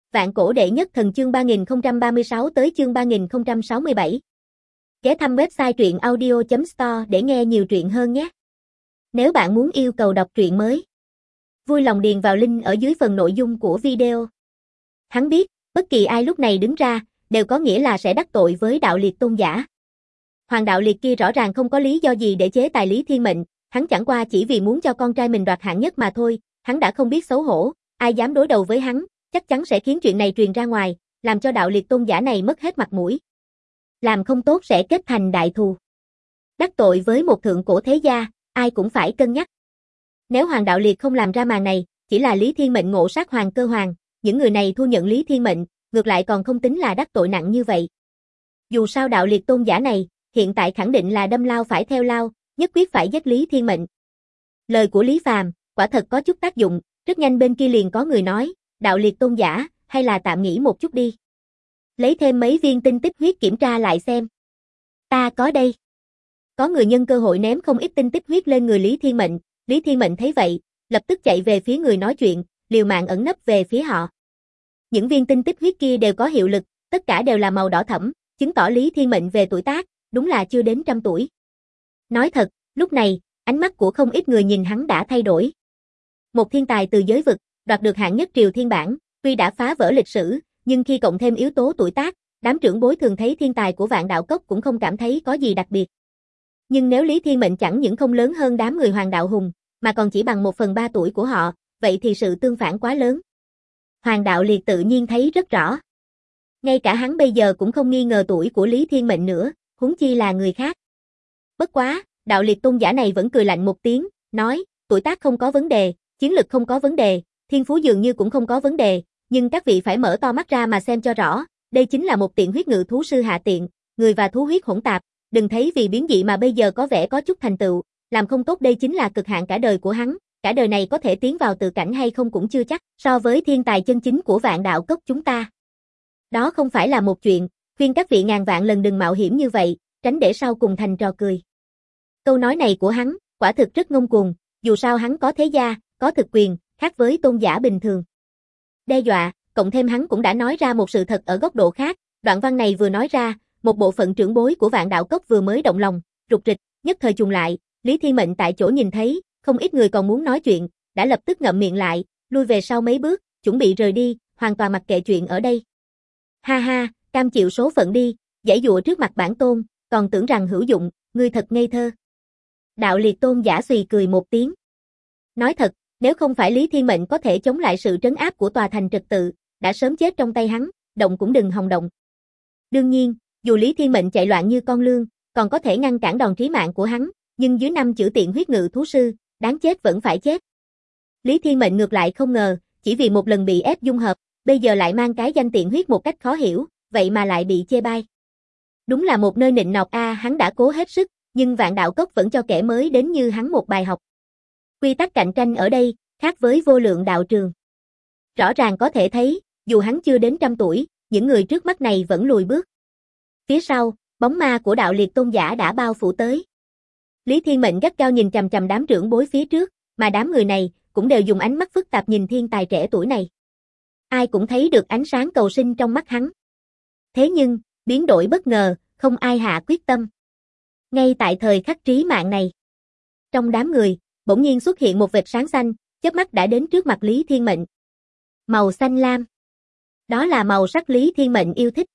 Vạn cổ đệ nhất thần chương 3036 tới chương 3067. Ghé thăm website truyện audio.store để nghe nhiều truyện hơn nhé. Nếu bạn muốn yêu cầu đọc truyện mới, vui lòng điền vào link ở dưới phần nội dung của video. Hắn biết, bất kỳ ai lúc này đứng ra, đều có nghĩa là sẽ đắc tội với đạo liệt tôn giả. Hoàng đạo liệt kia rõ ràng không có lý do gì để chế tài Lý Thiên Mệnh, hắn chẳng qua chỉ vì muốn cho con trai mình đoạt hạng nhất mà thôi, hắn đã không biết xấu hổ, ai dám đối đầu với hắn, chắc chắn sẽ khiến chuyện này truyền ra ngoài, làm cho đạo liệt tôn giả này mất hết mặt mũi. Làm không tốt sẽ kết thành đại thù. Đắc tội với một thượng cổ thế gia, ai cũng phải cân nhắc. Nếu Hoàng đạo liệt không làm ra màn này, chỉ là Lý Thiên Mệnh ngộ sát Hoàng Cơ Hoàng, những người này thu nhận Lý Thiên Mệnh, ngược lại còn không tính là đắc tội nặng như vậy. Dù sao đạo liệt tôn giả này, hiện tại khẳng định là đâm lao phải theo lao, nhất quyết phải giết Lý Thiên Mệnh. Lời của Lý Phàm, quả thật có chút tác dụng, rất nhanh bên kia liền có người nói, đạo liệt tôn giả, hay là tạm nghỉ một chút đi. Lấy thêm mấy viên tinh tích huyết kiểm tra lại xem. Ta có đây. Có người nhân cơ hội ném không ít tinh tích huyết lên người Lý Thiên Mệnh, Lý Thiên Mệnh thấy vậy, lập tức chạy về phía người nói chuyện, liều mạng ẩn nấp về phía họ. Những viên tinh tích huyết kia đều có hiệu lực, tất cả đều là màu đỏ thẫm, chứng tỏ Lý Thiên Mệnh về tuổi tác, đúng là chưa đến 100 tuổi. Nói thật, lúc này, ánh mắt của không ít người nhìn hắn đã thay đổi. Một thiên tài từ giới vực, đoạt được hạng nhất Triều Thiên bảng, tuy đã phá vỡ lịch sử, nhưng khi cộng thêm yếu tố tuổi tác, đám trưởng bối thường thấy thiên tài của Vạn Đạo Cốc cũng không cảm thấy có gì đặc biệt. Nhưng nếu Lý Thiên Mệnh chẳng những không lớn hơn đám người Hoàng Đạo Hùng, mà còn chỉ bằng 1/3 tuổi của họ, vậy thì sự tương phản quá lớn. Hoàng Đạo Liệt tự nhiên thấy rất rõ. Ngay cả hắn bây giờ cũng không nghi ngờ tuổi của Lý Thiên Mệnh nữa, huống chi là người khác. Bất quá, đạo liệt tôn giả này vẫn cười lạnh một tiếng, nói, tuổi tác không có vấn đề, chiến lực không có vấn đề, thiên phú dường như cũng không có vấn đề, nhưng các vị phải mở to mắt ra mà xem cho rõ, đây chính là một tiện huyết ngự thú sư hạ tiện, người và thú huyết hỗn tạp, đừng thấy vì biến dị mà bây giờ có vẻ có chút thành tựu, làm không tốt đây chính là cực hạn cả đời của hắn, cả đời này có thể tiến vào tự cảnh hay không cũng chưa chắc, so với thiên tài chân chính của Vạn Đạo Cốc chúng ta. Đó không phải là một chuyện, khuyên các vị ngàn vạn lần đừng mạo hiểm như vậy, tránh để sau cùng thành trò cười. Câu nói này của hắn, quả thực rất ngông cuồng, dù sao hắn có thế gia, có thực quyền, khác với tôn giả bình thường. Đe dọa, cộng thêm hắn cũng đã nói ra một sự thật ở góc độ khác, đoạn văn này vừa nói ra, một bộ phận trưởng bối của Vạn Đạo Cốc vừa mới động lòng, rục rịch, nhất thời trùng lại, Lý Thiên Mệnh tại chỗ nhìn thấy, không ít người còn muốn nói chuyện, đã lập tức ngậm miệng lại, lui về sau mấy bước, chuẩn bị rời đi, hoàn toàn mặc kệ chuyện ở đây. Ha ha, cam chịu số phận đi, giãy dụa trước mặt bản tôn, còn tưởng rằng hữu dụng, ngươi thật ngây thơ. Đạo liệt tôn giả xùy cười một tiếng. Nói thật, nếu không phải Lý Thiên Mệnh có thể chống lại sự trấn áp của tòa thành trật tự, đã sớm chết trong tay hắn, động cũng đừng hòng động. Đương nhiên, dù Lý Thiên Mệnh chạy loạn như con lươn, còn có thể ngăn cản đòn trí mạng của hắn, nhưng dưới 5 chữ tiện huyết ngự thú sư, đáng chết vẫn phải chết. Lý Thiên Mệnh ngược lại không ngờ, chỉ vì một lần bị ép dung hợp, bây giờ lại mang cái danh tiện huyết một cách khó hiểu, vậy mà lại bị chê bai. Đúng là một nơi nịnh nọt hắn đã cố hết sức, nhưng Vạn Đạo Cốc vẫn cho kẻ mới đến như hắn một bài học. Quy tắc cạnh tranh ở đây, khác với vô lượng đạo trường. Rõ ràng có thể thấy, dù hắn chưa đến 100 tuổi, những người trước mắt này vẫn lùi bước. Phía sau, bóng ma của đạo liệt tôn giả đã bao phủ tới. Lý Thiên Mệnh gắt gao nhìn chằm chằm đám trưởng bối phía trước, mà đám người này cũng đều dùng ánh mắt phức tạp nhìn thiên tài trẻ tuổi này. Ai cũng thấy được ánh sáng cầu sinh trong mắt hắn. Thế nhưng, biến đổi bất ngờ, không ai hạ quyết tâm. Ngay tại thời khắc trí mạng này, trong đám người, bỗng nhiên xuất hiện một vệt sáng xanh, chớp mắt đã đến trước mặt Lý Thiên Mệnh. Màu xanh lam. Đó là màu sắc Lý Thiên Mệnh yêu thích.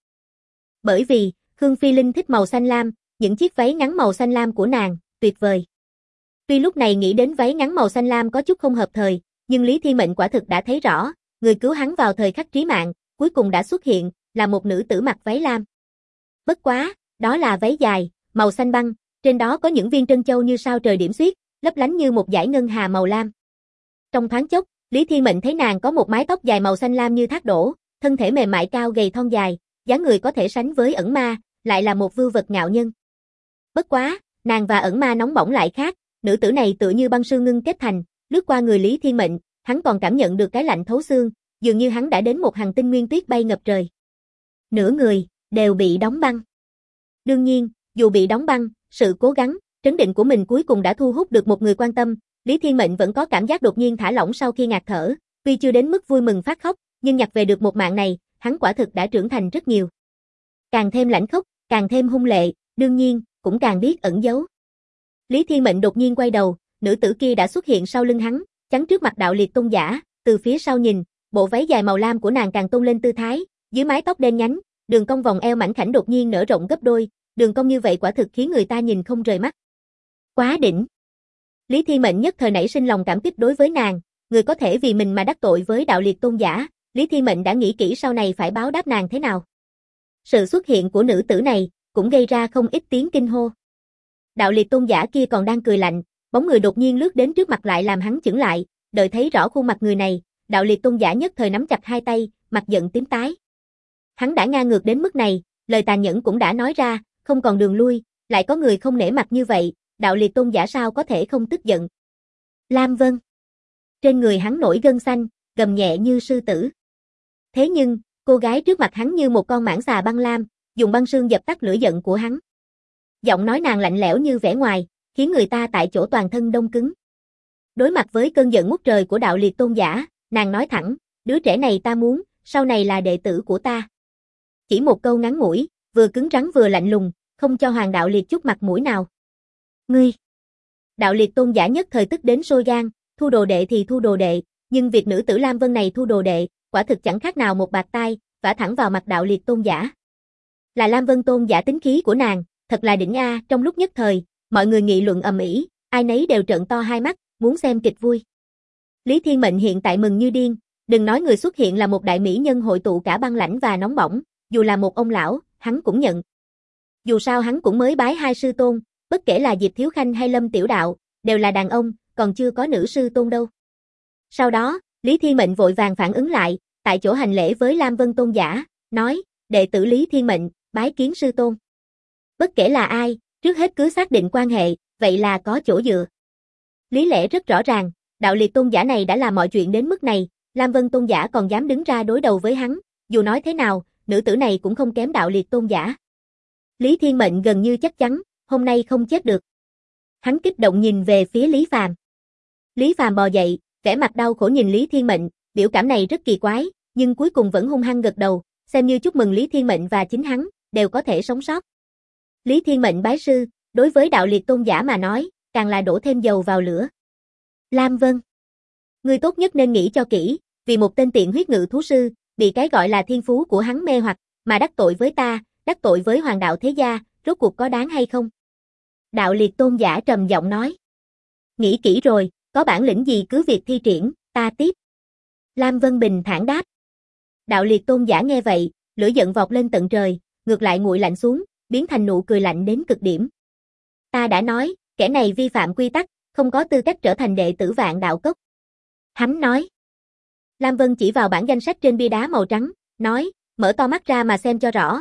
Bởi vì, Khương Phi Linh thích màu xanh lam, những chiếc váy ngắn màu xanh lam của nàng, tuyệt vời. Tuy lúc này nghĩ đến váy ngắn màu xanh lam có chút không hợp thời, nhưng Lý Thiên Mệnh quả thực đã thấy rõ, người cứu hắn vào thời khắc trí mạng, cuối cùng đã xuất hiện, là một nữ tử mặc váy lam. Bất quá, đó là váy dài, màu xanh băng, trên đó có những viên trân châu như sao trời điểm xuyết, lấp lánh như một dải ngân hà màu lam. Trong thoáng chốc, Lý Thiên Mệnh thấy nàng có một mái tóc dài màu xanh lam như thác đổ, thân thể mềm mại cao gầy thon dài, dáng người có thể sánh với ẩn ma, lại là một vưu vật ngạo nhân. Bất quá, nàng và ẩn ma nóng bỏng lại khác, nữ tử này tựa như băng sương ngưng kết thành, lướt qua người Lý Thiên Mệnh, hắn còn cảm nhận được cái lạnh thấu xương, dường như hắn đã đến một hành tinh nguyên tuyết bay ngập trời. Nửa người đều bị đóng băng. Đương nhiên, dù bị đóng băng, sự cố gắng, trấn định của mình cuối cùng đã thu hút được một người quan tâm, Lý Thiên Mệnh vẫn có cảm giác đột nhiên thả lỏng sau khi ngạt thở, tuy chưa đến mức vui mừng phát khóc, nhưng nhặt về được một mạng này, hắn quả thực đã trưởng thành rất nhiều. Càng thêm lãnh khốc, càng thêm hung lệ, đương nhiên, cũng càng biết ẩn giấu. Lý Thiên Mệnh đột nhiên quay đầu, nữ tử kia đã xuất hiện sau lưng hắn, chắn trước mặt Đạo Liệt Tôn giả, từ phía sau nhìn, bộ váy dài màu lam của nàng càng tôn lên tư thái, dưới mái tóc đen nhánh, đường cong vòng eo mảnh khảnh đột nhiên nở rộng gấp đôi, đường cong như vậy quả thực khiến người ta nhìn không rời mắt. Quá đỉnh. Lý Thiên Mệnh nhất thời nảy sinh lòng cảm kích đối với nàng, người có thể vì mình mà đắc tội với Đạo Liệt Tôn giả, Lý Thiên Mệnh đã nghĩ kỹ sau này phải báo đáp nàng thế nào. Sự xuất hiện của nữ tử này cũng gây ra không ít tiếng kinh hô. Đạo Liệt Tôn giả kia còn đang cười lạnh, bóng người đột nhiên lướt đến trước mặt lại làm hắn chững lại, đợi thấy rõ khuôn mặt người này, Đạo Liệt Tôn giả nhất thời nắm chặt hai tay, mặt giận tím tái. Hắn đã ngang ngược đến mức này, lời tàn nhẫn cũng đã nói ra, không còn đường lui, lại có người không nể mặt như vậy, Đạo Liệt Tôn giả sao có thể không tức giận. Lam Vân. Trên người hắn nổi gân xanh, gầm nhẹ như sư tử. Thế nhưng, cô gái trước mặt hắn như một con mãng xà băng lam, dùng băng sương dập tắt lửa giận của hắn. Giọng nói nàng lạnh lẽo như vẻ ngoài, khiến người ta tại chỗ toàn thân đông cứng. Đối mặt với cơn giận ngút trời của Đạo Liệt Tôn giả, nàng nói thẳng, đứa trẻ này ta muốn, sau này là đệ tử của ta. Chỉ một câu ngắn ngủi, vừa cứng rắn vừa lạnh lùng, không cho Hoàng Đạo Liệt chút mặt mũi nào. Ngươi! Đạo Liệt Tôn giả nhất thời tức đến sôi gan, thu đồ đệ thì thu đồ đệ, nhưng việc nữ tử Lam Vân này thu đồ đệ, quả thực chẳng khác nào một bạt tai, vả thẳng vào mặt Đạo Liệt Tôn giả. Là Lam Vân Tôn giả tính khí của nàng, thật là đỉnh a, trong lúc nhất thời, mọi người nghị luận ầm ĩ, ai nấy đều trợn to hai mắt, muốn xem kịch vui. Lý Thiên Mệnh hiện tại mừng như điên, đừng nói người xuất hiện là một đại mỹ nhân hội tụ cả băng lãnh và nóng bỏng, dù là một ông lão, hắn cũng nhận. Dù sao hắn cũng mới bái hai sư tôn, bất kể là Diệp Thiếu Khanh hay Lâm Tiểu Đạo, đều là đàn ông, còn chưa có nữ sư tôn đâu. Sau đó, Lý Thiên Mệnh vội vàng phản ứng lại, tại chỗ hành lễ với Lam Vân Tôn giả, nói, đệ tử Lý Thiên Mệnh, bái kiến sư tôn. Bất kể là ai, trước hết cứ xác định quan hệ, vậy là có chỗ dựa. Lý lẽ rất rõ ràng, Đạo Liệt Tôn giả này đã làm mọi chuyện đến mức này, Lam Vân Tôn giả còn dám đứng ra đối đầu với hắn, dù nói thế nào, nữ tử này cũng không kém Đạo Liệt Tôn giả. Lý Thiên Mệnh gần như chắc chắn, hôm nay không chết được. Hắn kích động nhìn về phía Lý Phàm. Lý Phàm bò dậy, vẻ mặt đau khổ nhìn Lý Thiên Mệnh, biểu cảm này rất kỳ quái, nhưng cuối cùng vẫn hung hăng gật đầu, xem như chúc mừng Lý Thiên Mệnh và chính hắn đều có thể sống sót. Lý Thiên Mệnh bái sư, đối với Đạo Liệt Tôn giả mà nói, càng là đổ thêm dầu vào lửa. Lam Vân, ngươi tốt nhất nên nghĩ cho kỹ, vì một tên tiện huyết ngự thú sư, bị cái gọi là thiên phú của hắn mê hoặc, mà đắc tội với ta, đắc tội với Hoàng đạo thế gia, rốt cuộc có đáng hay không? Đạo Liệt Tôn giả trầm giọng nói. Nghĩ kỹ rồi, có bản lĩnh gì cứ việc thi triển, ta tiếp. Lam Vân bình thản đáp. Đạo Liệt Tôn giả nghe vậy, lửa giận vọt lên tận trời, ngược lại nguội lạnh xuống, biến thành nụ cười lạnh đến cực điểm. Ta đã nói, kẻ này vi phạm quy tắc, không có tư cách trở thành đệ tử Vạn Đạo Cốc. Hắn nói. Lam Vân chỉ vào bảng danh sách trên bia đá màu trắng, nói, mở to mắt ra mà xem cho rõ,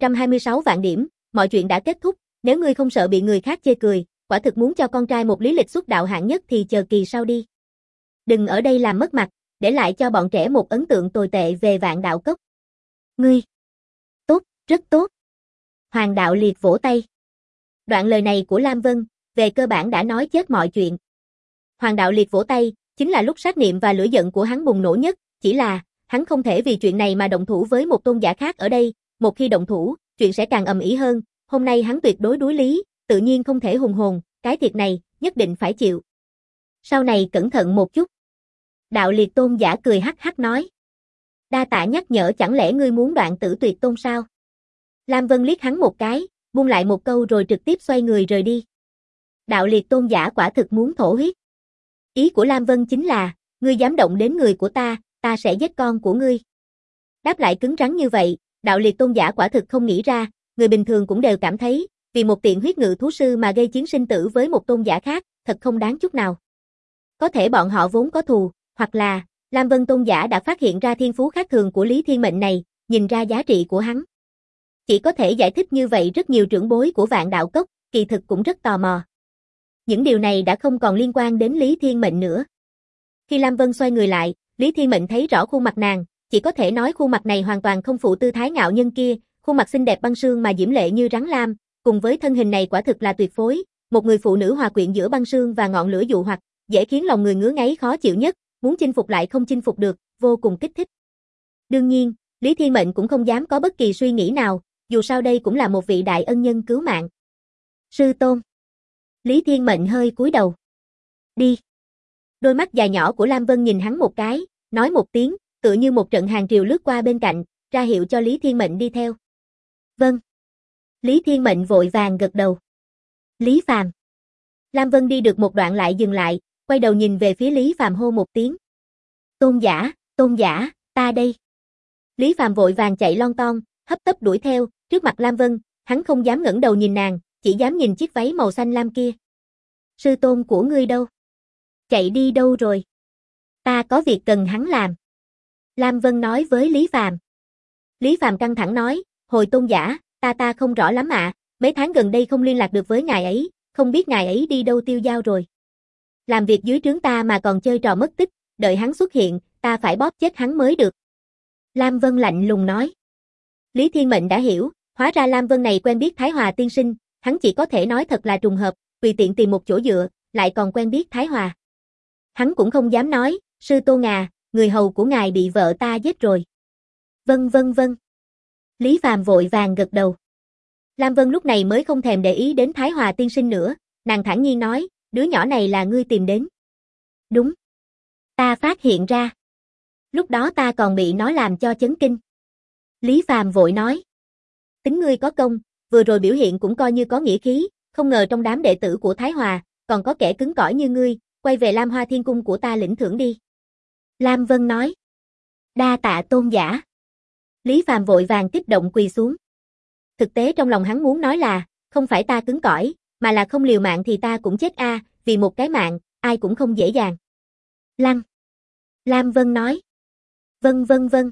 126 vạn điểm, mọi chuyện đã kết thúc, nếu ngươi không sợ bị người khác chê cười, quả thực muốn cho con trai một lý lịch xuất đạo hạng nhất thì chờ kỳ sau đi. Đừng ở đây làm mất mặt, để lại cho bọn trẻ một ấn tượng tồi tệ về Vạn Đạo Cốc. Ngươi. Tốt, rất tốt. Hoàng Đạo Liệt vỗ tay. Đoạn lời này của Lam Vân, về cơ bản đã nói chết mọi chuyện. Hoàng Đạo Liệt vỗ tay, chính là lúc sát niệm và lửa giận của hắn bùng nổ nhất, chỉ là, hắn không thể vì chuyện này mà động thủ với một tôn giả khác ở đây, một khi động thủ, chuyện sẽ càng ầm ĩ hơn, hôm nay hắn tuyệt đối đối lý, tự nhiên không thể hùng hồn, cái thiệt này, nhất định phải chịu. Sau này cẩn thận một chút. Đạo Liệt Tôn giả cười hắc hắc nói. Đa tạ nhắc nhở, chẳng lẽ ngươi muốn đoạn tử tuyệt tôn sao? Lam Vân liếc hắn một cái, buông lại một câu rồi trực tiếp xoay người rời đi. Đạo Liệt Tôn giả quả thực muốn thổ huyết. Ý của Lam Vân chính là, ngươi dám động đến người của ta sẽ giết con của ngươi. Đáp lại cứng rắn như vậy, Đạo Liệt Tôn giả quả thực không nghĩ ra, người bình thường cũng đều cảm thấy, vì một tiện huyết ngự thú sư mà gây chiến sinh tử với một tôn giả khác, thật không đáng chút nào. Có thể bọn họ vốn có thù, hoặc là, Lam Vân Tôn giả đã phát hiện ra thiên phú khác thường của Lý Thiên Mệnh này, nhìn ra giá trị của hắn. Chỉ có thể giải thích như vậy rất nhiều trưởng bối của Vạn Đạo Cốc, kỳ thực cũng rất tò mò. Những điều này đã không còn liên quan đến Lý Thiên Mệnh nữa. Khi Lam Vân xoay người lại, Lý Thiên Mệnh thấy rõ khuôn mặt nàng, chỉ có thể nói khuôn mặt này hoàn toàn không phụ tư thái ngạo nhân kia, khuôn mặt xinh đẹp băng sương mà diễm lệ như rắn lam, cùng với thân hình này quả thực là tuyệt phối, một người phụ nữ hòa quyện giữa băng sương và ngọn lửa dụ hoặc, dễ khiến lòng người ngứa ngáy khó chịu nhất, muốn chinh phục lại không chinh phục được, vô cùng kích thích. Đương nhiên, Lý Thiên Mệnh cũng không dám có bất kỳ suy nghĩ nào, dù sao đây cũng là một vị đại ân nhân cứu mạng. Sư tôn. Lý Thiên Mệnh hơi cúi đầu. Đi. Đôi mắt dài nhỏ của Lam Vân nhìn hắn một cái, nói một tiếng, tựa như một trận hàng triều lướt qua bên cạnh, ra hiệu cho Lý Thiên Mệnh đi theo. Vâng. Lý Thiên Mệnh vội vàng gật đầu. Lý Phàm. Lam Vân đi được một đoạn lại dừng lại, quay đầu nhìn về phía Lý Phàm hô một tiếng. Tôn giả, ta đây. Lý Phàm vội vàng chạy lon ton, hấp tấp đuổi theo, trước mặt Lam Vân, hắn không dám ngẩng đầu nhìn nàng, chỉ dám nhìn chiếc váy màu xanh lam kia. Sư tôn của ngươi đâu? Chạy đi đâu rồi? Ta có việc cần hắn làm. Lam Vân nói với Lý Phàm. Lý Phàm căng thẳng nói, hồi tôn giả, ta không rõ lắm ạ, mấy tháng gần đây không liên lạc được với ngài ấy, không biết ngài ấy đi đâu tiêu dao rồi. Làm việc dưới trướng ta mà còn chơi trò mất tích, đợi hắn xuất hiện, ta phải bóp chết hắn mới được. Lam Vân lạnh lùng nói. Lý Thiên Mệnh đã hiểu, hóa ra Lam Vân này quen biết Thái Hòa tiên sinh, hắn chỉ có thể nói thật là trùng hợp, tùy tiện tìm một chỗ dựa, lại còn quen biết Thái Hòa. Hắn cũng không dám nói, sư tôn à, người hầu của ngài bị vợ ta giết rồi. Vâng. Lý Phàm vội vàng gật đầu. Lam Vân lúc này mới không thèm để ý đến Thái Hòa tiên sinh nữa, nàng thản nhiên nói, đứa nhỏ này là ngươi tìm đến. Đúng. Ta phát hiện ra. Lúc đó ta còn bị nó làm cho chấn kinh. Lý Phàm vội nói. Tính ngươi có công, vừa rồi biểu hiện cũng coi như có nghĩa khí, không ngờ trong đám đệ tử của Thái Hòa, còn có kẻ cứng cỏi như ngươi, quay về Lam Hoa Thiên Cung của ta lĩnh thưởng đi. Lam Vân nói. Đa tạ tôn giả. Lý Phàm vội vàng kích động quỳ xuống. Thực tế trong lòng hắn muốn nói là, không phải ta cứng cỏi, mà là không liều mạng thì ta cũng chết a, vì một cái mạng, ai cũng không dễ dàng. Lam Vân nói. Vâng.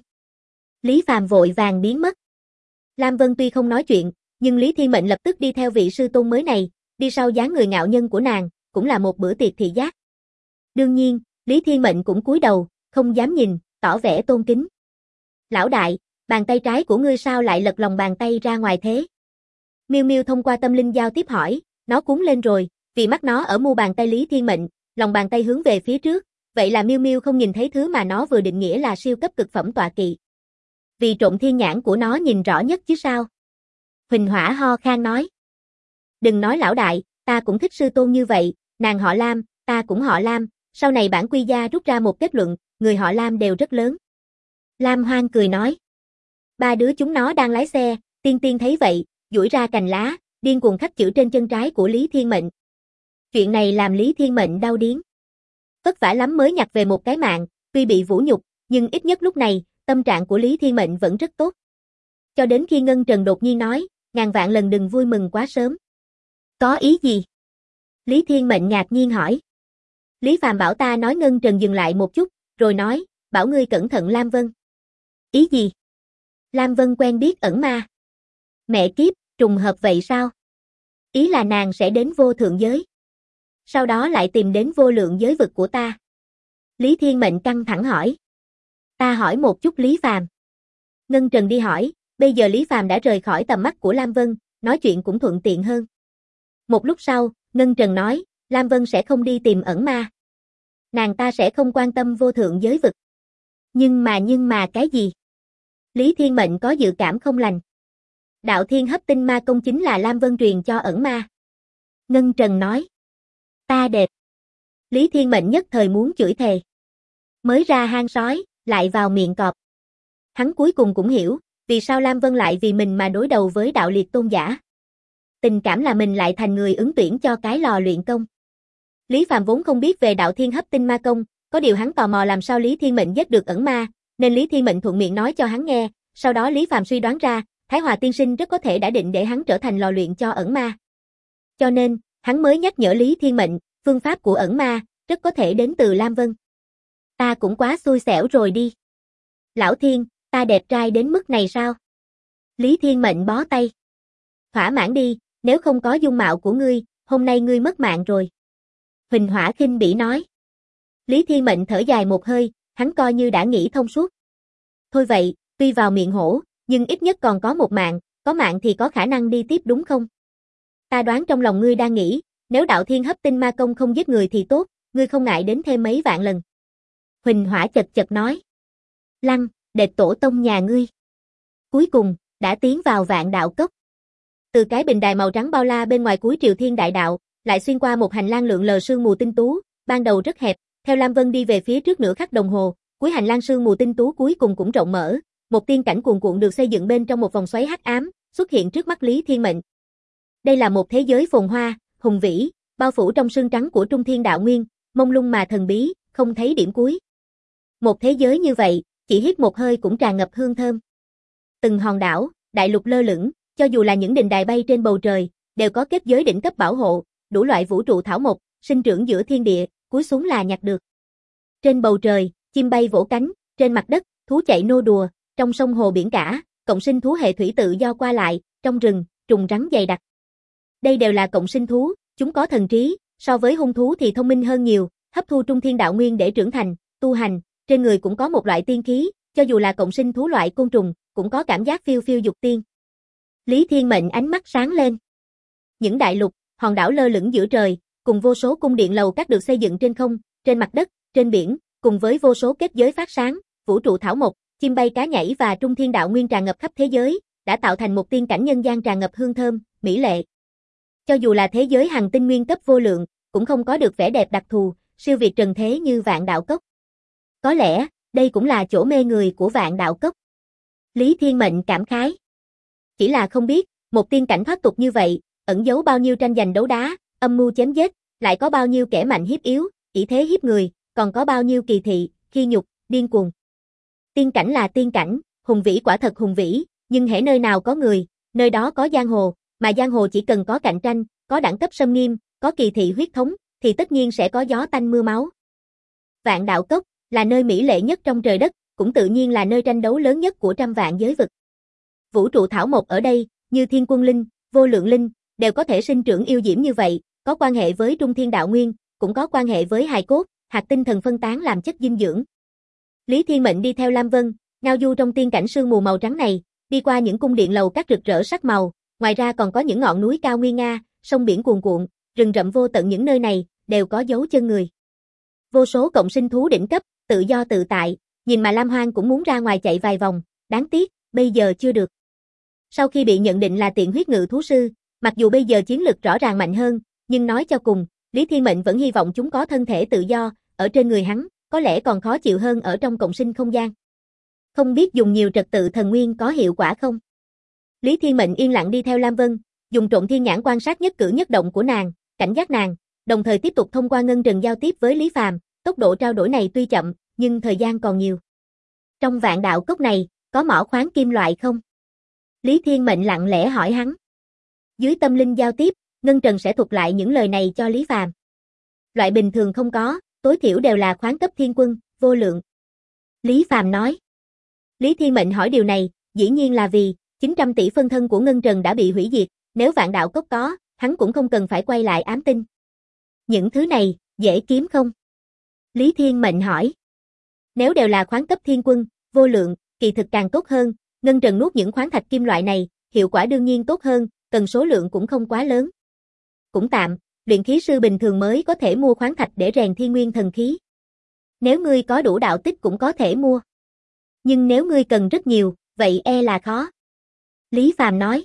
Lý Phàm vội vàng biến mất. Lam Vân tuy không nói chuyện, nhưng Lý Thiên Mệnh lập tức đi theo vị sư tôn mới này, đi sau dáng người ngạo nhân của nàng, cũng là một bữa tiệc thị giác. Đương nhiên, Lý Thiên Mệnh cũng cúi đầu, không dám nhìn, tỏ vẻ tôn kính. Lão đại, bàn tay trái của ngươi sao lại lật lòng bàn tay ra ngoài thế? Miêu Miêu thông qua tâm linh giao tiếp hỏi, nó cuốn lên rồi, vì mắt nó ở mu bàn tay Lý Thiên Mệnh, lòng bàn tay hướng về phía trước, vậy là Miêu Miêu không nhìn thấy thứ mà nó vừa định nghĩa là siêu cấp cực phẩm tọa kỵ. Vì trộm thiên nhãn của nó nhìn rõ nhất chứ sao? Huỳnh Hỏa ho khan nói. Đừng nói lão đại, ta cũng thích sư tôn như vậy, nàng họ Lam, ta cũng họ Lam, sau này bản quy gia rút ra một kết luận, người họ Lam đều rất lớn. Lam Hoang cười nói. Ba đứa chúng nó đang lái xe, Tiên thấy vậy, duỗi ra cành lá, điên cuồng khắc chữ trên chân trái của Lý Thiên Mệnh. Chuyện này làm Lý Thiên Mệnh đau điếng. Vất vả lắm mới nhặt về một cái mạng, tuy bị vũ nhục, nhưng ít nhất lúc này, tâm trạng của Lý Thiên Mệnh vẫn rất tốt. Cho đến khi Ngân Trần đột nhiên nói, ngàn vạn lần đừng vui mừng quá sớm. Có ý gì? Lý Thiên Mệnh ngạc nhiên hỏi. Lý Phàm bảo ta nói Ngân Trần dừng lại một chút, rồi nói, bảo ngươi cẩn thận Lam Vân. Ý gì? Lam Vân quen biết ẩn ma. Mẹ kiếp, trùng hợp vậy sao? Ý là nàng sẽ đến vô thượng giới. Sau đó lại tìm đến vô lượng giới vực của ta. Lý Thiên Mệnh căng thẳng hỏi. Ta hỏi một chút Lý Phàm. Ngân Trần đi hỏi, bây giờ Lý Phàm đã rời khỏi tầm mắt của Lam Vân, nói chuyện cũng thuận tiện hơn. Một lúc sau, Ngân Trần nói, Lam Vân sẽ không đi tìm ẩn ma. Nàng ta sẽ không quan tâm vô thượng giới vực. Nhưng mà cái gì? Lý Thiên Mệnh có dự cảm không lành. Đạo Thiên Hấp Tinh Ma Công chính là Lam Vân truyền cho ẩn ma. Ngân Trần nói. Ta đẹp. Lý Thiên Mệnh nhất thời muốn chửi thề. Mới ra hang sói, lại vào miệng cọp. Hắn cuối cùng cũng hiểu, vì sao Lam Vân lại vì mình mà đối đầu với đạo liệt tôn giả. Tình cảm là mình lại thành người ứng tuyển cho cái lò luyện công. Lý Phàm vốn không biết về đạo Thiên Hấp Tinh Ma Công, có điều hắn tò mò làm sao Lý Thiên Mệnh giết được ẩn ma, nên Lý Thiên Mệnh thuận miệng nói cho hắn nghe, sau đó Lý Phàm suy đoán ra, Thái Hòa tiên sinh rất có thể đã định để hắn trở thành lò luyện cho ẩn ma. Cho nên, hắn mới nhắc nhở Lý Thiên Mệnh, phương pháp của ẩn ma, rất có thể đến từ Lam Vân. Ta cũng quá xui xẻo rồi đi. Lão Thiên, ta đẹp trai đến mức này sao? Lý Thiên Mệnh bó tay. Thỏa mãn đi, nếu không có dung mạo của ngươi, hôm nay ngươi mất mạng rồi. Huỳnh Hỏa khinh bỉ nói. Lý Thiên Mệnh thở dài một hơi, hắn coi như đã nghĩ thông suốt. Thôi vậy, tuy vào miệng hổ, nhưng ít nhất còn có một mạng, có mạng thì có khả năng đi tiếp đúng không? Ta đoán trong lòng ngươi đang nghĩ, nếu đạo Thiên Hấp Tinh Ma Công không giết người thì tốt, ngươi không ngại đến thêm mấy vạn lần. Huỳnh Hỏa chật chật nói. Lăng, đệt tổ tông nhà ngươi. Cuối cùng, đã tiến vào Vạn Đạo Cốc. Từ cái bình đài màu trắng bao la bên ngoài cuối Triều Thiên Đại Đạo, lại xuyên qua một hành lang lượn lờ sương mù tinh tú, ban đầu rất hẹp, theo Lam Vân đi về phía trước nửa khắc đồng hồ, cuối hành lang sương mù tinh tú cuối cùng cũng rộng mở, một tiên cảnh cuồn cuộn được xây dựng bên trong một vòng xoáy hắc ám, xuất hiện trước mắt Lý Thiên Mệnh. Đây là một thế giới phồn hoa, hùng vĩ, bao phủ trong sương trắng của Trung Thiên Đạo Nguyên, mông lung mà thần bí, không thấy điểm cuối. Một thế giới như vậy, chỉ hít một hơi cũng tràn ngập hương thơm. Từng hòn đảo, đại lục lơ lửng, cho dù là những đình đài bay trên bầu trời, đều có kết giới đỉnh cấp bảo hộ, đủ loại vũ trụ thảo mộc, sinh trưởng giữa thiên địa, cúi xuống là nhặt được. Trên bầu trời, chim bay vỗ cánh, trên mặt đất, thú chạy nô đùa, trong sông hồ biển cả, cộng sinh thú hệ thủy tự do qua lại, trong rừng, trùng rắn dày đặc. Đây đều là cộng sinh thú, chúng có thần trí, so với hung thú thì thông minh hơn nhiều, hấp thu Trung Thiên Đạo Nguyên để trưởng thành, tu hành, trên người cũng có một loại tiên khí, cho dù là cộng sinh thú loại côn trùng, cũng có cảm giác phiêu phiêu dục tiên. Lý Thiên Mệnh ánh mắt sáng lên. Những đại lục, hòn đảo lơ lửng giữa trời, cùng vô số cung điện lầu các được xây dựng trên không, trên mặt đất, trên biển, cùng với vô số kết giới phát sáng, vũ trụ thảo mộc, chim bay cá nhảy và Trung Thiên Đạo Nguyên tràn ngập khắp thế giới, đã tạo thành một tiên cảnh nhân gian tràn ngập hương thơm, mỹ lệ. Cho dù là thế giới hành tinh nguyên cấp vô lượng, cũng không có được vẻ đẹp đặc thù, siêu việt trần thế như Vạn Đạo Cốc. Có lẽ, đây cũng là chỗ mê người của Vạn Đạo Cốc. Lý Thiên Mệnh cảm khái. Chỉ là không biết, một tiên cảnh thoát tục như vậy, ẩn giấu bao nhiêu tranh giành đấu đá, âm mưu chém giết, lại có bao nhiêu kẻ mạnh hiếp yếu, ỷ thế hiếp người, còn có bao nhiêu kỳ thị, khi nhục, điên cuồng. Tiên cảnh là tiên cảnh, hùng vĩ quả thật hùng vĩ, nhưng hễ nơi nào có người, nơi đó có giang hồ, mà giang hồ chỉ cần có cạnh tranh, có đẳng cấp xâm nghiêm, có kỳ thị huyết thống, thì tất nhiên sẽ có gió tanh mưa máu. Vạn Đạo Cốc là nơi mỹ lệ nhất trong trời đất, cũng tự nhiên là nơi tranh đấu lớn nhất của trăm vạn giới vực. Vũ trụ thảo mộc ở đây, như Thiên Quân Linh, Vô Lượng Linh, đều có thể sinh trưởng yêu diễm như vậy, có quan hệ với Trung Thiên Đạo Nguyên, cũng có quan hệ với hài cốt, hạt tinh thần phân tán làm chất dinh dưỡng. Lý Thiên Mệnh đi theo Lam Vân, ngao du trong tiên cảnh sương mù màu trắng này, đi qua những cung điện lầu các rực rỡ sắc màu, ngoài ra còn có những ngọn núi cao nguy nga, sông biển cuồn cuộn, rừng rậm vô tận, những nơi này đều có dấu chân người. Vô số cộng sinh thú đỉnh cấp, tự do tự tại, nhìn mà Lam Hoang cũng muốn ra ngoài chạy vài vòng, đáng tiếc, bây giờ chưa được. Sau khi bị nhận định là tiện huyết ngự thú sư, mặc dù bây giờ chiến lực rõ ràng mạnh hơn, nhưng nói cho cùng, Lý Thiên Mệnh vẫn hy vọng chúng có thân thể tự do, ở trên người hắn, có lẽ còn khó chịu hơn ở trong cộng sinh không gian. Không biết dùng nhiều trật tự thần nguyên có hiệu quả không? Lý Thiên Mệnh yên lặng đi theo Lam Vân, dùng trộn thiên nhãn quan sát nhất cử nhất động của nàng, cảnh giác nàng, đồng thời tiếp tục thông qua ngân trần giao tiếp với Lý Phàm, tốc độ trao đổi này tuy chậm, nhưng thời gian còn nhiều. Trong Vạn Đạo Cốc này, có mỏ khoáng kim loại không? Lý Thiên Mệnh lặng lẽ hỏi hắn. Dưới tâm linh giao tiếp, ngân trần sẽ thuật lại những lời này cho Lý Phàm. Loại bình thường không có, tối thiểu đều là khoáng cấp thiên quân, vô lượng. Lý Phàm nói. Lý Thiên Mệnh hỏi điều này, dĩ nhiên là vì 900 tỷ phân thân của ngân trần đã bị hủy diệt, nếu Vạn Đạo Cốc có, hắn cũng không cần phải quay lại ám tinh. Những thứ này, dễ kiếm không? Lý Thiên Mệnh hỏi. Nếu đều là khoáng cấp thiên quân, vô lượng, kỳ thực càng tốt hơn, ngân trần nuốt những khoáng thạch kim loại này, hiệu quả đương nhiên tốt hơn, cần số lượng cũng không quá lớn. Cũng tạm, luyện khí sư bình thường mới có thể mua khoáng thạch để rèn thiên nguyên thần khí. Nếu ngươi có đủ đạo tích cũng có thể mua. Nhưng nếu ngươi cần rất nhiều, vậy e là khó. Lý Phàm nói.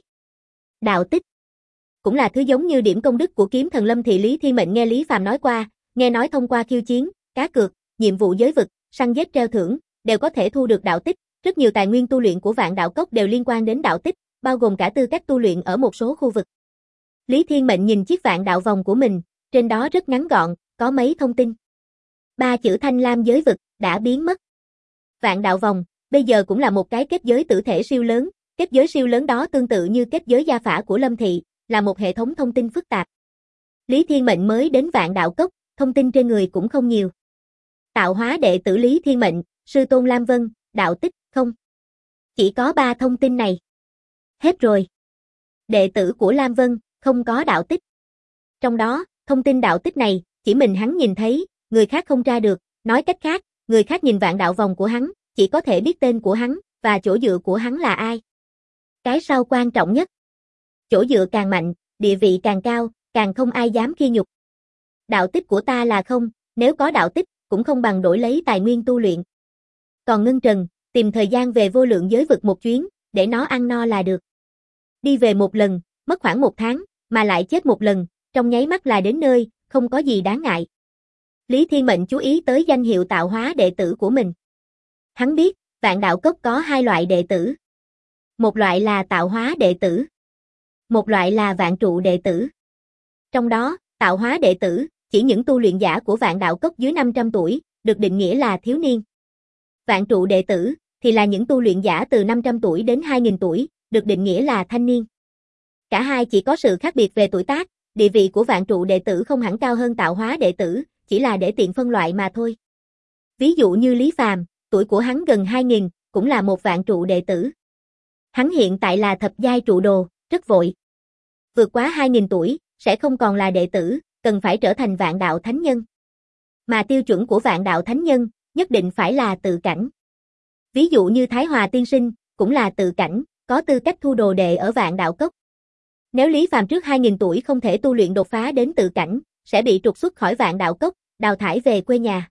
Đạo tích cũng là thứ giống như điểm công đức của kiếm thần Lâm Thị. Lý Thiên Mệnh nghe Lý Phàm nói qua, nghe nói thông qua khiêu chiến, cá cược, nhiệm vụ giới vực, săn giết treo thưởng, đều có thể thu được đạo tích. Rất nhiều tài nguyên tu luyện của Vạn Đạo Cốc đều liên quan đến đạo tích, bao gồm cả tư cách tu luyện ở một số khu vực. Lý Thiên Mệnh nhìn chiếc vạn đạo vòng của mình, trên đó rất ngắn gọn, có mấy thông tin. 3 chữ Thanh Lam giới vực đã biến mất. Vạn đạo vòng, bây giờ cũng là một cái kết giới tử thể siêu lớn, kết giới siêu lớn đó tương tự như kết giới gia phả của Lâm Thị, là một hệ thống thông tin phức tạp. Lý Thiên Mệnh mới đến Vạn Đạo Cốc, thông tin trên người cũng không nhiều. Tạo hóa đệ tử Lý Thiên Mệnh, sư tôn Lam Vân, đạo tích, không. Chỉ có 3 thông tin này. Hết rồi. Đệ tử của Lam Vân, không có đạo tích. Trong đó, thông tin đạo tích này, chỉ mình hắn nhìn thấy, người khác không tra được, nói cách khác, người khác nhìn vạn đạo vòng của hắn, chỉ có thể biết tên của hắn, và chỗ dựa của hắn là ai. Cái sau quan trọng nhất. Chỗ dựa càng mạnh, địa vị càng cao, càng không ai dám khi nhục. Đạo tích của ta là không, nếu có đạo tích, cũng không bằng đổi lấy tài nguyên tu luyện. Còn ngân trần, tìm thời gian về vô lượng giới vực một chuyến, để nó ăn no là được. Đi về một lần, mất khoảng 1 tháng, mà lại chết một lần, trong nháy mắt là đến nơi, không có gì đáng ngại. Lý Thiên Mệnh chú ý tới danh hiệu tạo hóa đệ tử của mình. Hắn biết, Vạn Đạo Cốc có 2 loại đệ tử. Một loại là tạo hóa đệ tử. Một loại là vạn trụ đệ tử. Trong đó, tạo hóa đệ tử, chỉ những tu luyện giả của Vạn Đạo Cốc dưới 500 tuổi, được định nghĩa là thiếu niên. Vạn trụ đệ tử, thì là những tu luyện giả từ 500 tuổi đến 2000 tuổi, được định nghĩa là thanh niên. Cả hai chỉ có sự khác biệt về tuổi tác, địa vị của vạn trụ đệ tử không hẳn cao hơn tạo hóa đệ tử, chỉ là để tiện phân loại mà thôi. Ví dụ như Lý Phàm, tuổi của hắn gần 2000, cũng là một vạn trụ đệ tử. Hắn hiện tại là thập giai trụ đồ, rất vội. Vượt quá 2000 tuổi, sẽ không còn là đệ tử, cần phải trở thành vạn đạo thánh nhân. Mà tiêu chuẩn của vạn đạo thánh nhân, nhất định phải là tự cảnh. Ví dụ như Thái Hòa tiên sinh, cũng là tự cảnh, có tư cách thu đồ đệ ở Vạn Đạo Cốc. Nếu Lý Phàm trước 2000 tuổi không thể tu luyện đột phá đến tự cảnh, sẽ bị trục xuất khỏi Vạn Đạo Cốc, đào thải về quê nhà.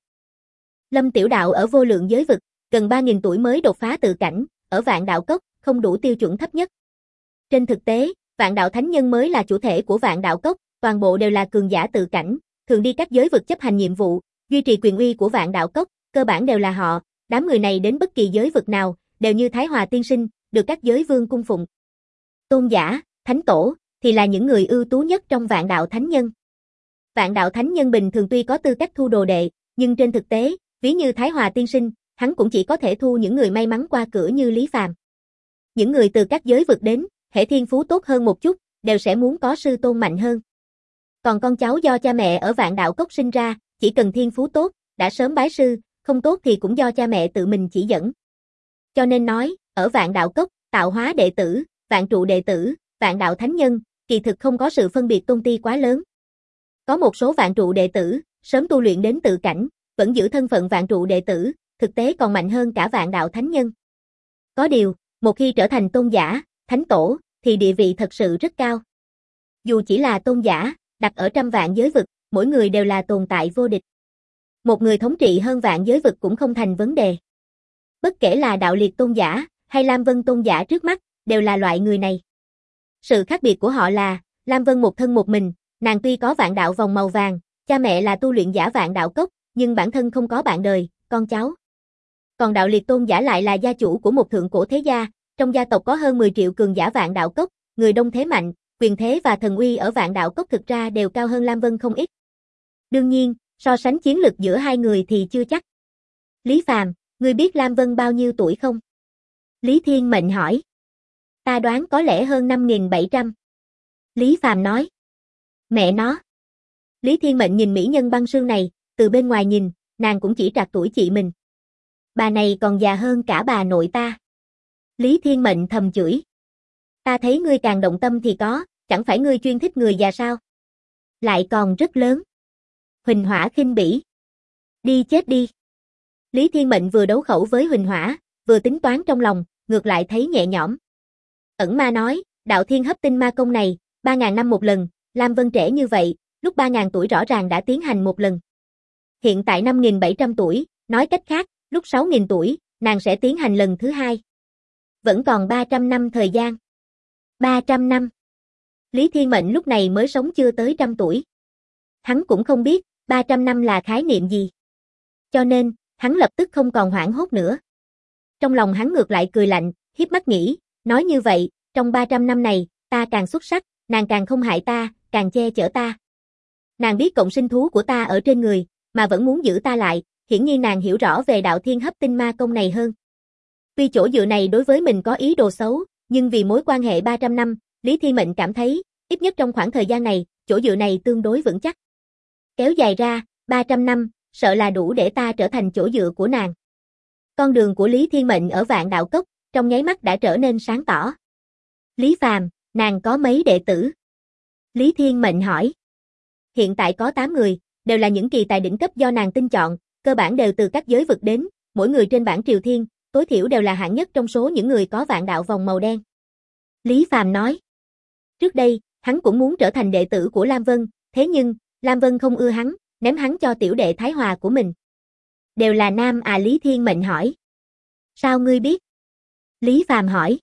Lâm Tiểu Đạo ở vô lượng giới vực, gần 3000 tuổi mới đột phá tự cảnh, ở Vạn Đạo Cốc, không đủ tiêu chuẩn thấp nhất. Trên thực tế, Vạn Đạo Thánh Nhân mới là chủ thể của Vạn Đạo Cốc, toàn bộ đều là cường giả tự cảnh, thường đi các giới vực chấp hành nhiệm vụ, duy trì quyền uy của Vạn Đạo Cốc, cơ bản đều là họ, đám người này đến bất kỳ giới vực nào, đều như Thái Hòa tiên sinh, được các giới vương cung phụng. Tôn giả, thánh tổ, thì là những người ưu tú nhất trong Vạn Đạo Thánh Nhân. Vạn Đạo Thánh Nhân bình thường tuy có tư cách thu đồ đệ, nhưng trên thực tế, ví như Thái Hòa tiên sinh, hắn cũng chỉ có thể thu những người may mắn qua cửa như Lý Phàm. Những người từ các giới vực đến, hễ thiên phú tốt hơn một chút, đều sẽ muốn có sư tôn mạnh hơn. Còn con cháu do cha mẹ ở Vạn Đạo Cốc sinh ra, chỉ cần thiên phú tốt, đã sớm bái sư, không tốt thì cũng do cha mẹ tự mình chỉ dẫn. Cho nên nói, ở Vạn Đạo Cốc, tạo hóa đệ tử, vạn trụ đệ tử, Vạn Đạo Thánh Nhân, kỳ thực không có sự phân biệt tôn ti quá lớn. Có một số vạn trụ đệ tử, sớm tu luyện đến tự cảnh, vẫn giữ thân phận vạn trụ đệ tử, thực tế còn mạnh hơn cả Vạn Đạo Thánh Nhân. Có điều, một khi trở thành tôn giả, thánh tổ, thì địa vị thật sự rất cao. Dù chỉ là tôn giả, đặt ở trăm vạn giới vực, mỗi người đều là tồn tại vô địch. Một người thống trị hơn vạn giới vực cũng không thành vấn đề. Bất kể là Đạo Liệt tôn giả, hay Lam Vân tôn giả trước mắt, đều là loại người này. Sự khác biệt của họ là, Lam Vân một thân một mình, nàng tuy có vạn đạo vòng màu vàng, cha mẹ là tu luyện giả Vạn Đạo Cốc, nhưng bản thân không có bạn đời, con cháu. Còn Đạo Liệt tôn giả lại là gia chủ của một thượng cổ thế gia, trong gia tộc có hơn 10 triệu cường giả Vạn Đạo Cốc, người đông thế mạnh, quyền thế và thần uy ở Vạn Đạo Cốc thực ra đều cao hơn Lam Vân không ít. Đương nhiên, so sánh chiến lực giữa hai người thì chưa chắc. Lý Phàm, ngươi biết Lam Vân bao nhiêu tuổi không? Lý Thiên Mệnh hỏi. Ta đoán có lẽ hơn 5700. Lý Phàm nói. Mẹ nó. Lý Thiên Mệnh nhìn mỹ nhân băng sương này, từ bên ngoài nhìn, nàng cũng chỉ trạc tuổi chị mình. Bà này còn già hơn cả bà nội ta. Lý Thiên Mệnh thầm chửi. Ta thấy ngươi càng động tâm thì có, chẳng phải ngươi chuyên thích người già sao? Lại còn rất lớn. Huỳnh Hỏa khinh bỉ. Đi chết đi. Lý Thiên Mệnh vừa đấu khẩu với Huỳnh Hỏa, vừa tính toán trong lòng, ngược lại thấy nhẹ nhõm. Ẩn ma nói, đạo thiên hấp tinh ma công này, 3000 năm một lần, Lam Vân trẻ như vậy, lúc 3000 tuổi rõ ràng đã tiến hành một lần. Hiện tại 5700 tuổi, nói cách khác, lúc 6000 tuổi, nàng sẽ tiến hành lần thứ hai. Vẫn còn 300 năm thời gian. 300 năm. Lý Thiên Mệnh lúc này mới sống chưa tới 100 tuổi. Hắn cũng không biết, 300 năm là khái niệm gì. Cho nên, hắn lập tức không còn hoảng hốt nữa. Trong lòng hắn ngược lại cười lạnh, hiếp mắt nghĩ, nói như vậy, trong 300 năm này, ta càng xuất sắc, nàng càng không hại ta, càng che chở ta. Nàng biết cộng sinh thú của ta ở trên người, mà vẫn muốn giữ ta lại, hiển nhiên nàng hiểu rõ về đạo thiên hấp tinh ma công này hơn. Tuy chỗ dựa này đối với mình có ý đồ xấu, nhưng vì mối quan hệ 300 năm, Lý Thiên Mệnh cảm thấy, ít nhất trong khoảng thời gian này, chỗ dựa này tương đối vững chắc. Kéo dài ra, 300 năm, sợ là đủ để ta trở thành chỗ dựa của nàng. Con đường của Lý Thiên Mệnh ở Vạn Đạo Cốc, trong nháy mắt đã trở nên sáng tỏ. Lý Phàm, nàng có mấy đệ tử? Lý Thiên Mệnh hỏi. Hiện tại có 8 người, đều là những kỳ tài đỉnh cấp do nàng tinh chọn, cơ bản đều từ các giới vực đến, mỗi người trên bảng triều thiên, tối thiểu đều là hạng nhất trong số những người có vạn đạo vòng màu đen. Lý Phàm nói. Trước đây, hắn cũng muốn trở thành đệ tử của Lam Vân, thế nhưng, Lam Vân không ưa hắn, ném hắn cho tiểu đệ Thái Hòa của mình. Đều là nam à? Lý Thiên Mệnh hỏi. Sao ngươi biết? Lý Phàm hỏi.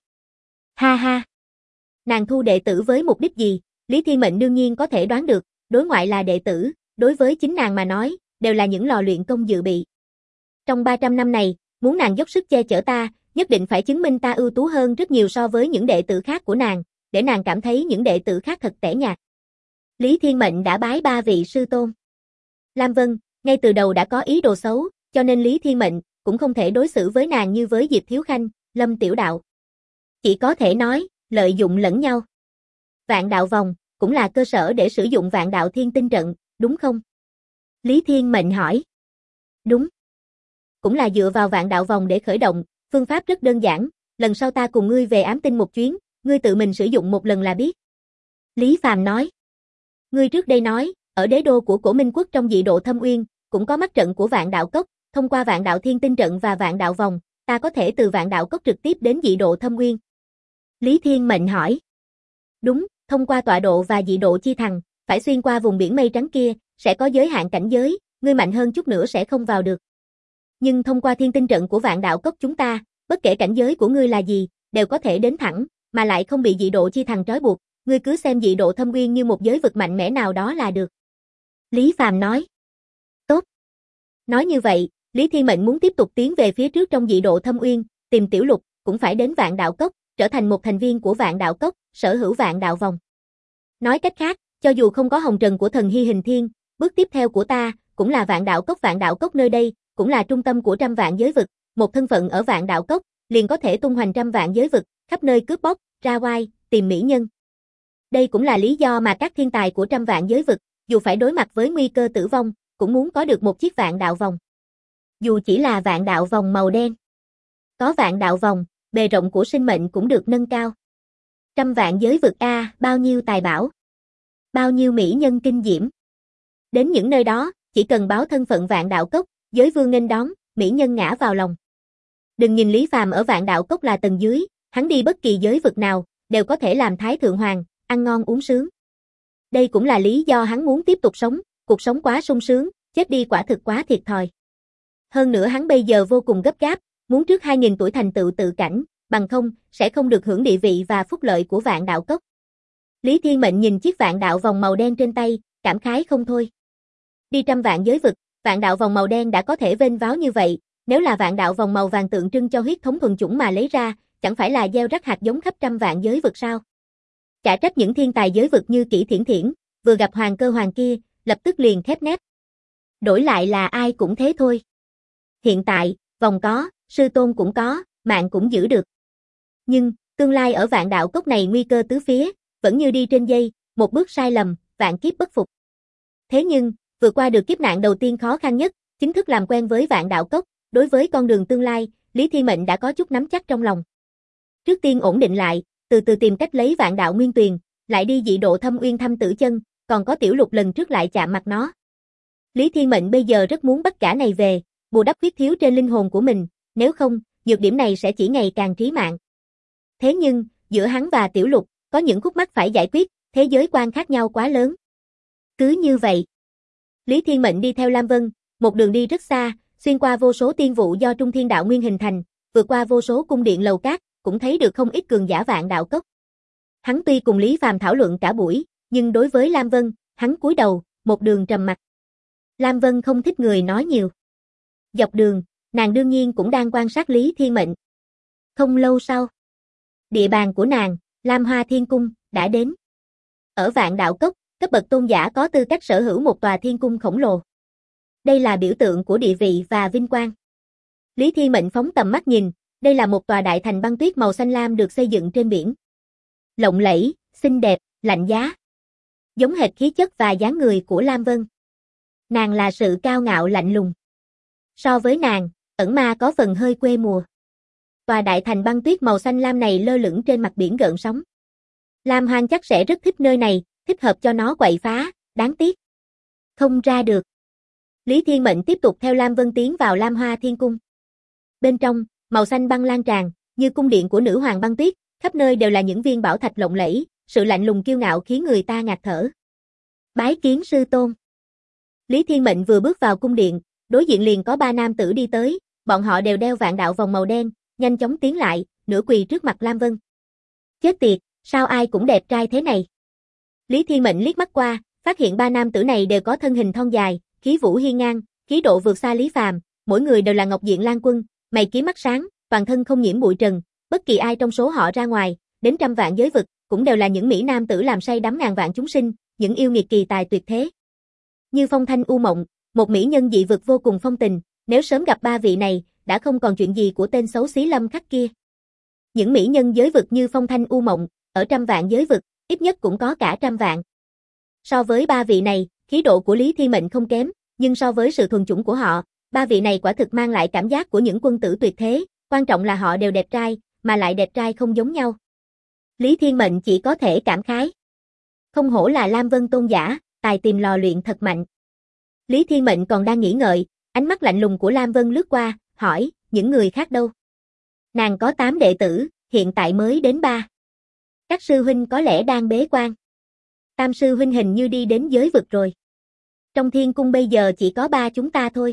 Ha ha. Nàng thu đệ tử với mục đích gì? Lý Thiên Mệnh đương nhiên có thể đoán được, đối ngoại là đệ tử, đối với chính nàng mà nói, đều là những lò luyện công dự bị. Trong 300 năm này, muốn nàng dốc sức che chở ta, nhất định phải chứng minh ta ưu tú hơn rất nhiều so với những đệ tử khác của nàng, để nàng cảm thấy những đệ tử khác thật tẻ nhạt. Lý Thiên Mệnh đã bái 3 vị sư tôn. Lam Vân, ngay từ đầu đã có ý đồ xấu, cho nên Lý Thiên Mệnh cũng không thể đối xử với nàng như với Diệp Thiếu Khanh, Lâm Tiểu Đạo. Chỉ có thể nói, lợi dụng lẫn nhau. Vạn đạo vòng, cũng là cơ sở để sử dụng vạn đạo thiên tinh trận, đúng không? Lý Thiên Mệnh hỏi. Đúng. Cũng là dựa vào vạn đạo vòng để khởi động, phương pháp rất đơn giản, lần sau ta cùng ngươi về ám tinh một chuyến, ngươi tự mình sử dụng một lần là biết. Lý Phàm nói. Ngươi trước đây nói, ở đế đô của Cổ Minh Quốc trong dị độ Thâm Uyên, cũng có mắt trận của vạn đạo cốc, thông qua vạn đạo thiên tinh trận và vạn đạo vòng, ta có thể từ vạn đạo cốc trực tiếp đến dị độ Thâm Uyên. Lý Thiên Mệnh hỏi. Đúng, thông qua tọa độ và dị độ chi thằng, phải xuyên qua vùng biển mây trắng kia, sẽ có giới hạn cảnh giới, ngươi mạnh hơn chút nữa sẽ không vào được. Nhưng thông qua thiên tinh trận của vạn đạo cốc chúng ta, bất kể cảnh giới của ngươi là gì, đều có thể đến thẳng, mà lại không bị dị độ chi thằng trói buộc, ngươi cứ xem dị độ Thâm Uyên như một giới vực mạnh mẽ nào đó là được. Lý Phàm nói. Tốt. Nói như vậy, Lý Thiên Mệnh muốn tiếp tục tiến về phía trước trong dị độ Thâm Uyên, tìm Tiểu Lục, cũng phải đến vạn đạo cốc, trở thành một thành viên của vạn đạo cốc, sở hữu vạn đạo vòng. Nói cách khác, cho dù không có hồng trần của thần Hy Hình Thiên, bước tiếp theo của ta, cũng là vạn đạo cốc nơi đây, cũng là trung tâm của trăm vạn giới vực, một thân phận ở vạn đạo cốc, liền có thể tung hoành trăm vạn giới vực, khắp nơi cướp bóc, ra oai, tìm mỹ nhân. Đây cũng là lý do mà các thiên tài của trăm vạn giới vực, dù phải đối mặt với nguy cơ tử vong, cũng muốn có được một chiếc vạn đạo vòng. Dù chỉ là vạn đạo vòng màu đen. Có vạn đạo vòng, bề rộng của sinh mệnh cũng được nâng cao. Trăm vạn giới vực a, bao nhiêu tài bảo, bao nhiêu mỹ nhân kinh diễm. Đến những nơi đó, chỉ cần báo thân phận vạn đạo cốc, giới vương nghênh đón, mỹ nhân ngã vào lòng. Đừng nhìn Lý Phàm ở vạn đạo cốc là tầng dưới, hắn đi bất kỳ giới vực nào, đều có thể làm thái thượng hoàng, ăn ngon uống sướng. Đây cũng là lý do hắn muốn tiếp tục sống, cuộc sống quá sung sướng, chết đi quả thực quá thiệt thòi. Hơn nữa hắn bây giờ vô cùng gấp gáp, muốn trước 2000 tuổi thành tựu tự cảnh, bằng không, sẽ không được hưởng địa vị và phúc lợi của vạn đạo cốc. Lý Thiên Mệnh nhìn chiếc vạn đạo vòng màu đen trên tay, cảm khái không thôi. Đi trăm vạn giới vực, vạn đạo vòng màu đen đã có thể vênh váo như vậy, nếu là vạn đạo vòng màu vàng tượng trưng cho huyết thống thuần chủng mà lấy ra, chẳng phải là gieo rắc hạt giống khắp trăm vạn giới vực sao? Chả trách những thiên tài giới vực như Kỷ Thiển Thiển, vừa gặp hoàng cơ hoàng kia, lập tức liền khép nép. Đổi lại là ai cũng thế thôi. Hiện tại, vòng có, sư tôn cũng có, mạng cũng giữ được. Nhưng, tương lai ở vạn đạo cốc này nguy cơ tứ phía, vẫn như đi trên dây, một bước sai lầm, vạn kiếp bất phục. Thế nhưng, vượt qua được kiếp nạn đầu tiên khó khăn nhất, chính thức làm quen với vạn đạo cốc, đối với con đường tương lai, Lý Thiên Mệnh đã có chút nắm chắc trong lòng. Trước tiên ổn định lại, từ từ tìm cách lấy vạn đạo nguyên tuyền, lại đi dị độ Thâm Uyên thăm Tử Chân, còn có Tiểu Lục lần trước lại chạm mặt nó. Lý Thiên Mệnh bây giờ rất muốn bắt cả này về, bù đắp khuyết thiếu trên linh hồn của mình, nếu không, nhược điểm này sẽ chỉ ngày càng trí mạng. Thế nhưng, giữa hắn và Tiểu Lục, có những khúc mắc phải giải quyết, thế giới quan khác nhau quá lớn. Cứ như vậy, Lý Thiên Mệnh đi theo Lam Vân, một đường đi rất xa, xuyên qua vô số tiên vụ do Trung Thiên Đạo Nguyên hình thành, vượt qua vô số cung điện lầu cát, cũng thấy được không ít cường giả vạn đạo cốc. Hắn tuy cùng Lý Phàm thảo luận cả buổi, nhưng đối với Lam Vân, hắn cúi đầu, một đường trầm mặc. Lam Vân không thích người nói nhiều. Dọc đường, nàng đương nhiên cũng đang quan sát Lý Thiên Mệnh. Không lâu sau, địa bàn của nàng, Lam Hoa Thiên Cung, đã đến. Ở vạn đạo cốc, cấp bậc tôn giả có tư cách sở hữu một tòa thiên cung khổng lồ. Đây là biểu tượng của địa vị và vinh quang. Lý Thiên Mệnh phóng tầm mắt nhìn, đây là một tòa đại thành băng tuyết màu xanh lam được xây dựng trên biển. Lộng lẫy, xinh đẹp, lạnh giá. Giống hệt khí chất và dáng người của Lam Vân. Nàng là sự cao ngạo lạnh lùng. So với nàng, ẩn ma có phần hơi quê mùa. Tòa đại thành băng tuyết màu xanh lam này lơ lửng trên mặt biển gợn sóng. Lam Hoang chắc sẽ rất thích nơi này, thích hợp cho nó quậy phá, đáng tiếc. Không ra được. Lý Thiên Mệnh tiếp tục theo Lam Vân tiến vào Lam Hoa Thiên Cung. Bên trong, màu xanh băng lan tràn, như cung điện của nữ hoàng băng tuyết, khắp nơi đều là những viên bảo thạch lộng lẫy, sự lạnh lùng kiêu ngạo khiến người ta ngạt thở. Bái kiến sư tôn. Lý Thiên Mệnh vừa bước vào cung điện, đối diện liền có 3 nam tử đi tới, bọn họ đều đeo vạn đạo vòng màu đen, nhanh chóng tiến lại, nửa quỳ trước mặt Lam Vân. Chết tiệt, sao ai cũng đẹp trai thế này? Lý Thiên Mệnh liếc mắt qua, phát hiện ba nam tử này đều có thân hình thon dài, khí vũ hiên ngang, khí độ vượt xa Lý Phàm, mỗi người đều là Ngọc Diện Lan Quân, mày kiếm mắt sáng, toàn thân không nhiễm bụi trần, bất kỳ ai trong số họ ra ngoài, đến trăm vạn giới vực, cũng đều là những mỹ nam tử làm say đắm ngàn vạn chúng sinh, những yêu nghiệt kỳ tài tuyệt thế. Như Phong Thanh U Mộng, một mỹ nhân dị vực vô cùng phong tình, nếu sớm gặp ba vị này, đã không còn chuyện gì của tên xấu xí Lâm Khắc kia. Những mỹ nhân giới vực như Phong Thanh U Mộng, ở trăm vạn giới vực, ít nhất cũng có cả trăm vạn. So với ba vị này, khí độ của Lý Thiên Mệnh không kém, nhưng so với sự thuần chủng của họ, ba vị này quả thực mang lại cảm giác của những quân tử tuyệt thế, quan trọng là họ đều đẹp trai, mà lại đẹp trai không giống nhau. Lý Thiên Mệnh chỉ có thể cảm khái. Không hổ là Lam Vân tôn giả, tài tìm lò luyện thật mạnh. Lý Thiên Mệnh còn đang nghĩ ngợi, ánh mắt lạnh lùng của Lam Vân lướt qua, hỏi, những người khác đâu? Nàng có 8 đệ tử, hiện tại mới đến 3. Các sư huynh có lẽ đang bế quan. Tam sư huynh hình như đi đến giới vực rồi. Trong thiên cung bây giờ chỉ có 3 chúng ta thôi.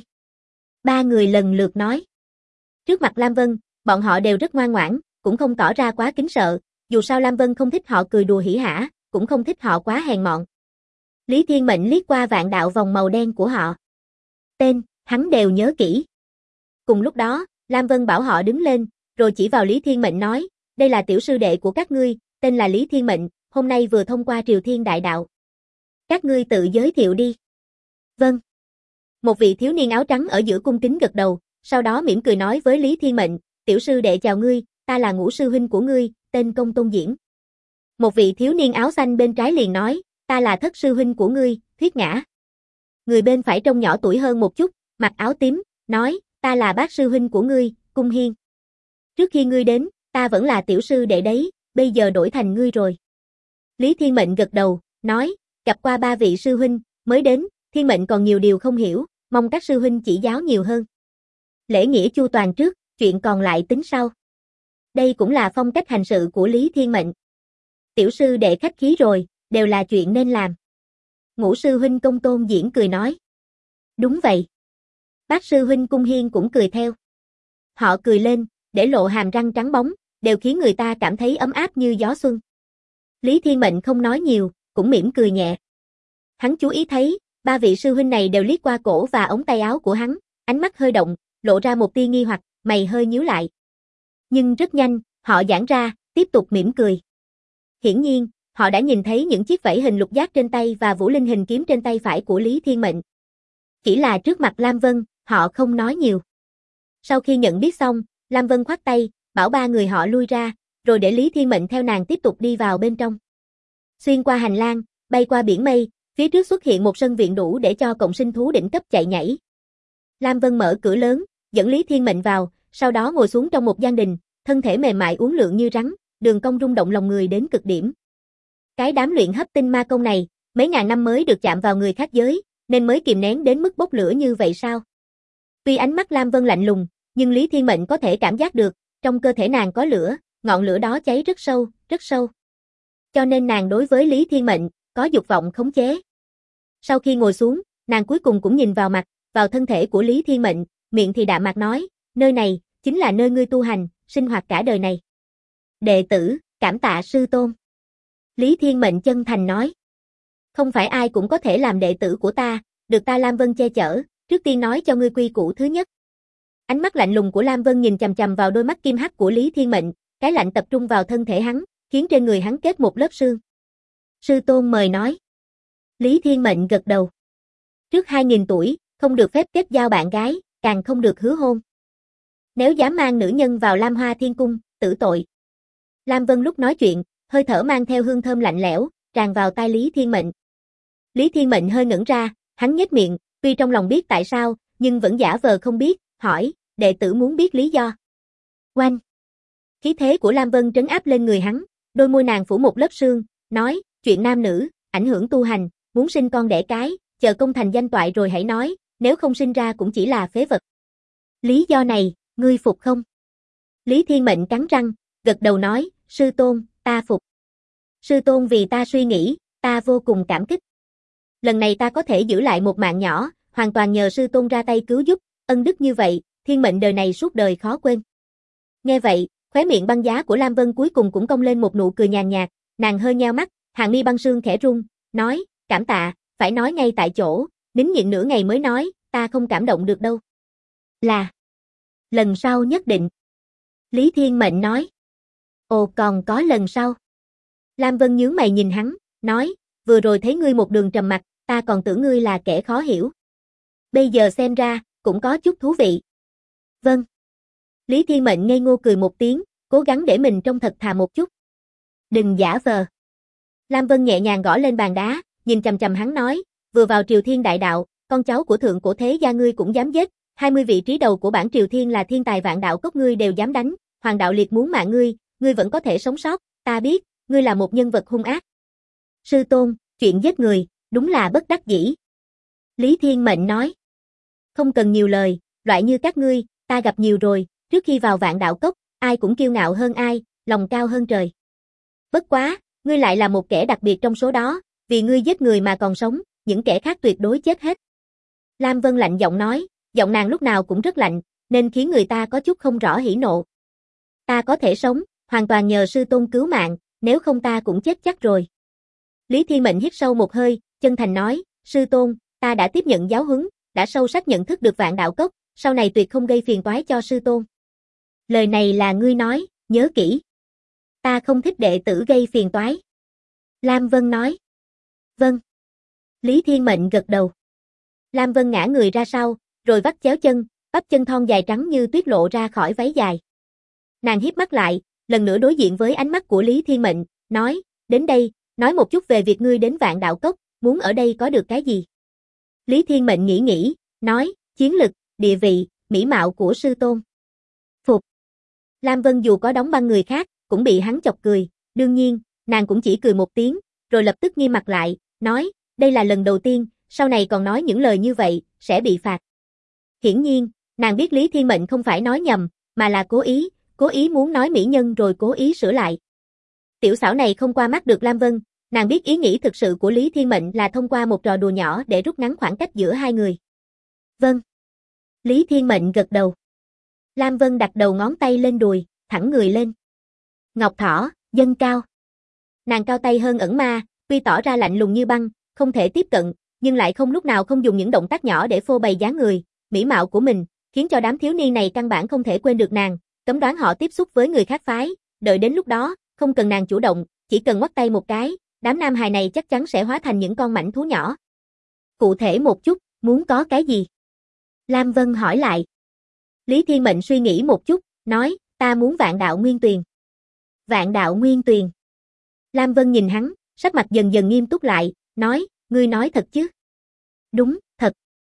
3 người lần lượt nói. Trước mặt Lam Vân, bọn họ đều rất ngoan ngoãn, cũng không tỏ ra quá kính sợ, dù sao Lam Vân không thích họ cười đùa hỉ hả, cũng không thích họ quá hèn mọn. Lý Thiên Mệnh liếc qua vạn đạo vòng màu đen của họ. Tên, hắn đều nhớ kỹ. Cùng lúc đó, Lam Vân bảo họ đứng lên, rồi chỉ vào Lý Thiên Mệnh nói, đây là tiểu sư đệ của các ngươi, tên là Lý Thiên Mệnh, hôm nay vừa thông qua Triều Thiên Đại Đạo. Các ngươi tự giới thiệu đi. Vâng. Một vị thiếu niên áo trắng ở giữa cung kính gật đầu, sau đó mỉm cười nói với Lý Thiên Mệnh, tiểu sư đệ chào ngươi, ta là Ngũ sư huynh của ngươi, tên Công Tôn Diễn. Một vị thiếu niên áo xanh bên trái liền nói, ta là Thất sư huynh của ngươi, Thuyết Ngã. Người bên phải trông nhỏ tuổi hơn một chút, mặc áo tím, nói, ta là Bát sư huynh của ngươi, Cung Hiên. Trước khi ngươi đến, ta vẫn là tiểu sư đệ đấy, bây giờ đổi thành ngươi rồi. Lý Thiên Mệnh gật đầu, nói, gặp qua 3 vị sư huynh, mới đến, Thiên Mệnh còn nhiều điều không hiểu, mong các sư huynh chỉ giáo nhiều hơn. Lễ nghĩa chu toàn trước, chuyện còn lại tính sau. Đây cũng là phong cách hành sự của Lý Thiên Mệnh. Tiểu sư đệ khách khí rồi, đều là chuyện nên làm. Ngũ sư huynh Công Tôn Diễn cười nói. Đúng vậy. Bát sư huynh Cung Hiên cũng cười theo. Họ cười lên, để lộ hàm răng trắng bóng, đều khiến người ta cảm thấy ấm áp như gió xuân. Lý Thiên Mệnh không nói nhiều, cũng mỉm cười nhẹ. Hắn chú ý thấy, 3 vị sư huynh này đều liếc qua cổ và ống tay áo của hắn, ánh mắt hơi động, lộ ra một tia nghi hoặc, mày hơi nhíu lại. Nhưng rất nhanh, họ giãn ra, tiếp tục mỉm cười. Hiển nhiên, họ đã nhìn thấy những chiếc vảy hình lục giác trên tay và vũ linh hình kiếm trên tay phải của Lý Thiên Mệnh. Chỉ là trước mặt Lam Vân, họ không nói nhiều. Sau khi nhận biết xong, Lam Vân khoát tay, bảo 3 người họ lui ra, rồi để Lý Thiên Mệnh theo nàng tiếp tục đi vào bên trong. Xuyên qua hành lang, bay qua biển mây, phía trước xuất hiện một sân viện đủ để cho cộng sinh thú đỉnh cấp chạy nhảy. Lam Vân mở cửa lớn, dẫn Lý Thiên Mệnh vào, sau đó ngồi xuống trong một gian đình, thân thể mềm mại uốn lượn như rắn, đường cong rung động lòng người đến cực điểm. Cái đám luyện hấp tinh ma công này, mấy ngàn năm mới được chạm vào người khác giới, nên mới kìm nén đến mức bốc lửa như vậy sao? Tuy ánh mắt Lam Vân lạnh lùng, nhưng Lý Thiên Mệnh có thể cảm giác được, trong cơ thể nàng có lửa, ngọn lửa đó cháy rất sâu, rất sâu. Cho nên nàng đối với Lý Thiên Mệnh, có dục vọng khống chế. Sau khi ngồi xuống, nàng cuối cùng cũng nhìn vào mặt, vào thân thể của Lý Thiên Mệnh, miệng thì đạm mạc nói, nơi này, chính là nơi ngươi tu hành, sinh hoạt cả đời này. Đệ tử, cảm tạ sư tôn. Lý Thiên Mệnh chân thành nói. Không phải ai cũng có thể làm đệ tử của ta, được ta Lam Vân che chở, trước tiên nói cho ngươi quy củ thứ nhất. Ánh mắt lạnh lùng của Lam Vân nhìn chằm chằm vào đôi mắt kim hắc của Lý Thiên Mệnh, cái lạnh tập trung vào thân thể hắn, khiến trên người hắn kết một lớp sương. Sư tôn mời nói. Lý Thiên Mệnh gật đầu. Trước 2000 tuổi, không được phép kết giao bạn gái, càng không được hứa hôn. Nếu dám mang nữ nhân vào Lam Hoa Thiên Cung, tử tội. Lam Vân lúc nói chuyện, hơi thở mang theo hương thơm lạnh lẽo, tràn vào tai Lý Thiên Mệnh. Lý Thiên Mệnh hơi ngẩn ra, hắn nhếch miệng, tuy trong lòng biết tại sao, nhưng vẫn giả vờ không biết, hỏi, đệ tử muốn biết lý do. Oanh! Khí thế của Lam Vân trấn áp lên người hắn, đôi môi nàng phủ một lớp sương, nói, chuyện nam nữ, ảnh hưởng tu hành, muốn sinh con đẻ cái, chờ công thành danh toại rồi hãy nói, nếu không sinh ra cũng chỉ là phế vật. Lý do này, ngươi phục không? Lý Thiên Mệnh cắn răng, gật đầu nói, sư tôn, ta phục. Sư tôn vì ta suy nghĩ, ta vô cùng cảm kích. Lần này ta có thể giữ lại một mạng nhỏ, hoàn toàn nhờ sư tôn ra tay cứu giúp, ân đức như vậy, Thiên Mệnh đời này suốt đời khó quên. Nghe vậy, khóe miệng băng giá của Lam Vân cuối cùng cũng cong lên một nụ cười nhàn nhạt, nàng hơi nheo mắt, hàng mi băng sương khẽ rung, nói, cảm tạ, phải nói ngay tại chỗ, nín nhịn nửa ngày mới nói, ta không cảm động được đâu. Là, lần sau nhất định. Lý Thiên Mệnh nói. Ồ, còn có lần sau. Lam Vân nhướng mày nhìn hắn, nói, vừa rồi thấy ngươi một đường trầm mặc, ta còn tưởng ngươi là kẻ khó hiểu. Bây giờ xem ra, cũng có chút thú vị. Vâng. Lý Thiên Mệnh ngây ngô cười một tiếng, cố gắng để mình trông thật thà một chút. Đừng giả vờ. Lam Vân nhẹ nhàng gõ lên bàn đá, nhìn chằm chằm hắn nói, vừa vào Triều Thiên Đại Đạo, con cháu của thượng cổ thế gia ngươi cũng dám giết, 20 vị trí đầu của bản Triều Thiên là thiên tài vạn đạo cốc ngươi đều dám đánh, Hoàng đạo liệt muốn mạng ngươi vẫn có thể sống sót, ta biết, ngươi là một nhân vật hung ác. Sư tôn, chuyện giết người, đúng là bất đắc dĩ. Lý Thiên Mệnh nói. Không cần nhiều lời, loại như các ngươi, ta gặp nhiều rồi, trước khi vào vạn đạo cốc, ai cũng kiêu ngạo hơn ai, lòng cao hơn trời. Bất quá, ngươi lại là một kẻ đặc biệt trong số đó, vì ngươi giết người mà còn sống, những kẻ khác tuyệt đối chết hết. Lam Vân lạnh giọng nói, giọng nàng lúc nào cũng rất lạnh, nên khiến người ta có chút không rõ hỉ nộ. Ta có thể sống, hoàn toàn nhờ sư tôn cứu mạng, nếu không ta cũng chết chắc rồi. Lý Thiên Mệnh hít sâu một hơi, chân thành nói, sư tôn, ta đã tiếp nhận giáo huấn, đã sâu sắc nhận thức được vạn đạo cốc, sau này tuyệt không gây phiền toái cho sư tôn. Lời này là ngươi nói, nhớ kỹ. Ta không thích đệ tử gây phiền toái. Lam Vân nói. Vâng. Lý Thiên Mệnh gật đầu. Lam Vân ngã người ra sau, rồi vắt chéo chân, bắp chân thon dài trắng như tuyết lộ ra khỏi váy dài. Nàng híp mắt lại, lần nữa đối diện với ánh mắt của Lý Thiên Mệnh, nói, đến đây, nói một chút về việc ngươi đến vạn đạo cốc, muốn ở đây có được cái gì? Lý Thiên Mệnh nghĩ, nói, chiến lực, địa vị, mỹ mạo của sư tôn. Phục. Lam Vân dù có đóng băng người khác, cũng bị hắn chọc cười, đương nhiên, nàng cũng chỉ cười một tiếng, rồi lập tức nghiêm mặt lại, nói, đây là lần đầu tiên, sau này còn nói những lời như vậy, sẽ bị phạt. Hiển nhiên, nàng biết Lý Thiên Mệnh không phải nói nhầm, mà là cố ý muốn nói mỹ nhân rồi cố ý sửa lại. Tiểu xảo này không qua mắt được Lam Vân, nàng biết ý nghĩ thực sự của Lý Thiên Mệnh là thông qua một trò đùa nhỏ để rút ngắn khoảng cách giữa hai người. Vâng. Lý Thiên Mệnh gật đầu. Lam Vân đặt đầu ngón tay lên đùi, thẳng người lên. Ngọc Thỏ, dâng cao. Nàng cao tay hơn ẩn ma, tuy tỏ ra lạnh lùng như băng, không thể tiếp cận, nhưng lại không lúc nào không dùng những động tác nhỏ để phô bày dáng người, mỹ mạo của mình, khiến cho đám thiếu niên này căn bản không thể quên được nàng, cấm đoán họ tiếp xúc với người khác phái, đợi đến lúc đó, không cần nàng chủ động, chỉ cần ngoắc tay một cái, đám nam hài này chắc chắn sẽ hóa thành những con mảnh thú nhỏ. Cụ thể một chút, muốn có cái gì? Lam Vân hỏi lại. Lý Thiên Mệnh suy nghĩ một chút, nói, ta muốn vạn đạo nguyên tuyền. Vạn đạo nguyên tuyền. Lam Vân nhìn hắn, sắc mặt dần dần nghiêm túc lại, nói, ngươi nói thật chứ? Đúng, thật.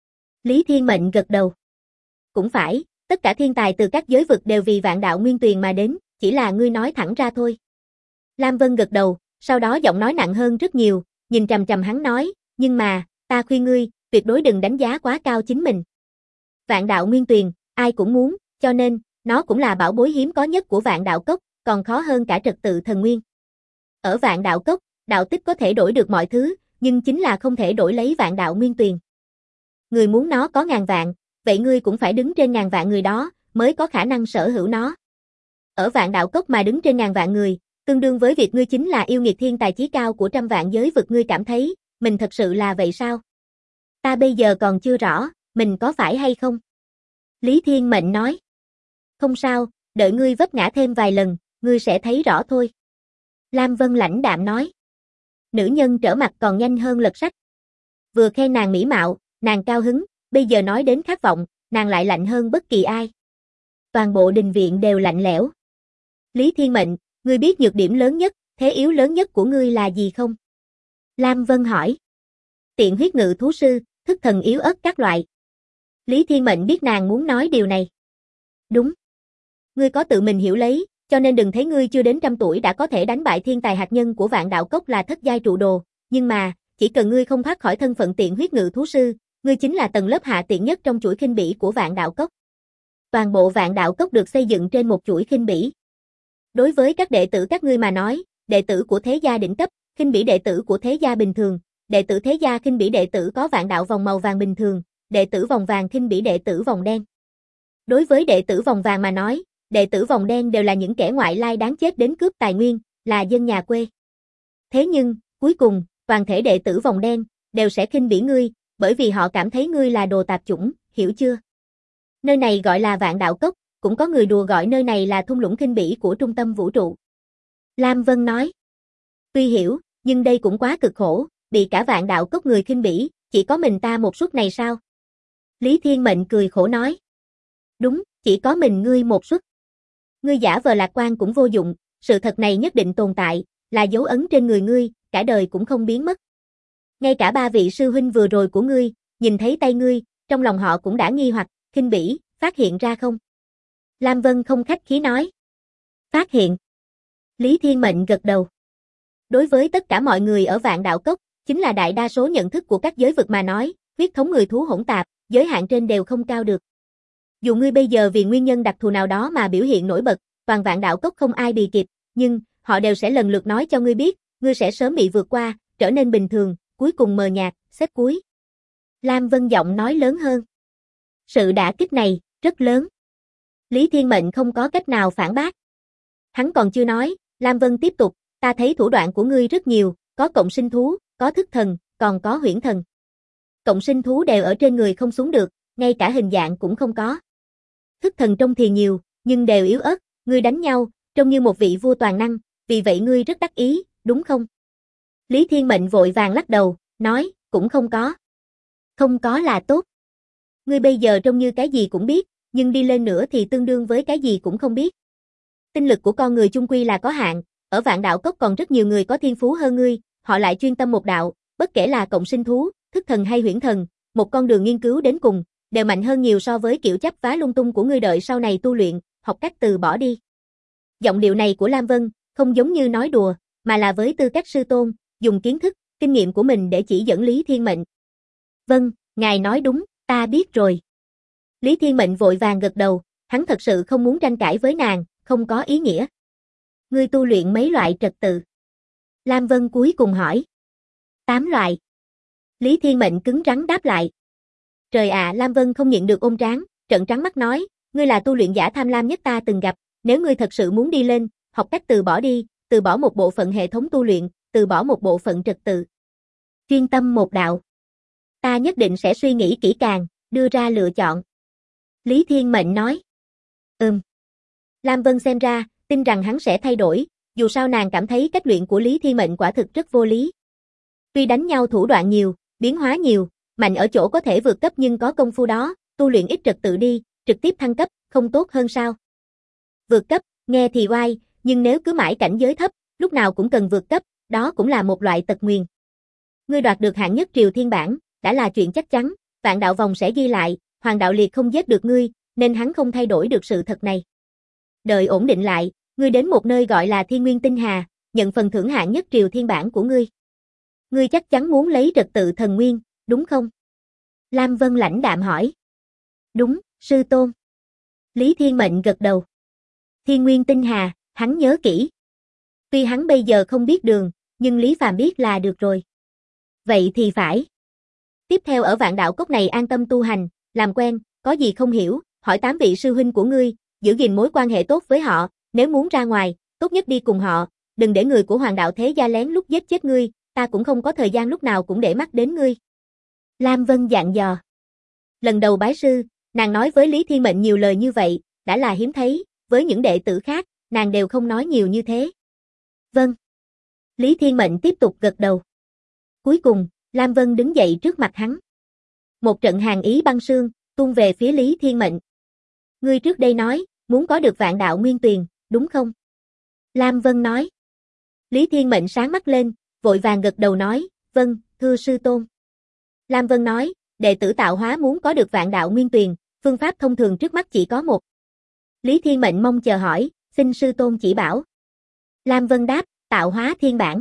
Lý Thiên Mệnh gật đầu. Cũng phải, tất cả thiên tài từ các giới vực đều vì vạn đạo nguyên tuyền mà đến, chỉ là ngươi nói thẳng ra thôi. Lam Vân gật đầu, sau đó giọng nói nặng hơn rất nhiều, nhìn chằm chằm hắn nói, nhưng mà, ta khuyên ngươi, tuyệt đối đừng đánh giá quá cao chính mình. Vạn đạo nguyên tuyền, ai cũng muốn, cho nên, nó cũng là bảo bối hiếm có nhất của vạn đạo cốc, còn khó hơn cả trật tự thần nguyên. Ở vạn đạo cốc, đạo tích có thể đổi được mọi thứ, nhưng chính là không thể đổi lấy vạn đạo nguyên tuyền. Người muốn nó có ngàn vạn, vậy ngươi cũng phải đứng trên ngàn vạn người đó, mới có khả năng sở hữu nó. Ở vạn đạo cốc mà đứng trên ngàn vạn người, tương đương với việc ngươi chính là yêu nghiệt thiên tài chí cao của trăm vạn giới vực, ngươi cảm thấy, mình thật sự là vậy sao? Ta bây giờ còn chưa rõ, mình có phải hay không? Lý Thiên Mệnh nói. Không sao, đợi ngươi vấp ngã thêm vài lần, ngươi sẽ thấy rõ thôi. Lam Vân lãnh đạm nói. Nữ nhân trở mặt còn nhanh hơn lật sách. Vừa khen nàng mỹ mạo, nàng cao hứng, bây giờ nói đến khát vọng, nàng lại lạnh hơn bất kỳ ai. Toàn bộ đình viện đều lạnh lẽo. Lý Thiên Mệnh, ngươi biết nhược điểm lớn nhất, thế yếu lớn nhất của ngươi là gì không? Lam Vân hỏi. Tiện huyết ngự thú sư, thức thần yếu ớt các loại. Lý Thiên Mệnh biết nàng muốn nói điều này. Đúng. Ngươi có tự mình hiểu lấy, cho nên đừng thấy ngươi chưa đến 100 tuổi đã có thể đánh bại thiên tài hạt nhân của vạn đạo cốc là thất giai trụ đồ, nhưng mà, chỉ cần ngươi không thoát khỏi thân phận tiện huyết ngự thú sư, ngươi chính là tầng lớp hạ tiện nhất trong chuỗi khinh bỉ của vạn đạo cốc. Toàn bộ vạn đạo cốc được xây dựng trên một chuỗi khinh bỉ. Đối với các đệ tử các ngươi mà nói, đệ tử của thế gia đỉnh cấp, khinh bỉ đệ tử của thế gia bình thường, đệ tử thế gia khinh bỉ đệ tử có vạn đạo vòng màu vàng bình thường, đệ tử vòng vàng khinh bỉ đệ tử vòng đen. Đối với đệ tử vòng vàng mà nói, đệ tử vòng đen đều là những kẻ ngoại lai đáng chết đến cướp tài nguyên, là dân nhà quê. Thế nhưng, cuối cùng, toàn thể đệ tử vòng đen đều sẽ khinh bỉ ngươi, bởi vì họ cảm thấy ngươi là đồ tạp chủng, hiểu chưa? Nơi này gọi là Vạn Đạo Cốc, cũng có người đùa gọi nơi này là thung lũng khinh bỉ của trung tâm vũ trụ. Lam Vân nói. Tuy hiểu, nhưng đây cũng quá cực khổ, bị cả Vạn Đạo Cốc người khinh bỉ, chỉ có mình ta một suất này sao? Lý Thiên Mệnh cười khổ nói. Đúng, chỉ có mình ngươi một suất. Ngươi giả vờ lạc quan cũng vô dụng, sự thật này nhất định tồn tại, là dấu ấn trên người ngươi, cả đời cũng không biến mất. Ngay cả 3 vị sư huynh vừa rồi của ngươi, nhìn thấy tay ngươi, trong lòng họ cũng đã nghi hoặc, khinh bỉ, phát hiện ra không? Lam Vân không khách khí nói. Phát hiện. Lý Thiên Mệnh gật đầu. Đối với tất cả mọi người ở Vạn Đạo Cốc, chính là đại đa số nhận thức của các giới vực mà nói, huyết thống người thú hỗn tạp, giới hạn trên đều không cao được. Dù ngươi bây giờ vì nguyên nhân đặc thù nào đó mà biểu hiện nổi bật, toàn Vạn Đạo Cốc không ai bì kịp, nhưng họ đều sẽ lần lượt nói cho ngươi biết, ngươi sẽ sớm bị vượt qua, trở nên bình thường, cuối cùng mờ nhạt, xếp cuối. Lam Vân giọng nói lớn hơn. Sự đả kích này, rất lớn. Lý Thiên Mệnh không có cách nào phản bác. Hắn còn chưa nói, Lam Vân tiếp tục, ta thấy thủ đoạn của ngươi rất nhiều, có cộng sinh thú, có thức thần, còn có huyễn thần. Cộng sinh thú đều ở trên người không xuống được, ngay cả hình dạng cũng không có. Thức thần trông thì nhiều, nhưng đều yếu ớt, ngươi đánh nhau, trông như một vị vua toàn năng, vì vậy ngươi rất đắc ý, đúng không? Lý Thiên Mệnh vội vàng lắc đầu, nói, cũng không có. Không có là tốt. Ngươi bây giờ trông như cái gì cũng biết, nhưng đi lên nữa thì tương đương với cái gì cũng không biết. Tinh lực của con người chung quy là có hạn, ở Vạn Đạo Cốc còn rất nhiều người có thiên phú hơn ngươi, họ lại chuyên tâm một đạo, bất kể là cộng sinh thú, thức thần hay huyễn thần, một con đường nghiên cứu đến cùng, đều mạnh hơn nhiều so với kiểu chấp vá lung tung của ngươi đợi sau này tu luyện, học cách từ bỏ đi. Giọng điệu này của Lam Vân, không giống như nói đùa, mà là với tư cách sư tôn, dùng kiến thức, kinh nghiệm của mình để chỉ dẫn Lý Thiên Mệnh. Vâng, ngài nói đúng, ta biết rồi. Lý Thiên Mệnh vội vàng gật đầu, hắn thật sự không muốn tranh cãi với nàng, không có ý nghĩa. Ngươi tu luyện mấy loại trật tự? Lam Vân cuối cùng hỏi. 8 loại. Lý Thiên Mệnh cứng rắn đáp lại. Trời ạ, Lam Vân không nhịn được ôm trán, trợn trắng mắt nói, ngươi là tu luyện giả tham lam nhất ta từng gặp, nếu ngươi thật sự muốn đi lên, học cách từ bỏ đi, từ bỏ một bộ phận hệ thống tu luyện, từ bỏ một bộ phận trật tự. Chuyên tâm một đạo. Ta nhất định sẽ suy nghĩ kỹ càng, đưa ra lựa chọn. Lý Thiên Mệnh nói. Lam Vân xem ra, tin rằng hắn sẽ thay đổi, dù sao nàng cảm thấy cách luyện của Lý Thiên Mệnh quả thực rất vô lý. Tuy đánh nhau thủ đoạn nhiều, biến hóa nhiều, mạnh ở chỗ có thể vượt cấp nhưng có công phu đó, tu luyện ít trật tự đi, trực tiếp thăng cấp, không tốt hơn sao? Vượt cấp, nghe thì oai, nhưng nếu cứ mãi cảnh giới thấp, lúc nào cũng cần vượt cấp, đó cũng là một loại tật nguyền. Ngươi đoạt được hạng nhất Triều Thiên Bảng, đã là chuyện chắc chắn, Vạn Đạo Vòng sẽ ghi lại, Hoàng Đạo Liệt không giết được ngươi, nên hắn không thay đổi được sự thật này. Đợi ổn định lại, ngươi đến một nơi gọi là Thiên Nguyên Tinh Hà, nhận phần thưởng hạng nhất Triều Thiên Bảng của ngươi. Ngươi chắc chắn muốn lấy trật tự thần nguyên, đúng không? Lam Vân lãnh đạm hỏi. Đúng, sư tôn. Lý Thiên Mệnh gật đầu. Thiên Nguyên Tinh Hà, hắn nhớ kỹ. Tuy hắn bây giờ không biết đường, nhưng Lý Phàm biết là được rồi. Vậy thì phải. Tiếp theo ở Vạn Đạo Cốc này an tâm tu hành, làm quen, có gì không hiểu, hỏi 8 vị sư huynh của ngươi, giữ gìn mối quan hệ tốt với họ, nếu muốn ra ngoài, tốt nhất đi cùng họ, đừng để người của Hoàng Đạo Thế Gia lén lút giết chết ngươi, ta cũng không có thời gian lúc nào cũng để mắt đến ngươi. Lam Vân dặn dò. Lần đầu bái sư, nàng nói với Lý Thiên Mệnh nhiều lời như vậy, đã là hiếm thấy, với những đệ tử khác, nàng đều không nói nhiều như thế. Vâng. Lý Thiên Mệnh tiếp tục gật đầu. Cuối cùng, Lam Vân đứng dậy trước mặt hắn. Một trận hàn ý băng sương, tuôn về phía Lý Thiên Mệnh. Ngươi trước đây nói, muốn có được Vạn Đạo Nguyên Tuyền, đúng không? Lam Vân nói. Lý Thiên Mệnh sáng mắt lên, vội vàng gật đầu nói, vâng, thưa sư tôn. Lam Vân nói, đệ tử tạo hóa muốn có được Vạn Đạo Nguyên Tuyền, phương pháp thông thường trước mắt chỉ có một. Lý Thiên Mệnh mong chờ hỏi, xin sư tôn chỉ bảo. Lam Vân đáp, tạo hóa thiên bản.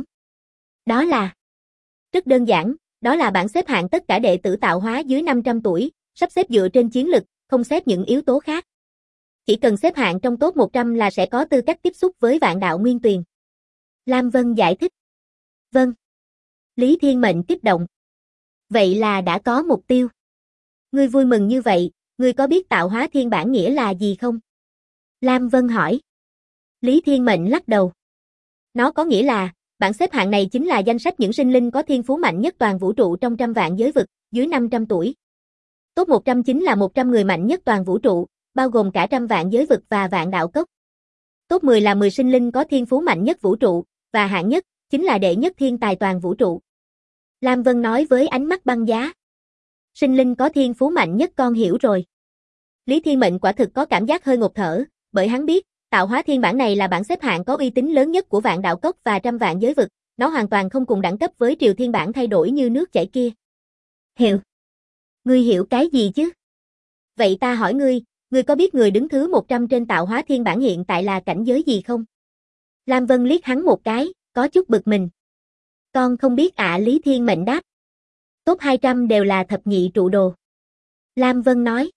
Đó là... Rất đơn giản, đó là bảng xếp hạng tất cả đệ tử tạo hóa dưới 500 tuổi, sắp xếp dựa trên chiến lực, không xếp những yếu tố khác. Chỉ cần xếp hạng trong top 100 là sẽ có tư cách tiếp xúc với Vạn Đạo Nguyên Tuyền. Lam Vân giải thích. Vâng. Lý Thiên Mệnh kích động. Vậy là đã có mục tiêu. Ngươi vui mừng như vậy, ngươi có biết tạo hóa thiên bản nghĩa là gì không? Lam Vân hỏi. Lý Thiên Mệnh lắc đầu. Nó có nghĩa là, bảng xếp hạng này chính là danh sách những sinh linh có thiên phú mạnh nhất toàn vũ trụ trong trăm vạn giới vực, dưới 500 tuổi. Top 100 chính là 100 người mạnh nhất toàn vũ trụ, bao gồm cả trăm vạn giới vực và vạn đạo cốc. Top 10 là 10 sinh linh có thiên phú mạnh nhất vũ trụ, và hạng nhất, chính là đệ nhất thiên tài toàn vũ trụ. Lam Vân nói với ánh mắt băng giá. Sinh linh có thiên phú mạnh nhất con hiểu rồi. Lý Thiên Mệnh quả thực có cảm giác hơi ngột thở, bởi hắn biết, tạo hóa thiên bản này là bảng xếp hạng có uy tín lớn nhất của vạn đạo cốc và trăm vạn giới vực, nó hoàn toàn không cùng đẳng cấp với triều thiên bản thay đổi như nước chảy kia. Hiểu. Ngươi hiểu cái gì chứ? Vậy ta hỏi ngươi có biết người đứng thứ 100 trên tạo hóa thiên bản hiện tại là cảnh giới gì không? Lam Vân liếc hắn một cái, có chút bực mình. Con không biết ạ. Lý Thiên Mệnh đáp. Top 200 đều là thập nhị trụ đồ. Lam Vân nói.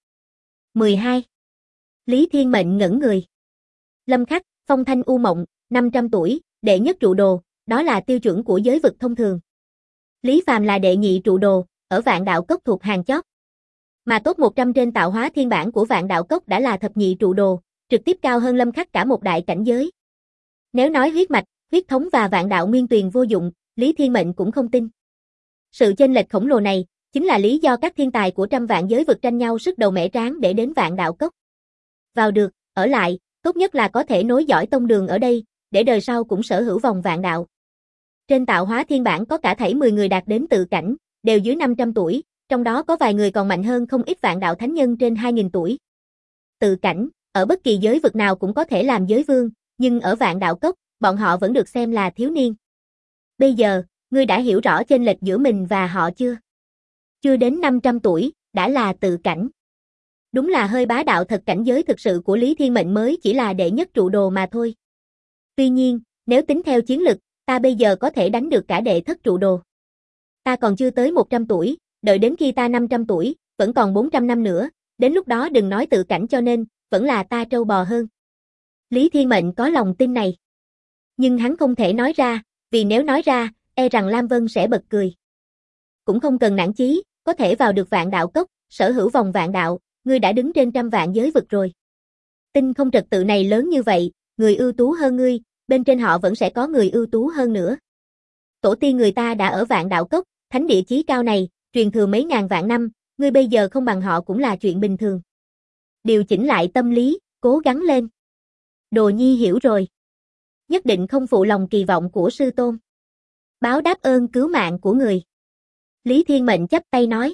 12. Lý Thiên Mệnh ngẩn người. Lâm Khắc, Phong Thanh U Mộng, 500 tuổi, đệ nhất trụ đồ, đó là tiêu chuẩn của giới vực thông thường. Lý Phàm là đệ nhị trụ đồ, ở vạn đạo cốc thuộc hàng chót. Mà top 100 trên tạo hóa thiên bản của vạn đạo cốc đã là thập nhị trụ đồ, trực tiếp cao hơn Lâm Khắc cả một đại cảnh giới. Nếu nói huyết mạch, huyết thống và vạn đạo nguyên tuyền vô dụng, Lý Thiên Mệnh cũng không tin. Sự chênh lệch khổng lồ này, chính là lý do các thiên tài của trăm vạn giới vực tranh nhau sức đầu mẻ trán để đến vạn đạo cốc. Vào được, ở lại, tốt nhất là có thể nối dõi tông đường ở đây, để đời sau cũng sở hữu vòng vạn đạo. Trên tạo hóa thiên bản có cả thảy 10 người đạt đến tự cảnh, đều dưới 500 tuổi, trong đó có vài người còn mạnh hơn không ít vạn đạo thánh nhân trên 2000 tuổi. Tự cảnh, ở bất kỳ giới vực nào cũng có thể làm giới vương, nhưng ở vạn đạo cốc, bọn họ vẫn được xem là thiếu niên. Bây giờ, ngươi đã hiểu rõ chênh lệch giữa mình và họ chưa? Chưa đến 500 tuổi, đã là tự cảnh. Đúng là hơi bá đạo thật. Cảnh giới thực sự của Lý Thiên Mệnh mới chỉ là đệ nhất trụ đồ mà thôi. Tuy nhiên, nếu tính theo chiến lực, ta bây giờ có thể đánh được cả đệ thất trụ đồ. Ta còn chưa tới 100 tuổi, đợi đến khi ta 500 tuổi, vẫn còn 400 năm nữa, đến lúc đó đừng nói tự cảnh cho nên, vẫn là ta trâu bò hơn. Lý Thiên Mệnh có lòng tin này. Nhưng hắn không thể nói ra, vì nếu nói ra, e rằng Lam Vân sẽ bật cười. Cũng không cần nản chí, có thể vào được vạn đạo cốc, sở hữu vòng vạn đạo, ngươi đã đứng trên trăm vạn giới vực rồi. Tin không trật tự này lớn như vậy, người ưu tú hơn ngươi, bên trên họ vẫn sẽ có người ưu tú hơn nữa. Tổ tiên người ta đã ở vạn đạo cốc, thánh địa chí cao này, truyền thừa mấy ngàn vạn năm, ngươi bây giờ không bằng họ cũng là chuyện bình thường. Điều chỉnh lại tâm lý, cố gắng lên. Đồ nhi hiểu rồi. Nhất định không phụ lòng kỳ vọng của sư tôn. Báo đáp ơn cứu mạng của người. Lý Thiên Mệnh chắp tay nói.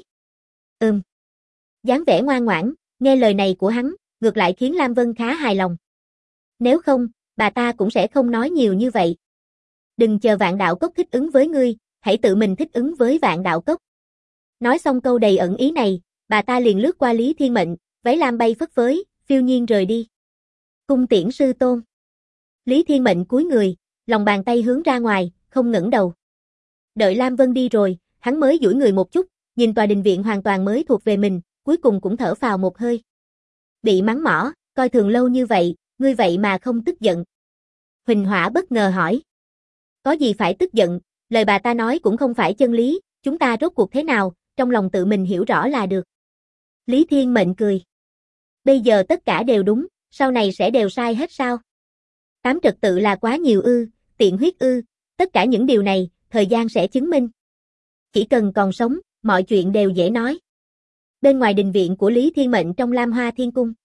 Dáng vẻ ngoan ngoãn, nghe lời này của hắn, ngược lại khiến Lam Vân khá hài lòng. Nếu không, bà ta cũng sẽ không nói nhiều như vậy. Đừng chờ vạn đạo cốc thích ứng với ngươi, hãy tự mình thích ứng với vạn đạo cốc. Nói xong câu đầy ẩn ý này, bà ta liền lướt qua Lý Thiên Mệnh, váy lam bay phất phới, phiêu nhiên rời đi. Cung tiễn sư tôn. Lý Thiên Mệnh cúi người, lòng bàn tay hướng ra ngoài, không ngẩng đầu. Đợi Lam Vân đi rồi, hắn mới duỗi người một chút, nhìn tòa đình viện hoàn toàn mới thuộc về mình, cuối cùng cũng thở phào một hơi. Bị mắng mỏ, coi thường lâu như vậy, ngươi vậy mà không tức giận. Huỳnh Hỏa bất ngờ hỏi. Có gì phải tức giận, lời bà ta nói cũng không phải chân lý, chúng ta rốt cuộc thế nào, trong lòng tự mình hiểu rõ là được. Lý Thiên Mệnh cười. Bây giờ tất cả đều đúng, sau này sẽ đều sai hết sao? Tám trật tự là quá nhiều ư, tiện huyết ư, tất cả những điều này, thời gian sẽ chứng minh. Chỉ cần còn sống, mọi chuyện đều dễ nói. Bên ngoài đình viện của Lý Thiên Mệnh trong Lam Hoa Thiên Cung.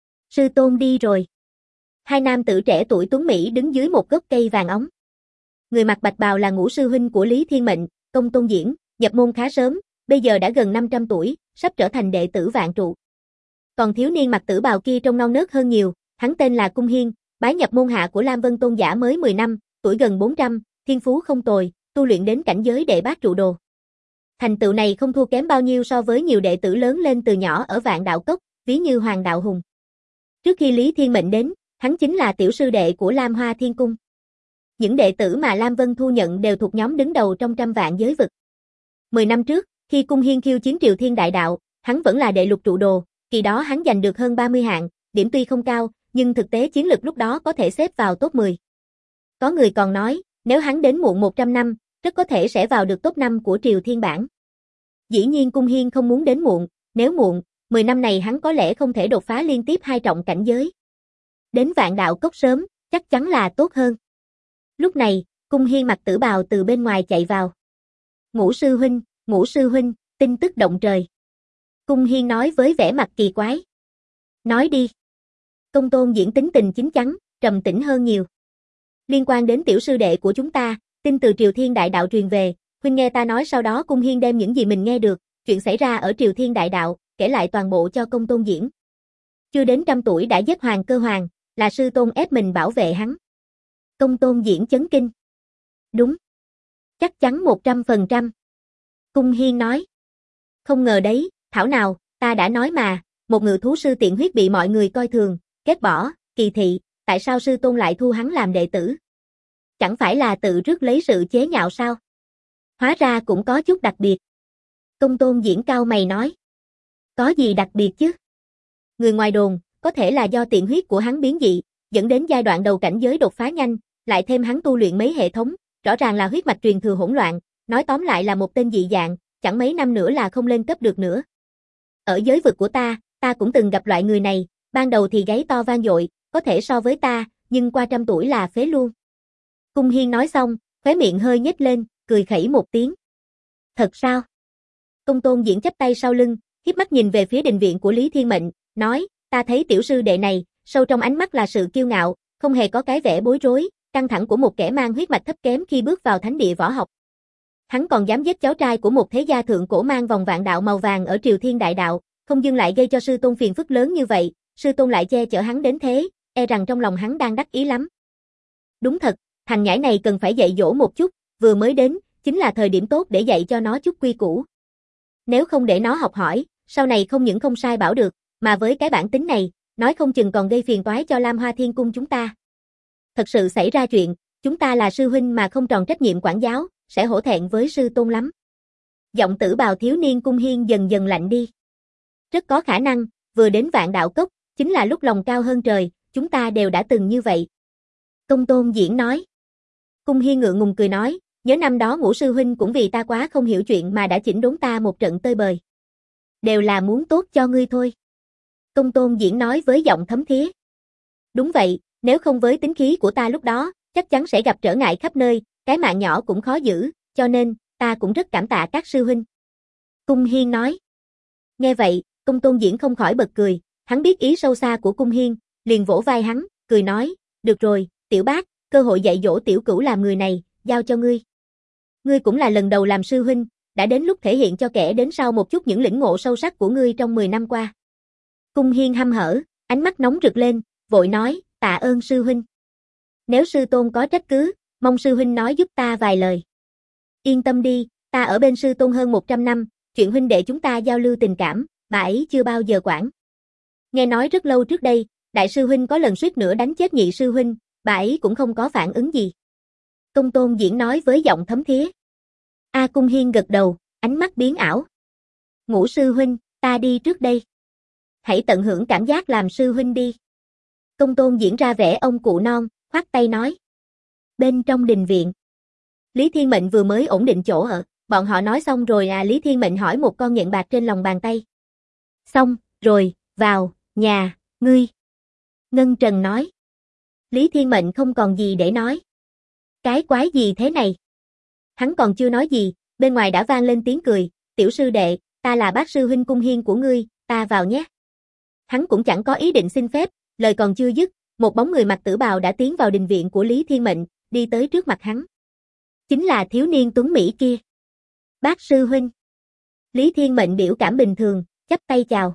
Sư tôn đi rồi. Hai nam tử trẻ tuổi tuấn Mỹ đứng dưới một gốc cây vàng óng. Người mặc bạch bào là ngũ sư huynh của Lý Thiên Mệnh, Công Tôn Diễn, nhập môn khá sớm, bây giờ đã gần 500 tuổi, sắp trở thành đệ tử vạn trụ. Còn thiếu niên mặc tử bào kia trông non nớt hơn nhiều, hắn tên là Cung Hiên, bái nhập môn hạ của Lam Vân Tôn giả mới 10 năm, tuổi gần 400, thiên phú không tồi, tu luyện đến cảnh giới đệ bát trụ đồ. Thành tựu này không thua kém bao nhiêu so với nhiều đệ tử lớn lên từ nhỏ ở vạn đạo cốc, ví như Hoàng Đạo Hùng. Trước khi Lý Thiên Mệnh đến, hắn chính là tiểu sư đệ của Lam Hoa Thiên Cung. Những đệ tử mà Lam Vân thu nhận đều thuộc nhóm đứng đầu trong trăm vạn giới vực. 10 năm trước, khi Cung Hiên khiêu chiến Triều Thiên Đại Đạo, hắn vẫn là đệ lục trụ đồ, kỳ đó hắn giành được hơn 30 hạng, điểm tuy không cao, nhưng thực tế chiến lực lúc đó có thể xếp vào top 10. Có người còn nói, nếu hắn đến muộn 100 năm, rất có thể sẽ vào được top 5 của Triều Thiên bảng. Dĩ nhiên Cung Hiên không muốn đến muộn, nếu muộn, 10 năm này hắn có lẽ không thể đột phá liên tiếp hai trọng cảnh giới. Đến Vạn Đạo Cốc sớm, chắc chắn là tốt hơn. Lúc này, Cung Hiên mặc tử bào từ bên ngoài chạy vào. Ngũ sư huynh, tin tức động trời. Cung Hiên nói với vẻ mặt kỳ quái. Nói đi. Công tôn diễn tính tình chín chắn, trầm tĩnh hơn nhiều. Liên quan đến tiểu sư đệ của chúng ta, tin từ Triều Thiên Đại Đạo truyền về, huynh nghe ta nói. Sau đó Cung Hiên đem những gì mình nghe được, chuyện xảy ra ở Triều Thiên Đại Đạo, kể lại toàn bộ cho công tôn diễn. Chưa đến 100 tuổi đã giết Hoàng Cơ Hoàng, là sư tôn ép mình bảo vệ hắn. Công tôn diễn chấn kinh. Đúng. Chắc chắn 100%. Cung Hiên nói. Không ngờ đấy, thảo nào, ta đã nói mà, một ngự thú sư tiện huyết bị mọi người coi thường, ghét bỏ, kỳ thị, tại sao sư tôn lại thu hắn làm đệ tử? Chẳng phải là tự rước lấy sự chế nhạo sao? Hóa ra cũng có chút đặc biệt. Công tôn diễn cao mày nói. Có gì đặc biệt chứ? Người ngoài đồn, có thể là do tiện huyết của hắn biến dị, dẫn đến giai đoạn đầu cảnh giới đột phá nhanh, lại thêm hắn tu luyện mấy hệ thống, rõ ràng là huyết mạch truyền thừa hỗn loạn, nói tóm lại là một tên dị dạng, chẳng mấy năm nữa là không lên cấp được nữa. Ở giới vực của ta cũng từng gặp loại người này, ban đầu thì gáy to vang dội, có thể so với ta, nhưng qua 100 tuổi là phế luôn. Cung Hiên nói xong, khóe miệng hơi nhếch lên, cười khẩy một tiếng. Thật sao? Công tôn diễn chắp tay sau lưng, hiếp mắt nhìn về phía đình viện của Lý Thiên Mệnh, nói, ta thấy tiểu sư đệ này, sâu trong ánh mắt là sự kiêu ngạo, không hề có cái vẻ bối rối, căng thẳng của một kẻ mang huyết mạch thấp kém khi bước vào thánh địa võ học. Hắn còn dám giết cháu trai của một thế gia thượng cổ mang vòng vạn đạo màu vàng ở Triều Thiên Đại Đạo, không dừng lại gây cho sư tôn phiền phức lớn như vậy, sư tôn lại che chở hắn đến thế, e rằng trong lòng hắn đang đắc ý lắm. Đúng thật, thằng nhãi này cần phải dạy dỗ một chút, vừa mới đến, chính là thời điểm tốt để dạy cho nó chút quy củ. Nếu không để nó học hỏi, sau này không những không sai bảo được, mà với cái bản tính này, nói không chừng còn gây phiền toái cho Lam Hoa Thiên Cung chúng ta. Thật sự xảy ra chuyện, chúng ta là sư huynh mà không tròn trách nhiệm quản giáo, sẽ hổ thẹn với sư tôn lắm. Giọng tử bào thiếu niên Cung Hiên dần dần lạnh đi. Rất có khả năng, vừa đến Vạn Đạo Cốc, chính là lúc lòng cao hơn trời, chúng ta đều đã từng như vậy. Công tôn diễn nói. Cung Hiên ngượng ngùng cười nói, nhớ năm đó Ngũ sư huynh cũng vì ta quá không hiểu chuyện mà đã chỉnh đốn ta một trận tơi bời. Đều là muốn tốt cho ngươi thôi. Công tôn diễn nói với giọng thấm thía. Đúng vậy, nếu không với tính khí của ta lúc đó, chắc chắn sẽ gặp trở ngại khắp nơi, cái mạng nhỏ cũng khó giữ, cho nên, ta cũng rất cảm tạ các sư huynh. Cung Hiên nói. Nghe vậy, công tôn diễn không khỏi bật cười, hắn biết ý sâu xa của Cung Hiên, liền vỗ vai hắn, cười nói, được rồi, tiểu bác, cơ hội dạy dỗ tiểu cửu làm người này, giao cho ngươi. Ngươi cũng là lần đầu làm sư huynh, đã đến lúc thể hiện cho kẻ đến sau một chút những lĩnh ngộ sâu sắc của ngươi trong 10 năm qua. Cung Hiên hăm hở, ánh mắt nóng rực lên, vội nói, tạ ơn sư huynh. Nếu sư tôn có trách cứ, mong sư huynh nói giúp ta vài lời. Yên tâm đi, ta ở bên sư tôn hơn 100 năm, chuyện huynh đệ chúng ta giao lưu tình cảm, bà ấy chưa bao giờ quản. Nghe nói rất lâu trước đây, đại sư huynh có lần suýt nữa đánh chết nhị sư huynh, bà ấy cũng không có phản ứng gì. Công tôn diễn nói với giọng thấm thía. Cung Hiên gật đầu, ánh mắt biến ảo. Ngũ sư huynh, ta đi trước đây. Hãy tận hưởng cảm giác làm sư huynh đi. Công tôn diễn ra vẻ ông cụ non, khoát tay nói. Bên trong đình viện, Lý Thiên Mệnh vừa mới ổn định chỗ ở, bọn họ nói xong rồi Lý Thiên Mệnh hỏi một con nhện bạc trên lòng bàn tay. Xong, rồi, vào, nhà, ngươi. Ngân Trần nói. Lý Thiên Mệnh không còn gì để nói. Cái quái gì thế này? Hắn còn chưa nói gì, bên ngoài đã vang lên tiếng cười, tiểu sư đệ, ta là bác sư huynh Cung Hiên của ngươi, ta vào nhé. Hắn cũng chẳng có ý định xin phép, lời còn chưa dứt, một bóng người mặc tử bào đã tiến vào đình viện của Lý Thiên Mệnh, đi tới trước mặt hắn. Chính là thiếu niên tuấn Mỹ kia. Bác sư huynh. Lý Thiên Mệnh biểu cảm bình thường, chắp tay chào.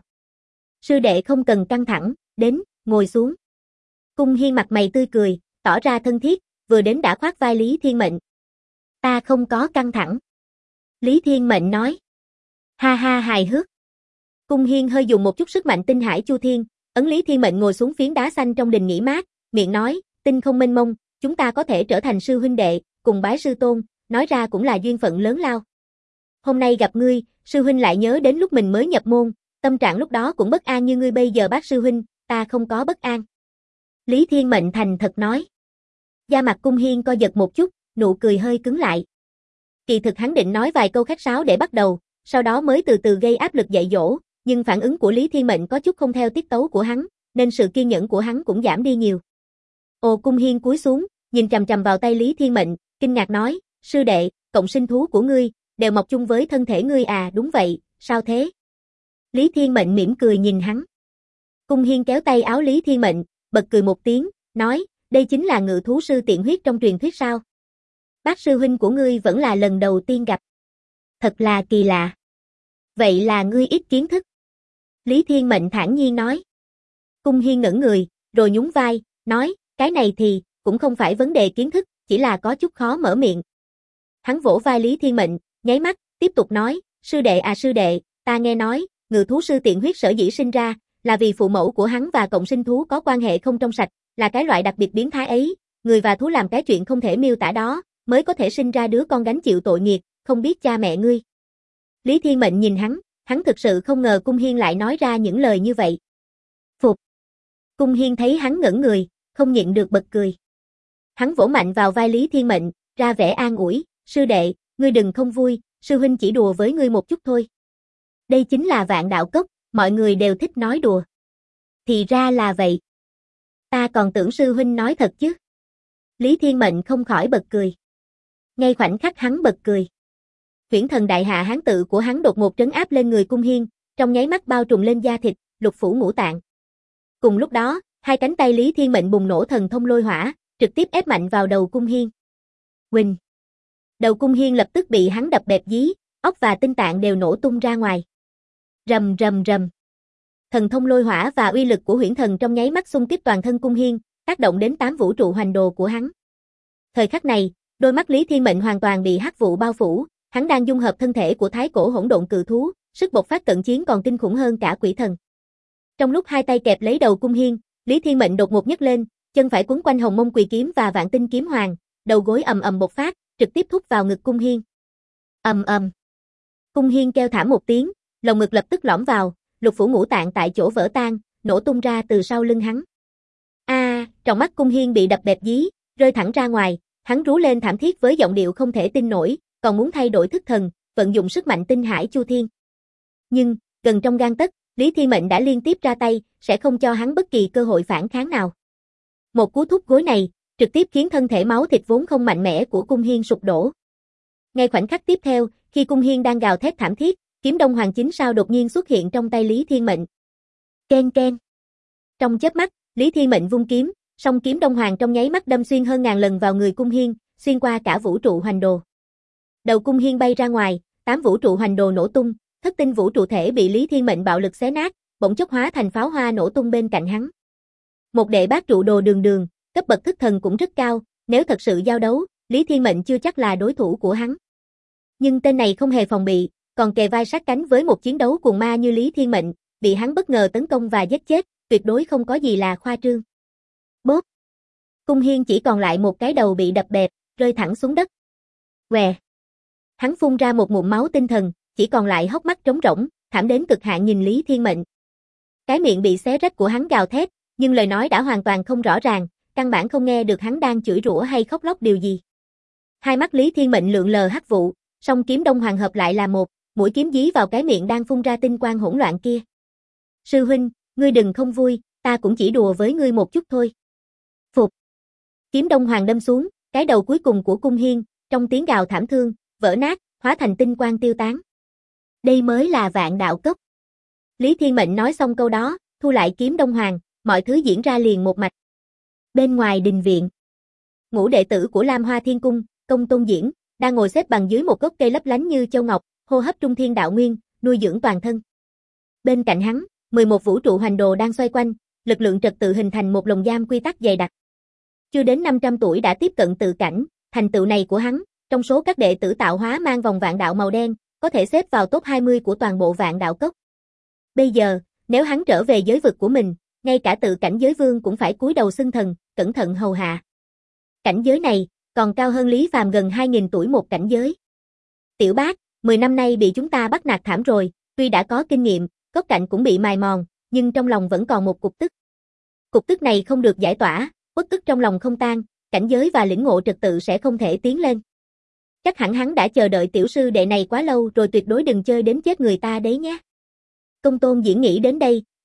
Sư đệ không cần căng thẳng, đến, ngồi xuống. Cung Hiên mặt mày tươi cười, tỏ ra thân thiết, vừa đến đã khoác vai Lý Thiên Mệnh. Ta không có căng thẳng. Lý Thiên Mệnh nói. Ha ha hài hước. Cung Hiên hơi dùng một chút sức mạnh tinh hải chu thiên, ấn Lý Thiên Mệnh ngồi xuống phiến đá xanh trong đình nghỉ mát, miệng nói, tinh không mênh mông, chúng ta có thể trở thành sư huynh đệ, cùng bái sư tôn, nói ra cũng là duyên phận lớn lao. Hôm nay gặp ngươi, sư huynh lại nhớ đến lúc mình mới nhập môn, tâm trạng lúc đó cũng bất an như ngươi bây giờ bác sư huynh, ta không có bất an. Lý Thiên Mệnh thành thật nói. Da mặt Cung Hiên co giật một chút, nụ cười hơi cứng lại. Kỳ thực hắn định nói vài câu khách sáo để bắt đầu, sau đó mới từ từ gây áp lực dạy dỗ, nhưng phản ứng của Lý Thiên Mệnh có chút không theo tiết tấu của hắn, nên sự kiên nhẫn của hắn cũng giảm đi nhiều. Ồ, Cung Hiên cúi xuống, nhìn chằm chằm vào tay Lý Thiên Mệnh, kinh ngạc nói, sư đệ, cộng sinh thú của ngươi, đều mọc chung với thân thể ngươi à? Đúng vậy, sao thế? Lý Thiên Mệnh mỉm cười nhìn hắn. Cung Hiên kéo tay áo Lý Thiên Mệnh, bật cười một tiếng, nói, đây chính là ngự thú sư tiện huyết trong truyền thuyết sao? Bác sư huynh của ngươi vẫn là lần đầu tiên gặp. Thật là kỳ lạ. Vậy là ngươi ít kiến thức. Lý Thiên Mệnh thản nhiên nói. Cung Hiên ngẩn người, rồi nhún vai, nói, cái này thì, cũng không phải vấn đề kiến thức, chỉ là có chút khó mở miệng. Hắn vỗ vai Lý Thiên Mệnh, nháy mắt, tiếp tục nói, sư đệ à sư đệ, ta nghe nói, ngự thú sư tiện huyết sở dĩ sinh ra, là vì phụ mẫu của hắn và cộng sinh thú có quan hệ không trong sạch, là cái loại đặc biệt biến thái ấy, người và thú làm cái chuyện không thể miêu tả đó, mới có thể sinh ra đứa con gánh chịu tội nghiệt, không biết cha mẹ ngươi. Lý Thiên Mệnh nhìn hắn thực sự không ngờ Cung Hiên lại nói ra những lời như vậy. Phục. Cung Hiên thấy hắn ngẩn người, không nhịn được bật cười. Hắn vỗ mạnh vào vai Lý Thiên Mệnh, ra vẻ an ủi, sư đệ, ngươi đừng không vui, sư huynh chỉ đùa với ngươi một chút thôi. Đây chính là Vạn Đạo Cốc, mọi người đều thích nói đùa. Thì ra là vậy. Ta còn tưởng sư huynh nói thật chứ. Lý Thiên Mệnh không khỏi bật cười. Ngay khoảnh khắc hắn bật cười, Huyễn Thần Đại Hạ Hán tự của hắn đột ngột trấn áp lên người Cung Hiên, trong nháy mắt bao trùm lên da thịt, lục phủ ngũ tạng. Cùng lúc đó, hai cánh tay Lý Thiên Mệnh bùng nổ thần thông lôi hỏa, trực tiếp ép mạnh vào đầu Cung Hiên. Huỳnh. Đầu Cung Hiên lập tức bị hắn đập bẹp dí, óc và tinh tạng đều nổ tung ra ngoài. Rầm rầm rầm. Thần thông lôi hỏa và uy lực của Huyễn Thần trong nháy mắt xung kích toàn thân Cung Hiên, tác động đến 8 vũ trụ hoành đồ của hắn. Thời khắc này, đôi mắt Lý Thiên Mệnh hoàn toàn bị hắc vụ bao phủ, hắn đang dung hợp thân thể của thái cổ hỗn độn cự thú, sức bộc phát cận chiến còn kinh khủng hơn cả quỷ thần. Trong lúc hai tay kẹp lấy đầu Cung Hiên, Lý Thiên Mệnh đột ngột nhấc lên, chân phải quấn quanh Hồng Mông Quỳ kiếm và Vạn Tinh kiếm hoàng, đầu gối ầm ầm bộc phát, trực tiếp thúc vào ngực Cung Hiên. Ầm ầm. Cung Hiên kêu thảm một tiếng, lồng ngực lập tức lõm vào, lục phủ ngũ tạng tại chỗ vỡ tan, nổ tung ra từ sau lưng hắn. Trong mắt Cung Hiên bị đập bẹp dí, rơi thẳng ra ngoài, hắn rú lên thảm thiết với giọng điệu không thể tin nổi, còn muốn thay đổi thức thần, vận dụng sức mạnh tinh hải chu thiên. Nhưng, gần trong gang tấc, Lý Thiên Mệnh đã liên tiếp ra tay, sẽ không cho hắn bất kỳ cơ hội phản kháng nào. Một cú thúc gối này, trực tiếp khiến thân thể máu thịt vốn không mạnh mẽ của Cung Hiên sụp đổ. Ngay khoảnh khắc tiếp theo, khi Cung Hiên đang gào thét thảm thiết, kiếm Đông Hoàng chính sao đột nhiên xuất hiện trong tay Lý Thiên Mệnh. Ken ken. Trong chớp mắt, Lý Thiên Mệnh vung kiếm, song kiếm Đông Hoàng trong nháy mắt đâm xuyên hơn ngàn lần vào người Cung Hiên, xuyên qua cả vũ trụ hoành đồ. Đầu Cung Hiên bay ra ngoài, 8 vũ trụ hoành đồ nổ tung, thất tinh vũ trụ thể bị Lý Thiên Mệnh bạo lực xé nát, bỗng chốc hóa thành pháo hoa nổ tung bên cạnh hắn. Một đệ bát trụ đồ đường đường, cấp bậc thức thần cũng rất cao, nếu thật sự giao đấu, Lý Thiên Mệnh chưa chắc là đối thủ của hắn. Nhưng tên này không hề phòng bị, còn kề vai sát cánh với một chiến đấu cuồng ma như Lý Thiên Mệnh, bị hắn bất ngờ tấn công và giết chết, tuyệt đối không có gì là khoa trương. Bốp. Cung Hiên chỉ còn lại một cái đầu bị đập bẹp, rơi thẳng xuống đất. Què. Hắn phun ra một ngụm máu tinh thần, chỉ còn lại hốc mắt trống rỗng, thảm đến cực hạn nhìn Lý Thiên Mệnh. Cái miệng bị xé rách của hắn gào thét, nhưng lời nói đã hoàn toàn không rõ ràng, căn bản không nghe được hắn đang chửi rủa hay khóc lóc điều gì. Hai mắt Lý Thiên Mệnh lượn lờ hắc vụ, song kiếm Đông Hoàng hợp lại là một, mũi kiếm dí vào cái miệng đang phun ra tinh quang hỗn loạn kia. Sư huynh, ngươi đừng không vui, ta cũng chỉ đùa với ngươi một chút thôi. Phục. Kiếm Đông Hoàng đâm xuống, cái đầu cuối cùng của Cung Hiên, trong tiếng gào thảm thương, vỡ nát, hóa thành tinh quang tiêu tán. Đây mới là Vạn Đạo Cốc. Lý Thiên Mệnh nói xong câu đó, thu lại kiếm Đông Hoàng, mọi thứ diễn ra liền một mạch. Bên ngoài đình viện, ngũ đệ tử của Lam Hoa Thiên Cung, Công Tôn Diễn, đang ngồi xếp bằng dưới một gốc cây lấp lánh như châu ngọc, hô hấp trung thiên đạo nguyên, nuôi dưỡng toàn thân. Bên cạnh hắn, 11 vũ trụ hoành đồ đang xoay quanh, lực lượng trật tự hình thành một lồng giam quy tắc dày đặc. Chưa đến 500 tuổi đã tiếp cận tự cảnh, thành tựu này của hắn, trong số các đệ tử tạo hóa mang vòng vạn đạo màu đen, có thể xếp vào top 20 của toàn bộ Vạn Đạo Cốc. Bây giờ, nếu hắn trở về giới vực của mình, ngay cả tự cảnh giới vương cũng phải cúi đầu xưng thần, cẩn thận hầu hạ. Cảnh giới này, còn cao hơn Lý Phàm gần 2000 tuổi một cảnh giới. Tiểu Bác, 10 năm nay bị chúng ta bắt nạt thảm rồi, tuy đã có kinh nghiệm, góc cạnh cũng bị mài mòn, nhưng trong lòng vẫn còn một cục tức. Cục tức này không được giải tỏa, uất ức trong lòng không tan, cảnh giới và lĩnh ngộ trật tự sẽ không thể tiến lên. Chắc hẳn hắn đã chờ đợi tiểu sư đệ này quá lâu rồi, tuyệt đối đừng chơi đến chết người ta đấy nhé. Công Tôn Diễn nghĩ đến đây,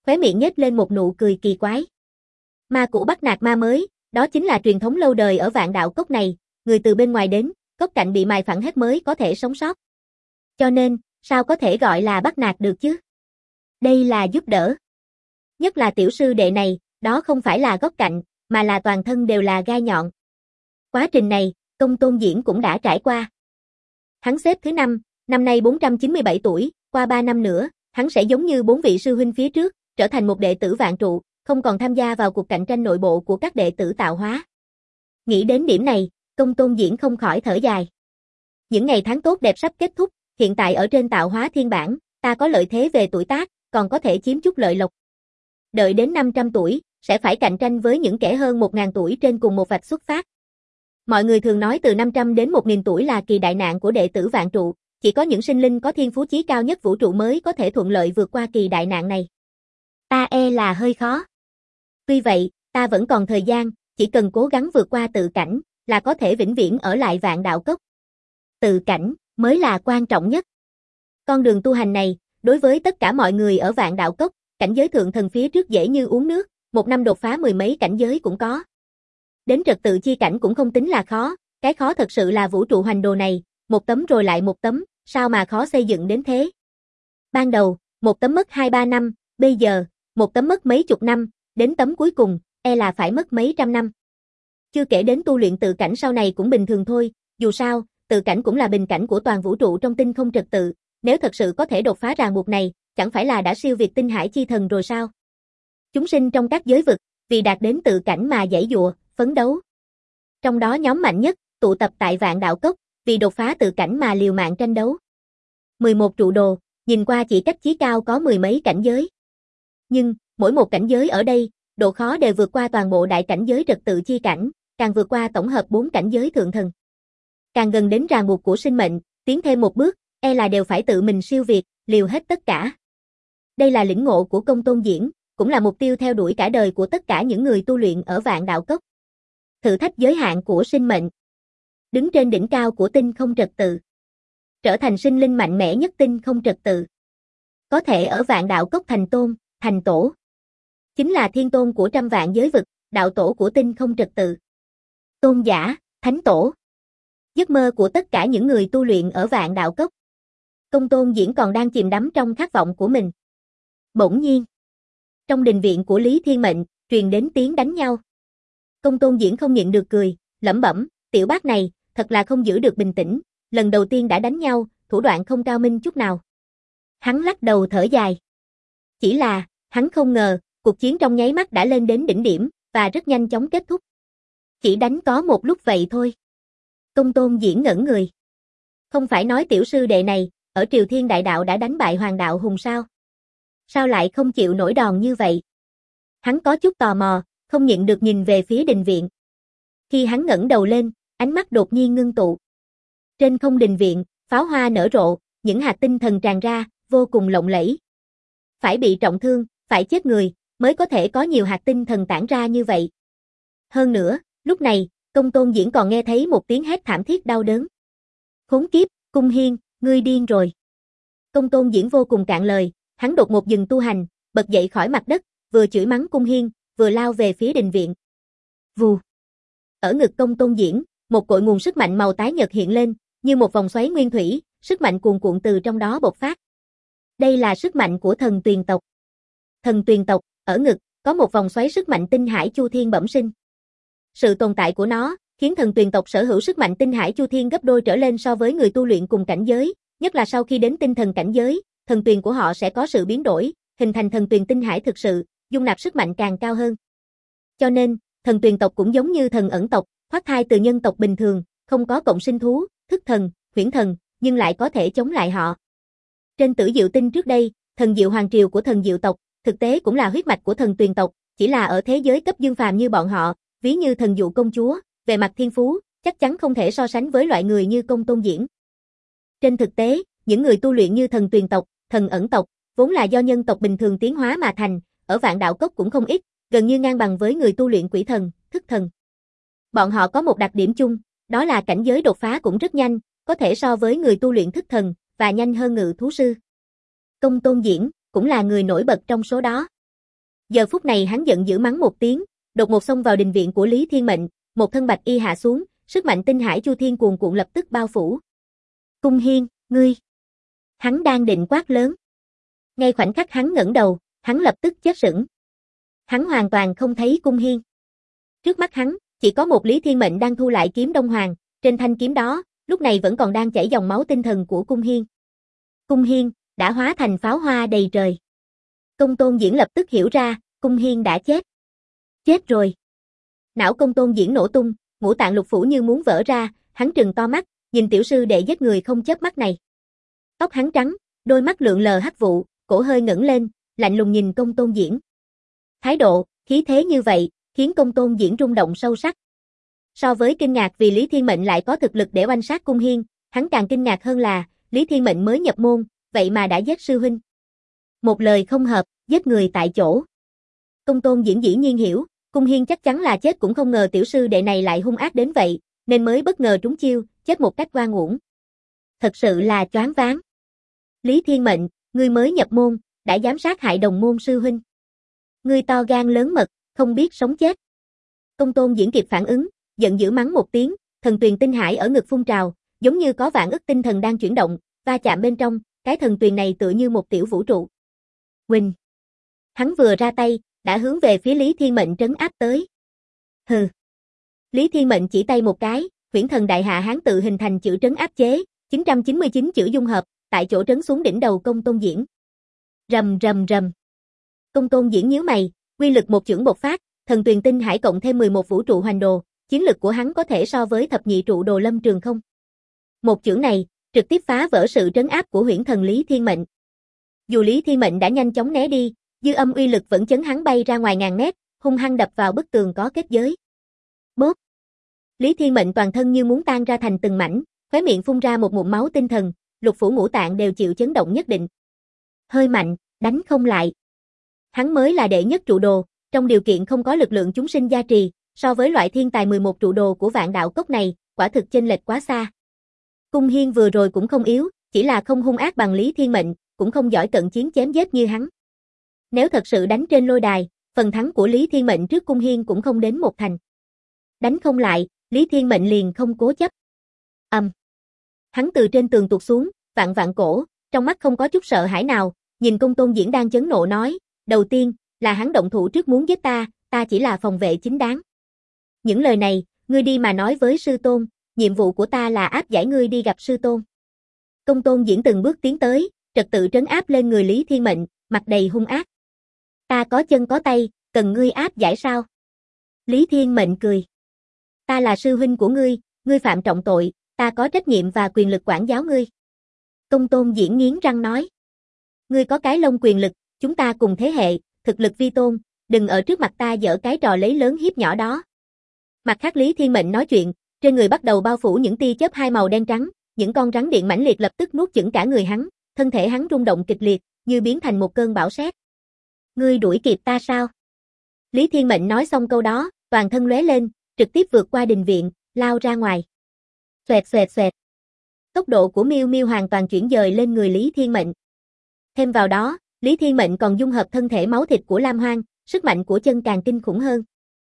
khóe miệng nhếch lên một nụ cười kỳ quái. Ma cũ bắt nạt ma mới, đó chính là truyền thống lâu đời ở Vạn Đạo Cốc này, người từ bên ngoài đến, cốc cạnh bị mài phẳng hết mới có thể sống sót. Cho nên, sao có thể gọi là bắt nạt được chứ? Đây là giúp đỡ. Nhất là tiểu sư đệ này, đó không phải là góc cạnh, mà là toàn thân đều là gai nhọn. Quá trình này, Công Tôn Diễn cũng đã trải qua. Hắn xếp thứ 5, năm nay 497 tuổi, qua 3 năm nữa, hắn sẽ giống như 4 vị sư huynh phía trước, trở thành một đệ tử vạn trụ, không còn tham gia vào cuộc cạnh tranh nội bộ của các đệ tử tạo hóa. Nghĩ đến điểm này, Công Tôn Diễn không khỏi thở dài. Những ngày tháng tốt đẹp sắp kết thúc, hiện tại ở trên tạo hóa thiên bảng, ta có lợi thế về tuổi tác, còn có thể chiếm chút lợi lộc. Đợi đến 500 tuổi, sẽ phải cạnh tranh với những kẻ hơn 1000 tuổi trên cùng một vạch xuất phát. Mọi người thường nói từ 500 đến 1000 tuổi là kỳ đại nạn của đệ tử vạn trụ, chỉ có những sinh linh có thiên phú chí cao nhất vũ trụ mới có thể thuận lợi vượt qua kỳ đại nạn này. Ta e là hơi khó. Tuy vậy, ta vẫn còn thời gian, chỉ cần cố gắng vượt qua tự cảnh, là có thể vĩnh viễn ở lại Vạn Đạo Cốc. Tự cảnh, mới là quan trọng nhất. Con đường tu hành này, đối với tất cả mọi người ở Vạn Đạo Cốc, cảnh giới thượng thần phía trước dễ như uống nước, một năm đột phá 10 mấy cảnh giới cũng có. Đến trật tự chi cảnh cũng không tính là khó, cái khó thật sự là vũ trụ hoành đồ này, một tấm rồi lại một tấm, sao mà khó xây dựng đến thế. Ban đầu, một tấm mất 2-3 năm, bây giờ, một tấm mất mấy chục năm, đến tấm cuối cùng, e là phải mất mấy trăm năm. Chưa kể đến tu luyện tự cảnh sau này cũng bình thường thôi, dù sao, tự cảnh cũng là bình cảnh của toàn vũ trụ trong tinh không trật tự, nếu thật sự có thể đột phá ràng buộc này, chẳng phải là đã siêu việt tinh hải chi thần rồi sao? Chúng sinh trong các giới vực, vì đạt đến tự cảnh mà giãy giụa, phấn đấu. Trong đó nhóm mạnh nhất, tụ tập tại Vạn Đạo Cốc, vì đột phá tự cảnh mà liều mạng tranh đấu. 11 trụ đồ, nhìn qua chỉ cách chí cao có 10 mấy cảnh giới. Nhưng, mỗi một cảnh giới ở đây, độ khó đều vượt qua toàn bộ đại cảnh giới trật tự chi cảnh, càng vượt qua tổng hợp 4 cảnh giới thượng thần. Càng gần đến ràng buộc của sinh mệnh, tiến thêm một bước, e là đều phải tự mình siêu việt, liều hết tất cả. Đây là lĩnh ngộ của Công Tôn Diễn, cũng là mục tiêu theo đuổi cả đời của tất cả những người tu luyện ở Vạn Đạo Cốc. Thử thách giới hạn của sinh mệnh. Đứng trên đỉnh cao của tinh không trật tự. Trở thành sinh linh mạnh mẽ nhất tinh không trật tự. Có thể ở Vạn Đạo Cốc thành tôn, thành tổ. Chính là thiên tôn của trăm vạn giới vực, đạo tổ của tinh không trật tự. Tôn giả, thánh tổ. Giấc mơ của tất cả những người tu luyện ở Vạn Đạo Cốc. Công Tôn Diễn còn đang chìm đắm trong khát vọng của mình. Bỗng nhiên, trong đình viện của Lý Thiên Mệnh, truyền đến tiếng đánh nhau. Công Tôn Diễn không nhịn được cười, lẩm bẩm, tiểu bác này, thật là không giữ được bình tĩnh, lần đầu tiên đã đánh nhau, thủ đoạn không cao minh chút nào. Hắn lắc đầu thở dài. Chỉ là, hắn không ngờ, cuộc chiến trong nháy mắt đã lên đến đỉnh điểm, và rất nhanh chóng kết thúc. Chỉ đánh có một lúc vậy thôi. Công Tôn Diễn ngẩn người. Không phải nói tiểu sư đệ này, ở Triều Thiên Đại Đạo đã đánh bại Hoàng Đạo Hùng sao? Sao lại không chịu nổi đòn như vậy? Hắn có chút tò mò, không nhịn được nhìn về phía đình viện. Khi hắn ngẩng đầu lên, ánh mắt đột nhiên ngưng tụ. Trên không đình viện, pháo hoa nở rộ, những hạt tinh thần tràn ra, vô cùng lộng lẫy. Phải bị trọng thương, phải chết người, mới có thể có nhiều hạt tinh thần tản ra như vậy. Hơn nữa, lúc này, Công Tôn Diễn còn nghe thấy một tiếng hét thảm thiết đau đớn. Khốn kiếp, Cung Hiên, ngươi điên rồi. Công Tôn Diễn vô cùng cạn lời, hắn đột ngột dừng tu hành, bật dậy khỏi mặt đất, vừa chửi mắng Cung Hiên, vừa lao về phía đình viện. Vù. Ở ngực Công Tôn Diễn, một cội nguồn sức mạnh màu tái nhật hiện lên, như một vòng xoáy nguyên thủy, sức mạnh cuồn cuộn từ trong đó bộc phát. Đây là sức mạnh của thần tuyền tộc. Thần tuyền tộc, ở ngực, có một vòng xoáy sức mạnh tinh hải chu thiên bẩm sinh. Sự tồn tại của nó, khiến thần tuyền tộc sở hữu sức mạnh tinh hải chu thiên gấp đôi trở lên so với người tu luyện cùng cảnh giới, nhất là sau khi đến tinh thần cảnh giới, thần tuyền của họ sẽ có sự biến đổi, hình thành thần tuyền tinh hải thực sự, dung nạp sức mạnh càng cao hơn. Cho nên, thần tuyền tộc cũng giống như thần ẩn tộc, thoát thai từ nhân tộc bình thường, không có cộng sinh thú, thức thần, huyễn thần, nhưng lại có thể chống lại họ. Trên Tử Diệu Tinh trước đây, thần Diệu Hoàng Triều của thần Diệu tộc, thực tế cũng là huyết mạch của thần tuyền tộc, chỉ là ở thế giới cấp dương phàm như bọn họ, ví như thần Dụ công chúa, về mặt thiên phú, chắc chắn không thể so sánh với loại người như Công Tôn Diễn. Trên thực tế, những người tu luyện như thần tuyền tộc, thần ẩn tộc, vốn là do nhân tộc bình thường tiến hóa mà thành, ở Vạn Đạo Cốc cũng không ít, gần như ngang bằng với người tu luyện quỷ thần, thức thần. Bọn họ có một đặc điểm chung, đó là cảnh giới đột phá cũng rất nhanh, có thể so với người tu luyện thức thần, và nhanh hơn ngự thú sư. Công Tôn Diễn, cũng là người nổi bật trong số đó. Giờ phút này hắn giận dữ mắng một tiếng, đột ngột xông vào đình viện của Lý Thiên Mệnh, một thân bạch y hạ xuống, sức mạnh tinh hải chu thiên cuồn cuộn lập tức bao phủ. Cung Hiên, ngươi! Hắn đang định quát lớn. Ngay khoảnh khắc hắn ngẩng đầu, hắn lập tức chết sững. Hắn hoàn toàn không thấy Cung Hiên. Trước mắt hắn, chỉ có một Lý Thiên Mệnh đang thu lại kiếm Đông Hoàng, trên thanh kiếm đó, lúc này vẫn còn đang chảy dòng máu tinh thần của Cung Hiên. Cung Hiên đã hóa thành pháo hoa đầy trời. Công Tôn Diễn lập tức hiểu ra, Cung Hiên đã chết. Chết rồi. Não Công Tôn Diễn nổ tung, ngũ tạng lục phủ như muốn vỡ ra, hắn trừng to mắt, nhìn tiểu sư đệ giết người không chớp mắt này. Tóc hắn trắng, đôi mắt lượn lờ hắc vụ, cổ hơi ngẩng lên, lạnh lùng nhìn Công Tôn Diễn. Thái độ, khí thế như vậy, khiến Công Tôn Diễn rung động sâu sắc. So với kinh ngạc vì Lý Thiên Mệnh lại có thực lực để oanh sát Cung Hiên, hắn càng kinh ngạc hơn là, Lý Thiên Mệnh mới nhập môn, vậy mà đã giết sư huynh. Một lời không hợp, giết người tại chỗ. Công Tôn Diễn dĩ nhiên hiểu, Cung Hiên chắc chắn là chết cũng không ngờ tiểu sư đệ này lại hung ác đến vậy, nên mới bất ngờ trúng chiêu, chết một cách oan uổng. Thật sự là choáng váng. Lý Thiên Mệnh, ngươi mới nhập môn, đã dám sát hại đồng môn sư huynh. Ngươi to gan lớn mật, không biết sống chết. Công Tôn Diễn kịp phản ứng, giận dữ mắng một tiếng, thần tuyền tinh hải ở ngực phun trào, giống như có vạn ức tinh thần đang chuyển động, va chạm bên trong, cái thần tuyền này tựa như một tiểu vũ trụ. Huỳnh. Hắn vừa ra tay, đã hướng về phía Lý Thiên Mệnh trấn áp tới. Hừ. Lý Thiên Mệnh chỉ tay một cái, huyễn thần đại hạ hán tự hình thành chữ trấn áp chế, 999 chữ dung hợp, tại chỗ trấn xuống đỉnh đầu Công Tôn Diễn. Rầm rầm rầm. Công Tôn Diễn nhíu mày, quy lực một chưởng bộc phát, thần tuyền tinh hải cộng thêm 11 vũ trụ hoành đồ, chiến lực của hắn có thể so với thập nhị trụ đồ Lâm Trường không. Một chưởng này, trực tiếp phá vỡ sự trấn áp của huyễn thần Lý Thiên Mệnh. Dù Lý Thiên Mệnh đã nhanh chóng né đi, dư âm uy lực vẫn chấn hắn bay ra ngoài ngàn mét, hung hăng đập vào bức tường có kết giới. Bốp. Lý Thiên Mệnh toàn thân như muốn tan ra thành từng mảnh, khóe miệng phun ra một ngụm máu tinh thần, lục phủ ngũ tạng đều chịu chấn động nhất định. Hơi mạnh, đánh không lại. Hắn mới là đệ nhất trụ đồ, trong điều kiện không có lực lượng chúng sinh gia trì, so với loại thiên tài 11 trụ đồ của Vạn Đạo Cốc này, quả thực chênh lệch quá xa. Cung Hiên vừa rồi cũng không yếu, chỉ là không hung ác bằng Lý Thiên Mệnh, cũng không giỏi cận chiến chém giết như hắn. Nếu thật sự đánh trên lôi đài, phần thắng của Lý Thiên Mệnh trước Cung Hiên cũng không đến một thành. Đánh không lại, Lý Thiên Mệnh liền không cố chấp. Hắn từ trên tường tuột xuống, vặn vặn cổ, trong mắt không có chút sợ hãi nào, nhìn Công Tôn Diễn đang chấn nộ nói, đầu tiên, là hắn động thủ trước muốn giết ta chỉ là phòng vệ chính đáng. Những lời này, ngươi đi mà nói với sư tôn, nhiệm vụ của ta là áp giải ngươi đi gặp sư tôn. Công Tôn Diễn từng bước tiến tới, trật tự trấn áp lên người Lý Thiên Mệnh, mặt đầy hung ác. Ta có chân có tay, cần ngươi áp giải sao? Lý Thiên Mệnh cười. Ta là sư huynh của ngươi phạm trọng tội, ta có trách nhiệm và quyền lực quản giáo ngươi. Công Tôn Diễn nghiến răng nói. Ngươi có cái lông quyền lực, chúng ta cùng thế hệ, thực lực vi tôn, đừng ở trước mặt ta giở cái trò lấy lớn hiếp nhỏ đó. Mặt khác Lý Thiên Mệnh nói chuyện, trên người bắt đầu bao phủ những tia chớp hai màu đen trắng, những con rắn điện mãnh liệt lập tức nuốt chửng cả người hắn, thân thể hắn rung động kịch liệt, như biến thành một cơn bão sét. Ngươi đuổi kịp ta sao? Lý Thiên Mệnh nói xong câu đó, toàn thân lóe lên, trực tiếp vượt qua đình viện, lao ra ngoài. Xoẹt xoẹt xoẹt. Tốc độ của Miêu Miêu hoàn toàn chuyển dời lên người Lý Thiên Mệnh. Thêm vào đó, Lý Thiên Mệnh còn dung hợp thân thể máu thịt của Lam Hoang, sức mạnh của chân càng kinh khủng hơn.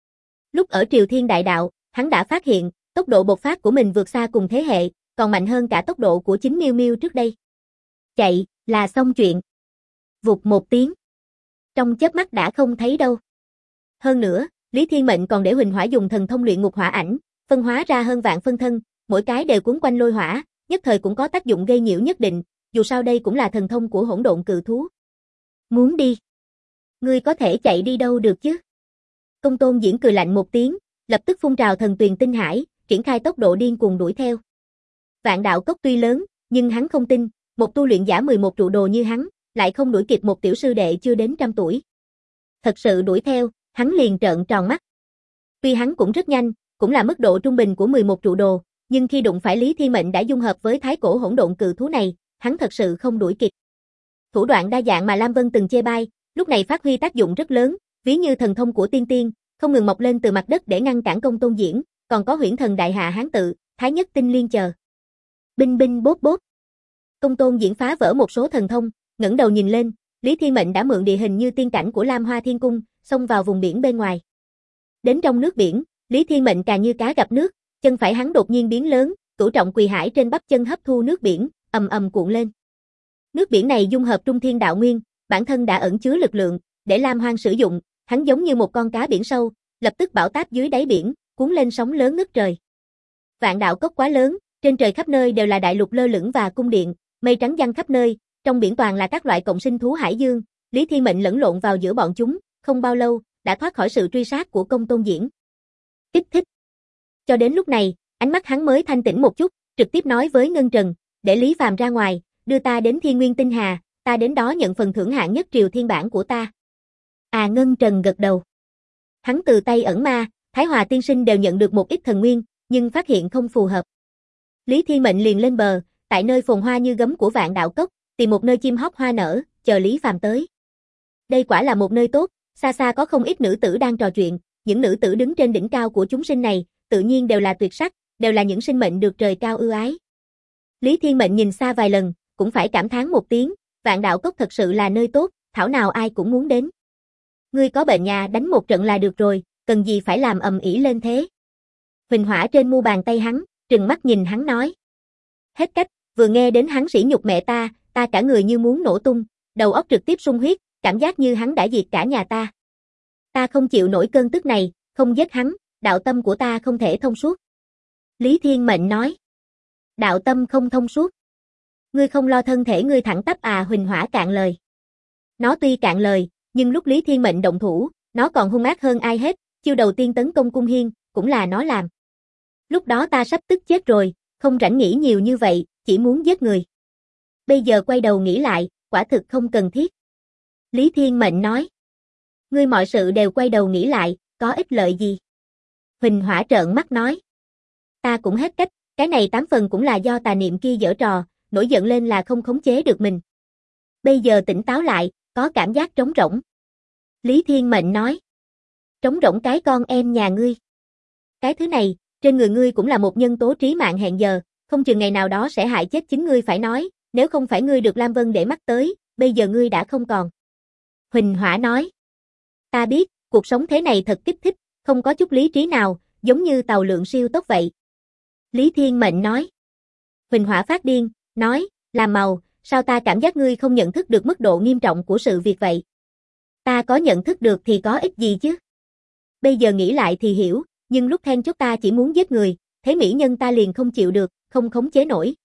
Lúc ở Triều Thiên Đại Đạo, hắn đã phát hiện, tốc độ bộc phát của mình vượt xa cùng thế hệ, còn mạnh hơn cả tốc độ của chính Miêu Miêu trước đây. Chạy, là xong chuyện. Vụt một tiếng. Trong chớp mắt đã không thấy đâu. Hơn nữa, Lý Thiên Mệnh còn để Huỳnh Hỏa dùng thần thông luyện ngục hỏa ảnh, phân hóa ra hơn vạn phân thân, mỗi cái đều cuốn quanh lôi hỏa, nhất thời cũng có tác dụng gây nhiễu nhất định, dù sao đây cũng là thần thông của hỗn độn cự thú. Muốn đi? Ngươi có thể chạy đi đâu được chứ? Công Tôn Diễn cười lạnh một tiếng, lập tức phun trào thần tuyền tinh hải, triển khai tốc độ điên cuồng đuổi theo. Vạn Đạo Cốc tuy lớn, nhưng hắn không tin, một tu luyện giả 11 trụ đồ như hắn, lại không đuổi kịp một tiểu sư đệ chưa đến trăm tuổi. Thật sự đuổi theo, hắn liền trợn tròn mắt. Tuy hắn cũng rất nhanh, cũng là mức độ trung bình của 11 trụ đồ, nhưng khi đụng phải Lý Thiên Mệnh đã dung hợp với thái cổ hỗn độn cự thú này, hắn thật sự không đuổi kịp. Thủ đoạn đa dạng mà Lam Vân từng chê bai, lúc này phát huy tác dụng rất lớn, ví như thần thông của tiên tiên, không ngừng mọc lên từ mặt đất để ngăn cản Công Tôn Diễn, còn có huyễn thần đại hạ hán tự, thái nhất tinh liên chờ. Binh binh bốp bốp. Công Tôn Diễn phá vỡ một số thần thông, ngẩng đầu nhìn lên, Lý Thiên Mệnh đã mượn địa hình như tiên cảnh của Lam Hoa Thiên Cung, xông vào vùng biển bên ngoài. Đến trong nước biển, Lý Thiên Mệnh càng như cá gặp nước, chân phải hắn đột nhiên biến lớn, cửu trọng quỳ hải trên bắp chân hấp thu nước biển, ầm ầm cuộn lên. Nước biển này dung hợp trung thiên đạo nguyên, bản thân đã ẩn chứa lực lượng, để Lam Hoang sử dụng, hắn giống như một con cá biển sâu, lập tức bão táp dưới đáy biển, cuốn lên sóng lớn ngất trời. Vạn đạo cốc quá lớn, trên trời khắp nơi đều là đại lục lơ lửng và cung điện, mây trắng giăng khắp nơi, trong biển toàn là các loại cộng sinh thú hải dương, Lý Thiên Mệnh lẫn lộn vào giữa bọn chúng, không bao lâu, đã thoát khỏi sự truy sát của Công Tôn Diễn. Kích thích. Cho đến lúc này, ánh mắt hắn mới thanh tĩnh một chút, trực tiếp nói với Ngân Trần, để Lý Phàm ra ngoài, đưa ta đến Thiên Nguyên Tinh Hà, ta đến đó nhận phần thưởng hạng nhất Triều Thiên bản của ta. À, Ngân Trần gật đầu. Hắn từ tay ẩn ma, Thái Hòa tiên sinh đều nhận được một ít thần nguyên, nhưng phát hiện không phù hợp. Lý Thiên Mệnh liền lên bờ, tại nơi phồn hoa như gấm của Vạn Đạo Cốc, tìm một nơi chim hót hoa nở, chờ Lý Phàm tới. Đây quả là một nơi tốt, xa xa có không ít nữ tử đang trò chuyện, những nữ tử đứng trên đỉnh cao của chúng sinh này, tự nhiên đều là tuyệt sắc, đều là những sinh mệnh được trời cao ưu ái. Lý Thiên Mệnh nhìn xa vài lần, cũng phải cảm thán một tiếng, Vạn Đạo Cốc thật sự là nơi tốt, thảo nào ai cũng muốn đến. Ngươi có bệnh nhà đánh một trận là được rồi, cần gì phải làm ầm ĩ lên thế. Huỳnh Hỏa trên mu bàn tay hắn, trừng mắt nhìn hắn nói. Hết cách, vừa nghe đến hắn sỉ nhục mẹ ta cả người như muốn nổ tung, đầu óc trực tiếp sung huyết, cảm giác như hắn đã diệt cả nhà ta. Ta không chịu nổi cơn tức này, không giết hắn, đạo tâm của ta không thể thông suốt. Lý Thiên Mệnh nói. Đạo tâm không thông suốt. Ngươi không lo thân thể ngươi thẳng tắp à? Huỳnh Hỏa cạn lời. Nó tuy cạn lời, nhưng lúc Lý Thiên Mệnh động thủ, nó còn hung ác hơn ai hết, chiêu đầu tiên tấn công cung hiên, cũng là nó làm. Lúc đó ta sắp tức chết rồi, không rảnh nghĩ nhiều như vậy, chỉ muốn giết người. Bây giờ quay đầu nghĩ lại, quả thực không cần thiết. Lý Thiên Mệnh nói. Ngươi mọi sự đều quay đầu nghĩ lại, có ích lợi gì? Huỳnh Hỏa trợn mắt nói. Ta cũng hết cách, cái này 8 phần cũng là do tà niệm kia giở trò, nổi giận lên là không khống chế được mình. Bây giờ tỉnh táo lại, có cảm giác trống rỗng. Lý Thiên Mệnh nói. Trống rỗng cái con em nhà ngươi. Cái thứ này, trên người ngươi cũng là một nhân tố trí mạng hẹn giờ, không chừng ngày nào đó sẽ hại chết chính ngươi phải nói, nếu không phải ngươi được Lam Vân để mắt tới, bây giờ ngươi đã không còn. Huỳnh Hỏa nói. Ta biết, cuộc sống thế này thật kích thích, không có chút lý trí nào, giống như tàu lượn siêu tốc vậy. Lý Thiên Mệnh nói. Huỳnh Hỏa phát điên, nói, làm màu, sao ta cảm giác ngươi không nhận thức được mức độ nghiêm trọng của sự việc vậy? Ta có nhận thức được thì có ích gì chứ? Bây giờ nghĩ lại thì hiểu, nhưng lúc then chốt ta chỉ muốn giết người, thế mỹ nhân ta liền không chịu được, không khống chế nổi.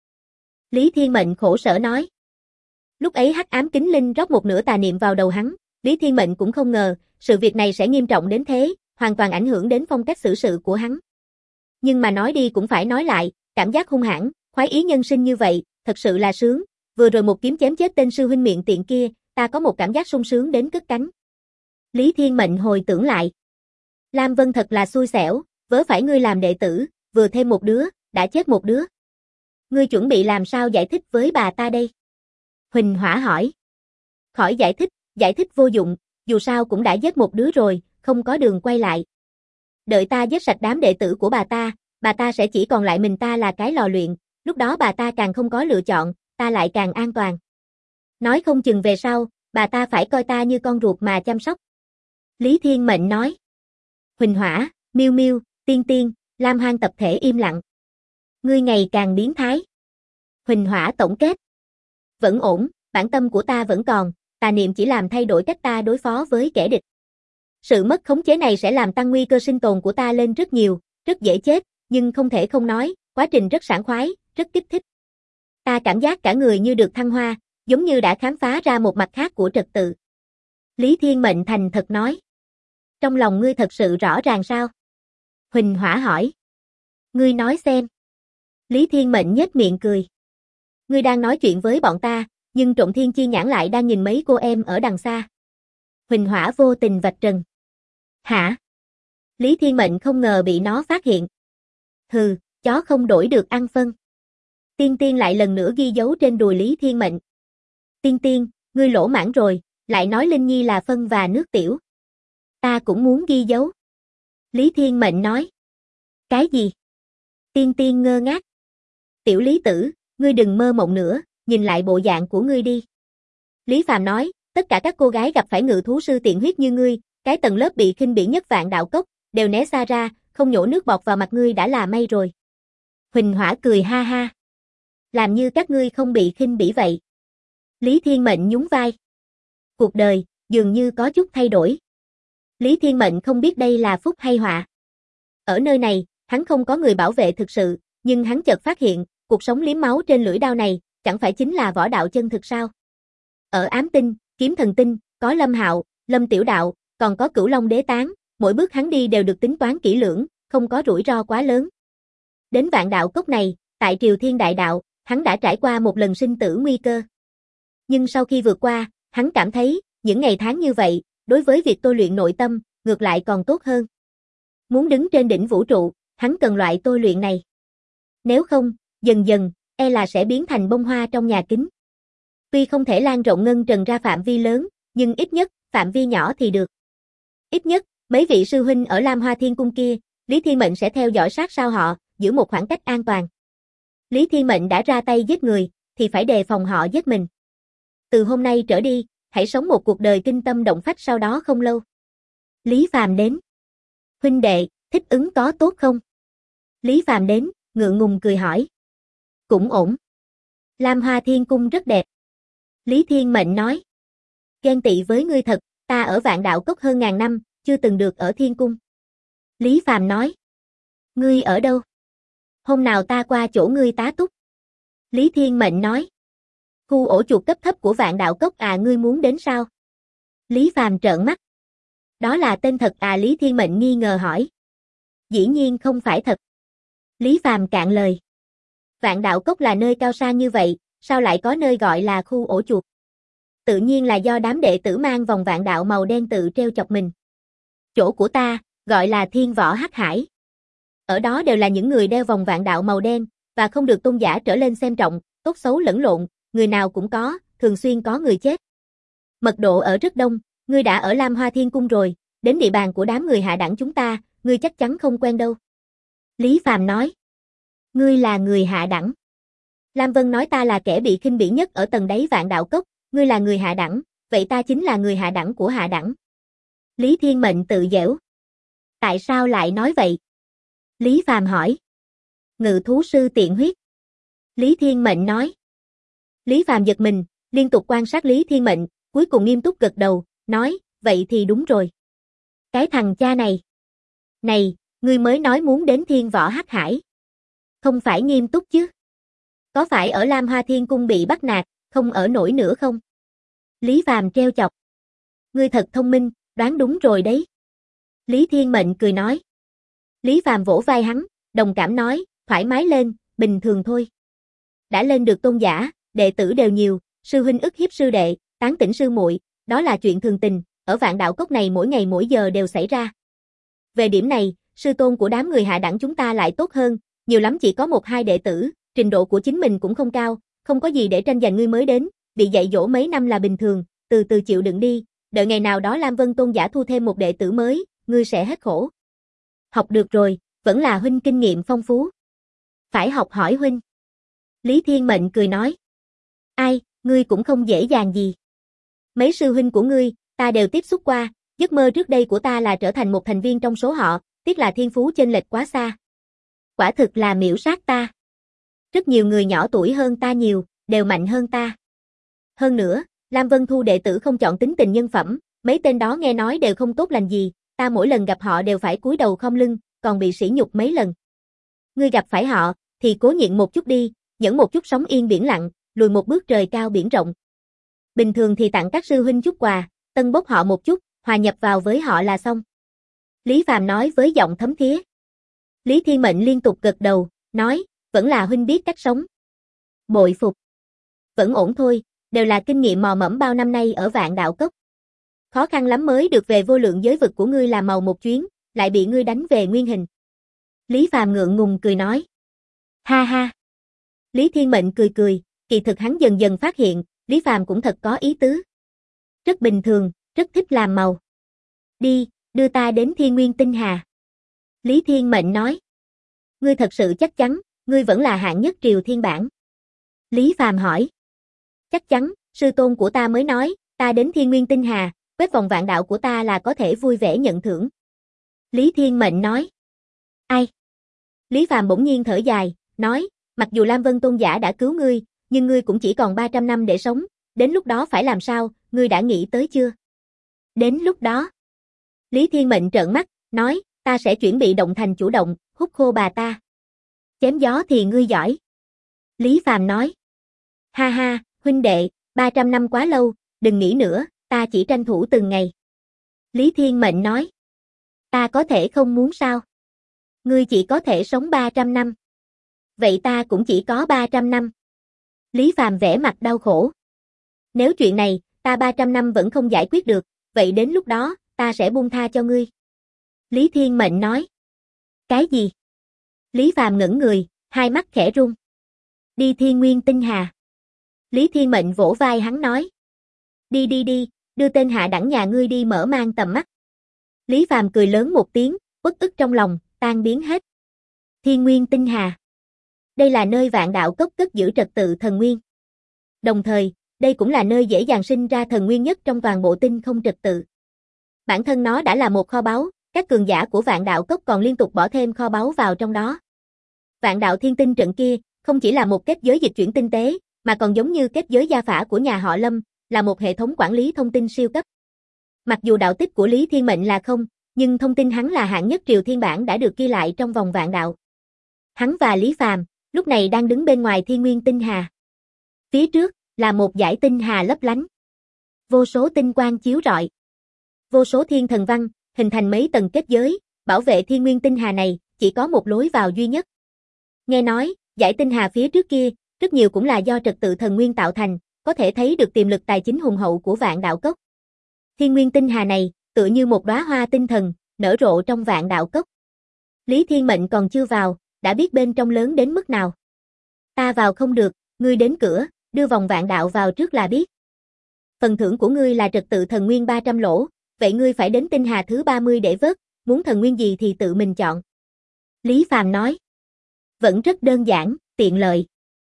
Lý Thiên Mệnh khổ sở nói. Lúc ấy hắc ám kính linh rót một nửa tà niệm vào đầu hắn, Lý Thiên Mệnh cũng không ngờ, sự việc này sẽ nghiêm trọng đến thế, hoàn toàn ảnh hưởng đến phong cách xử sự của hắn. Nhưng mà nói đi cũng phải nói lại, cảm giác hung hãn, khoái ý nhân sinh như vậy, thật sự là sướng, vừa rồi một kiếm chém chết tên sư huynh miệng tiện kia, ta có một cảm giác sung sướng đến cất cánh. Lý Thiên Mệnh hồi tưởng lại. Lam Vân thật là xui xẻo, vớ phải ngươi làm đệ tử, vừa thêm một đứa, đã chết một đứa. Ngươi chuẩn bị làm sao giải thích với bà ta đây? Huỳnh Hỏa hỏi. Khỏi giải thích vô dụng, dù sao cũng đã giết một đứa rồi, không có đường quay lại. Đợi ta giết sạch đám đệ tử của bà ta sẽ chỉ còn lại mình ta là cái lò luyện, lúc đó bà ta càng không có lựa chọn, ta lại càng an toàn. Nói không chừng về sau, bà ta phải coi ta như con ruột mà chăm sóc. Lý Thiên Mệnh nói. Huỳnh Hỏa, Miêu Miêu, Tiên Tiên, Lam Hoang tập thể im lặng. Ngươi ngày càng biến thái. Huỳnh Hỏa tổng kết. Vẫn ổn, bản tâm của ta vẫn còn, tà niệm chỉ làm thay đổi cách ta đối phó với kẻ địch. Sự mất khống chế này sẽ làm tăng nguy cơ sinh tồn của ta lên rất nhiều, rất dễ chết, nhưng không thể không nói, quá trình rất sảng khoái, rất kích thích. Ta cảm giác cả người như được thăng hoa, giống như đã khám phá ra một mặt khác của trật tự. Lý Thiên Mệnh thành thật nói. Trong lòng ngươi thật sự rõ ràng sao? Huỳnh Hỏa hỏi. Ngươi nói xem. Lý Thiên Mệnh nhếch miệng cười. Ngươi đang nói chuyện với bọn ta, nhưng Trộm Thiên Chi nhãn lại đang nhìn mấy cô em ở đằng xa. Huỳnh Hỏa vô tình vạch trần. Hả? Lý Thiên Mệnh không ngờ bị nó phát hiện. Hừ, chó không đổi được ăn phân. Tiên Tiên lại lần nữa ghi dấu trên đùi Lý Thiên Mệnh. Tiên Tiên, ngươi lỗ mãng rồi, lại nói Linh Nhi là phân và nước tiểu. Ta cũng muốn ghi dấu. Lý Thiên Mệnh nói. Cái gì? Tiên Tiên ngơ ngác. Tiểu Lý Tử, ngươi đừng mơ mộng nữa, nhìn lại bộ dạng của ngươi đi. Lý Phàm nói, tất cả các cô gái gặp phải ngự thú sư tiện huyết như ngươi, Cái tầng lớp bị khinh bỉ nhất Vạn Đạo Cốc, đều né xa ra, không nhổ nước bọt vào mặt ngươi đã là may rồi. Huỳnh Hỏa cười ha ha. Làm như các ngươi không bị khinh bỉ vậy. Lý Thiên Mệnh nhún vai. Cuộc đời, dường như có chút thay đổi. Lý Thiên Mệnh không biết đây là phúc hay họa. Ở nơi này, hắn không có người bảo vệ thực sự, nhưng hắn chợt phát hiện, cuộc sống liếm máu trên lưỡi đao này, chẳng phải chính là võ đạo chân thực sao? Ở Ám Tinh, Kiếm Thần Tinh, có Lâm Hạo, Lâm Tiểu Đạo, còn có Cửu Long Đế Tán, mỗi bước hắn đi đều được tính toán kỹ lưỡng, không có rủi ro quá lớn. Đến Vạn Đạo Cốc này, tại Triều Thiên Đại Đạo, hắn đã trải qua một lần sinh tử nguy cơ. Nhưng sau khi vượt qua, hắn cảm thấy, những ngày tháng như vậy, đối với việc tôi luyện nội tâm, ngược lại còn tốt hơn. Muốn đứng trên đỉnh vũ trụ, hắn cần loại tôi luyện này. Nếu không, dần dần, e là sẽ biến thành bông hoa trong nhà kính. Tuy không thể lan rộng ngân trần ra phạm vi lớn, nhưng ít nhất, phạm vi nhỏ thì được. Ít nhất, mấy vị sư huynh ở Lam Hoa Thiên Cung kia, Lý Thiên Mệnh sẽ theo dõi sát sao họ, giữ một khoảng cách an toàn. Lý Thiên Mệnh đã ra tay giết người, thì phải đề phòng họ giết mình. Từ hôm nay trở đi, hãy sống một cuộc đời kinh tâm động phách sau đó không lâu. Lý Phàm đến. Huynh đệ, thích ứng có tốt không? Lý Phàm đến, ngượng ngùng cười hỏi. Cũng ổn. Lam Hoa Thiên Cung rất đẹp. Lý Thiên Mệnh nói. Ghen tị với ngươi thật, ta ở Vạn Đạo Cốc hơn ngàn năm, chưa từng được ở Thiên Cung. Lý Phàm nói. Ngươi ở đâu? Hôm nào ta qua chỗ ngươi tá túc. Lý Thiên Mệnh nói. Khu ổ chuột cấp thấp của Vạn Đạo Cốc à, ngươi muốn đến sao? Lý Phàm trợn mắt. Đó là tên thật à? Lý Thiên Mệnh nghi ngờ hỏi. Dĩ nhiên không phải thật. Lý Phàm cạn lời. Vạn Đạo Cốc là nơi cao xa như vậy, sao lại có nơi gọi là khu ổ chuột? Tự nhiên là do đám đệ tử mang vòng vạn đạo màu đen tự treo chọc mình. Chỗ của ta, gọi là Thiên Võ Hắc Hải. Ở đó đều là những người đeo vòng vạn đạo màu đen, và không được tôn giả trở lên xem trọng, tốt xấu lẫn lộn, người nào cũng có, thường xuyên có người chết. Mật độ ở rất đông, ngươi đã ở Lam Hoa Thiên Cung rồi, đến địa bàn của đám người hạ đẳng chúng ta, ngươi chắc chắn không quen đâu. Lý Phàm nói. Ngươi là người hạ đẳng. Lam Vân nói ta là kẻ bị khinh bỉ nhất ở tầng đáy Vạn Đạo Cốc, ngươi là người hạ đẳng, vậy ta chính là người hạ đẳng của hạ đẳng. Lý Thiên Mệnh tự giễu. Tại sao lại nói vậy? Lý Phàm hỏi. Ngự thú sư tiện huyết. Lý Thiên Mệnh nói. Lý Phàm giật mình, liên tục quan sát Lý Thiên Mệnh, cuối cùng nghiêm túc gật đầu, nói, vậy thì đúng rồi. Cái thằng cha này. Này, ngươi mới nói muốn đến Thiên Võ Hắc Hải. Không phải nghiêm túc chứ? Có phải ở Lam Hoa Thiên Cung bị bắt nạt, không ở nổi nữa không? Lý Phàm trêu chọc. Ngươi thật thông minh, đoán đúng rồi đấy. Lý Thiên Mệnh cười nói. Lý Phàm vỗ vai hắn, đồng cảm nói, thoải mái lên, bình thường thôi. Đã lên được tôn giả, đệ tử đều nhiều, sư huynh ức hiếp sư đệ, tán tỉnh sư muội, đó là chuyện thường tình, ở Vạn Đạo Cốc này mỗi ngày mỗi giờ đều xảy ra. Về điểm này, sư tôn của đám người hạ đẳng chúng ta lại tốt hơn, nhiều lắm chỉ có 1-2 đệ tử, trình độ của chính mình cũng không cao, không có gì để tranh giành, ngươi mới đến, bị dạy dỗ mấy năm là bình thường, từ từ chịu đựng đi, đợi ngày nào đó Lam Vân tôn giả thu thêm một đệ tử mới, ngươi sẽ hết khổ. Học được rồi, vẫn là huynh kinh nghiệm phong phú. Phải học hỏi huynh. Lý Thiên Mệnh cười nói. Ai, ngươi cũng không dễ dàng gì. Mấy sư huynh của ngươi, ta đều tiếp xúc qua, giấc mơ trước đây của ta là trở thành một thành viên trong số họ, tiếc là thiên phú chênh lệch quá xa. Quả thực là miểu sát ta. Rất nhiều người nhỏ tuổi hơn ta nhiều, đều mạnh hơn ta. Hơn nữa, Lam Vân thu đệ tử không chọn tính tình nhân phẩm, mấy tên đó nghe nói đều không tốt lành gì, ta mỗi lần gặp họ đều phải cúi đầu khom lưng, còn bị sỉ nhục mấy lần. Ngươi gặp phải họ, thì cố nhịn một chút đi, nhẫn một chút sóng yên biển lặng, lùi một bước trời cao biển rộng. Bình thường thì tặng các sư huynh chút quà, tân bốc họ một chút, hòa nhập vào với họ là xong. Lý Phàm nói với giọng thấm thía. Lý Thiên Mệnh liên tục gật đầu, nói, vẫn là huynh biết cách sống. Bội phục. Vẫn ổn thôi, đều là kinh nghiệm mò mẫm bao năm nay ở Vạn Đạo Cốc. Khó khăn lắm mới được về vô lượng giới vực của ngươi làm màu một chuyến, lại bị ngươi đánh về nguyên hình. Lý Phàm ngượng ngùng cười nói. Ha ha. Lý Thiên Mệnh cười cười, kỳ thực hắn dần dần phát hiện, Lý Phàm cũng thật có ý tứ. Rất bình thường, rất thích làm màu. Đi, đưa ta đến Thiên Nguyên Tinh Hà. Lý Thiên Mệnh nói. Ngươi thật sự chắc chắn, ngươi vẫn là hạng nhất Triều Thiên Bảng. Lý Phàm hỏi. Chắc chắn, sư tôn của ta mới nói, ta đến Thiên Nguyên Tinh Hà, quét vòng vạn đạo của ta là có thể vui vẻ nhận thưởng. Lý Thiên Mệnh nói. Ai? Lý Phàm bỗng nhiên thở dài, nói, mặc dù Lam Vân Tôn giả đã cứu ngươi, nhưng ngươi cũng chỉ còn 300 năm để sống, đến lúc đó phải làm sao, ngươi đã nghĩ tới chưa? Đến lúc đó. Lý Thiên Mệnh trợn mắt, nói, ta sẽ chuẩn bị động thành chủ động, hút khô bà ta. Chém gió thì ngươi giỏi. Lý Phàm nói. Ha ha, huynh đệ, 300 năm quá lâu, đừng nghĩ nữa, ta chỉ tranh thủ từng ngày. Lý Thiên Mệnh nói. Ta có thể không muốn sao? Ngươi chỉ có thể sống 300 năm. Vậy ta cũng chỉ có 300 năm. Lý Phàm vẻ mặt đau khổ. Nếu chuyện này, ta 300 năm vẫn không giải quyết được, vậy đến lúc đó, ta sẽ buông tha cho ngươi. Lý Thiên Mệnh nói. Cái gì? Lý Phàm ngẩn người, hai mắt khẽ run. Đi Thiên Nguyên Tinh Hà. Lý Thiên Mệnh vỗ vai hắn nói. Đi đi đi, đưa tên hạ đẳng nhà ngươi đi mở mang tầm mắt. Lý Phàm cười lớn một tiếng, uất ức trong lòng, tan biến hết. Thiên Nguyên Tinh Hà. Đây là nơi vạn đạo cốc cất giữ trật tự thần nguyên. Đồng thời, đây cũng là nơi dễ dàng sinh ra thần nguyên nhất trong toàn bộ tinh không trật tự. Bản thân nó đã là một kho báu, các cường giả của vạn đạo cốc còn liên tục bỏ thêm kho báu vào trong đó. Vạn đạo thiên tinh trận kia, không chỉ là một kết giới dịch chuyển tinh tế, mà còn giống như kết giới gia phả của nhà họ Lâm, là một hệ thống quản lý thông tin siêu cấp. Mặc dù đạo tích của Lý Thiên Mệnh là không, nhưng thông tin hắn là hạng nhất Triều Thiên bản đã được ghi lại trong vòng vạn đạo. Hắn và Lý Phàm lúc này đang đứng bên ngoài Thiên Nguyên Tinh Hà. Phía trước là một dải tinh hà lấp lánh. Vô số tinh quang chiếu rọi. Vô số thiên thần văn, hình thành mấy tầng kết giới, bảo vệ Thiên Nguyên Tinh Hà này, chỉ có một lối vào duy nhất. Nghe nói, dải tinh hà phía trước kia, rất nhiều cũng là do trật tự thần nguyên tạo thành, có thể thấy được tiềm lực tài chính hùng hậu của vạn đạo cốc. Thiên Nguyên Tinh Hà này, tựa như một đóa hoa tinh thần, nở rộ trong vạn đạo cốc. Lý Thiên Mệnh còn chưa vào, đã biết bên trong lớn đến mức nào. Ta vào không được, ngươi đến cửa, đưa vòng vạn đạo vào trước là biết. Phần thưởng của ngươi là trật tự thần nguyên 300 lỗ, vậy ngươi phải đến tinh hà thứ 30 để vớt, muốn thần nguyên gì thì tự mình chọn. Lý Phàm nói. Vẫn rất đơn giản, tiện lợi.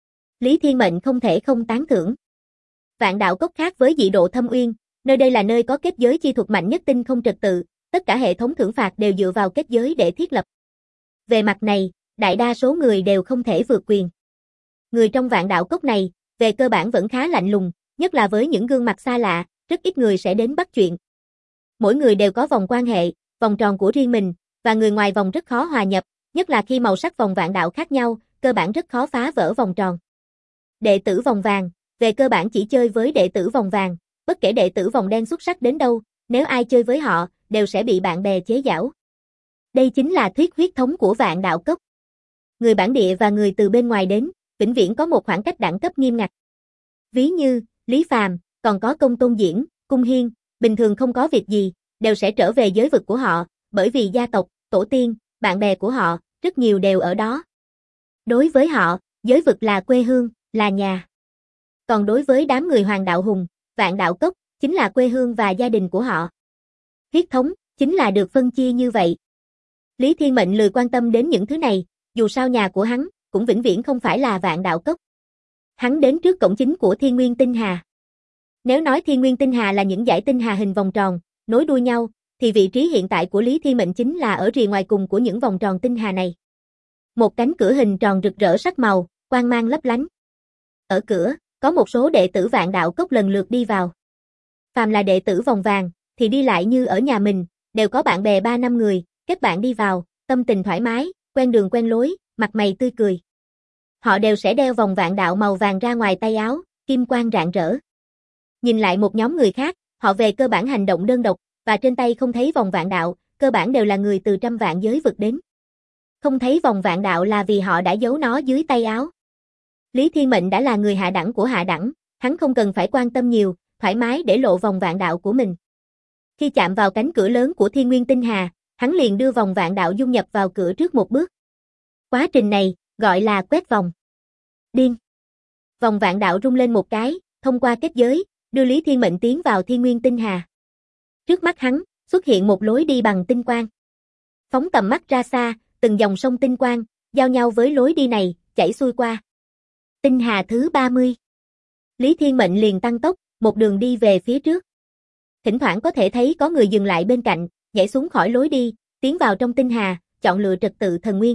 Lý Thiên Mệnh không thể không tán thưởng. Vạn đạo cốc khác với dị độ thâm uyên, nơi đây là nơi có kết giới chi thuật mạnh nhất tinh không trật tự, tất cả hệ thống thưởng phạt đều dựa vào kết giới để thiết lập. Về mặt này, đại đa số người đều không thể vượt quyền. Người trong vạn đạo cốc này, về cơ bản vẫn khá lạnh lùng, nhất là với những gương mặt xa lạ, rất ít người sẽ đến bắt chuyện. Mỗi người đều có vòng quan hệ, vòng tròn của riêng mình, và người ngoài vòng rất khó hòa nhập, nhất là khi màu sắc vòng vạn đạo khác nhau, cơ bản rất khó phá vỡ vòng tròn. Đệ tử vòng vàng, về cơ bản chỉ chơi với đệ tử vòng vàng, bất kể đệ tử vòng đen xuất sắc đến đâu, nếu ai chơi với họ, đều sẽ bị bạn bè chế giễu. Đây chính là thuyết huyết thống của vạn đạo cốc. Người bản địa và người từ bên ngoài đến, vĩnh viễn có một khoảng cách đẳng cấp nghiêm ngặt. Ví như, Lý Phàm, còn có Công Tôn Diễn, Cung Hiên, bình thường không có việc gì, đều sẽ trở về giới vực của họ, bởi vì gia tộc, tổ tiên, bạn bè của họ, rất nhiều đều ở đó. Đối với họ, giới vực là quê hương, là nhà. Còn đối với đám người Hoàng Đạo Hùng, Vạn Đạo Cốc, chính là quê hương và gia đình của họ. Huyết thống, chính là được phân chia như vậy. Lý Thiên Mệnh lười quan tâm đến những thứ này, dù sao nhà của hắn, cũng vĩnh viễn không phải là Vạn Đạo Cốc. Hắn đến trước cổng chính của Thiên Nguyên Tinh Hà. Nếu nói Thiên Nguyên Tinh Hà là những dải tinh hà hình vòng tròn, nối đuôi nhau, thì vị trí hiện tại của Lý Thiên Mệnh chính là ở rìa ngoài cùng của những vòng tròn tinh hà này. Một cánh cửa hình tròn rực rỡ sắc màu, quang mang lấp lánh. Ở cửa, có một số đệ tử Vạn Đạo Cốc lần lượt đi vào. Phàm là đệ tử vòng vàng, thì đi lại như ở nhà mình, đều có bạn bè 3-5 người, kết bạn đi vào, tâm tình thoải mái, quen đường quen lối, mặt mày tươi cười. Họ đều sẽ đeo vòng vạn đạo màu vàng ra ngoài tay áo, kim quang rạng rỡ. Nhìn lại một nhóm người khác, họ về cơ bản hành động đơn độc, và trên tay không thấy vòng vạn đạo, cơ bản đều là người từ trăm vạn giới vực đến. Không thấy vòng vạn đạo là vì họ đã giấu nó dưới tay áo. Lý Thiên Mệnh đã là người hạ đẳng của hạ đẳng, hắn không cần phải quan tâm nhiều, thoải mái để lộ vòng vạn đạo của mình. Khi chạm vào cánh cửa lớn của Thiên Nguyên Tinh Hà, hắn liền đưa vòng vạn đạo dung nhập vào cửa trước một bước. Quá trình này, gọi là quét vòng. Điên. Vòng vạn đạo rung lên một cái, thông qua kết giới, đưa Lý Thiên Mệnh tiến vào Thiên Nguyên Tinh Hà. Trước mắt hắn, xuất hiện một lối đi bằng tinh quang. Phóng tầm mắt ra xa, từng dòng sông tinh quang, giao nhau với lối đi này, chảy xuôi qua. Tinh Hà thứ 30. Lý Thiên Mệnh liền tăng tốc, một đường đi về phía trước. Thỉnh thoảng có thể thấy có người dừng lại bên cạnh, nhảy xuống khỏi lối đi, tiến vào trong tinh hà, chọn lựa trật tự thần nguyên.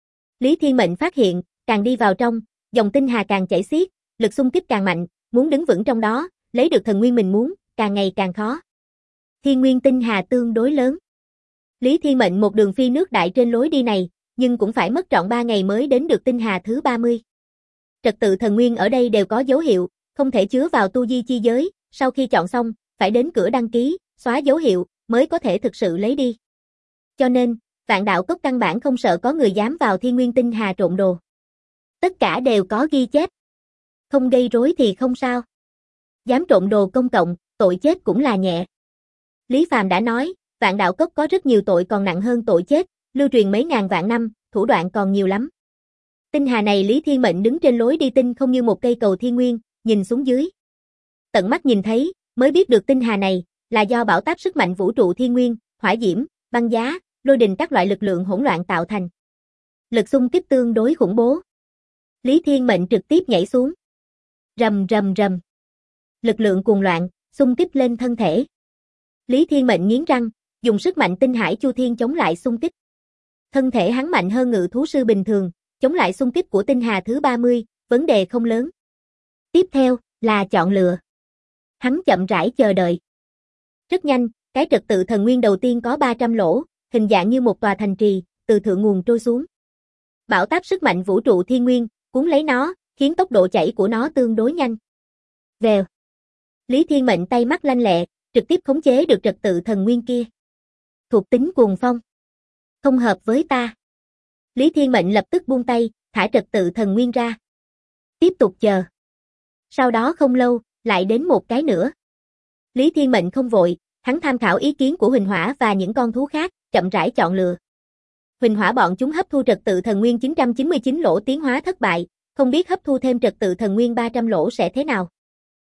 Lý Thiên Mệnh phát hiện, càng đi vào trong, dòng tinh hà càng chảy xiết, lực xung kích càng mạnh, muốn đứng vững trong đó, lấy được thần nguyên mình muốn, càng ngày càng khó. Thiên nguyên tinh hà tương đối lớn. Lý Thiên Mệnh một đường phi nước đại trên lối đi này, nhưng cũng phải mất trọn 3 ngày mới đến được tinh hà thứ 30. Trật tự thần nguyên ở đây đều có dấu hiệu, không thể chứa vào tu di chi giới, sau khi chọn xong, phải đến cửa đăng ký, xóa dấu hiệu, mới có thể thực sự lấy đi. Cho nên, Vạn Đạo Cốc căn bản không sợ có người dám vào thiên nguyên tinh hà trộn đồ. Tất cả đều có ghi chép. Không gây rối thì không sao. Dám trộn đồ công cộng, tội chết cũng là nhẹ. Lý Phàm đã nói, Vạn Đạo Cốc có rất nhiều tội còn nặng hơn tội chết, lưu truyền mấy ngàn vạn năm, thủ đoạn còn nhiều lắm. Tinh hà này Lý Thiên Mệnh đứng trên lối đi tinh không như một cây cầu thiên nguyên, nhìn xuống dưới. Tận mắt nhìn thấy, mới biết được tinh hà này là do bão táp sức mạnh vũ trụ thiên nguyên, hỏa diễm, băng giá, lôi đình các loại lực lượng hỗn loạn tạo thành. Lực xung kích tương đối khủng bố. Lý Thiên Mệnh trực tiếp nhảy xuống. Rầm rầm rầm. Lực lượng cuồng loạn, xung kích lên thân thể. Lý Thiên Mệnh nghiến răng, dùng sức mạnh tinh hải chu thiên chống lại xung kích. Thân thể hắn mạnh hơn ngự thú sư bình thường, chống lại xung kích của tinh hà thứ 30, vấn đề không lớn. Tiếp theo, là chọn lựa. Hắn chậm rãi chờ đợi. Rất nhanh, cái trật tự thần nguyên đầu tiên có 300 lỗ, hình dạng như một tòa thành trì, từ thượng nguồn trôi xuống. Bão táp sức mạnh vũ trụ thiên nguyên, cuốn lấy nó, khiến tốc độ chảy của nó tương đối nhanh. Vèo. Lý Thiên Mệnh tay mắt lanh lẹ, trực tiếp khống chế được trật tự thần nguyên kia. Thuộc tính cuồng phong. Không hợp với ta. Lý Thiên Mệnh lập tức buông tay, thả trật tự thần nguyên ra. Tiếp tục chờ. Sau đó không lâu, lại đến một cái nữa. Lý Thiên Mệnh không vội, hắn tham khảo ý kiến của Huỳnh Hỏa và những con thú khác, chậm rãi chọn lựa. Huỳnh Hỏa bọn chúng hấp thu trật tự thần nguyên 999 lỗ tiến hóa thất bại, không biết hấp thu thêm trật tự thần nguyên 300 lỗ sẽ thế nào.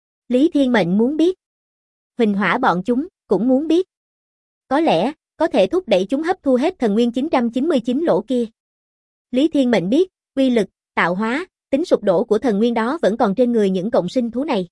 Lý Thiên Mệnh muốn biết. Huỳnh Hỏa bọn chúng cũng muốn biết. Có lẽ, có thể thúc đẩy chúng hấp thu hết thần nguyên 999 lỗ kia. Lý Thiên Mệnh biết, uy lực, tạo hóa, tính sụp đổ của thần nguyên đó vẫn còn trên người những cộng sinh thú này.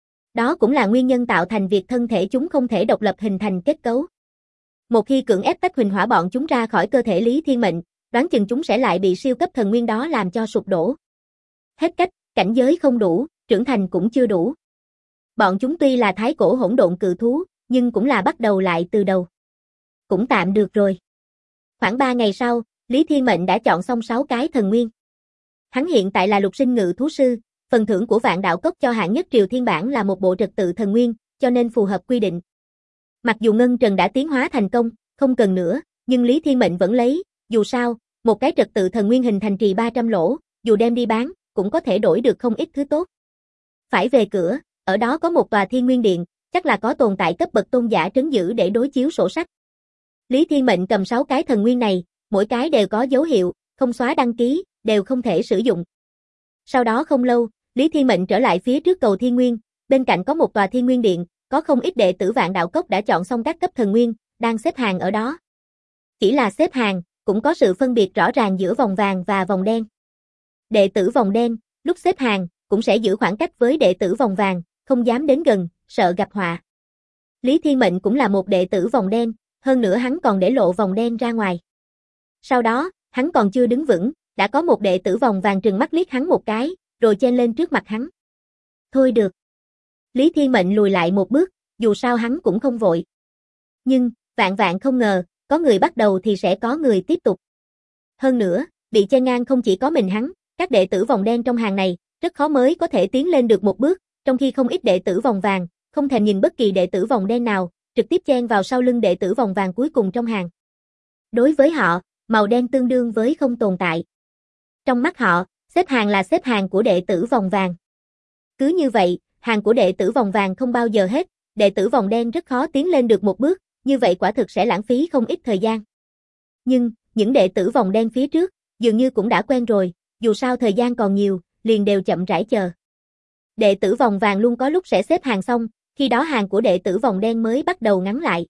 Đó cũng là nguyên nhân tạo thành việc thân thể chúng không thể độc lập hình thành kết cấu. Một khi cưỡng ép tách Huỳnh Hỏa bọn chúng ra khỏi cơ thể Lý Thiên Mệnh, đoán chừng chúng sẽ lại bị siêu cấp thần nguyên đó làm cho sụp đổ. Hết cách, cảnh giới không đủ, trưởng thành cũng chưa đủ. Bọn chúng tuy là thái cổ hỗn độn cự thú, nhưng cũng là bắt đầu lại từ đầu. Cũng tạm được rồi. Khoảng 3 ngày sau, Lý Thiên Mệnh đã chọn xong 6 cái thần nguyên. Hắn hiện tại là lục sinh ngự thú sư, phần thưởng của Vạn Đạo Cốc cho hạng nhất Triều Thiên Bản là một bộ trật tự thần nguyên, cho nên phù hợp quy định. Mặc dù Ngân Trần đã tiến hóa thành công, không cần nữa, nhưng Lý Thiên Mệnh vẫn lấy, dù sao, một cái trật tự thần nguyên hình thành trì 300 lỗ, dù đem đi bán, cũng có thể đổi được không ít thứ tốt. Phải về cửa, ở đó có một tòa Thiên Nguyên Điện, chắc là có tồn tại cấp bậc tôn giả trấn giữ để đối chiếu sổ sách. Lý Thiên Mệnh cầm 6 cái thần nguyên này, mỗi cái đều có dấu hiệu, không xóa đăng ký, đều không thể sử dụng. Sau đó không lâu, Lý Thiên Mệnh trở lại phía trước cầu Thiên Nguyên, bên cạnh có một tòa Thiên Nguyên Điện, có không ít đệ tử Vạn Đạo Cốc đã chọn xong các cấp thần nguyên, đang xếp hàng ở đó. Chỉ là xếp hàng, cũng có sự phân biệt rõ ràng giữa vòng vàng và vòng đen. Đệ tử vòng đen, lúc xếp hàng, cũng sẽ giữ khoảng cách với đệ tử vòng vàng, không dám đến gần, sợ gặp họa. Lý Thiên Mệnh cũng là một đệ tử vòng đen, hơn nữa hắn còn để lộ vòng đen ra ngoài. Sau đó, hắn còn chưa đứng vững, đã có một đệ tử vòng vàng trừng mắt liếc hắn một cái, rồi chen lên trước mặt hắn. Thôi được. Lý Thiên Mệnh lùi lại một bước, dù sao hắn cũng không vội. Nhưng, vạn vạn không ngờ, có người bắt đầu thì sẽ có người tiếp tục. Hơn nữa, bị chen ngang không chỉ có mình hắn, các đệ tử vòng đen trong hàng này, rất khó mới có thể tiến lên được một bước, trong khi không ít đệ tử vòng vàng, không thèm nhìn bất kỳ đệ tử vòng đen nào, trực tiếp chen vào sau lưng đệ tử vòng vàng cuối cùng trong hàng. Đối với họ, màu đen tương đương với không tồn tại. Trong mắt họ, xếp hàng là xếp hàng của đệ tử vòng vàng. Cứ như vậy, hàng của đệ tử vòng vàng không bao giờ hết, đệ tử vòng đen rất khó tiến lên được một bước, như vậy quả thực sẽ lãng phí không ít thời gian. Nhưng, những đệ tử vòng đen phía trước, dường như cũng đã quen rồi, dù sao thời gian còn nhiều, liền đều chậm rãi chờ. Đệ tử vòng vàng luôn có lúc sẽ xếp hàng xong, khi đó hàng của đệ tử vòng đen mới bắt đầu ngắn lại.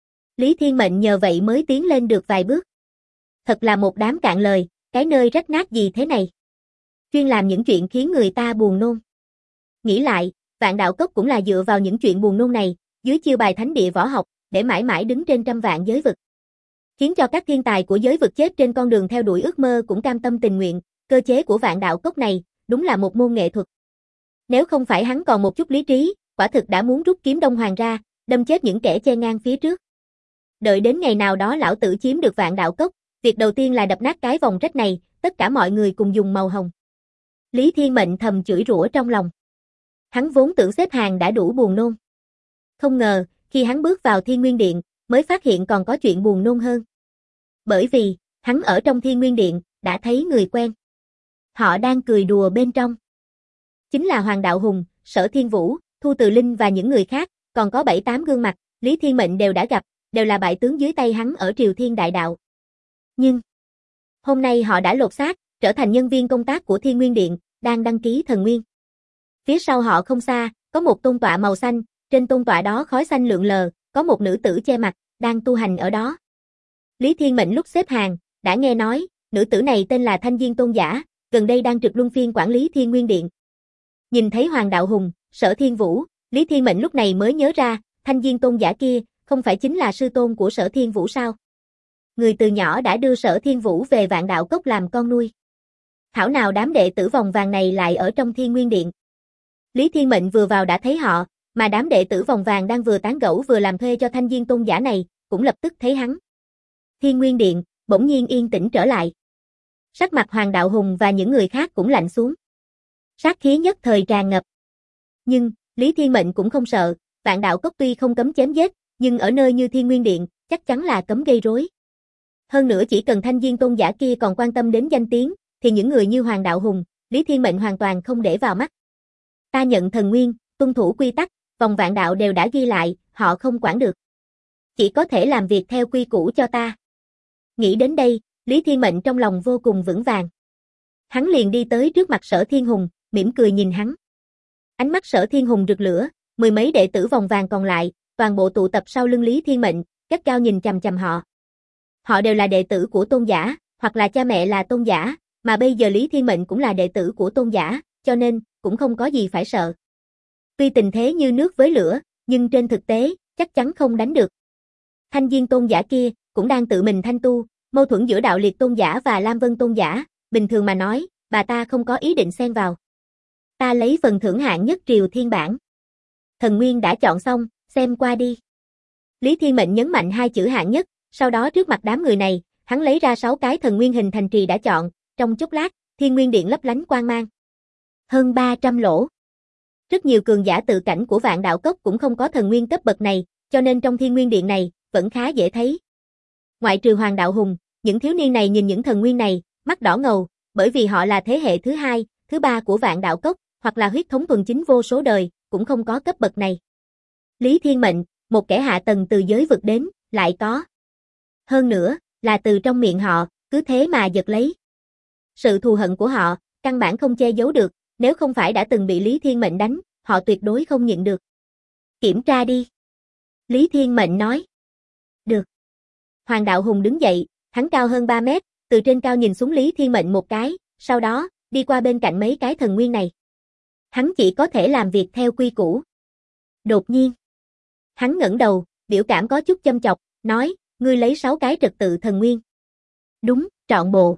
Lý Thiên Mệnh nhờ vậy mới tiến lên được vài bước. Thật là một đám cạn lời, cái nơi rách nát gì thế này. Chuyên làm những chuyện khiến người ta buồn nôn. Nghĩ lại, Vạn Đạo Cốc cũng là dựa vào những chuyện buồn nôn này, dưới chiêu bài thánh địa võ học, để mãi mãi đứng trên trăm vạn giới vực. Khiến cho các thiên tài của giới vực chết trên con đường theo đuổi ước mơ cũng cam tâm tình nguyện, cơ chế của vạn đạo cốc này, đúng là một môn nghệ thuật. Nếu không phải hắn còn một chút lý trí, quả thực đã muốn rút kiếm Đông Hoàng ra, đâm chết những kẻ che ngang phía trước. Đợi đến ngày nào đó lão tử chiếm được vạn đạo cốc, việc đầu tiên là đập nát cái vòng rách này, tất cả mọi người cùng dùng màu hồng. Lý Thiên Mệnh thầm chửi rủa trong lòng. Hắn vốn tưởng xếp hàng đã đủ buồn nôn. Không ngờ, khi hắn bước vào Thiên Nguyên Điện, mới phát hiện còn có chuyện buồn nôn hơn. Bởi vì, hắn ở trong Thiên Nguyên Điện, đã thấy người quen. Họ đang cười đùa bên trong. Chính là Hoàng Đạo Hùng, Sở Thiên Vũ, Thu Từ Linh và những người khác, còn có 7-8 gương mặt, Lý Thiên Mệnh đều đã gặp, đều là bại tướng dưới tay hắn ở Triều Thiên Đại Đạo. Nhưng, hôm nay họ đã lột xác, trở thành nhân viên công tác của Thiên Nguyên Điện, đang đăng ký thần nguyên. Phía sau họ không xa, có một tôn tọa màu xanh, trên tôn tọa đó khói xanh lượn lờ, có một nữ tử che mặt, đang tu hành ở đó. Lý Thiên Mệnh lúc xếp hàng, đã nghe nói, nữ tử này tên là Thanh Diên Tôn Giả, gần đây đang trực luân phiên quản lý Thiên Nguyên Điện. Nhìn thấy Hoàng Đạo Hùng, Sở Thiên Vũ, Lý Thiên Mệnh lúc này mới nhớ ra, Thanh Diên Tôn Giả kia, không phải chính là sư tôn của Sở Thiên Vũ sao? Người từ nhỏ đã đưa Sở Thiên Vũ về Vạn Đạo Cốc làm con nuôi. Thảo nào đám đệ tử vòng vàng này lại ở trong Thiên Nguyên Điện. Lý Thiên Mệnh vừa vào đã thấy họ, mà đám đệ tử vòng vàng đang vừa tán gẫu vừa làm thuê cho Thanh Diên Tôn Giả này, cũng lập tức thấy hắn. Thiên Nguyên Điện, bỗng nhiên yên tĩnh trở lại. Sắc mặt Hoàng Đạo Hùng và những người khác cũng lạnh xuống. Sát khí nhất thời tràn ngập. Nhưng, Lý Thiên Mệnh cũng không sợ, Vạn Đạo Cốc tuy không cấm chém giết, nhưng ở nơi như Thiên Nguyên Điện, chắc chắn là cấm gây rối. Hơn nữa chỉ cần Thanh Diên Tôn Giả kia còn quan tâm đến danh tiếng, thì những người như Hoàng Đạo Hùng, Lý Thiên Mệnh hoàn toàn không để vào mắt. Ta nhận thần nguyên, tuân thủ quy tắc, vòng vạn đạo đều đã ghi lại, họ không quản được. Chỉ có thể làm việc theo quy củ cho ta. Nghĩ đến đây, Lý Thiên Mệnh trong lòng vô cùng vững vàng. Hắn liền đi tới trước mặt Sở Thiên Hùng, mỉm cười nhìn hắn. Ánh mắt Sở Thiên Hùng rực lửa, mười mấy đệ tử vòng vàng còn lại, toàn bộ tụ tập sau lưng Lý Thiên Mệnh, gắt gao nhìn chằm chằm họ. Họ đều là đệ tử của Tôn Giả, hoặc là cha mẹ là Tôn Giả, mà bây giờ Lý Thiên Mệnh cũng là đệ tử của Tôn Giả, cho nên, cũng không có gì phải sợ. Tuy tình thế như nước với lửa, nhưng trên thực tế, chắc chắn không đánh được. Thanh Diên Tôn Giả kia, cũng đang tự mình thanh tu, mâu thuẫn giữa Đạo Liệt Tôn Giả và Lam Vân Tôn Giả, bình thường mà nói, bà ta không có ý định xen vào. Ta lấy phần thưởng hạng nhất Triều Thiên Bản. Thần Nguyên đã chọn xong, xem qua đi. Lý Thiên Mệnh nhấn mạnh hai chữ hạng nhất, sau đó trước mặt đám người này, hắn lấy ra 6 cái thần nguyên hình thành trì đã chọn, trong chốc lát, Thiên Nguyên Điện lấp lánh quang mang. Hơn 300 lỗ. Rất nhiều cường giả tự cảnh của Vạn Đạo Cốc cũng không có thần nguyên cấp bậc này, cho nên trong Thiên Nguyên Điện này, vẫn khá dễ thấy. Ngoại trừ Hoàng Đạo Hùng, những thiếu niên này nhìn những thần nguyên này, mắt đỏ ngầu, bởi vì họ là thế hệ thứ 2, thứ 3 của Vạn Đạo Cốc, hoặc là huyết thống thuần chính vô số đời, cũng không có cấp bậc này. Lý Thiên Mệnh, một kẻ hạ tầng từ giới vực đến, lại có. Hơn nữa, là từ trong miệng họ, cứ thế mà giật lấy. Sự thù hận của họ, căn bản không che giấu được, nếu không phải đã từng bị Lý Thiên Mệnh đánh, họ tuyệt đối không nhịn được. Kiểm tra đi. Lý Thiên Mệnh nói. Được. Hoàng Đạo Hùng đứng dậy, hắn cao hơn 3 mét, từ trên cao nhìn xuống Lý Thiên Mệnh một cái, sau đó, đi qua bên cạnh mấy cái thần nguyên này. Hắn chỉ có thể làm việc theo quy củ. Đột nhiên, hắn ngẩng đầu, biểu cảm có chút châm chọc, nói, ngươi lấy 6 cái trật tự thần nguyên. Đúng, trọn bộ.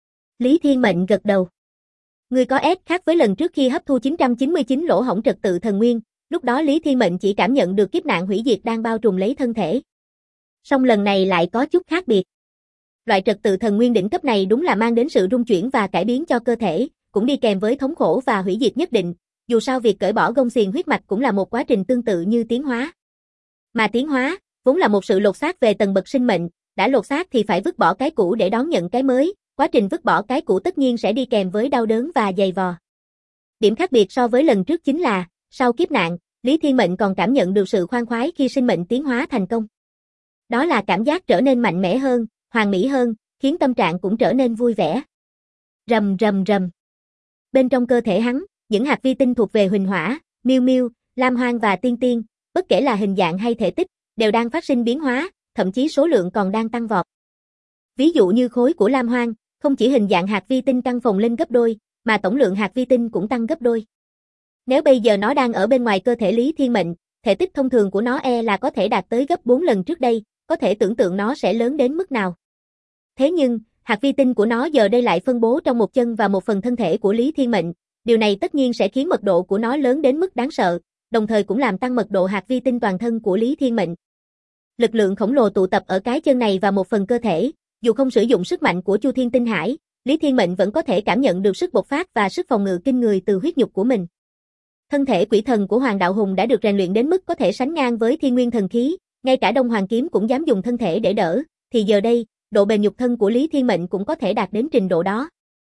Lý Thiên Mệnh gật đầu. Ngươi có S khác với lần trước khi hấp thu 999 lỗ hổng trật tự thần nguyên, lúc đó Lý Thiên Mệnh chỉ cảm nhận được kiếp nạn hủy diệt đang bao trùm lấy thân thể. Song lần này lại có chút khác biệt. Loại trật tự thần nguyên đỉnh cấp này đúng là mang đến sự rung chuyển và cải biến cho cơ thể, cũng đi kèm với thống khổ và hủy diệt nhất định, dù sao việc cởi bỏ gông xiềng huyết mạch cũng là một quá trình tương tự như tiến hóa. Mà tiến hóa, vốn là một sự lột xác về tầng bậc sinh mệnh, đã lột xác thì phải vứt bỏ cái cũ để đón nhận cái mới, quá trình vứt bỏ cái cũ tất nhiên sẽ đi kèm với đau đớn và dày vò. Điểm khác biệt so với lần trước chính là, sau kiếp nạn, Lý Thiên Mệnh còn cảm nhận được sự khoan khoái khi sinh mệnh tiến hóa thành công. Đó là cảm giác trở nên mạnh mẽ hơn, hoàn mỹ hơn, khiến tâm trạng cũng trở nên vui vẻ. Rầm rầm rầm. Bên trong cơ thể hắn, những hạt vi tinh thuộc về Huỳnh Hỏa, Miêu Miêu, Lam Hoang và Tiên Tiên, bất kể là hình dạng hay thể tích, đều đang phát sinh biến hóa, thậm chí số lượng còn đang tăng vọt. Ví dụ như khối của Lam Hoang, không chỉ hình dạng hạt vi tinh tăng phồng lên gấp đôi, mà tổng lượng hạt vi tinh cũng tăng gấp đôi. Nếu bây giờ nó đang ở bên ngoài cơ thể Lý Thiên Mệnh, thể tích thông thường của nó là có thể đạt tới gấp 4 lần trước đây, có thể tưởng tượng nó sẽ lớn đến mức nào. Thế nhưng, hạt vi tinh của nó giờ đây lại phân bố trong một chân và một phần thân thể của Lý Thiên Mệnh, điều này tất nhiên sẽ khiến mật độ của nó lớn đến mức đáng sợ, đồng thời cũng làm tăng mật độ hạt vi tinh toàn thân của Lý Thiên Mệnh. Lực lượng khổng lồ tụ tập ở cái chân này và một phần cơ thể, dù không sử dụng sức mạnh của Chu Thiên Tinh Hải, Lý Thiên Mệnh vẫn có thể cảm nhận được sức bộc phát và sức phòng ngự kinh người từ huyết nhục của mình. Thân thể quỷ thần của Hoàng Đạo Hùng đã được rèn luyện đến mức có thể sánh ngang với Thiên Nguyên thần khí, ngay cả Đông Hoàng kiếm cũng dám dùng thân thể để đỡ, thì giờ đây, độ bền nhục thân của Lý Thiên Mệnh cũng có thể đạt đến trình độ đó.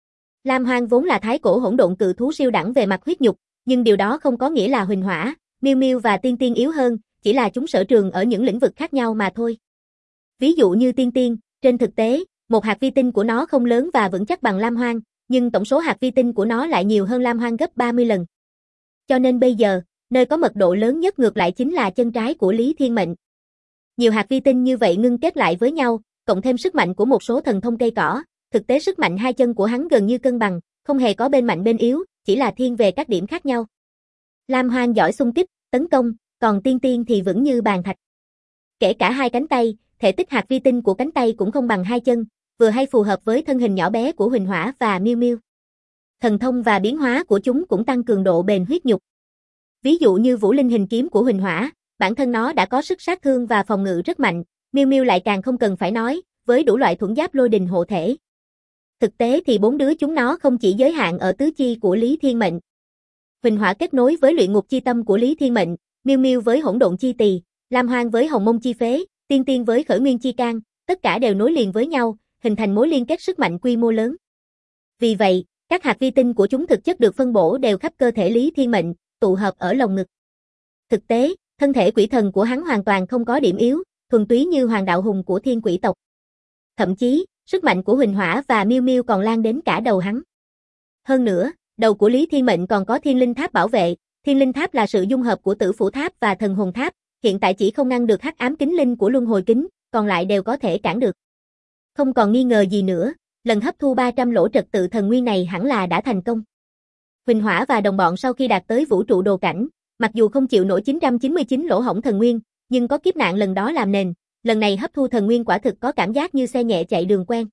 Lam Hoang vốn là thái cổ hỗn độn cự thú siêu đẳng về mặt huyết nhục, nhưng điều đó không có nghĩa là Huỳnh Hỏa, Miêu Miêu và Tiên Tiên yếu hơn, chỉ là chúng sở trường ở những lĩnh vực khác nhau mà thôi. Ví dụ như Tiên Tiên, trên thực tế, một hạt vi tinh của nó không lớn và vững chắc bằng Lam Hoang, nhưng tổng số hạt vi tinh của nó lại nhiều hơn Lam Hoang gấp 30 lần. Cho nên bây giờ, nơi có mật độ lớn nhất ngược lại chính là chân trái của Lý Thiên Mệnh. Nhiều hạt vi tinh như vậy ngưng kết lại với nhau, cộng thêm sức mạnh của một số thần thông cây cỏ, thực tế sức mạnh hai chân của hắn gần như cân bằng, không hề có bên mạnh bên yếu, chỉ là thiên về các điểm khác nhau. Lam Hoang giỏi xung kích, tấn công, còn Tiên Tiên thì vững như bàn thạch. Kể cả hai cánh tay, thể tích hạt vi tinh của cánh tay cũng không bằng hai chân, vừa hay phù hợp với thân hình nhỏ bé của Huỳnh Hỏa và Miêu Miêu. Thần thông và biến hóa của chúng cũng tăng cường độ bền huyết nhục. Ví dụ như Vũ Linh hình kiếm của Huỳnh Hỏa, bản thân nó đã có sức sát thương và phòng ngự rất mạnh, Miêu Miêu lại càng không cần phải nói, với đủ loại thuẫn giáp lôi đình hộ thể. Thực tế thì bốn đứa chúng nó không chỉ giới hạn ở tứ chi của Lý Thiên Mệnh. Huỳnh Hỏa kết nối với luyện ngục chi tâm của Lý Thiên Mệnh, Miêu Miêu với hỗn độn chi tỳ, Lam Hoang với hồng mông chi phế, Tiên Tiên với khởi nguyên chi can, tất cả đều nối liền với nhau, hình thành mối liên kết sức mạnh quy mô lớn. Vì vậy, các hạt vi tinh của chúng thực chất được phân bổ đều khắp cơ thể Lý Thiên Mệnh, tụ hợp ở lồng ngực. Thực tế, thân thể quỷ thần của hắn hoàn toàn không có điểm yếu, thuần túy như Hoàng Đạo Hùng của Thiên Quỷ tộc. Thậm chí, sức mạnh của Huỳnh Hỏa và Miêu Miêu còn lan đến cả đầu hắn. Hơn nữa, đầu của Lý Thiên Mệnh còn có Thiên Linh Tháp bảo vệ, Thiên Linh Tháp là sự dung hợp của Tử Phủ Tháp và Thần Hồn Tháp, hiện tại chỉ không ngăn được hắc ám kính linh của Luân Hồi Kính, còn lại đều có thể cản được. Không còn nghi ngờ gì nữa, lần hấp thu 300 lỗ trật tự thần nguyên này hẳn là đã thành công. Huỳnh Hỏa và đồng bọn sau khi đạt tới vũ trụ đồ cảnh, mặc dù không chịu nổi 999 lỗ hổng thần nguyên, nhưng có kiếp nạn lần đó làm nền, lần này hấp thu thần nguyên quả thực có cảm giác như xe nhẹ chạy đường quen.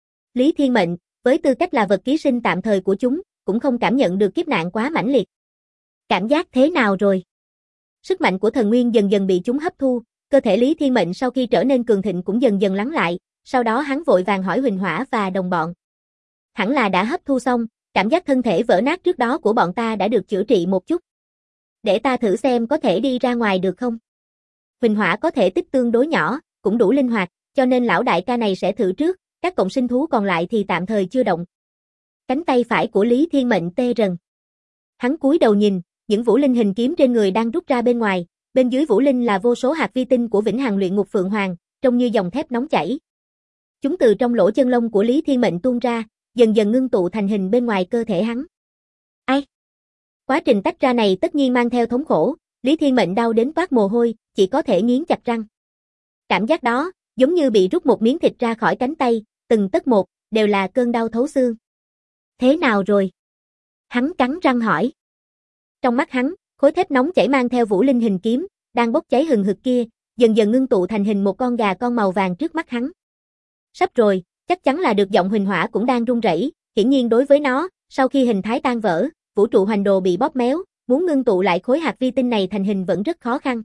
Lý Thiên Mệnh, với tư cách là vật ký sinh tạm thời của chúng, cũng không cảm nhận được kiếp nạn quá mãnh liệt. Cảm giác thế nào rồi? Sức mạnh của thần nguyên dần dần bị chúng hấp thu, cơ thể Lý Thiên Mệnh sau khi trở nên cường thịnh cũng dần dần lắng lại, sau đó hắn vội vàng hỏi Huỳnh Hỏa và đồng bọn. Hẳn là đã hấp thu xong, cảm giác thân thể vỡ nát trước đó của bọn ta đã được chữa trị một chút. Để ta thử xem có thể đi ra ngoài được không? Huỳnh Hỏa có thể tích tương đối nhỏ, cũng đủ linh hoạt, cho nên lão đại ca này sẽ thử trước, các cộng sinh thú còn lại thì tạm thời chưa động. Cánh tay phải của Lý Thiên Mệnh tê rần. Hắn cúi đầu nhìn, những vũ linh hình kiếm trên người đang rút ra bên ngoài, bên dưới vũ linh là vô số hạt vi tinh của Vĩnh Hằng luyện ngục Phượng Hoàng, trông như dòng thép nóng chảy. Chúng từ trong lỗ chân lông của Lý Thiên Mệnh tuôn ra, dần dần ngưng tụ thành hình bên ngoài cơ thể hắn. Ai? Quá trình tách ra này tất nhiên mang theo thống khổ, Lý Thiên Mệnh đau đến toát mồ hôi, chỉ có thể nghiến chặt răng. Cảm giác đó, giống như bị rút một miếng thịt ra khỏi cánh tay, từng tấc một, đều là cơn đau thấu xương. Thế nào rồi? Hắn cắn răng hỏi. Trong mắt hắn, khối thép nóng chảy mang theo vũ linh hình kiếm, đang bốc cháy hừng hực kia, dần dần ngưng tụ thành hình một con gà con màu vàng trước mắt hắn. Sắp rồi, chắc chắn là được. Giọng Huỳnh Hỏa cũng đang run rẩy, hiển nhiên đối với nó, sau khi hình thái tan vỡ, vũ trụ hoành đồ bị bóp méo, muốn ngưng tụ lại khối hạt vi tinh này thành hình vẫn rất khó khăn.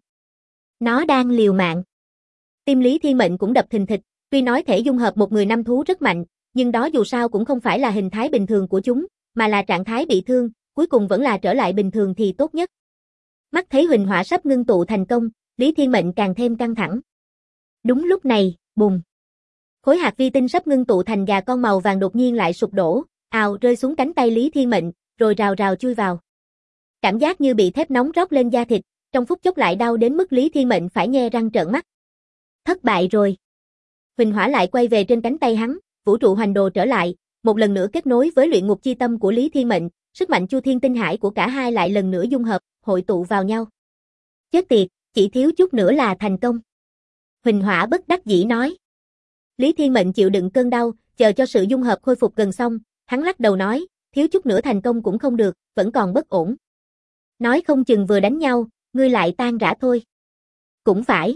Nó đang liều mạng. Tim Lý Thiên Mệnh cũng đập thình thịch, tuy nói thể dung hợp một người năm thú rất mạnh, nhưng đó dù sao cũng không phải là hình thái bình thường của chúng, mà là trạng thái bị thương, cuối cùng vẫn là trở lại bình thường thì tốt nhất. Mắt thấy Huỳnh Hỏa sắp ngưng tụ thành công, Lý Thiên Mệnh càng thêm căng thẳng. Đúng lúc này, bùng. Khối hạt vi tinh sắp ngưng tụ thành gà con màu vàng đột nhiên lại sụp đổ, ào rơi xuống cánh tay Lý Thiên Mệnh, rồi rào rào chui vào. Cảm giác như bị thép nóng rót lên da thịt, trong phút chốc lại đau đến mức Lý Thiên Mệnh phải nhe răng trợn mắt. Thất bại rồi. Huỳnh Hỏa lại quay về trên cánh tay hắn, vũ trụ hoành đồ trở lại, một lần nữa kết nối với luyện ngục chi tâm của Lý Thiên Mệnh, sức mạnh Chu Thiên Tinh Hải của cả hai lại lần nữa dung hợp, hội tụ vào nhau. Chết tiệt, chỉ thiếu chút nữa là thành công. Huỳnh Hỏa bất đắc dĩ nói. Lý Thiên Mệnh chịu đựng cơn đau, chờ cho sự dung hợp khôi phục gần xong, hắn lắc đầu nói, thiếu chút nữa thành công cũng không được, vẫn còn bất ổn. Nói không chừng vừa đánh nhau, ngươi lại tan rã thôi. Cũng phải.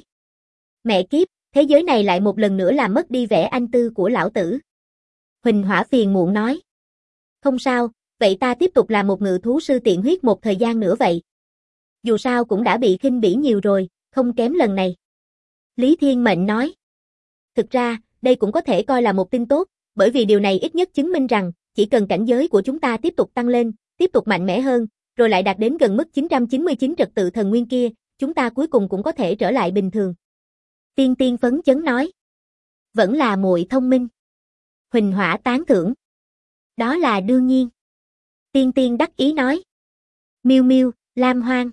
Mẹ kiếp, thế giới này lại một lần nữa làm mất đi vẻ anh tư của lão tử. Huỳnh Hỏa phiền muộn nói. Không sao, vậy ta tiếp tục làm một ngự thú sư tiện huyết một thời gian nữa vậy. Dù sao cũng đã bị khinh bỉ nhiều rồi, không kém lần này. Lý Thiên Mệnh nói. Thực ra, đây cũng có thể coi là một tin tốt, bởi vì điều này ít nhất chứng minh rằng, chỉ cần cảnh giới của chúng ta tiếp tục tăng lên, tiếp tục mạnh mẽ hơn, rồi lại đạt đến gần mức 999 trật tự thần nguyên kia, chúng ta cuối cùng cũng có thể trở lại bình thường. Tiên Tiên phấn chấn nói. Vẫn là muội thông minh. Huỳnh Hỏa tán thưởng. Đó là đương nhiên. Tiên Tiên đắc ý nói. Miu Miu, Lam Hoang.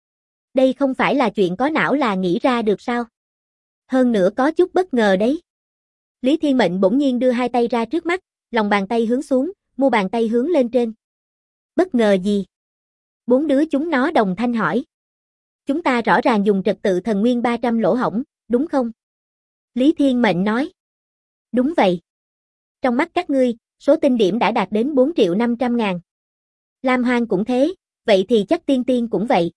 Đây không phải là chuyện có não là nghĩ ra được sao? Hơn nữa có chút bất ngờ đấy. Lý Thiên Mệnh bỗng nhiên đưa hai tay ra trước mắt, lòng bàn tay hướng xuống, mu bàn tay hướng lên trên. Bất ngờ gì? Bốn đứa chúng nó đồng thanh hỏi. Chúng ta rõ ràng dùng trật tự thần nguyên 300 lỗ hổng, đúng không? Lý Thiên Mệnh nói. Đúng vậy. Trong mắt các ngươi, số tinh điểm đã đạt đến 4.500.000. Lam Hoang cũng thế, vậy thì chắc Tiên Tiên cũng vậy.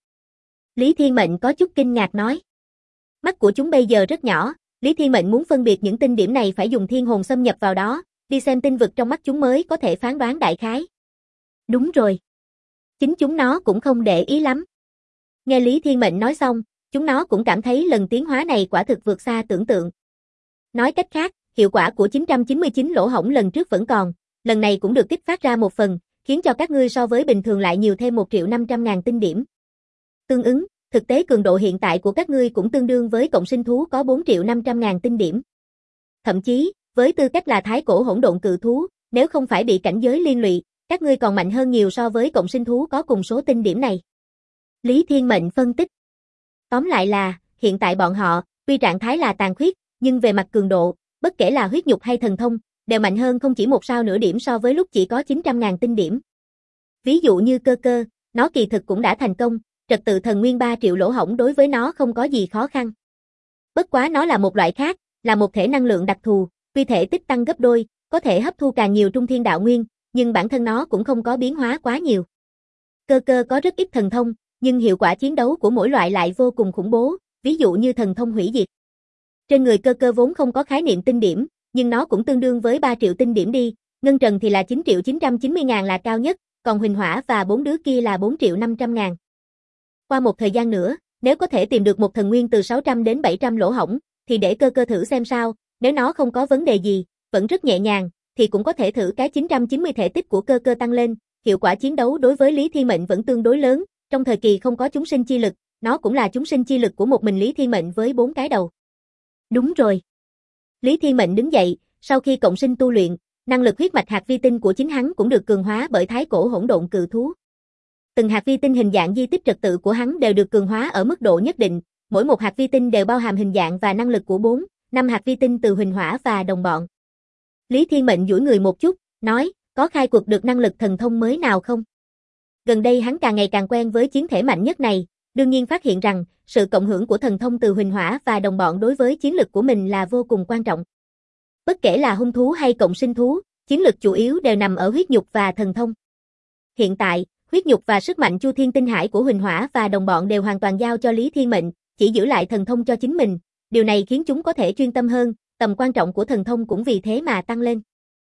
Lý Thiên Mệnh có chút kinh ngạc nói. Mắt của chúng bây giờ rất nhỏ, Lý Thiên Mệnh muốn phân biệt những tinh điểm này phải dùng thiên hồn xâm nhập vào đó, đi xem tinh vực trong mắt chúng mới có thể phán đoán đại khái. Đúng rồi. Chính chúng nó cũng không để ý lắm. Nghe Lý Thiên Mệnh nói xong, chúng nó cũng cảm thấy lần tiến hóa này quả thực vượt xa tưởng tượng. Nói cách khác, hiệu quả của 999 lỗ hổng lần trước vẫn còn, lần này cũng được kích phát ra một phần, khiến cho các ngươi so với bình thường lại nhiều thêm 1.500.000 tinh điểm. Tương ứng, thực tế cường độ hiện tại của các ngươi cũng tương đương với cộng sinh thú có 4.500.000 tinh điểm. Thậm chí, với tư cách là thái cổ hỗn độn cự thú, nếu không phải bị cảnh giới liên lụy, các ngươi còn mạnh hơn nhiều so với cộng sinh thú có cùng số tinh điểm này. Lý Thiên Mệnh phân tích. Tóm lại là, hiện tại bọn họ, tuy trạng thái là tàn khuyết, nhưng về mặt cường độ, bất kể là huyết nhục hay thần thông, đều mạnh hơn không chỉ một sao nửa điểm so với lúc chỉ có 900.000 tinh điểm. Ví dụ như cơ cơ, nó kỳ thực cũng đã thành công, trật tự thần nguyên 3 triệu lỗ hổng đối với nó không có gì khó khăn. Bất quá nó là một loại khác, là một thể năng lượng đặc thù, tuy thể tích tăng gấp đôi, có thể hấp thu càng nhiều trung thiên đạo nguyên, nhưng bản thân nó cũng không có biến hóa quá nhiều. Cơ cơ có rất ít thần thông, nhưng hiệu quả chiến đấu của mỗi loại lại vô cùng khủng bố, ví dụ như thần thông hủy diệt. Trên người cơ cơ vốn không có khái niệm tinh điểm, nhưng nó cũng tương đương với 3 triệu tinh điểm đi, Ngân Trần thì là 9.990.000 là cao nhất, còn Huỳnh Hỏa và bốn đứa kia là 4.500.000. Qua một thời gian nữa, nếu có thể tìm được một thần nguyên từ 600 đến 700 lỗ hổng, thì để cơ cơ thử xem sao, nếu nó không có vấn đề gì, vẫn rất nhẹ nhàng, thì cũng có thể thử cái 990 thể tích của cơ cơ tăng lên, hiệu quả chiến đấu đối với Lý Thiên Mệnh vẫn tương đối lớn, trong thời kỳ không có chúng sinh chi lực, nó cũng là chúng sinh chi lực của một mình Lý Thiên Mệnh với 4 cái đầu. Đúng rồi. Lý Thiên Mệnh đứng dậy, sau khi cộng sinh tu luyện, năng lực huyết mạch hạt vi tinh của chính hắn cũng được cường hóa bởi thái cổ hỗn độn cự thú. Từng hạt vi tinh hình dạng di tích trật tự của hắn đều được cường hóa ở mức độ nhất định, mỗi một hạt vi tinh đều bao hàm hình dạng và năng lực của 4, 5 hạt vi tinh từ Huỳnh Hỏa và đồng bọn. Lý Thiên Mệnh duỗi người một chút, nói, có khai quật được năng lực thần thông mới nào không? Gần đây hắn càng ngày càng quen với chiến thể mạnh nhất này, đương nhiên phát hiện rằng, sự cộng hưởng của thần thông từ Huỳnh Hỏa và đồng bọn đối với chiến lực của mình là vô cùng quan trọng. Bất kể là hung thú hay cộng sinh thú, chiến lực chủ yếu đều nằm ở huyết nhục và thần thông. Hiện tại, huyết nhục và sức mạnh Chu Thiên Tinh Hải của Huỳnh Hỏa và đồng bọn đều hoàn toàn giao cho Lý Thiên Mệnh, chỉ giữ lại thần thông cho chính mình, điều này khiến chúng có thể chuyên tâm hơn, tầm quan trọng của thần thông cũng vì thế mà tăng lên.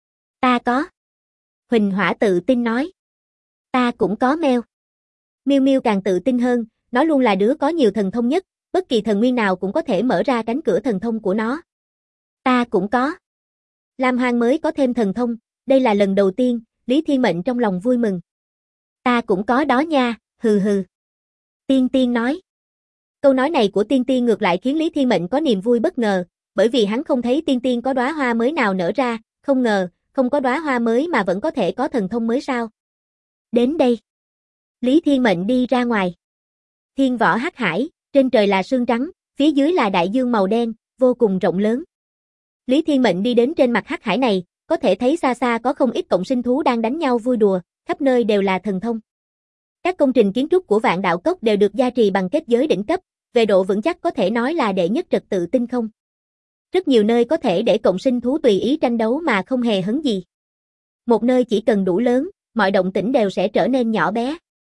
Ta có. Huỳnh Hỏa tự tin nói. Ta cũng có Meo. Miu Miu càng tự tin hơn, nó luôn là đứa có nhiều thần thông nhất, bất kỳ thần nguyên nào cũng có thể mở ra cánh cửa thần thông của nó. Ta cũng có. Lam Hoang mới có thêm thần thông, đây là lần đầu tiên, Lý Thiên Mệnh trong lòng vui mừng. Ta cũng có đó nha, hừ hừ. Tiên Tiên nói. Câu nói này của Tiên Tiên ngược lại khiến Lý Thiên Mệnh có niềm vui bất ngờ, bởi vì hắn không thấy Tiên Tiên có đóa hoa mới nào nở ra, không ngờ, không có đóa hoa mới mà vẫn có thể có thần thông mới sao. Đến đây. Lý Thiên Mệnh đi ra ngoài. Thiên võ hắc hải, trên trời là sương trắng, phía dưới là đại dương màu đen, vô cùng rộng lớn. Lý Thiên Mệnh đi đến trên mặt hắc hải này, có thể thấy xa xa có không ít cộng sinh thú đang đánh nhau vui đùa, khắp nơi đều là thần thông. Các công trình kiến trúc của Vạn Đạo Cốc đều được gia trì bằng kết giới đỉnh cấp, về độ vững chắc có thể nói là đệ nhất trật tự tinh không. Rất nhiều nơi có thể để cộng sinh thú tùy ý tranh đấu mà không hề hấn gì. Một nơi chỉ cần đủ lớn, mọi động tĩnh đều sẽ trở nên nhỏ bé.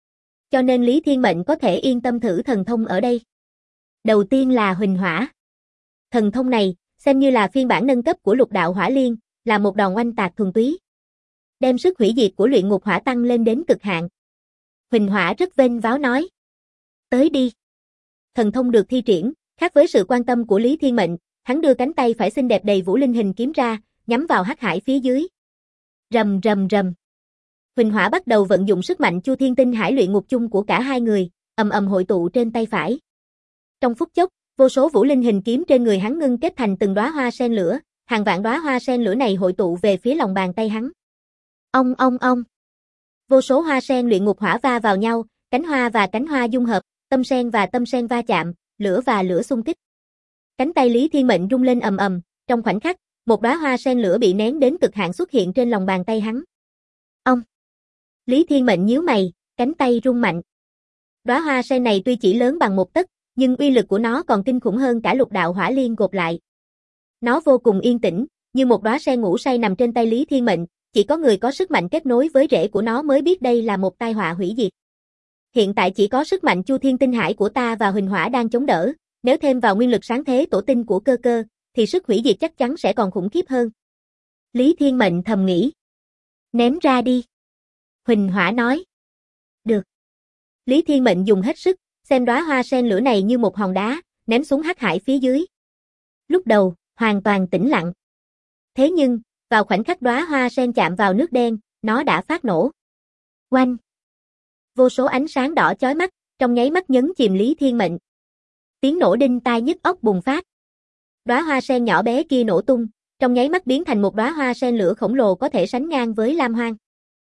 Cho nên Lý Thiên Mệnh có thể yên tâm thử thần thông ở đây. Đầu tiên là Huỳnh Hỏa. Thần thông này, xem như là phiên bản nâng cấp của Lục Đạo Hỏa Liên, là một đòn oanh tạc thuần túy. Đem sức hủy diệt của luyện ngục hỏa tăng lên đến cực hạn. Huỳnh Hỏa rất vênh váo nói. Tới đi. Thần thông được thi triển, khác với sự quan tâm của Lý Thiên Mệnh, hắn đưa cánh tay phải xinh đẹp đầy vũ linh hình kiếm ra, nhắm vào hắc hải phía dưới. Rầm rầm rầm. Huỳnh Hỏa bắt đầu vận dụng sức mạnh Chu Thiên Tinh Hải luyện ngục chung của cả hai người, ầm ầm hội tụ trên tay phải. Trong phút chốc, vô số vũ linh hình kiếm trên người hắn ngưng kết thành từng đóa hoa sen lửa, hàng vạn đóa hoa sen lửa này hội tụ về phía lòng bàn tay hắn. Ong ong ong. Vô số hoa sen luyện ngục hỏa va vào nhau, cánh hoa và cánh hoa dung hợp, tâm sen và tâm sen va chạm, lửa và lửa xung kích. Cánh tay Lý Thiên Mệnh rung lên ầm ầm, trong khoảnh khắc, một đóa hoa sen lửa bị nén đến cực hạn xuất hiện trên lòng bàn tay hắn. Ông. Lý Thiên Mệnh nhíu mày, cánh tay rung mạnh. Đóa hoa sen này tuy chỉ lớn bằng một tấc, nhưng uy lực của nó còn kinh khủng hơn cả Lục Đạo Hỏa Liên gộp lại. Nó vô cùng yên tĩnh, như một đóa sen ngủ say nằm trên tay Lý Thiên Mệnh, chỉ có người có sức mạnh kết nối với rễ của nó mới biết đây là một tai họa hủy diệt. Hiện tại chỉ có sức mạnh Chu Thiên Tinh Hải của ta và Huỳnh Hỏa đang chống đỡ, nếu thêm vào nguyên lực sáng thế tổ tinh của cơ cơ, thì sức hủy diệt chắc chắn sẽ còn khủng khiếp hơn. Lý Thiên Mệnh thầm nghĩ. Ném ra đi. Huỳnh Hỏa nói. Được. Lý Thiên Mệnh dùng hết sức, xem đóa hoa sen lửa này như một hòn đá, ném xuống hắc hải phía dưới. Lúc đầu, hoàn toàn tĩnh lặng. Thế nhưng, vào khoảnh khắc đóa hoa sen chạm vào nước đen, nó đã phát nổ. Oanh! Vô số ánh sáng đỏ chói mắt, trong nháy mắt nhấn chìm Lý Thiên Mệnh. Tiếng nổ đinh tai nhức óc bùng phát. Đóa hoa sen nhỏ bé kia nổ tung, trong nháy mắt biến thành một đóa hoa sen lửa khổng lồ có thể sánh ngang với lam hoang.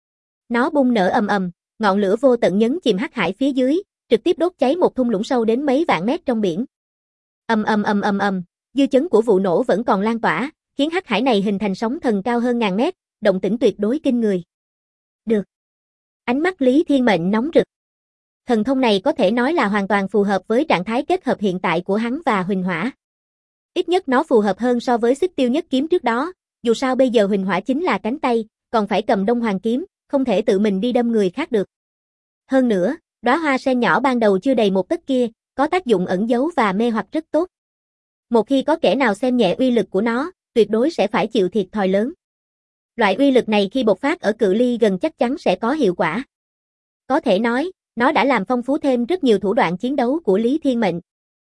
Nó bung nở ầm ầm, ngọn lửa vô tận nhấn chìm hắc hải phía dưới, trực tiếp đốt cháy một thung lũng sâu đến mấy vạn mét trong biển. Ầm ầm ầm ầm ầm, dư chấn của vụ nổ vẫn còn lan tỏa, khiến hắc hải này hình thành sóng thần cao hơn ngàn mét, động tĩnh tuyệt đối kinh người. Được. Ánh mắt Lý Thiên Mệnh nóng rực. Thần thông này có thể nói là hoàn toàn phù hợp với trạng thái kết hợp hiện tại của hắn và Huỳnh Hỏa. Ít nhất nó phù hợp hơn so với Xích Tiêu Nhất Kiếm trước đó, dù sao bây giờ Huỳnh Hỏa chính là cánh tay, còn phải cầm Đông Hoàng kiếm, không thể tự mình đi đâm người khác được. Hơn nữa, đóa hoa sen nhỏ ban đầu chưa đầy một tấc kia, có tác dụng ẩn giấu và mê hoặc rất tốt. Một khi có kẻ nào xem nhẹ uy lực của nó, tuyệt đối sẽ phải chịu thiệt thòi lớn. Loại uy lực này khi bộc phát ở cự ly gần chắc chắn sẽ có hiệu quả. Có thể nói, nó đã làm phong phú thêm rất nhiều thủ đoạn chiến đấu của Lý Thiên Mệnh.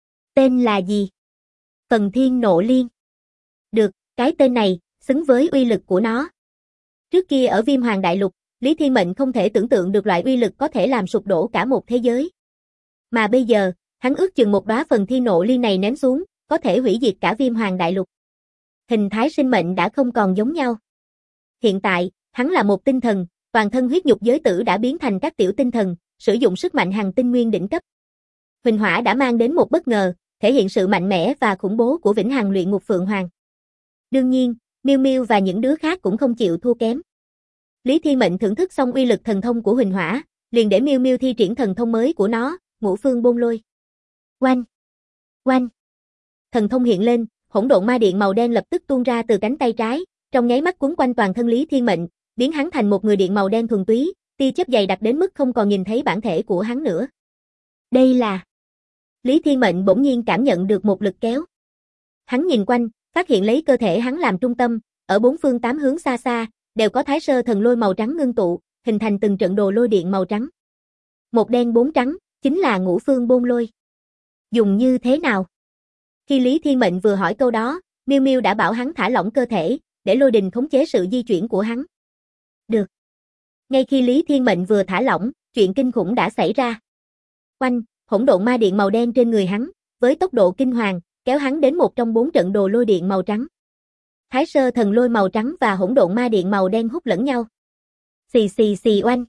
Tên là gì? Phần Thiên Nộ Liên. Được, cái tên này, xứng với uy lực của nó. Trước kia ở Viêm Hoàng Đại Lục, Lý Thiên Mệnh không thể tưởng tượng được loại uy lực có thể làm sụp đổ cả một thế giới. Mà bây giờ, hắn ước chừng một đóa Phần Thiên Nộ Liên này ném xuống, có thể hủy diệt cả Viêm Hoàng Đại Lục. Hình thái sinh mệnh đã không còn giống nhau. Hiện tại, hắn là một tinh thần, toàn thân huyết nhục giới tử đã biến thành các tiểu tinh thần, sử dụng sức mạnh hằng tinh nguyên đỉnh cấp. Huỳnh Hỏa đã mang đến một bất ngờ, thể hiện sự mạnh mẽ và khủng bố của Vĩnh Hằng Luyện Ngục Phượng Hoàng. Đương nhiên, Miêu Miêu và những đứa khác cũng không chịu thua kém. Lý Thiên Mệnh thưởng thức xong uy lực thần thông của Huỳnh Hỏa, liền để Miêu Miêu thi triển thần thông mới của nó, Ngũ Phương Bôn Lôi. Oanh! Oanh! Thần thông hiện lên, hỗn độn ma điện màu đen lập tức tuôn ra từ cánh tay trái, trong nháy mắt quấn quanh toàn thân Lý Thiên Mệnh, biến hắn thành một người điện màu đen thuần túy, tia chớp dày đặc đến mức không còn nhìn thấy bản thể của hắn nữa. Đây là... Lý Thiên Mệnh bỗng nhiên cảm nhận được một lực kéo. Hắn nhìn quanh, phát hiện lấy cơ thể hắn làm trung tâm, ở bốn phương tám hướng xa xa, đều có Thái Sơ Thần Lôi màu trắng ngưng tụ, hình thành từng trận đồ lôi điện màu trắng. Một đen bốn trắng, chính là Ngũ Phương Bôn Lôi. Dùng như thế nào? Khi Lý Thiên Mệnh vừa hỏi câu đó, Miêu Miêu đã bảo hắn thả lỏng cơ thể, để lôi đình khống chế sự di chuyển của hắn. Được. Ngay khi Lý Thiên Mệnh vừa thả lỏng, chuyện kinh khủng đã xảy ra. Oanh, hỗn độn ma điện màu đen trên người hắn, với tốc độ kinh hoàng, kéo hắn đến một trong 4 trận đồ lôi điện màu trắng. Thái Sơ Thần Lôi màu trắng và hỗn độn ma điện màu đen hút lẫn nhau. Xì xì xì oanh.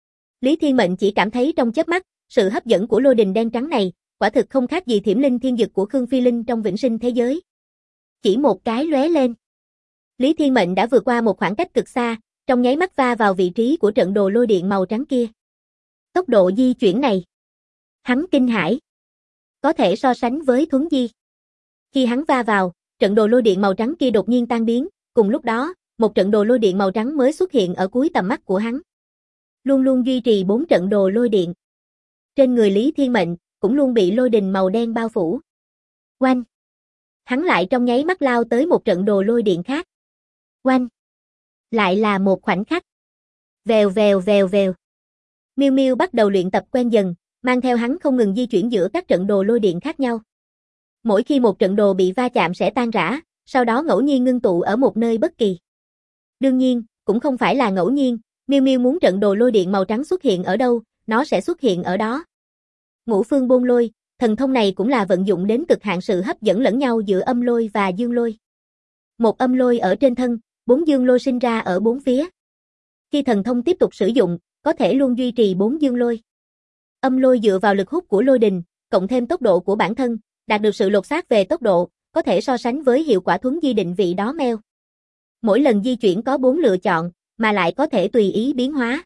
Lý Thiên Mệnh chỉ cảm thấy trong chớp mắt, sự hấp dẫn của lôi đình đen trắng này, quả thực không khác gì Thiểm Linh Thiên Dực của Khương Phi Linh trong Vĩnh Sinh thế giới. Chỉ một cái lóe lên, Lý Thiên Mệnh đã vượt qua một khoảng cách cực xa, trong nháy mắt va vào vị trí của trận đồ lôi điện màu trắng kia. Tốc độ di chuyển này, hắn kinh hãi. Có thể so sánh với thuấn di. Khi hắn va vào, trận đồ lôi điện màu trắng kia đột nhiên tan biến, cùng lúc đó, một trận đồ lôi điện màu trắng mới xuất hiện ở cuối tầm mắt của hắn. Luôn luôn duy trì 4 trận đồ lôi điện. Trên người Lý Thiên Mệnh, cũng luôn bị lôi đình màu đen bao phủ. Oanh! Hắn lại trong nháy mắt lao tới một trận đồ lôi điện khác. Oanh! Lại là một khoảnh khắc. Vèo vèo vèo vèo. Miêu Miêu bắt đầu luyện tập quen dần, mang theo hắn không ngừng di chuyển giữa các trận đồ lôi điện khác nhau. Mỗi khi một trận đồ bị va chạm sẽ tan rã, sau đó ngẫu nhiên ngưng tụ ở một nơi bất kỳ. Đương nhiên, cũng không phải là ngẫu nhiên, Miêu Miêu muốn trận đồ lôi điện màu trắng xuất hiện ở đâu, nó sẽ xuất hiện ở đó. Ngũ phương bôn lôi, thần thông này cũng là vận dụng đến cực hạn sự hấp dẫn lẫn nhau giữa âm lôi và dương lôi. Một âm lôi ở trên thân, 4 dương lôi sinh ra ở bốn phía. Khi thần thông tiếp tục sử dụng, có thể luôn duy trì 4 dương lôi. Âm lôi dựa vào lực hút của lôi đình, cộng thêm tốc độ của bản thân, đạt được sự lột xác về tốc độ, có thể so sánh với hiệu quả thuấn di định vị đó meo. Mỗi lần di chuyển có 4 lựa chọn, mà lại có thể tùy ý biến hóa.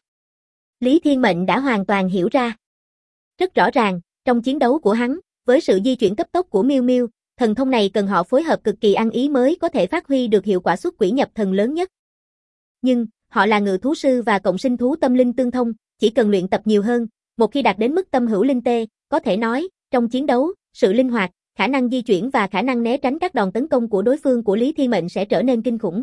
Lý Thiên Mệnh đã hoàn toàn hiểu ra. Rất rõ ràng, trong chiến đấu của hắn, với sự di chuyển cấp tốc của Miêu Miêu, thần thông này cần họ phối hợp cực kỳ ăn ý mới có thể phát huy được hiệu quả xuất quỷ nhập thần lớn nhất. Nhưng, họ là ngự thú sư và cộng sinh thú tâm linh tương thông, chỉ cần luyện tập nhiều hơn, một khi đạt đến mức tâm hữu linh tê, có thể nói, trong chiến đấu, sự linh hoạt, khả năng di chuyển và khả năng né tránh các đòn tấn công của đối phương của Lý Thiên Mệnh sẽ trở nên kinh khủng.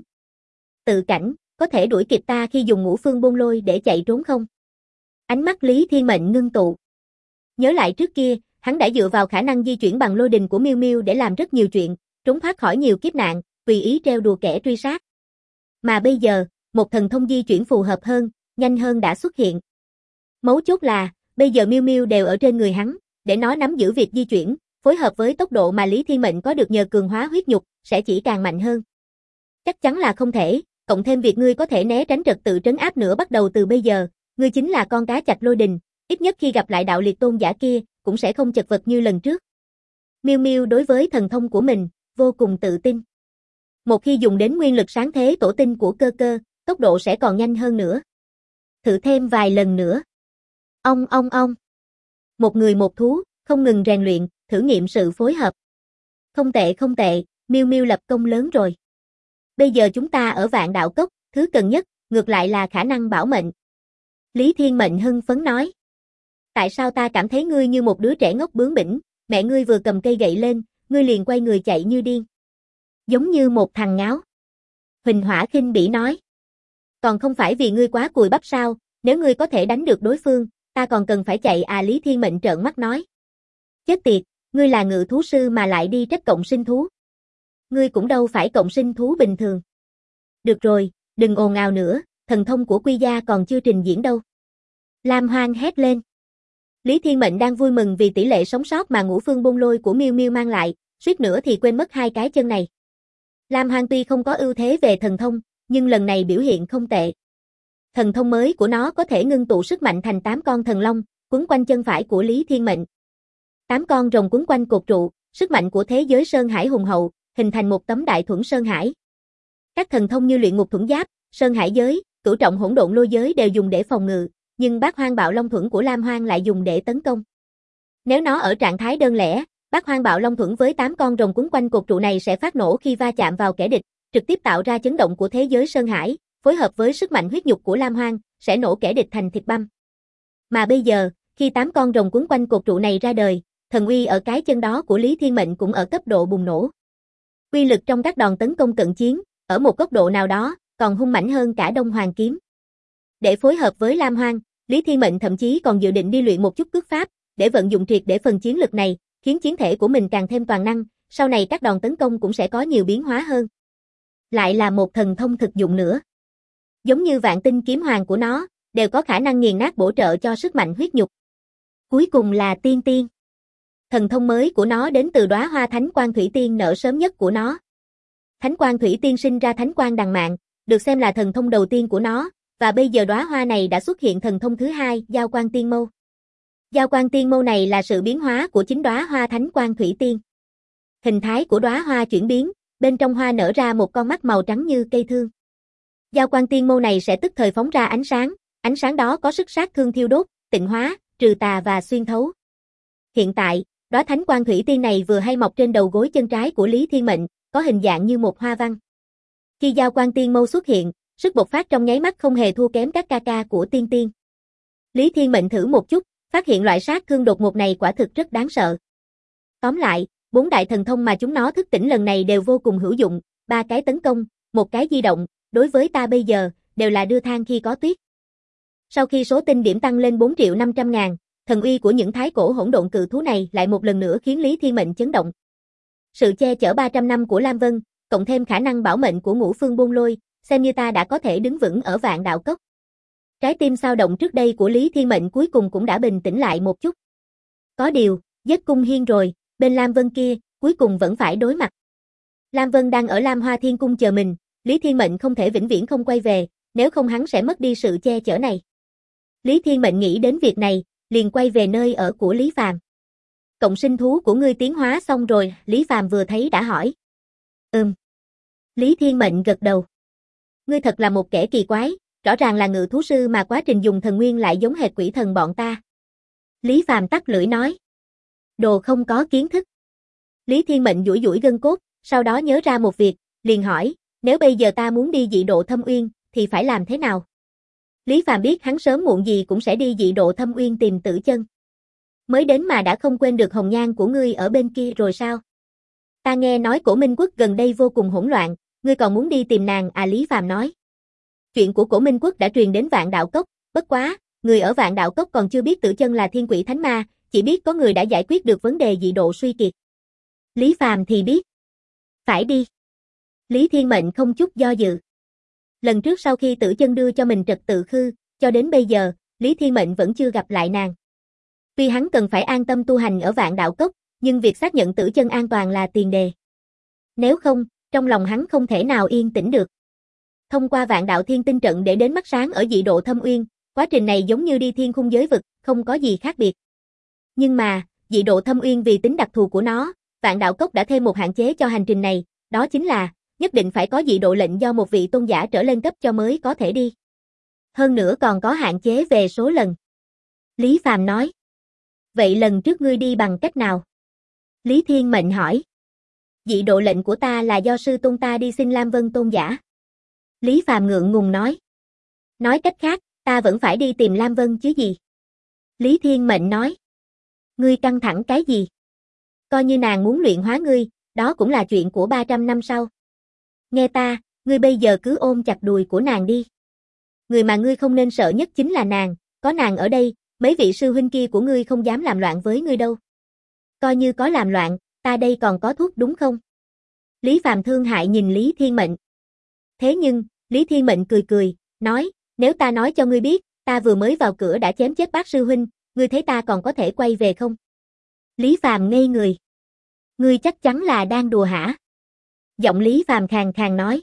Tự cảnh, có thể đuổi kịp ta khi dùng ngũ phương bôn lôi để chạy trốn không? Ánh mắt Lý Thiên Mệnh ngưng tụ. Nhớ lại trước kia, hắn đã dựa vào khả năng di chuyển bằng lôi đình của Miêu Miêu để làm rất nhiều chuyện, trốn thoát khỏi nhiều kiếp nạn, tùy ý trêu đùa kẻ truy sát. Mà bây giờ, một thần thông di chuyển phù hợp hơn, nhanh hơn đã xuất hiện. Mấu chốt là, bây giờ Miêu Miêu đều ở trên người hắn, để nó nắm giữ việc di chuyển, phối hợp với tốc độ mà Lý Thiên Mệnh có được nhờ cường hóa huyết nhục, sẽ chỉ càng mạnh hơn. Chắc chắn là không thể, cộng thêm việc ngươi có thể né tránh trật tự trấn áp nữa bắt đầu từ bây giờ, ngươi chính là con cá chạch lôi đình, ít nhất khi gặp lại đạo liệt tôn giả kia, cũng sẽ không chật vật như lần trước. Miêu Miêu đối với thần thông của mình, vô cùng tự tin. Một khi dùng đến nguyên lực sáng thế tổ tinh của cơ cơ, tốc độ sẽ còn nhanh hơn nữa. Thử thêm vài lần nữa. Ong ong ong. Một người một thú, không ngừng rèn luyện, thử nghiệm sự phối hợp. Không tệ không tệ, Miêu Miêu lập công lớn rồi. Bây giờ chúng ta ở Vạn Đạo Cốc, thứ cần nhất, ngược lại là khả năng bảo mệnh. Lý Thiên Mệnh hưng phấn nói. Tại sao ta cảm thấy ngươi như một đứa trẻ ngốc bướng bỉnh, mẹ ngươi vừa cầm cây gậy lên, ngươi liền quay người chạy như điên. Giống như một thằng ngáo. Huỳnh Hỏa khinh bỉ nói. Còn không phải vì ngươi quá cùi bắp sao, nếu ngươi có thể đánh được đối phương, ta còn cần phải chạy à? Lý Thiên Mệnh trợn mắt nói. Chết tiệt, ngươi là ngự thú sư mà lại đi trách cộng sinh thú. Ngươi cũng đâu phải cộng sinh thú bình thường. Được rồi, đừng ồn ào nữa, thần thông của Quy Gia còn chưa trình diễn đâu. Lam Hoang hét lên. Lý Thiên Mệnh đang vui mừng vì tỷ lệ sống sót mà ngũ phương bôn lôi của Miêu Miêu mang lại, suýt nữa thì quên mất hai cái chân này. Lam Hoang tuy không có ưu thế về thần thông, nhưng lần này biểu hiện không tệ. Thần thông mới của nó có thể ngưng tụ sức mạnh thành 8 con thần long, quấn quanh chân phải của Lý Thiên Mệnh. 8 con rồng quấn quanh cột trụ, sức mạnh của thế giới Sơn Hải hùng hậu, hình thành một tấm đại thuẫn Sơn Hải. Các thần thông như luyện ngục thuẫn giáp, Sơn Hải giới, cửu trọng hỗn độn lôi giới đều dùng để phòng ngự, nhưng Bát Hoang Bạo Long thuẫn của Lam Hoang lại dùng để tấn công. Nếu nó ở trạng thái đơn lẻ, Bát Hoang Bạo Long thuẫn với 8 con rồng quấn quanh cột trụ này sẽ phát nổ khi va chạm vào kẻ địch, trực tiếp tạo ra chấn động của thế giới Sơn Hải, phối hợp với sức mạnh huyết nhục của Lam Hoang, sẽ nổ kẻ địch thành thịt băm. Mà bây giờ, khi 8 con rồng quấn quanh cột trụ này ra đời, thần uy ở cái chân đó của Lý Thiên Mệnh cũng ở cấp độ bùng nổ. Uy lực trong các đòn tấn công cận chiến, ở một góc độ nào đó, còn hung mãnh hơn cả Đông Hoàng kiếm. Để phối hợp với Lam Hoang, Lý Thiên Mệnh thậm chí còn dự định đi luyện một chút cước pháp, để vận dụng triệt để phần chiến lực này, khiến chiến thể của mình càng thêm toàn năng, sau này các đòn tấn công cũng sẽ có nhiều biến hóa hơn. Lại là một thần thông thực dụng nữa. Giống như Vạn Tinh kiếm hoàng của nó, đều có khả năng nghiền nát bổ trợ cho sức mạnh huyết nhục. Cuối cùng là Tiên Tiên. Thần thông mới của nó đến từ đóa hoa Thánh Quang Thủy Tiên nở sớm nhất của nó. Thánh Quang Thủy Tiên sinh ra Thánh Quang đằng mạn, được xem là thần thông đầu tiên của nó, và bây giờ đóa hoa này đã xuất hiện thần thông thứ hai, Giao Quang Tiên Mâu. Giao Quang Tiên Mâu này là sự biến hóa của chính đóa hoa Thánh Quang Thủy Tiên. Hình thái của đóa hoa chuyển biến, bên trong hoa nở ra một con mắt màu trắng như cây thương. Giao Quang Tiên Mâu này sẽ tức thời phóng ra ánh sáng đó có sức sát thương thiêu đốt, tịnh hóa, trừ tà và xuyên thấu. Hiện tại, đóa Thánh Quang Thủy Tiên này vừa hay mọc trên đầu gối chân trái của Lý Thiên Mệnh, có hình dạng như một hoa văn. Khi Giao Quang Tiên Mâu xuất hiện, sức bộc phát trong nháy mắt không hề thua kém các ca ca của Tiên Tiên. Lý Thiên Mệnh thử một chút, Phát hiện loại sát thương đột ngột này quả thực rất đáng sợ. Tóm lại, 4 đại thần thông mà chúng nó thức tỉnh lần này đều vô cùng hữu dụng, 3 cái tấn công, 1 cái di động, đối với ta bây giờ, đều là đưa than khi có tuyết. Sau khi số tinh điểm tăng lên 4.500.000, thần uy của những thái cổ hỗn độn cự thú này lại một lần nữa khiến Lý Thiên Mệnh chấn động. Sự che chở 300 năm của Lam Vân, cộng thêm khả năng bảo mệnh của Ngũ Phương Bôn Lôi, xem như ta đã có thể đứng vững ở Vạn Đạo Cốc. Trái tim sao động trước đây của Lý Thiên Mệnh cuối cùng cũng đã bình tĩnh lại một chút. Có điều, giết Cung Hiên rồi, bên Lam Vân kia, cuối cùng vẫn phải đối mặt. Lam Vân đang ở Lam Hoa Thiên Cung chờ mình, Lý Thiên Mệnh không thể vĩnh viễn không quay về, nếu không hắn sẽ mất đi sự che chở này. Lý Thiên Mệnh nghĩ đến việc này, liền quay về nơi ở của Lý Phàm. Cộng sinh thú của ngươi tiến hóa xong rồi, Lý Phàm vừa thấy đã hỏi. Lý Thiên Mệnh gật đầu. Ngươi thật là một kẻ kỳ quái, rõ ràng là ngự thú sư mà quá trình dùng thần nguyên lại giống hệt quỷ thần bọn ta. Lý Phàm tắc lưỡi nói. Đồ không có kiến thức. Lý Thiên Mệnh duỗi duỗi gân cốt, sau đó nhớ ra một việc, liền hỏi, nếu bây giờ ta muốn đi dị độ Thâm Uyên, thì phải làm thế nào? Lý Phàm biết hắn sớm muộn gì cũng sẽ đi dị độ Thâm Uyên tìm Tử Chân. Mới đến mà đã không quên được hồng nhan của ngươi ở bên kia rồi sao? Ta nghe nói Cổ Minh Quốc gần đây vô cùng hỗn loạn, ngươi còn muốn đi tìm nàng à? Lý Phàm nói. Chuyện của Cổ Minh Quốc đã truyền đến Vạn Đạo Cốc, bất quá, người ở Vạn Đạo Cốc còn chưa biết Tử Chân là thiên quỷ thánh ma, chỉ biết có người đã giải quyết được vấn đề dị độ suy kiệt. Lý Phàm thì biết. Phải đi. Lý Thiên Mệnh không chút do dự. Lần trước sau khi Tử Chân đưa cho mình trật tự khư, cho đến bây giờ, Lý Thiên Mệnh vẫn chưa gặp lại nàng. Tuy hắn cần phải an tâm tu hành ở Vạn Đạo Cốc, nhưng việc xác nhận Tử Chân an toàn là tiền đề. Nếu không, trong lòng hắn không thể nào yên tĩnh được. Thông qua Vạn Đạo Thiên Tinh trận để đến mắt sáng ở dị độ Thâm Uyên, quá trình này giống như đi thiên khung giới vực, không có gì khác biệt. Nhưng mà, dị độ Thâm Uyên vì tính đặc thù của nó, Vạn Đạo Cốc đã thêm một hạn chế cho hành trình này, đó chính là nhất định phải có dị độ lệnh do một vị tôn giả trở lên cấp cho mới có thể đi. Hơn nữa còn có hạn chế về số lần. Lý Phàm nói. Vậy lần trước ngươi đi bằng cách nào? Lý Thiên Mệnh hỏi. Dị độ lệnh của ta là do sư tôn ta đi xin Lam Vân tôn giả. Lý Phàm ngượng ngùng nói. Nói cách khác, ta vẫn phải đi tìm Lam Vân chứ gì? Lý Thiên Mệnh nói. Ngươi căng thẳng cái gì? Coi như nàng muốn luyện hóa ngươi, đó cũng là chuyện của 300 năm sau. Nghe ta, ngươi bây giờ cứ ôm chặt đùi của nàng đi. Người mà ngươi không nên sợ nhất chính là nàng, có nàng ở đây, mấy vị sư huynh kia của ngươi không dám làm loạn với ngươi đâu. Coi như có làm loạn, ta đây còn có thuốc đúng không? Lý Phàm thương hại nhìn Lý Thiên Mệnh. Thế nhưng, Lý Thiên Mệnh cười cười, nói, nếu ta nói cho ngươi biết, ta vừa mới vào cửa đã chém chết bác sư huynh, ngươi thấy ta còn có thể quay về không? Lý Phàm ngây người. Ngươi chắc chắn là đang đùa hả? Giọng Lý Phàm khàn khàn nói.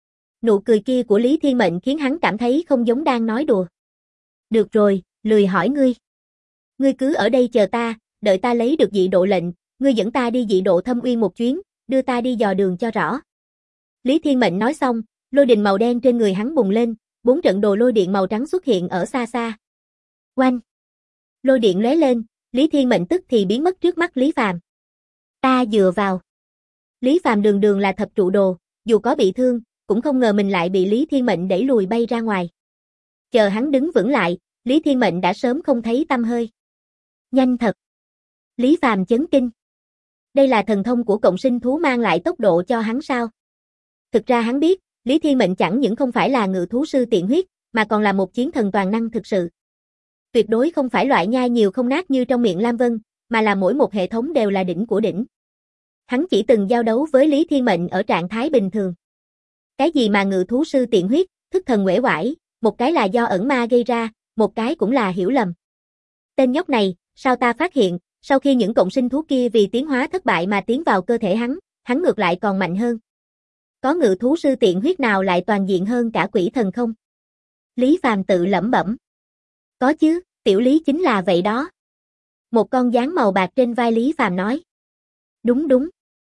Nụ cười kia của Lý Thiên Mệnh khiến hắn cảm thấy không giống đang nói đùa. Được rồi, lười hỏi ngươi. Ngươi cứ ở đây chờ ta, đợi ta lấy được dị độ lệnh, ngươi dẫn ta đi dị độ Thâm Uyên một chuyến, đưa ta đi dò đường cho rõ. Lý Thiên Mệnh nói xong, lôi đình màu đen trên người hắn bùng lên, 4 trận đồ lôi điện màu trắng xuất hiện ở xa xa. Oanh! Lôi điện lóe lên, Lý Thiên Mệnh tức thì biến mất trước mắt Lý Phàm. Ta dựa vào. Lý Phàm đường đường là thập trụ đồ, dù có bị thương, cũng không ngờ mình lại bị Lý Thiên Mệnh đẩy lùi bay ra ngoài. Chờ hắn đứng vững lại, Lý Thiên Mệnh đã sớm không thấy tăm hơi. Nhanh thật. Lý Phàm chấn kinh. Đây là thần thông của cộng sinh thú mang lại tốc độ cho hắn sao? Thực ra hắn biết, Lý Thiên Mệnh chẳng những không phải là ngự thú sư tiện huyết, mà còn là một chiến thần toàn năng thực sự. Tuyệt đối không phải loại nhai nhiều không nát như trong miệng Lam Vân, mà là mỗi một hệ thống đều là đỉnh của đỉnh. Hắn chỉ từng giao đấu với Lý Thiên Mệnh ở trạng thái bình thường. Cái gì mà ngự thú sư tiện huyết, thức thần uể oải, một cái là do ẩn ma gây ra, một cái cũng là hiểu lầm. Tên nhóc này, sao ta phát hiện, sau khi những cộng sinh thú kia vì tiến hóa thất bại mà tiến vào cơ thể hắn ngược lại còn mạnh hơn. Có ngự thú sư tiện huyết nào lại toàn diện hơn cả quỷ thần không? Lý Phàm tự lẩm bẩm. Có chứ, tiểu Lý chính là vậy đó. Một con gián màu bạc trên vai Lý Phàm nói. Đúng đúng.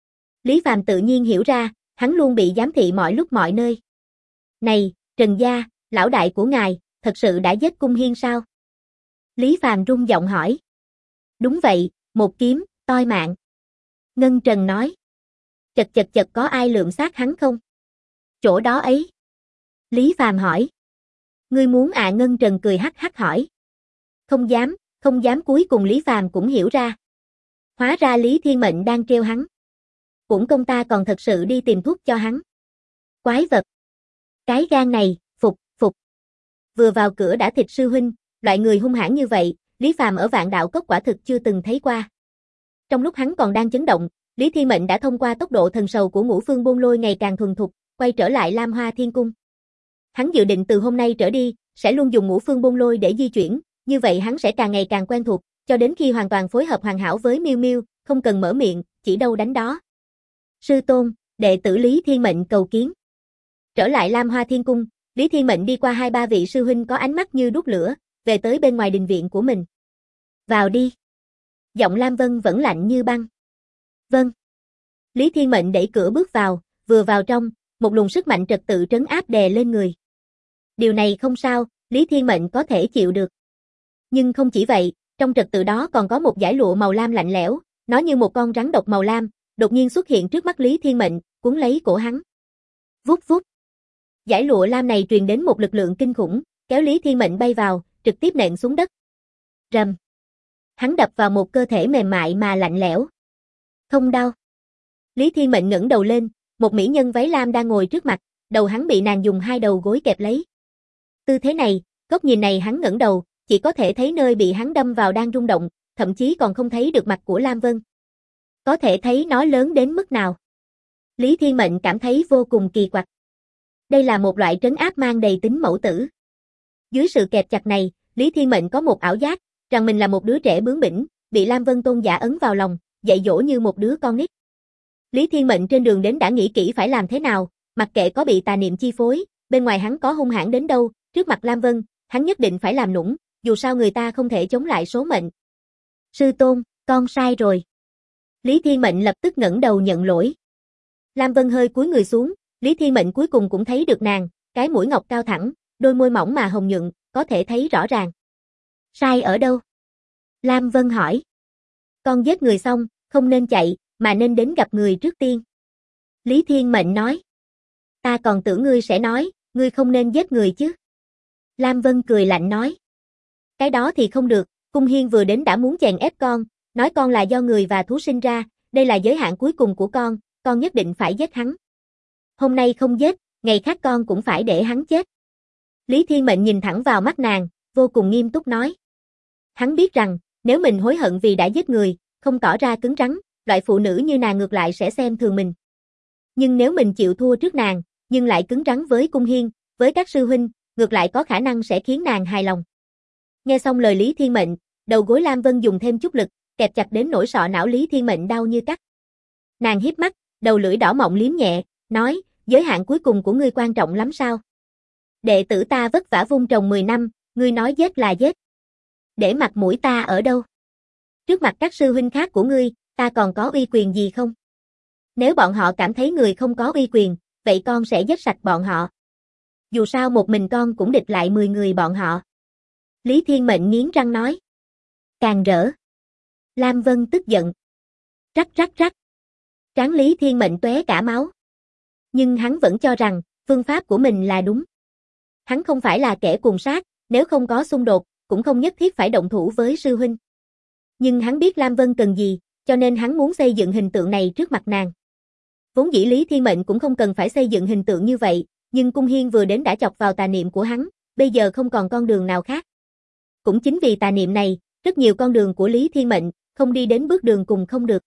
Lý Phàm tự nhiên hiểu ra, hắn luôn bị giám thị mọi lúc mọi nơi. Này, Trần gia, lão đại của ngài, thật sự đã giết Cung Hiên sao? Lý Phàm rung giọng hỏi. Đúng vậy, một kiếm, toi mạng. Ngân Trần nói. Chật có ai lượm xác hắn không? Chỗ đó ấy. Lý Phàm hỏi. Ngươi muốn à? Ngân Trần cười hắc hắc hỏi. không dám cuối cùng Lý Phàm cũng hiểu ra. Hóa ra Lý Thiên Mệnh đang trêu hắn. Uổng công ta còn thật sự đi tìm thuốc cho hắn. Quái vật. Cái gan này, phục. Vừa vào cửa đã thịt sư huynh, loại người hung hãn như vậy, Lý Phàm ở Vạn Đạo Cốc quả thực chưa từng thấy qua. Trong lúc hắn còn đang chấn động, Lý Thiên Mệnh đã thông qua tốc độ thần sầu của Ngũ Phương Bôn Lôi ngày càng thuần thục, quay trở lại Lam Hoa Thiên Cung. Hắn dự định từ hôm nay trở đi, sẽ luôn dùng Ngũ Phương Bôn Lôi để di chuyển, như vậy hắn sẽ càng ngày càng quen thuộc, cho đến khi hoàn toàn phối hợp hoàn hảo với Miêu Miêu, không cần mở miệng, chỉ đâu đánh đó. Sư tôn, đệ tử Lý Thiên Mệnh cầu kiến. Trở lại Lam Hoa Thiên Cung, Lý Thiên Mệnh đi qua 2-3 vị sư huynh có ánh mắt như đốt lửa, về tới bên ngoài đình viện của mình. Vào đi. Giọng Lam Vân vẫn lạnh như băng. Vâng. Lý Thiên Mệnh đẩy cửa bước vào, vừa vào trong, một luồng sức mạnh trật tự trấn áp đè lên người. Điều này không sao, Lý Thiên Mệnh có thể chịu được. Nhưng không chỉ vậy, trong trật tự đó còn có một dải lụa màu lam lạnh lẽo, nó như một con rắn độc màu lam, đột nhiên xuất hiện trước mắt Lý Thiên Mệnh, cuốn lấy cổ hắn. Vút vút. Dải lụa lam này truyền đến một lực lượng kinh khủng, kéo Lý Thiên Mệnh bay vào, trực tiếp nện xuống đất. Rầm. Hắn đập vào một cơ thể mềm mại mà lạnh lẽo. Không đau. Lý Thiên Mệnh ngẩng đầu lên, một mỹ nhân váy lam đang ngồi trước mặt, đầu hắn bị nàng dùng 2 đầu gối kẹp lấy. Tư thế này, góc nhìn này hắn ngẩng đầu, chỉ có thể thấy nơi bị hắn đâm vào đang rung động, thậm chí còn không thấy được mặt của Lam Vân. Có thể thấy nó lớn đến mức nào. Lý Thiên Mệnh cảm thấy vô cùng kỳ quặc. Đây là một loại trấn áp mang đầy tính mẫu tử. Dưới sự kẹp chặt này, Lý Thiên Mệnh có một ảo giác, rằng mình là một đứa trẻ bướng bỉnh, bị Lam Vân tôn giả ấn vào lòng, dạy dỗ như một đứa con nít. Lý Thiên Mệnh trên đường đến đã nghĩ kỹ phải làm thế nào, mặc kệ có bị tà niệm chi phối, bên ngoài hắn có hung hãn đến đâu, trước mặt Lam Vân, hắn nhất định phải làm nũng, dù sao người ta không thể chống lại số mệnh. Sư tôn, con sai rồi. Lý Thiên Mệnh lập tức ngẩng đầu nhận lỗi. Lam Vân hơi cúi người xuống, Lý Thiên Mệnh cuối cùng cũng thấy được nàng, cái mũi ngọc cao thẳng, đôi môi mỏng mà hồng nhuận, có thể thấy rõ ràng. Sai ở đâu? Lam Vân hỏi. Con giết người xong, không nên chạy, mà nên đến gặp người trước tiên. Lý Thiên Mệnh nói. Ta còn tưởng ngươi sẽ nói, ngươi không nên giết người chứ. Lam Vân cười lạnh nói. Cái đó thì không được, Cung Hiên vừa đến đã muốn chèn ép con, nói con là do người và thú sinh ra, đây là giới hạn cuối cùng của con nhất định phải giết hắn. Hôm nay không giết, ngày khác con cũng phải để hắn chết. Lý Thiên Mệnh nhìn thẳng vào mắt nàng, vô cùng nghiêm túc nói. Hắn biết rằng, nếu mình hối hận vì đã giết người, không tỏ ra cứng rắn, loại phụ nữ như nàng ngược lại sẽ xem thường mình. Nhưng nếu mình chịu thua trước nàng, nhưng lại cứng rắn với Cung Hiên, với các sư huynh, ngược lại có khả năng sẽ khiến nàng hài lòng. Nghe xong lời Lý Thiên Mệnh, đầu gối Lam Vân dùng thêm chút lực, kẹp chặt đến nỗi sọ não Lý Thiên Mệnh đau như cắt. Nàng híp mắt, đầu lưỡi đỏ mọng liếm nhẹ, nói, giới hạn cuối cùng của ngươi quan trọng lắm sao? Đệ tử ta vất vả vun trồng 10 năm, ngươi nói giết là giết. Để mặt mũi ta ở đâu? Trước mặt các sư huynh khác của ngươi, ta còn có uy quyền gì không? Nếu bọn họ cảm thấy người không có uy quyền, vậy con sẽ giết sạch bọn họ. Dù sao một mình con cũng địch lại 10 người bọn họ. Lý Thiên Mệnh nghiến răng nói. Càng rỡ. Lam Vân tức giận. Rắc rắc rắc. Trán Lý Thiên Mệnh tóe cả máu. Nhưng hắn vẫn cho rằng, phương pháp của mình là đúng. Hắn không phải là kẻ cuồng sát, nếu không có xung đột, cũng không nhất thiết phải động thủ với sư huynh. Nhưng hắn biết Lam Vân cần gì, cho nên hắn muốn xây dựng hình tượng này trước mặt nàng. Vốn dĩ Lý Thiên Mệnh cũng không cần phải xây dựng hình tượng như vậy, nhưng Cung Hiên vừa đến đã chọc vào tà niệm của hắn, bây giờ không còn con đường nào khác. Cũng chính vì tà niệm này, rất nhiều con đường của Lý Thiên Mệnh, không đi đến bước đường cùng không được.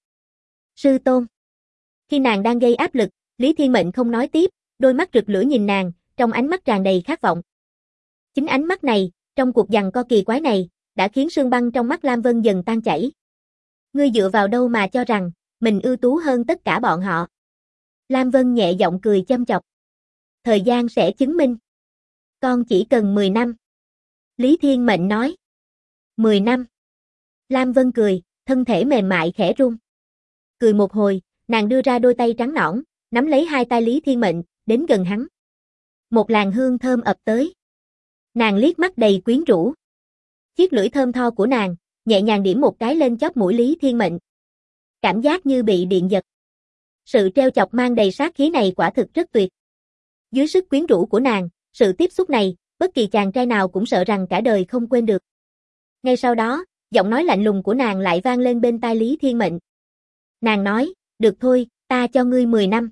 Sư tôn. Khi nàng đang gây áp lực, Lý Thiên Mệnh không nói tiếp, đôi mắt rực lửa nhìn nàng, trong ánh mắt tràn đầy khát vọng. Chính ánh mắt này, trong cuộc giằng co kỳ quái này, đã khiến sương băng trong mắt Lam Vân dần tan chảy. Ngươi dựa vào đâu mà cho rằng, mình ưu tú hơn tất cả bọn họ? Lam Vân nhẹ giọng cười châm chọc. Thời gian sẽ chứng minh. Con chỉ cần 10 năm. Lý Thiên Mệnh nói. 10 năm. Lam Vân cười, thân thể mềm mại khẽ run. Cười một hồi, nàng đưa ra đôi tay trắng nõn, nắm lấy hai tay Lý Thiên Mệnh, đến gần hắn. Một làn hương thơm ập tới. Nàng liếc mắt đầy quyến rũ. Chiếc lưỡi thơm tho của nàng, nhẹ nhàng điểm một cái lên chóp mũi Lý Thiên Mệnh. Cảm giác như bị điện giật. Sự treo chọc mang đầy sát khí này quả thực rất tuyệt. Dưới sức quyến rũ của nàng, sự tiếp xúc này, bất kỳ chàng trai nào cũng sợ rằng cả đời không quên được. Ngay sau đó, giọng nói lạnh lùng của nàng lại vang lên bên tai Lý Thiên Mệnh. Nàng nói, được thôi, ta cho ngươi 10 năm.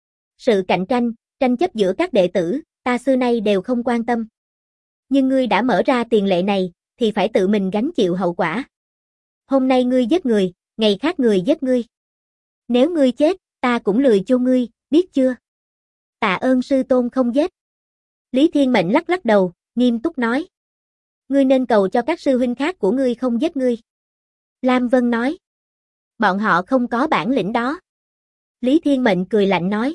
Sự cạnh tranh, tranh chấp giữa các đệ tử, ta xưa nay đều không quan tâm. Nhưng ngươi đã mở ra tiền lệ này, thì phải tự mình gánh chịu hậu quả. Hôm nay ngươi giết người, ngày khác người giết ngươi. Nếu ngươi chết, ta cũng lười chôn ngươi, biết chưa? Tạ ơn sư tôn không giết. Lý Thiên Mệnh lắc lắc đầu, nghiêm túc nói. Ngươi nên cầu cho các sư huynh khác của ngươi không giết ngươi. Lam Vân nói. Bọn họ không có bản lĩnh đó. Lý Thiên Mệnh cười lạnh nói.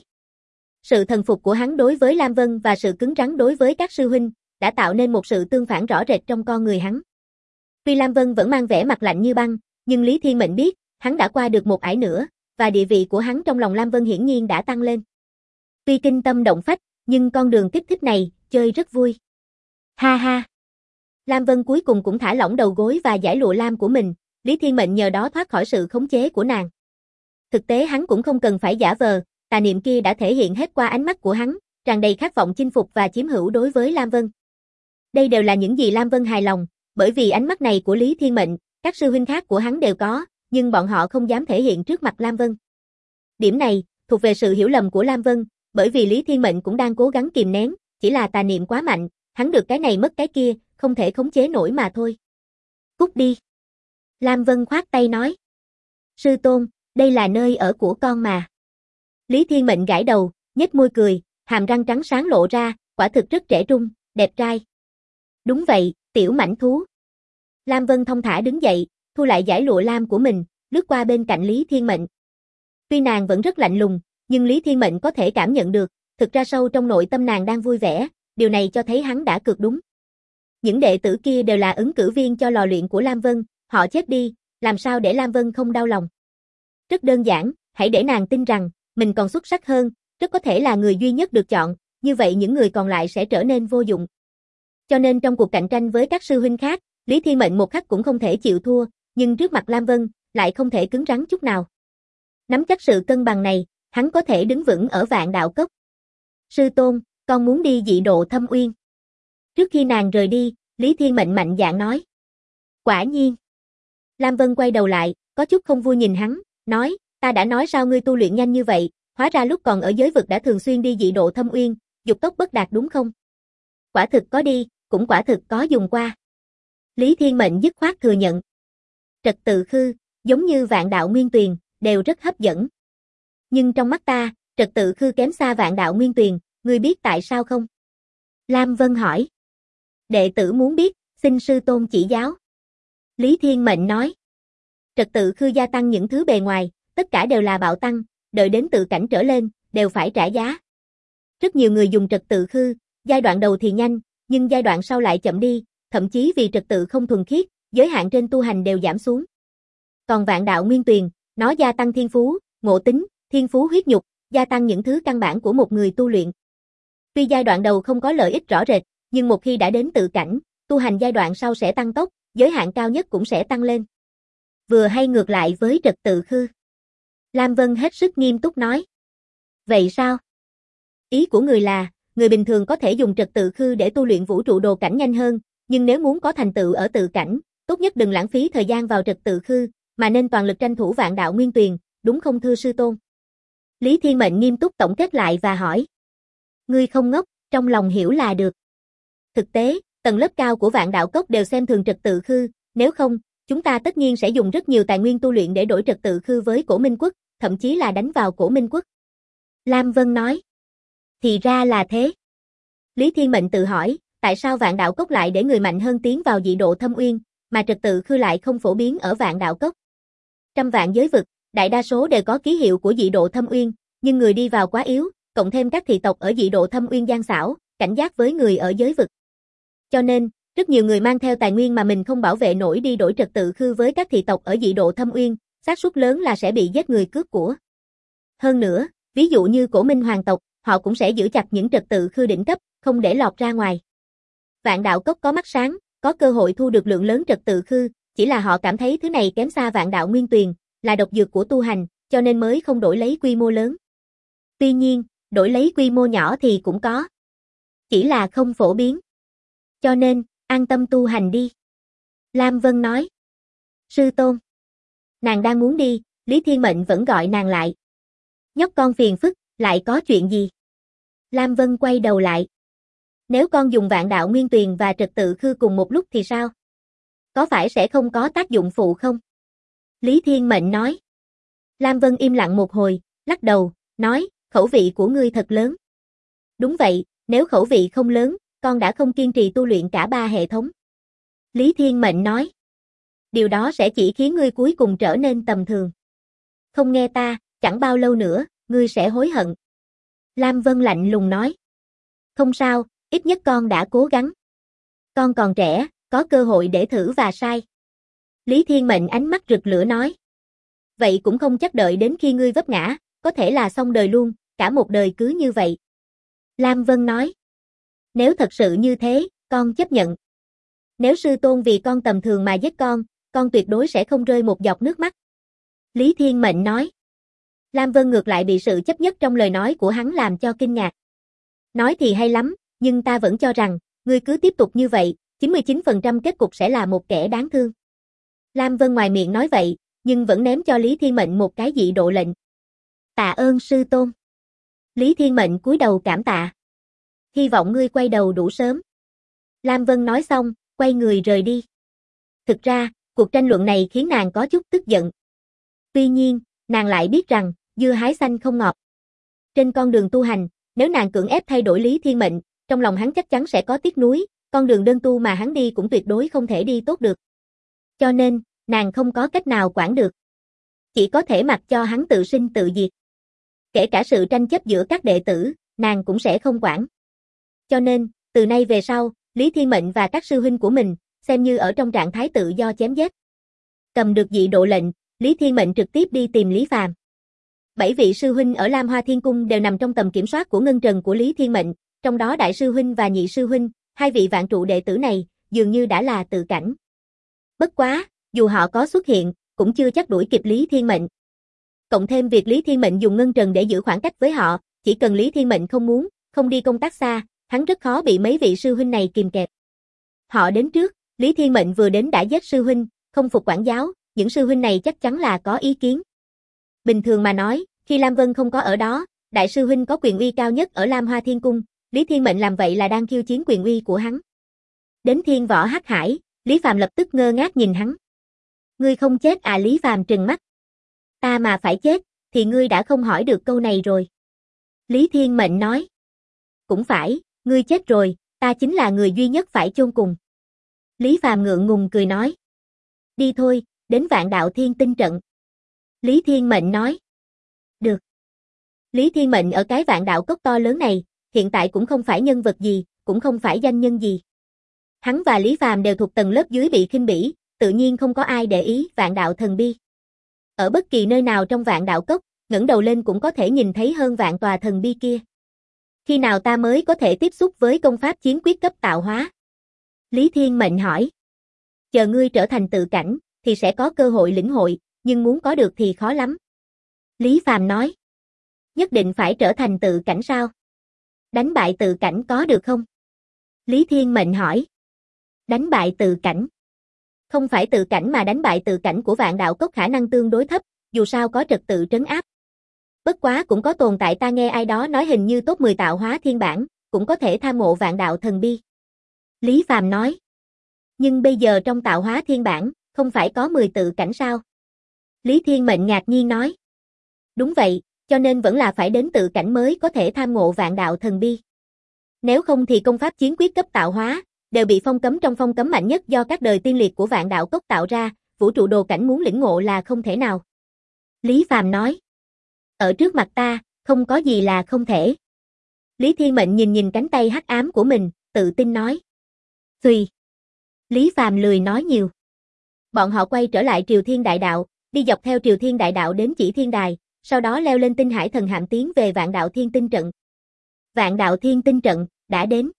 Sự thần phục của hắn đối với Lam Vân và sự cứng rắn đối với các sư huynh, đã tạo nên một sự tương phản rõ rệt trong con người hắn. Tuy Lam Vân vẫn mang vẻ mặt lạnh như băng, nhưng Lý Thiên Mệnh biết, hắn đã qua được một ải nữa, và địa vị của hắn trong lòng Lam Vân hiển nhiên đã tăng lên. Tuy kinh tâm động phách, nhưng con đường kích thích này, chơi rất vui. Ha ha! Lam Vân cuối cùng cũng thả lỏng đầu gối và giải lụa lam của mình, Lý Thiên Mệnh nhờ đó thoát khỏi sự khống chế của nàng. Thực tế hắn cũng không cần phải giả vờ, tà niệm kia đã thể hiện hết qua ánh mắt của hắn, tràn đầy khát vọng chinh phục và chiếm hữu đối với Lam Vân. Đây đều là những gì Lam Vân hài lòng, bởi vì ánh mắt này của Lý Thiên Mệnh, các sư huynh khác của hắn đều có, nhưng bọn họ không dám thể hiện trước mặt Lam Vân. Điểm này, thuộc về sự hiểu lầm của Lam Vân, bởi vì Lý Thiên Mệnh cũng đang cố gắng kìm nén, chỉ là tà niệm quá mạnh, hắn được cái này mất cái kia, không thể khống chế nổi mà thôi. Cút đi. Lam Vân khoát tay nói. Sư tôn, đây là nơi ở của con mà. Lý Thiên Mệnh gãi đầu, nhếch môi cười, hàm răng trắng sáng lộ ra, quả thực rất trẻ trung, đẹp trai. Đúng vậy, tiểu mãnh thú. Lam Vân thong thả đứng dậy, thu lại dải lụa lam của mình, lướt qua bên cạnh Lý Thiên Mệnh. Tuy nàng vẫn rất lạnh lùng, nhưng Lý Thiên Mệnh có thể cảm nhận được, thực ra sâu trong nội tâm nàng đang vui vẻ, điều này cho thấy hắn đã cược đúng. Những đệ tử kia đều là ứng cử viên cho lò luyện của Lam Vân, họ chết đi, làm sao để Lam Vân không đau lòng. Rất đơn giản, hãy để nàng tin rằng, mình còn xuất sắc hơn, rất có thể là người duy nhất được chọn, như vậy những người còn lại sẽ trở nên vô dụng. Cho nên trong cuộc cạnh tranh với các sư huynh khác, Lý Thiên Mệnh một khắc cũng không thể chịu thua, nhưng trước mặt Lam Vân, lại không thể cứng rắn chút nào. Nắm chắc sự cân bằng này, hắn có thể đứng vững ở Vạn Đạo Cốc. Sư tôn, con muốn đi dị độ Thâm Uyên. Trước khi nàng rời đi, Lý Thiên Mệnh mạnh dạn nói. Quả nhiên. Lam Vân quay đầu lại, có chút không vui nhìn hắn, nói, ta đã nói sao ngươi tu luyện nhanh như vậy, hóa ra lúc còn ở giới vực đã thường xuyên đi dị độ Thâm Uyên, dục tốc bất đạt đúng không? Quả thực có đi, cũng quả thực có dùng qua. Lý Thiên Mệnh dứt khoát thừa nhận. Trật tự khư, giống như Vạn Đạo Nguyên Tuyền, đều rất hấp dẫn. Nhưng trong mắt ta, trật tự khư kém xa Vạn Đạo Nguyên Tuyền, ngươi biết tại sao không? Lam Vân hỏi. Đệ tử muốn biết, xin sư tôn chỉ giáo. Lý Thiên Mệnh nói. Trật tự khư gia tăng những thứ bề ngoài, tất cả đều là bạo tăng, đợi đến tự cảnh trở lên, đều phải trả giá. Rất nhiều người dùng trật tự khư, giai đoạn đầu thì nhanh, nhưng giai đoạn sau lại chậm đi, thậm chí vì trật tự không thuần khiết, giới hạn trên tu hành đều giảm xuống. Còn Vạn Đạo Nguyên Tuyền, nó gia tăng thiên phú, ngộ tính, thiên phú huyết nhục, gia tăng những thứ căn bản của một người tu luyện. Tuy giai đoạn đầu không có lợi ích rõ rệt, nhưng một khi đã đến tự cảnh, tu hành giai đoạn sau sẽ tăng tốc, giới hạn cao nhất cũng sẽ tăng lên. Vừa hay ngược lại với trật tự khư. Lam Vân hết sức nghiêm túc nói. Vậy sao? Ý của người là, người bình thường có thể dùng trật tự khư để tu luyện vũ trụ đồ cảnh nhanh hơn, nhưng nếu muốn có thành tựu ở tự cảnh, tốt nhất đừng lãng phí thời gian vào trật tự khư, mà nên toàn lực tranh thủ Vạn Đạo Nguyên Tuyền, đúng không thưa sư tôn? Lý Thiên Mệnh nghiêm túc tổng kết lại và hỏi. Ngươi không ngốc, trong lòng hiểu là được. Thực tế, tầng lớp cao của Vạn Đạo Cốc đều xem thường trật tự khư, nếu không, chúng ta tất nhiên sẽ dùng rất nhiều tài nguyên tu luyện để đổi trật tự khư với Cổ Minh Quốc, thậm chí là đánh vào Cổ Minh Quốc. Lam Vân nói. Thì ra là thế. Lý Thiên Mệnh tự hỏi, tại sao Vạn Đạo Cốc lại để người mạnh hơn tiến vào dị độ Thâm Uyên, mà trật tự khư lại không phổ biến ở Vạn Đạo Cốc? Trăm vạn giới vực, đại đa số đều có ký hiệu của dị độ Thâm Uyên, nhưng người đi vào quá yếu, cộng thêm các thị tộc ở dị độ Thâm Uyên gian xảo, cảnh giác với người ở giới vực. Cho nên, rất nhiều người mang theo tài nguyên mà mình không bảo vệ nổi đi đổi trật tự khư với các thị tộc ở dị độ Thâm Uyên, xác suất lớn là sẽ bị giết người cướp của. Hơn nữa, ví dụ như Cổ Minh hoàng tộc, họ cũng sẽ giữ chặt những trật tự khư đỉnh cấp, không để lọt ra ngoài. Vạn Đạo Cốc có mắt sáng, có cơ hội thu được lượng lớn trật tự khư, chỉ là họ cảm thấy thứ này kém xa Vạn Đạo Nguyên Tuyền, là độc dược của tu hành, cho nên mới không đổi lấy quy mô lớn. Tuy nhiên, đổi lấy quy mô nhỏ thì cũng có. Chỉ là không phổ biến. Cho nên, an tâm tu hành đi. Lam Vân nói. Sư tôn. Nàng đang muốn đi, Lý Thiên Mệnh vẫn gọi nàng lại. Nhóc con phiền phức, lại có chuyện gì? Lam Vân quay đầu lại. Nếu con dùng vạn đạo nguyên tuyền và trật tự khư cùng một lúc thì sao? Có phải sẽ không có tác dụng phụ không? Lý Thiên Mệnh nói. Lam Vân im lặng một hồi, lắc đầu, nói, khẩu vị của ngươi thật lớn. Đúng vậy, nếu khẩu vị không lớn, con đã không kiên trì tu luyện cả 3 hệ thống. Lý Thiên Mệnh nói. Điều đó sẽ chỉ khiến ngươi cuối cùng trở nên tầm thường. Không nghe ta, chẳng bao lâu nữa, ngươi sẽ hối hận. Lam Vân lạnh lùng nói. Không sao, ít nhất con đã cố gắng. Con còn trẻ, có cơ hội để thử và sai. Lý Thiên Mệnh ánh mắt rực lửa nói. Vậy cũng không chắc đợi đến khi ngươi vấp ngã, có thể là xong đời luôn, cả một đời cứ như vậy. Lam Vân nói. Nếu thật sự như thế, con chấp nhận. Nếu sư tôn vì con tầm thường mà giết con tuyệt đối sẽ không rơi một giọt nước mắt. Lý Thiên Mệnh nói. Lam Vân ngược lại bị sự chấp nhất trong lời nói của hắn làm cho kinh ngạc. Nói thì hay lắm, nhưng ta vẫn cho rằng, ngươi cứ tiếp tục như vậy, 99% kết cục sẽ là một kẻ đáng thương. Lam Vân ngoài miệng nói vậy, nhưng vẫn ném cho Lý Thiên Mệnh một cái dị độ lệnh. Tạ ơn sư tôn. Lý Thiên Mệnh cúi đầu cảm tạ. Hy vọng ngươi quay đầu đủ sớm. Lam Vân nói xong, quay người rời đi. Thực ra, cuộc tranh luận này khiến nàng có chút tức giận. Tuy nhiên, nàng lại biết rằng, dưa hái xanh không ngọt. Trên con đường tu hành, nếu nàng cưỡng ép thay đổi Lý Thiên Mệnh, trong lòng hắn chắc chắn sẽ có tiếc nuối, con đường đơn tu mà hắn đi cũng tuyệt đối không thể đi tốt được. Cho nên, nàng không có cách nào quản được. Chỉ có thể mặc cho hắn tự sinh tự diệt. Kể cả sự tranh chấp giữa các đệ tử, nàng cũng sẽ không quản. Cho nên, từ nay về sau, Lý Thiên Mệnh và các sư huynh của mình, xem như ở trong trạng thái tự do chém giết. Cầm được dị độ lệnh, Lý Thiên Mệnh trực tiếp đi tìm Lý Phàm. 7 vị sư huynh ở Lam Hoa Thiên Cung đều nằm trong tầm kiểm soát của ngân trần của Lý Thiên Mệnh, trong đó đại sư huynh và nhị sư huynh, 2 vị vạn trụ đệ tử này, dường như đã là tự cảnh. Bất quá, dù họ có xuất hiện, cũng chưa chắc đuổi kịp Lý Thiên Mệnh. Cộng thêm việc Lý Thiên Mệnh dùng ngân trần để giữ khoảng cách với họ, chỉ cần Lý Thiên Mệnh không muốn, không đi công tác xa, hắn rất khó bị mấy vị sư huynh này kìm kẹp. Họ đến trước, Lý Thiên Mệnh vừa đến đã giết sư huynh, không phục quản giáo, những sư huynh này chắc chắn là có ý kiến. Bình thường mà nói, khi Lam Vân không có ở đó, đại sư huynh có quyền uy cao nhất ở Lam Hoa Thiên Cung, Lý Thiên Mệnh làm vậy là đang khiêu chiến quyền uy của hắn. Đến Thiên Võ Hắc Hải, Lý Phàm lập tức ngơ ngác nhìn hắn. Ngươi không chết à? Lý Phàm trừng mắt. Ta mà phải chết, thì ngươi đã không hỏi được câu này rồi. Lý Thiên Mệnh nói. Cũng phải, ngươi chết rồi, ta chính là người duy nhất phải chôn cùng. Lý Phàm ngượng ngùng cười nói. Đi thôi, đến Vạn Đạo Thiên Tinh trận. Lý Thiên Mệnh nói. Được. Lý Thiên Mệnh ở cái Vạn Đạo Cốc to lớn này, hiện tại cũng không phải nhân vật gì, cũng không phải danh nhân gì. Hắn và Lý Phàm đều thuộc tầng lớp dưới bị khinh bỉ, tự nhiên không có ai để ý Vạn Đạo Thần Bi. Ở bất kỳ nơi nào trong Vạn Đạo Cốc, ngẩng đầu lên cũng có thể nhìn thấy hơn vạn tòa thần bi kia. Khi nào ta mới có thể tiếp xúc với công pháp chiến quyết cấp tạo hóa? Lý Thiên Mệnh hỏi. Chờ ngươi trở thành tự cảnh, thì sẽ có cơ hội lĩnh hội, nhưng muốn có được thì khó lắm. Lý Phàm nói. Nhất định phải trở thành tự cảnh sao? Đánh bại tự cảnh có được không? Lý Thiên Mệnh hỏi. Đánh bại tự cảnh. Không phải tự cảnh mà đánh bại tự cảnh của Vạn Đạo Cốc khả năng tương đối thấp, dù sao có trật tự trấn áp. Bất quá cũng có tồn tại, ta nghe ai đó nói hình như top 10 tạo hóa thiên bản, cũng có thể tham ngộ Vạn Đạo Thần Bi. Lý Phàm nói. Nhưng bây giờ trong tạo hóa thiên bản, không phải có 10 tự cảnh sao? Lý Thiên Mệnh ngạc nhiên nói. Đúng vậy, cho nên vẫn là phải đến tự cảnh mới có thể tham ngộ Vạn Đạo Thần Bi. Nếu không thì công pháp chiến quyết cấp tạo hóa, đều bị phong cấm trong phong cấm mạnh nhất do các đời tiên liệt của Vạn Đạo Cốc tạo ra, vũ trụ đồ cảnh muốn lĩnh ngộ là không thể nào. Lý Phàm nói. Ở trước mặt ta, không có gì là không thể. Lý Thiên Mệnh nhìn nhìn cánh tay hắc ám của mình, tự tin nói. Xùy. Lý Phàm lười nói nhiều. Bọn họ quay trở lại Triều Thiên Đại Đạo, đi dọc theo Triều Thiên Đại Đạo đến Chỉ Thiên Đài, sau đó leo lên Tinh Hải Thần Hạm tiến về Vạn Đạo Thiên Tinh trận. Vạn Đạo Thiên Tinh trận đã đến.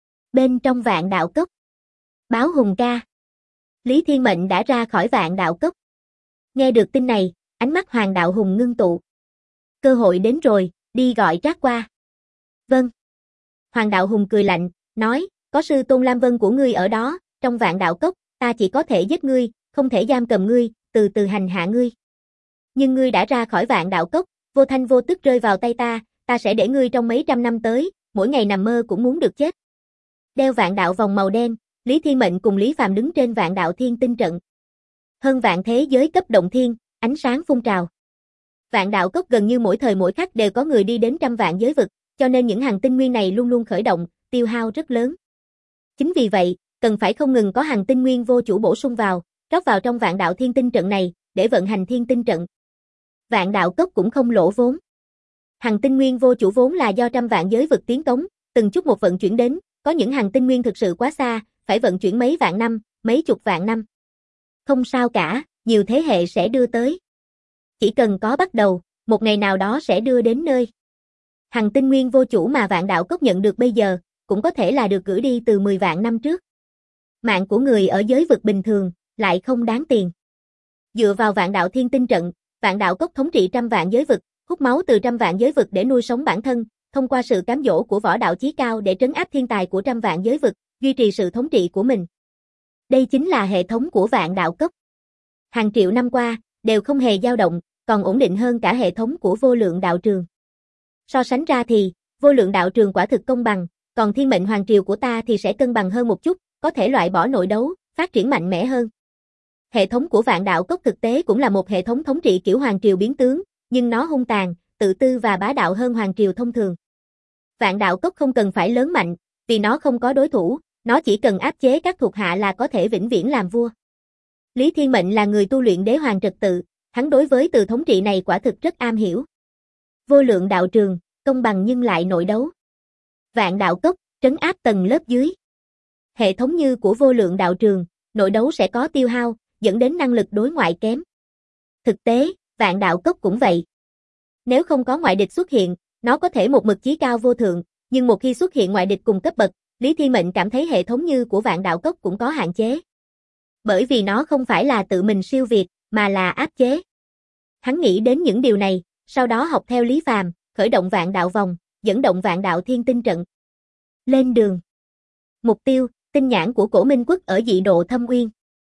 Bên trong Vạn Đạo Cốc. Báo hùng ca. Lý Thiên Mệnh đã ra khỏi Vạn Đạo Cốc. Nghe được tin này, ánh mắt Hoàng Đạo Hùng ngưng tụ. Cơ hội đến rồi, đi gọi Trác qua. Vâng. Hoàng Đạo Hùng cười lạnh, nói, có sư tôn Lam Vân của ngươi ở đó, trong Vạn Đạo Cốc, ta chỉ có thể giết ngươi, không thể giam cầm ngươi, từ từ hành hạ ngươi. Nhưng ngươi đã ra khỏi vạn đạo cốc, vô thanh vô tức rơi vào tay ta sẽ để ngươi trong mấy trăm năm tới, mỗi ngày nằm mơ cũng muốn được chết. Đeo vạn đạo vòng màu đen, Lý Thiên Mệnh cùng Lý Phàm đứng trên vạn đạo thiên tinh trận. Hơn vạn thế giới cấp động thiên, ánh sáng phun trào. Vạn đạo cốc gần như mỗi thời mỗi khắc đều có người đi đến trăm vạn giới vực, cho nên những hành tinh nguyên này luôn luôn khởi động, tiêu hao rất lớn. Chính vì vậy, cần phải không ngừng có hành tinh nguyên vô chủ bổ sung vào, rót vào trong vạn đạo thiên tinh trận này, để vận hành thiên tinh trận. Vạn đạo cốc cũng không lỗ vốn. Hành tinh nguyên vô chủ vốn là do trăm vạn giới vực tiến cống, từng chút một vận chuyển đến, có những hành tinh nguyên thực sự quá xa, phải vận chuyển mấy vạn năm, mấy chục vạn năm. Không sao cả, nhiều thế hệ sẽ đưa tới. Chỉ cần có bắt đầu, một ngày nào đó sẽ đưa đến nơi. Hành tinh nguyên vô chủ mà vạn đạo cốc nhận được bây giờ, cũng có thể là được gửi đi từ 10 vạn năm trước. Mạng của người ở giới vực bình thường, lại không đáng tiền. Dựa vào vạn đạo thiên tinh trận, vạn đạo cốc thống trị trăm vạn giới vực, hút máu từ trăm vạn giới vực để nuôi sống bản thân, thông qua sự cám dỗ của võ đạo chí cao để trấn áp thiên tài của trăm vạn giới vực, duy trì sự thống trị của mình. Đây chính là hệ thống của vạn đạo cốc. Hàng triệu năm qua, đều không hề dao động, còn ổn định hơn cả hệ thống của vô lượng đạo trường. So sánh ra thì, vô lượng đạo trường quả thực công bằng, còn thiên mệnh hoàng triều của ta thì sẽ cân bằng hơn một chút, có thể loại bỏ nội đấu, phát triển mạnh mẽ hơn. Hệ thống của vạn đạo cốc thực tế cũng là một hệ thống thống trị kiểu hoàng triều biến tướng, nhưng nó hung tàn, tự tư và bá đạo hơn hoàng triều thông thường. Vạn đạo cốc không cần phải lớn mạnh, vì nó không có đối thủ, nó chỉ cần áp chế các thuộc hạ là có thể vĩnh viễn làm vua. Lý Thiên Mệnh là người tu luyện đế hoàng trật tự, hắn đối với từ thống trị này quả thực rất am hiểu. Vô lượng đạo trường, công bằng nhưng lại nội đấu. Vạn đạo cốc, trấn áp tầng lớp dưới. Hệ thống như của vô lượng đạo trường, nội đấu sẽ có tiêu hao, dẫn đến năng lực đối ngoại kém. Thực tế, vạn đạo cốc cũng vậy. Nếu không có ngoại địch xuất hiện, nó có thể một mực chí cao vô thượng, nhưng một khi xuất hiện ngoại địch cùng cấp bậc, Lý Thiên Mệnh cảm thấy hệ thống như của vạn đạo cốc cũng có hạn chế. Bởi vì nó không phải là tự mình siêu việt, mà là áp chế. Hắn nghĩ đến những điều này, sau đó học theo Lý Phàm, khởi động vạn đạo vòng, dẫn động vạn đạo thiên tinh trận. Lên đường. Mục tiêu, tinh nhãn của Cổ Minh Quốc ở dị độ Thâm Uyên.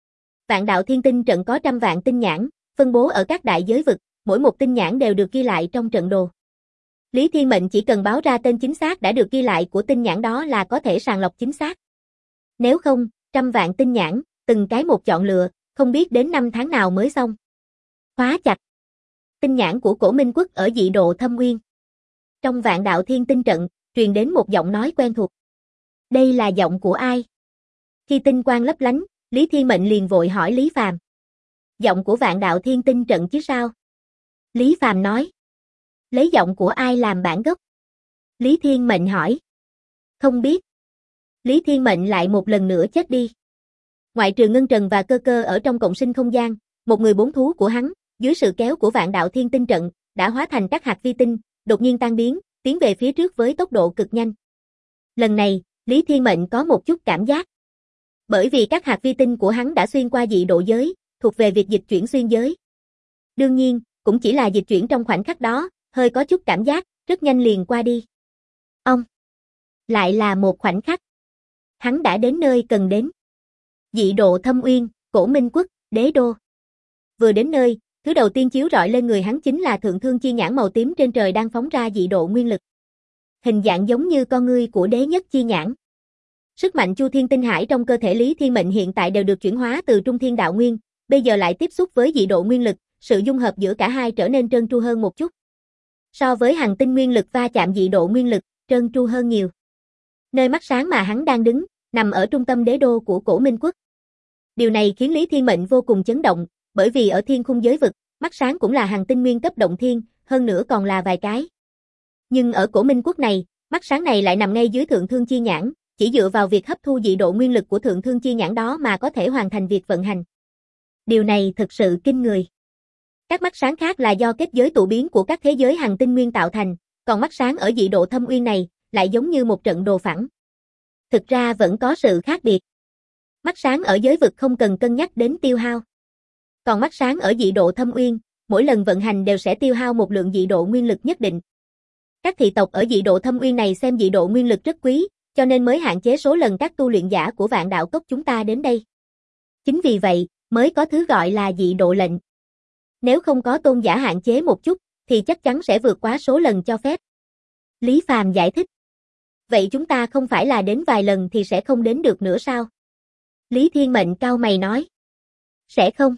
Vạn đạo thiên tinh trận có trăm vạn tinh nhãn, phân bố ở các đại giới vực, mỗi một tinh nhãn đều được ghi lại trong trận đồ. Lý Thiên Mệnh chỉ cần báo ra tên chính xác đã được ghi lại của tinh nhãn đó là có thể sàng lọc chính xác. Nếu không, trăm vạn tinh nhãn, từng cái một chọn lựa, không biết đến năm tháng nào mới xong. Khóa chặt. Tinh nhãn của Cổ Minh Quốc ở dị độ Thâm Uyên. Trong vạn đạo thiên tinh trận, truyền đến một giọng nói quen thuộc. Đây là giọng của ai? Khi tinh quang lấp lánh, Lý Thiên Mệnh liền vội hỏi Lý Phàm. Giọng của vạn đạo thiên tinh trận chứ sao? Lý Phàm nói. Lấy giọng của ai làm bản gốc? Lý Thiên Mệnh hỏi. Không biết. Lý Thiên Mệnh lại một lần nữa chết đi. Ngoại trừ Ngân Trần và Cơ Cơ ở trong cộng sinh không gian, một người bốn thú của hắn, dưới sự kéo của vạn đạo thiên tinh trận, đã hóa thành các hạt vi tinh, đột nhiên tan biến, tiến về phía trước với tốc độ cực nhanh. Lần này, Lý Thiên Mệnh có một chút cảm giác. Bởi vì các hạt vi tinh của hắn đã xuyên qua dị độ giới, thuộc về việc dịch chuyển xuyên giới. Đương nhiên, cũng chỉ là dịch chuyển trong khoảnh khắc đó, hơi có chút cảm giác, rất nhanh liền qua đi. Ông! Lại là một khoảnh khắc. Hắn đã đến nơi cần đến. Dị độ Thâm Uyên, Cổ Minh Quốc, đế đô. Vừa đến nơi, thứ đầu tiên chiếu rọi lên người hắn chính là thượng thương chi nhãn màu tím trên trời đang phóng ra dị độ nguyên lực. Hình dạng giống như con ngươi của đế nhất chi nhãn. Sức mạnh Chu Thiên Tinh Hải trong cơ thể Lý Thiên Mệnh hiện tại đều được chuyển hóa từ Trung Thiên Đạo Nguyên, bây giờ lại tiếp xúc với dị độ nguyên lực, sự dung hợp giữa cả hai trở nên trơn tru hơn một chút. So với hành tinh nguyên lực va chạm dị độ nguyên lực, trơn tru hơn nhiều. Nơi mắt sáng mà hắn đang đứng, nằm ở trung tâm đế đô của Cổ Minh Quốc. Điều này khiến Lý Thiên Mệnh vô cùng chấn động, bởi vì ở thiên khung giới vực, mắt sáng cũng là hành tinh nguyên cấp động thiên, hơn nữa còn là vài cái. Nhưng ở Cổ Minh Quốc này, mắt sáng này lại nằm ngay dưới thượng thương chi nhãn, chỉ dựa vào việc hấp thu dị độ nguyên lực của thượng thương chi nhãn đó mà có thể hoàn thành việc vận hành. Điều này thực sự kinh người. Các mắt sáng khác là do kết giới tụ biến của các thế giới hành tinh nguyên tạo thành, còn mắt sáng ở dị độ Thâm Uyên này lại giống như một trận đồ phẳng. Thực ra vẫn có sự khác biệt. Mắt sáng ở giới vực không cần cân nhắc đến tiêu hao. Còn mắt sáng ở dị độ Thâm Uyên, mỗi lần vận hành đều sẽ tiêu hao một lượng dị độ nguyên lực nhất định. Các thị tộc ở dị độ Thâm Uyên này xem dị độ nguyên lực rất quý, cho nên mới hạn chế số lần các tu luyện giả của vạn đạo cốc chúng ta đến đây. Chính vì vậy, mới có thứ gọi là dị độ lệnh. Nếu không có tôn giả hạn chế một chút, thì chắc chắn sẽ vượt quá số lần cho phép. Lý Phàm giải thích. Vậy chúng ta không phải là đến vài lần thì sẽ không đến được nữa sao? Lý Thiên Mệnh cau mày nói. Sẽ không.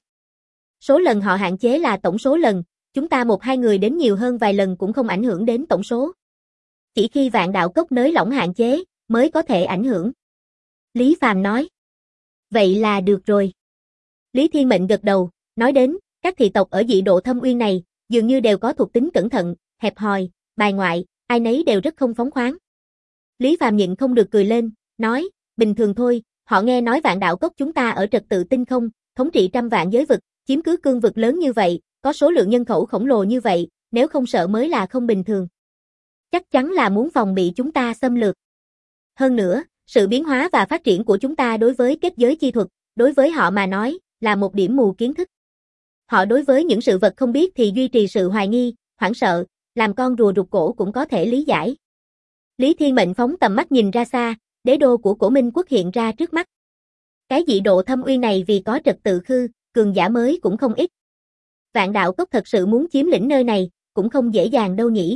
Số lần họ hạn chế là tổng số lần, chúng ta một hai người đến nhiều hơn vài lần cũng không ảnh hưởng đến tổng số. Chỉ khi Vạn Đạo Cốc nới lỏng hạn chế, mới có thể ảnh hưởng. Lý Phàm nói. Vậy là được rồi. Lý Thiên Mệnh gật đầu, nói đến, các thị tộc ở dị độ Thâm Uyên này, dường như đều có thuộc tính cẩn thận, hẹp hòi, bài ngoại, ai nấy đều rất không phóng khoáng. Lý Phàm nhịn không được cười lên, nói, bình thường thôi, họ nghe nói Vạn Đạo Cốc chúng ta ở trật tự tinh không, thống trị trăm vạn giới vực, chiếm cứ cương vực lớn như vậy, có số lượng nhân khẩu khổng lồ như vậy, nếu không sợ mới là không bình thường. Chắc chắn là muốn phòng bị chúng ta xâm lược. Hơn nữa, sự biến hóa và phát triển của chúng ta đối với kết giới chi thuật, đối với họ mà nói, là một điểm mù kiến thức. Họ đối với những sự vật không biết thì duy trì sự hoài nghi, hoảng sợ, làm con rùa rụt cổ cũng có thể lý giải. Lý Thiên Mệnh phóng tầm mắt nhìn ra xa, đế đô của Cổ Minh Quốc hiện ra trước mắt. Cái dị độ Thâm Uyên này vì có trật tự khư, cường giả mới cũng không ít. Vạn Đạo Cốc thật sự muốn chiếm lĩnh nơi này, cũng không dễ dàng đâu nhỉ.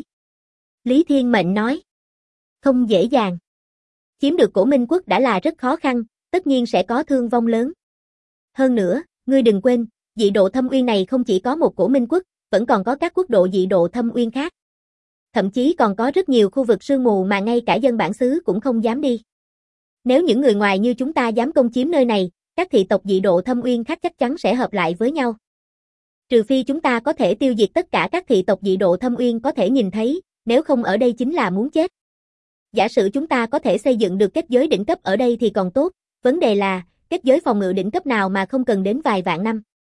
Lý Thiên Mệnh nói. Không dễ dàng. Chiếm được Cổ Minh Quốc đã là rất khó khăn, tất nhiên sẽ có thương vong lớn. Hơn nữa, ngươi đừng quên, dị độ Thâm Uyên này không chỉ có một Cổ Minh Quốc, vẫn còn có các quốc độ dị độ Thâm Uyên khác. Thậm chí còn có rất nhiều khu vực sương mù mà ngay cả dân bản xứ cũng không dám đi. Nếu những người ngoài như chúng ta dám công chiếm nơi này, các thị tộc dị độ Thâm Uyên khác chắc chắn sẽ hợp lại với nhau. Trừ phi chúng ta có thể tiêu diệt tất cả các thị tộc dị độ Thâm Uyên có thể nhìn thấy, nếu không ở đây chính là muốn chết. Giả sử chúng ta có thể xây dựng được kết giới đỉnh cấp ở đây thì còn tốt, vấn đề là, kết giới phòng ngự đỉnh cấp nào mà không cần đến vài vạn năm.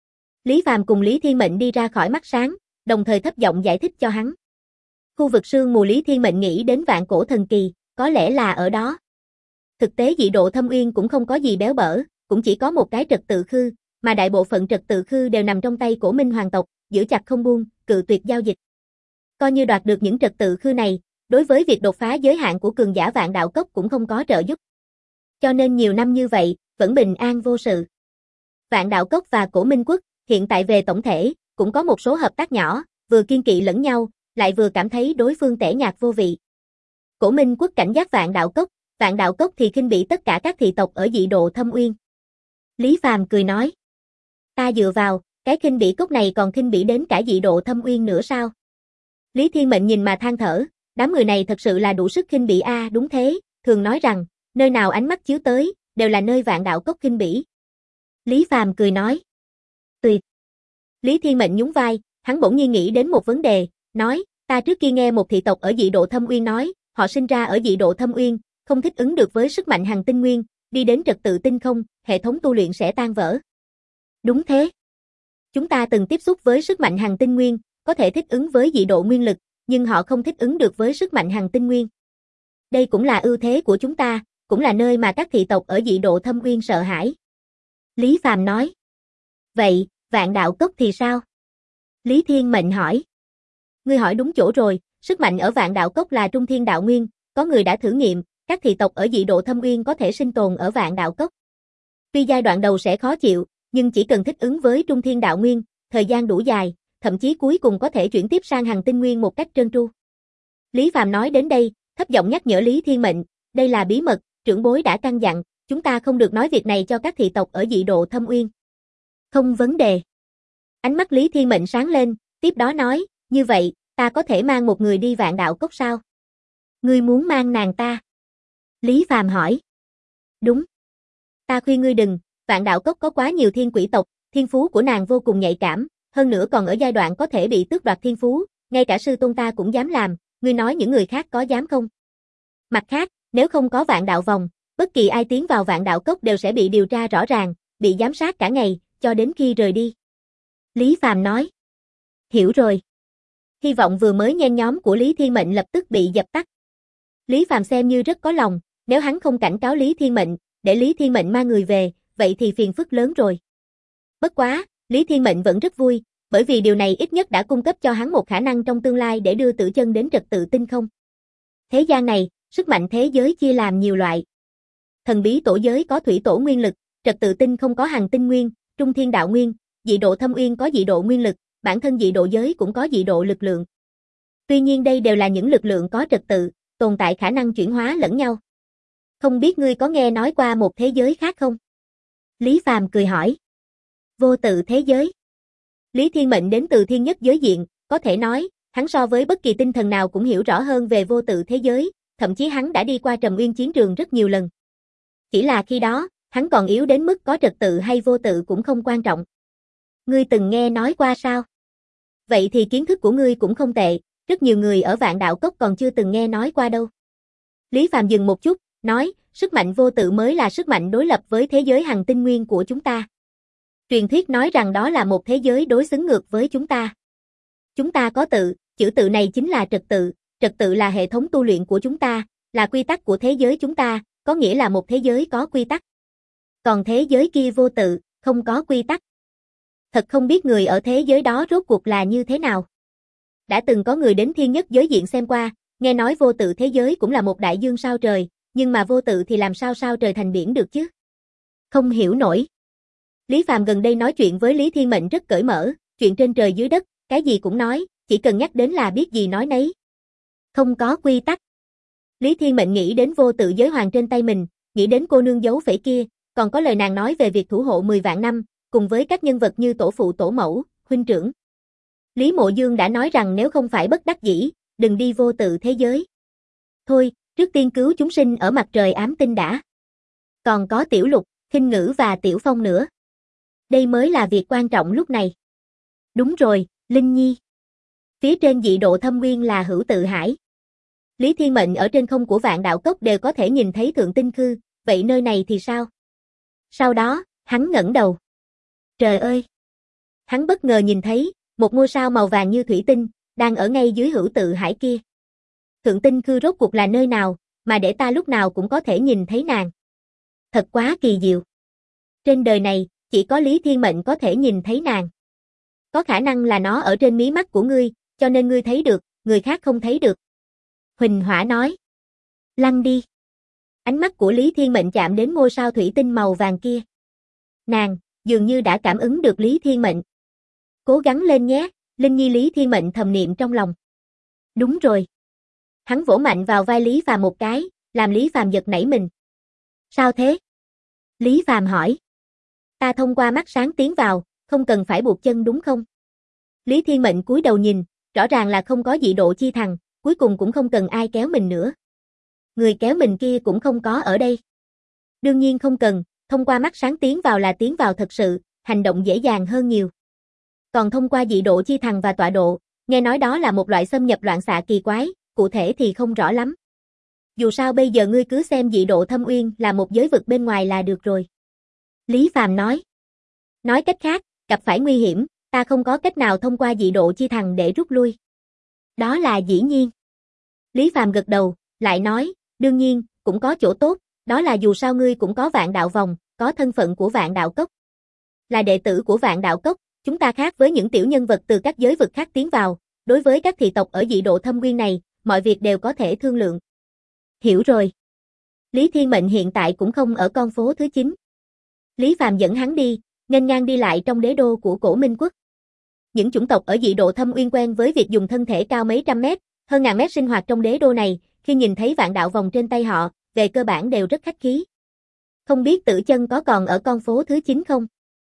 Lý Phàm cùng Lý Thiên Mệnh đi ra khỏi mắt sáng, đồng thời thấp giọng giải thích cho hắn. Khu vực sương mù Lý Thiên Mệnh nghĩ đến vạn cổ thần kỳ, có lẽ là ở đó. Thực tế dị độ Thâm Uyên cũng không có gì béo bở, cũng chỉ có một cái trật tự khư, mà đại bộ phận trật tự khư đều nằm trong tay Cổ Minh hoàng tộc, giữ chặt không buông, cự tuyệt giao dịch. Coi như đoạt được những trật tự khư này, đối với việc đột phá giới hạn của cường giả Vạn Đạo Cốc cũng không có trợ giúp. Cho nên nhiều năm như vậy, vẫn bình an vô sự. Vạn Đạo Cốc và Cổ Minh Quốc, hiện tại về tổng thể, cũng có một số hợp tác nhỏ, vừa kiên kỵ lẫn nhau, lại vừa cảm thấy đối phương tẻ nhạt vô vị. Cổ Minh Quốc cảnh giác Vạn Đạo Cốc thì khinh bỉ tất cả các thị tộc ở dị độ Thâm Uyên. Lý Phàm cười nói. Ta dựa vào, cái khinh bỉ cốc này còn khinh bỉ đến cả dị độ Thâm Uyên nữa sao? Lý Thiên Mệnh nhìn mà than thở, đám người này thật sự là đủ sức khinh bỉ a, đúng thế, thường nói rằng, nơi nào ánh mắt chiếu tới, đều là nơi Vạn Đạo Cốc khinh bỉ. Lý Phàm cười nói. Tuyệt. Lý Thiên Mệnh nhún vai, hắn bỗng nhiên nghĩ đến một vấn đề, nói, ta trước kia nghe một thị tộc ở dị độ Thâm Uyên nói, họ sinh ra ở dị độ Thâm Uyên, không thích ứng được với sức mạnh hằng tinh nguyên, đi đến trật tự tinh không, hệ thống tu luyện sẽ tan vỡ. Đúng thế. Chúng ta từng tiếp xúc với sức mạnh hằng tinh nguyên, có thể thích ứng với dị độ nguyên lực, nhưng họ không thích ứng được với sức mạnh hằng tinh nguyên. Đây cũng là ưu thế của chúng ta, cũng là nơi mà các thị tộc ở dị độ Thâm Uyên sợ hãi. Lý Phàm nói. Vậy, Vạn Đạo Cốc thì sao? Lý Thiên Mệnh hỏi. Ngươi hỏi đúng chỗ rồi, sức mạnh ở Vạn Đạo Cốc là Trung Thiên Đạo Nguyên, có người đã thử nghiệm, các thị tộc ở dị độ Thâm Uyên có thể sinh tồn ở Vạn Đạo Cốc. Tuy giai đoạn đầu sẽ khó chịu, nhưng chỉ cần thích ứng với Trung Thiên Đạo Nguyên, thời gian đủ dài, thậm chí cuối cùng có thể chuyển tiếp sang hằng tinh nguyên một cách trơn tru. Lý Phàm nói đến đây, thấp giọng nhắc nhở Lý Thiên Mệnh, đây là bí mật, trưởng bối đã căn dặn, chúng ta không được nói việc này cho các thị tộc ở dị độ Thâm Uyên. Không vấn đề. Ánh mắt Lý Thiên Mệnh sáng lên, tiếp đó nói, như vậy, ta có thể mang một người đi Vạn Đạo Cốc sao? Ngươi muốn mang nàng ta? Lý Phàm hỏi. Đúng. Ta khuyên ngươi đừng, Vạn Đạo Cốc có quá nhiều thiên quỷ tộc, thiên phú của nàng vô cùng nhạy cảm, hơn nữa còn ở giai đoạn có thể bị tước đoạt thiên phú, ngay cả sư tôn ta cũng dám làm, ngươi nói những người khác có dám không? Mặt khác, nếu không có Vạn Đạo Vòng, bất kỳ ai tiến vào Vạn Đạo Cốc đều sẽ bị điều tra rõ ràng, bị giám sát cả ngày, cho đến khi rời đi. Lý Phàm nói. Hiểu rồi. Hy vọng vừa mới nhen nhóm của Lý Thiên Mệnh lập tức bị dập tắt. Lý Phàm xem như rất có lòng, nếu hắn không cảnh cáo Lý Thiên Mệnh, để Lý Thiên Mệnh mang người về, vậy thì phiền phức lớn rồi. Bất quá, Lý Thiên Mệnh vẫn rất vui, bởi vì điều này ít nhất đã cung cấp cho hắn một khả năng trong tương lai để đưa Tử Chân đến trật tự tinh không. Thế gian này, sức mạnh thế giới chia làm nhiều loại. Thần bí tổ giới có thủy tổ nguyên lực, trật tự tinh không có hằng tinh nguyên, Trung Thiên Đạo Nguyên, dị độ thâm uyên có dị độ nguyên lực, bản thân dị độ giới cũng có dị độ lực lượng. Tuy nhiên đây đều là những lực lượng có trật tự, tồn tại khả năng chuyển hóa lẫn nhau. Không biết ngươi có nghe nói qua một thế giới khác không? Lý Phàm cười hỏi. Vô tự thế giới. Lý Thiên Mệnh đến từ thiên nhất giới diện, có thể nói, hắn so với bất kỳ tinh thần nào cũng hiểu rõ hơn về vô tự thế giới, thậm chí hắn đã đi qua Trầm Uyên chiến trường rất nhiều lần. Chỉ là khi đó, hắn còn yếu đến mức có trật tự hay vô tự cũng không quan trọng. Ngươi từng nghe nói qua sao? Vậy thì kiến thức của ngươi cũng không tệ, rất nhiều người ở Vạn Đạo Cốc còn chưa từng nghe nói qua đâu. Lý Phàm dừng một chút, nói, sức mạnh vô tự mới là sức mạnh đối lập với thế giới hằng tinh nguyên của chúng ta. Truyền thuyết nói rằng đó là một thế giới đối xứng ngược với chúng ta. Chúng ta có tự, chữ tự này chính là trật tự là hệ thống tu luyện của chúng ta, là quy tắc của thế giới chúng ta, có nghĩa là một thế giới có quy tắc. Còn thế giới kia vô tự, không có quy tắc. Thật không biết người ở thế giới đó rốt cuộc là như thế nào. Đã từng có người đến thiên nhất giới diện xem qua, nghe nói vô tự thế giới cũng là một đại dương sao trời, nhưng mà vô tự thì làm sao sao trời thành biển được chứ? Không hiểu nổi. Lý Phàm gần đây nói chuyện với Lý Thiên Mệnh rất cởi mở, chuyện trên trời dưới đất, cái gì cũng nói, chỉ cần nhắc đến là biết gì nói nấy. Không có quy tắc. Lý Thiên Mệnh nghĩ đến vô tự giới hoàng trên tay mình, nghĩ đến cô nương giấu phẩy kia, còn có lời nàng nói về việc thủ hộ 10 vạn năm, cùng với các nhân vật như tổ phụ tổ mẫu, huynh trưởng. Lý Mộ Dương đã nói rằng nếu không phải bất đắc dĩ, đừng đi vô tự thế giới. Thôi, trước tiên cứu chúng sinh ở mặt trời ám tinh đã. Còn có Tiểu Lục, Khinh Ngữ và Tiểu Phong nữa. Đây mới là việc quan trọng lúc này. Đúng rồi, Linh Nhi. Phía trên dị độ thâm nguyên là Hữu Tự Hải. Lý Thiên Mệnh ở trên không của Vạn Đạo Cốc đều có thể nhìn thấy Thượng Tinh Khư, vậy nơi này thì sao? Sau đó, hắn ngẩng đầu. Trời ơi! Hắn bất ngờ nhìn thấy, một ngôi sao màu vàng như thủy tinh, đang ở ngay dưới Hữu Tự Hải kia. Thượng Tinh Khư rốt cuộc là nơi nào, mà để ta lúc nào cũng có thể nhìn thấy nàng. Thật quá kỳ diệu. Trên đời này, chỉ có Lý Thiên Mệnh có thể nhìn thấy nàng. Có khả năng là nó ở trên mí mắt của ngươi, cho nên ngươi thấy được, người khác không thấy được. Huỳnh Hỏa nói. Lăn đi. Ánh mắt của Lý Thiên Mệnh chạm đến ngôi sao thủy tinh màu vàng kia. Nàng, dường như đã cảm ứng được Lý Thiên Mệnh. Cố gắng lên nhé, Linh Nhi. Lý Thiên Mệnh thầm niệm trong lòng. Đúng rồi. Hắn vỗ mạnh vào vai Lý Phàm một cái, làm Lý Phàm giật nảy mình. Sao thế? Lý Phàm hỏi. Ta thông qua mắt sáng tiến vào, không cần phải buộc chân đúng không? Lý Thiên Mệnh cúi đầu nhìn, rõ ràng là không có dị độ chi thằng, cuối cùng cũng không cần ai kéo mình nữa. Người kéo mình kia cũng không có ở đây. Đương nhiên không cần, thông qua mắt sáng tiến vào là tiến vào thật sự, hành động dễ dàng hơn nhiều. Còn thông qua dị độ chi thằng và tọa độ, nghe nói đó là một loại xâm nhập loạn xạ kỳ quái, cụ thể thì không rõ lắm. Dù sao bây giờ ngươi cứ xem dị độ thâm uyên là một giới vực bên ngoài là được rồi. Lý Phàm nói. Nói cách khác, gặp phải nguy hiểm, ta không có cách nào thông qua dị độ chi thằng để rút lui. Đó là dĩ nhiên. Lý Phàm gật đầu, lại nói, đương nhiên, cũng có chỗ tốt, đó là dù sao ngươi cũng có Vạn Đạo Vòng, có thân phận của Vạn Đạo Cốc. Là đệ tử của Vạn Đạo Cốc, chúng ta khác với những tiểu nhân vật từ các giới vực khác tiến vào, đối với các thị tộc ở dị độ thâm nguyên này, mọi việc đều có thể thương lượng. Hiểu rồi. Lý Thiên Mệnh hiện tại cũng không ở con phố thứ 9. Lý Phàm dẫn hắn đi, nghênh ngang đi lại trong đế đô của Cổ Minh Quốc. Những chủng tộc ở dị độ thâm uyên quen với việc dùng thân thể cao mấy trăm mét, hơn ngàn mét sinh hoạt trong đế đô này, khi nhìn thấy Vạn Đạo Vòng trên tay họ, về cơ bản đều rất khách khí. Không biết Tử Chân có còn ở con phố thứ 9 không?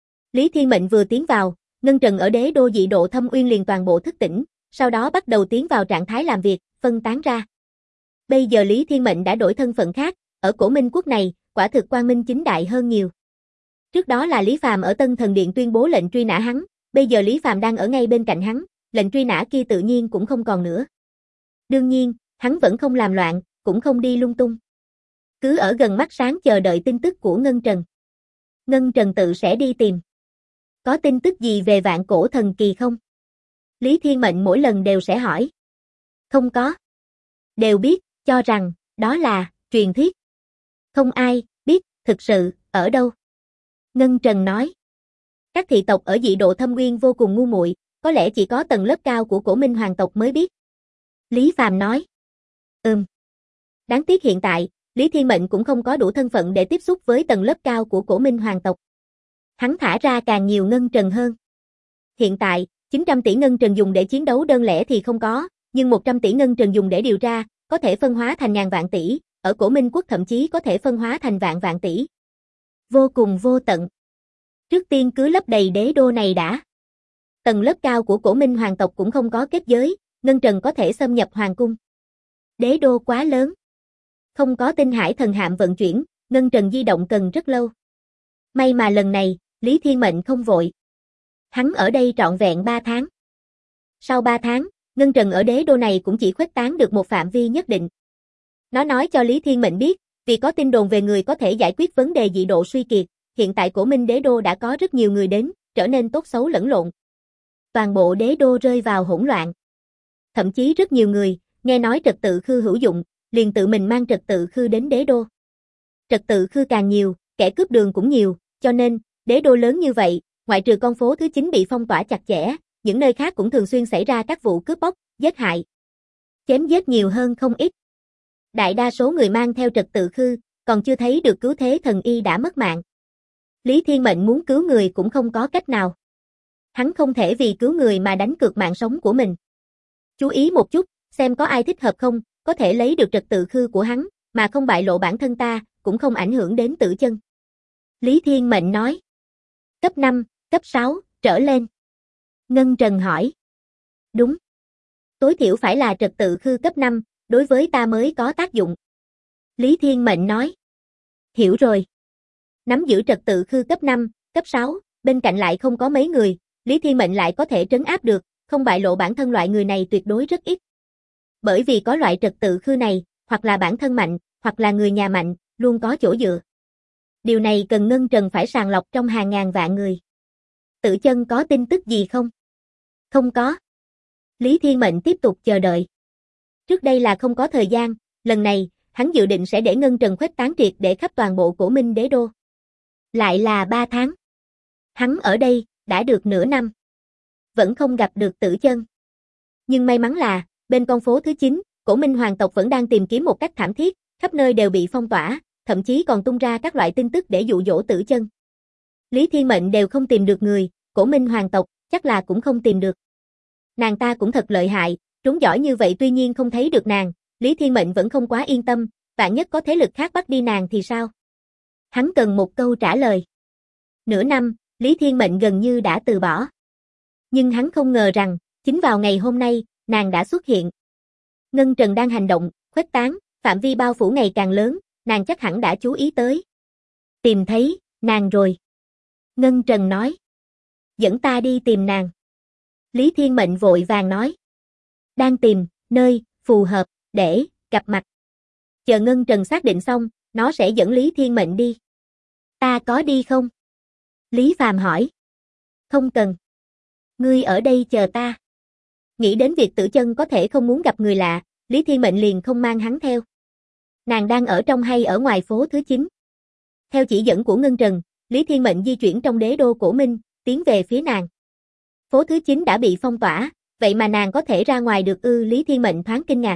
Lý Thiên Mệnh vừa tiến vào, Ngân Trần ở đế đô dị độ thâm uyên liền toàn bộ thức tỉnh, sau đó bắt đầu tiến vào trạng thái làm việc, phân tán ra. Bây giờ Lý Thiên Mệnh đã đổi thân phận khác, ở Cổ Minh Quốc này, quả thực quang minh chính đại hơn nhiều. Trước đó là Lý Phàm ở Tân Thần Điện tuyên bố lệnh truy nã hắn, bây giờ Lý Phàm đang ở ngay bên cạnh hắn, lệnh truy nã kia tự nhiên cũng không còn nữa. Đương nhiên, hắn vẫn không làm loạn, cũng không đi lung tung. Cứ ở gần mắt sáng chờ đợi tin tức của Ngân Trần. Ngân Trần tự sẽ đi tìm. Có tin tức gì về Vạn Cổ Thần Kỳ không? Lý Thiên Mệnh mỗi lần đều sẽ hỏi. Không có. Đều biết, cho rằng, đó là, truyền thuyết. Không ai, biết, thực sự, ở đâu. Ngân Trần nói. Các thị tộc ở dị độ thâm uyên vô cùng ngu muội, có lẽ chỉ có tầng lớp cao của Cổ Minh hoàng tộc mới biết. Lý Phàm nói. Đáng tiếc hiện tại, Lý Thiên Mệnh cũng không có đủ thân phận để tiếp xúc với tầng lớp cao của Cổ Minh hoàng tộc. Hắn thả ra càng nhiều ngân trần hơn. Hiện tại, 900 tỷ ngân trần dùng để chiến đấu đơn lẻ thì không có, nhưng 100 tỷ ngân trần dùng để điều tra, có thể phân hóa thành ngàn vạn tỷ, ở Cổ Minh Quốc thậm chí có thể phân hóa thành vạn vạn tỷ. Vô cùng vô tận. Trước tiên cứ lấp đầy đế đô này đã. Tầng lớp cao của Cổ Minh hoàng tộc cũng không có kết giới, ngân trần có thể xâm nhập hoàng cung. Đế đô quá lớn. Không có tinh hải thần hạm vận chuyển, ngân trần di động cần rất lâu. May mà lần này, Lý Thiên Mệnh không vội. Hắn ở đây trọn vẹn 3 tháng. Sau 3 tháng, ngân trần ở đế đô này cũng chỉ khuếch tán được một phạm vi nhất định. Nó nói cho Lý Thiên Mệnh biết, vì có tin đồn về người có thể giải quyết vấn đề dị độ suy kiệt, hiện tại Cổ Minh đế đô đã có rất nhiều người đến, trở nên tốt xấu lẫn lộn. Toàn bộ đế đô rơi vào hỗn loạn. Thậm chí rất nhiều người, nghe nói trật tự khư hữu dụng, liền tự mình mang trật tự khư đến đế đô. Trật tự khư càng nhiều, kẻ cướp đường cũng nhiều, cho nên, đế đô lớn như vậy, ngoại trừ con phố thứ 9 bị phong tỏa chặt chẽ, những nơi khác cũng thường xuyên xảy ra các vụ cướp bóc, giết hại. Chém giết nhiều hơn không ít. Đại đa số người mang theo trật tự khư, còn chưa thấy được cứu thế thần y đã mất mạng. Lý Thiên Mệnh muốn cứu người cũng không có cách nào. Hắn không thể vì cứu người mà đánh cược mạng sống của mình. Chú ý một chút, xem có ai thích hợp không, có thể lấy được trật tự khư của hắn, mà không bại lộ bản thân ta, cũng không ảnh hưởng đến Tử Chân. Lý Thiên Mệnh nói. Cấp 5, cấp 6, trở lên. Ngân Trần hỏi. Đúng. Tối thiểu phải là trật tự khư cấp 5, đối với ta mới có tác dụng. Lý Thiên Mệnh nói. Hiểu rồi. Nắm giữ trật tự khư cấp 5, cấp 6, bên cạnh lại không có mấy người, Lý Thiên Mệnh lại có thể trấn áp được, không bại lộ bản thân loại người này tuyệt đối rất ít. Bởi vì có loại trật tự khư này, hoặc là bản thân mạnh, hoặc là người nhà mạnh, luôn có chỗ dựa. Điều này cần Ngân Trần phải sàng lọc trong hàng ngàn vạn người. Tử Chân có tin tức gì không? Không có. Lý Thiên Mệnh tiếp tục chờ đợi. Trước đây là không có thời gian, lần này, hắn dự định sẽ để Ngân Trần khuếch tán triệt để khắp toàn bộ Cổ Minh đế đô. Lại là 3 tháng. Hắn ở đây, đã được nửa năm. Vẫn không gặp được Tử Chân. Nhưng may mắn là, bên con phố thứ 9, Cổ Minh hoàng tộc vẫn đang tìm kiếm một cách thảm thiết, khắp nơi đều bị phong tỏa, thậm chí còn tung ra các loại tin tức để dụ dỗ Tử Chân. Lý Thiên Mệnh đều không tìm được người, Cổ Minh hoàng tộc, chắc là cũng không tìm được. Nàng ta cũng thật lợi hại, trốn giỏi như vậy tuy nhiên không thấy được nàng, Lý Thiên Mệnh vẫn không quá yên tâm, vạn nhất có thế lực khác bắt đi nàng thì sao? Hắn cần một câu trả lời. Nửa năm, Lý Thiên Mệnh gần như đã từ bỏ. Nhưng hắn không ngờ rằng, chính vào ngày hôm nay, nàng đã xuất hiện. Ngân Trần đang hành động, khuếch tán, phạm vi bao phủ ngày càng lớn, nàng chắc hẳn đã chú ý tới. Tìm thấy, nàng rồi. Ngân Trần nói. Dẫn ta đi tìm nàng. Lý Thiên Mệnh vội vàng nói. Đang tìm, nơi, phù hợp, để, gặp mặt. Chờ Ngân Trần xác định xong, nó sẽ dẫn Lý Thiên Mệnh đi. Ta có đi không? Lý Phàm hỏi. Không cần. Ngươi ở đây chờ ta. Nghĩ đến việc Tử Chân có thể không muốn gặp người lạ, Lý Thiên Mệnh liền không mang hắn theo. Nàng đang ở trong hay ở ngoài phố thứ 9? Theo chỉ dẫn của Ngân Trần, Lý Thiên Mệnh di chuyển trong đế đô Cổ Minh, tiến về phía nàng. Phố thứ 9 đã bị phong tỏa, vậy mà nàng có thể ra ngoài được ư? Lý Thiên Mệnh thoáng kinh ngạc.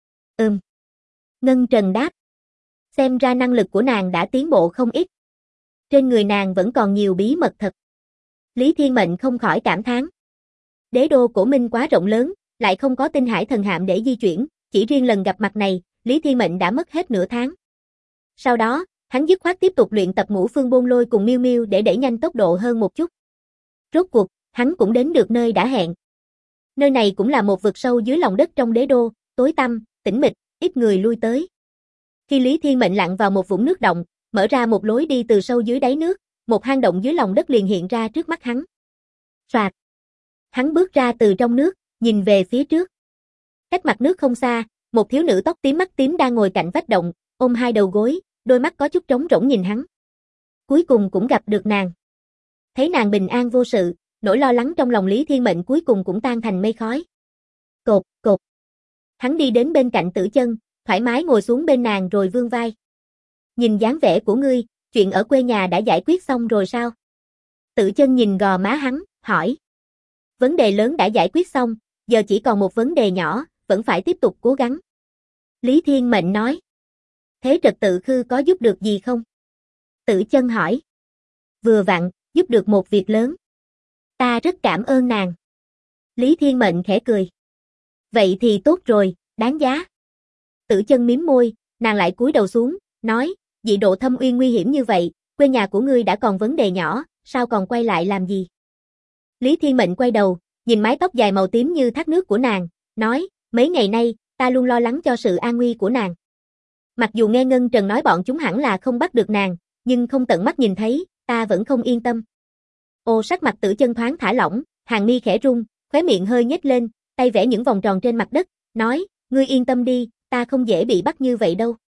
Ngân Trần đáp. Xem ra năng lực của nàng đã tiến bộ không ít. Trên người nàng vẫn còn nhiều bí mật thật. Lý Thiên Mệnh không khỏi cảm thán. Đế đô Cổ Minh quá rộng lớn, lại không có tinh hải thần hạm để di chuyển, chỉ riêng lần gặp mặt này, Lý Thiên Mệnh đã mất hết nửa tháng. Sau đó, hắn dứt khoát tiếp tục luyện tập Ngũ Phương Bôn Lôi cùng Miêu Miêu để đẩy nhanh tốc độ hơn một chút. Rốt cuộc, hắn cũng đến được nơi đã hẹn. Nơi này cũng là một vực sâu dưới lòng đất trong đế đô, tối tăm, tĩnh mịch, ít người lui tới. Khi Lý Thiên Mệnh lặn vào một vũng nước động, mở ra một lối đi từ sâu dưới đáy nước, một hang động dưới lòng đất liền hiện ra trước mắt hắn. Soạt. Hắn bước ra từ trong nước, nhìn về phía trước. Cách mặt nước không xa, một thiếu nữ tóc tím mắt tím đang ngồi cạnh vách động, ôm hai đầu gối, đôi mắt có chút trống rỗng nhìn hắn. Cuối cùng cũng gặp được nàng. Thấy nàng bình an vô sự, nỗi lo lắng trong lòng Lý Thiên Mệnh cuối cùng cũng tan thành mây khói. Cột, cột. Hắn đi đến bên cạnh Tử Chân, thoải mái ngồi xuống bên nàng rồi vươn vai. Nhìn dáng vẻ của ngươi, chuyện ở quê nhà đã giải quyết xong rồi sao? Tử Chân nhìn gò má hắn, hỏi. Vấn đề lớn đã giải quyết xong, giờ chỉ còn một vấn đề nhỏ, vẫn phải tiếp tục cố gắng. Lý Thiên Mệnh nói. Thế trật tự khư có giúp được gì không? Tử Chân hỏi. Vừa vặn, giúp được một việc lớn. Ta rất cảm ơn nàng. Lý Thiên Mệnh khẽ cười. Vậy thì tốt rồi, đáng giá. Tử Chân mím môi, nàng lại cúi đầu xuống, nói, dị độ thâm uyên nguy hiểm như vậy, quê nhà của ngươi đã còn vấn đề nhỏ, sao còn quay lại làm gì? Lý Thiên Mệnh quay đầu, nhìn mái tóc dài màu tím như thác nước của nàng, nói, mấy ngày nay, ta luôn lo lắng cho sự an nguy của nàng. Mặc dù nghe Ngân Trần nói bọn chúng hẳn là không bắt được nàng, nhưng không tận mắt nhìn thấy, ta vẫn không yên tâm. Ô, sắc mặt Tử Chân thoáng thả lỏng, hàng mi khẽ rung, khóe miệng hơi nhếch lên, tay vẽ những vòng tròn trên mặt đất, nói, ngươi yên tâm đi, ta không dễ bị bắt như vậy đâu.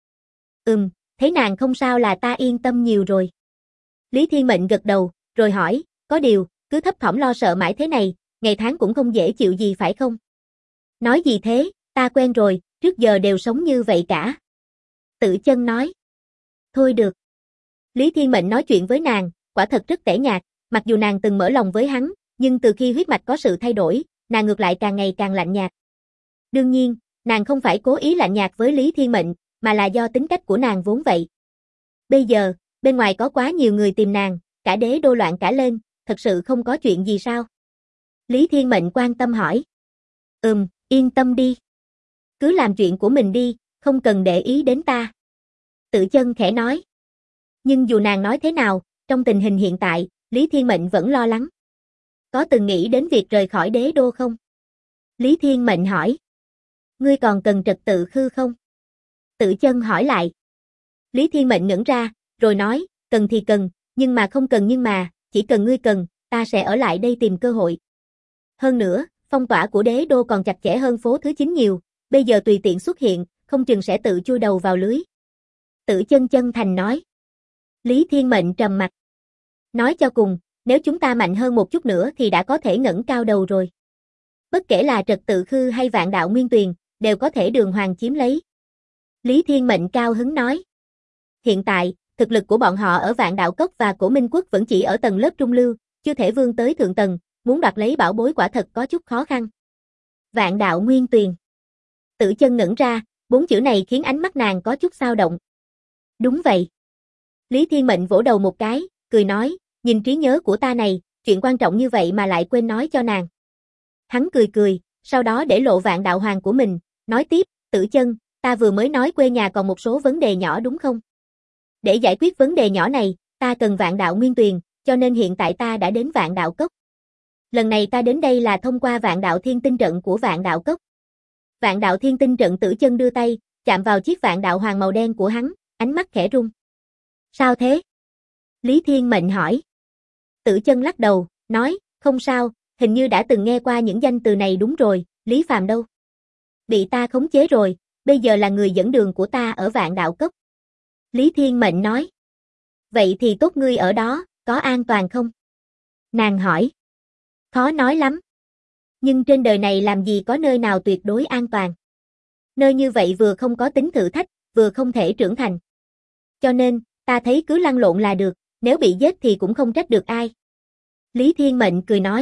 Thấy nàng không sao là ta yên tâm nhiều rồi. Lý Thiên Mệnh gật đầu, rồi hỏi, có điều, cứ thấp thỏm lo sợ mãi thế này, ngày tháng cũng không dễ chịu gì phải không? Nói gì thế, ta quen rồi, trước giờ đều sống như vậy cả. Tử Chân nói. Thôi được. Lý Thiên Mệnh nói chuyện với nàng, quả thật rất tẻ nhạt, mặc dù nàng từng mở lòng với hắn, nhưng từ khi huyết mạch có sự thay đổi, nàng ngược lại càng ngày càng lạnh nhạt. Đương nhiên, nàng không phải cố ý lạnh nhạt với Lý Thiên Mệnh, mà là do tính cách của nàng vốn vậy. Bây giờ, bên ngoài có quá nhiều người tìm nàng, cả đế đô loạn cả lên, thật sự không có chuyện gì sao? Lý Thiên Mệnh quan tâm hỏi. Yên tâm đi. Cứ làm chuyện của mình đi, không cần để ý đến ta. Tử Chân khẽ nói. Nhưng dù nàng nói thế nào, trong tình hình hiện tại, Lý Thiên Mệnh vẫn lo lắng. Có từng nghĩ đến việc rời khỏi đế đô không? Lý Thiên Mệnh hỏi. Ngươi còn cần trật tự khư không? Tử Chân hỏi lại. Lý Thiên Mệnh ngẩn ra, rồi nói, cần thì cần, nhưng mà không cần nhưng mà, chỉ cần ngươi cần, ta sẽ ở lại đây tìm cơ hội. Hơn nữa, phong tỏa của đế đô còn chặt chẽ hơn phố thứ 9 nhiều, bây giờ tùy tiện xuất hiện, không chừng sẽ tự chui đầu vào lưới. Tử Chân chân thành nói. Lý Thiên Mệnh trầm mặt. Nói cho cùng, nếu chúng ta mạnh hơn một chút nữa thì đã có thể ngẩng cao đầu rồi. Bất kể là trật tự khư hay vạn đạo nguyên tuyền, đều có thể đường hoàng chiếm lấy. Lý Thiên Mệnh cao hứng nói. Hiện tại, thực lực của bọn họ ở Vạn Đạo Cốc và Cổ Minh Quốc vẫn chỉ ở tầng lớp trung lưu, chưa thể vươn tới thượng tầng, muốn đoạt lấy bảo bối quả thật có chút khó khăn. Vạn Đạo Nguyên Tuyền. Tử Chân ngẩn ra, 4 chữ này khiến ánh mắt nàng có chút dao động. Đúng vậy. Lý Thiên Mệnh vỗ đầu một cái, cười nói, nhìn trí nhớ của ta này, chuyện quan trọng như vậy mà lại quên nói cho nàng. Hắn cười cười, sau đó để lộ Vạn Đạo Hoàng của mình, nói tiếp, Tử Chân, ta vừa mới nói quê nhà còn một số vấn đề nhỏ đúng không? Để giải quyết vấn đề nhỏ này, ta cần Vạn Đạo Nguyên Tuyền, cho nên hiện tại ta đã đến Vạn Đạo Cốc. Lần này ta đến đây là thông qua Vạn Đạo Thiên Tinh trận của Vạn Đạo Cốc. Vạn Đạo Thiên Tinh trận. Tử Chân đưa tay, chạm vào chiếc Vạn Đạo Hoàng màu đen của hắn, ánh mắt khẽ rung. Sao thế? Lý Thiên Mệnh hỏi. Tử Chân lắc đầu, nói, không sao, hình như đã từng nghe qua những danh từ này đúng rồi, Lý Phàm đâu? Bị ta khống chế rồi, bây giờ là người dẫn đường của ta ở Vạn Đạo Cốc. Lý Thiên Mệnh nói. Vậy thì tốt, ngươi ở đó, có an toàn không? Nàng hỏi. Khó nói lắm. Nhưng trên đời này làm gì có nơi nào tuyệt đối an toàn. Nơi như vậy vừa không có tính thử thách, vừa không thể trưởng thành. Cho nên, ta thấy cứ lăn lộn là được, nếu bị giết thì cũng không trách được ai. Lý Thiên Mệnh cười nói.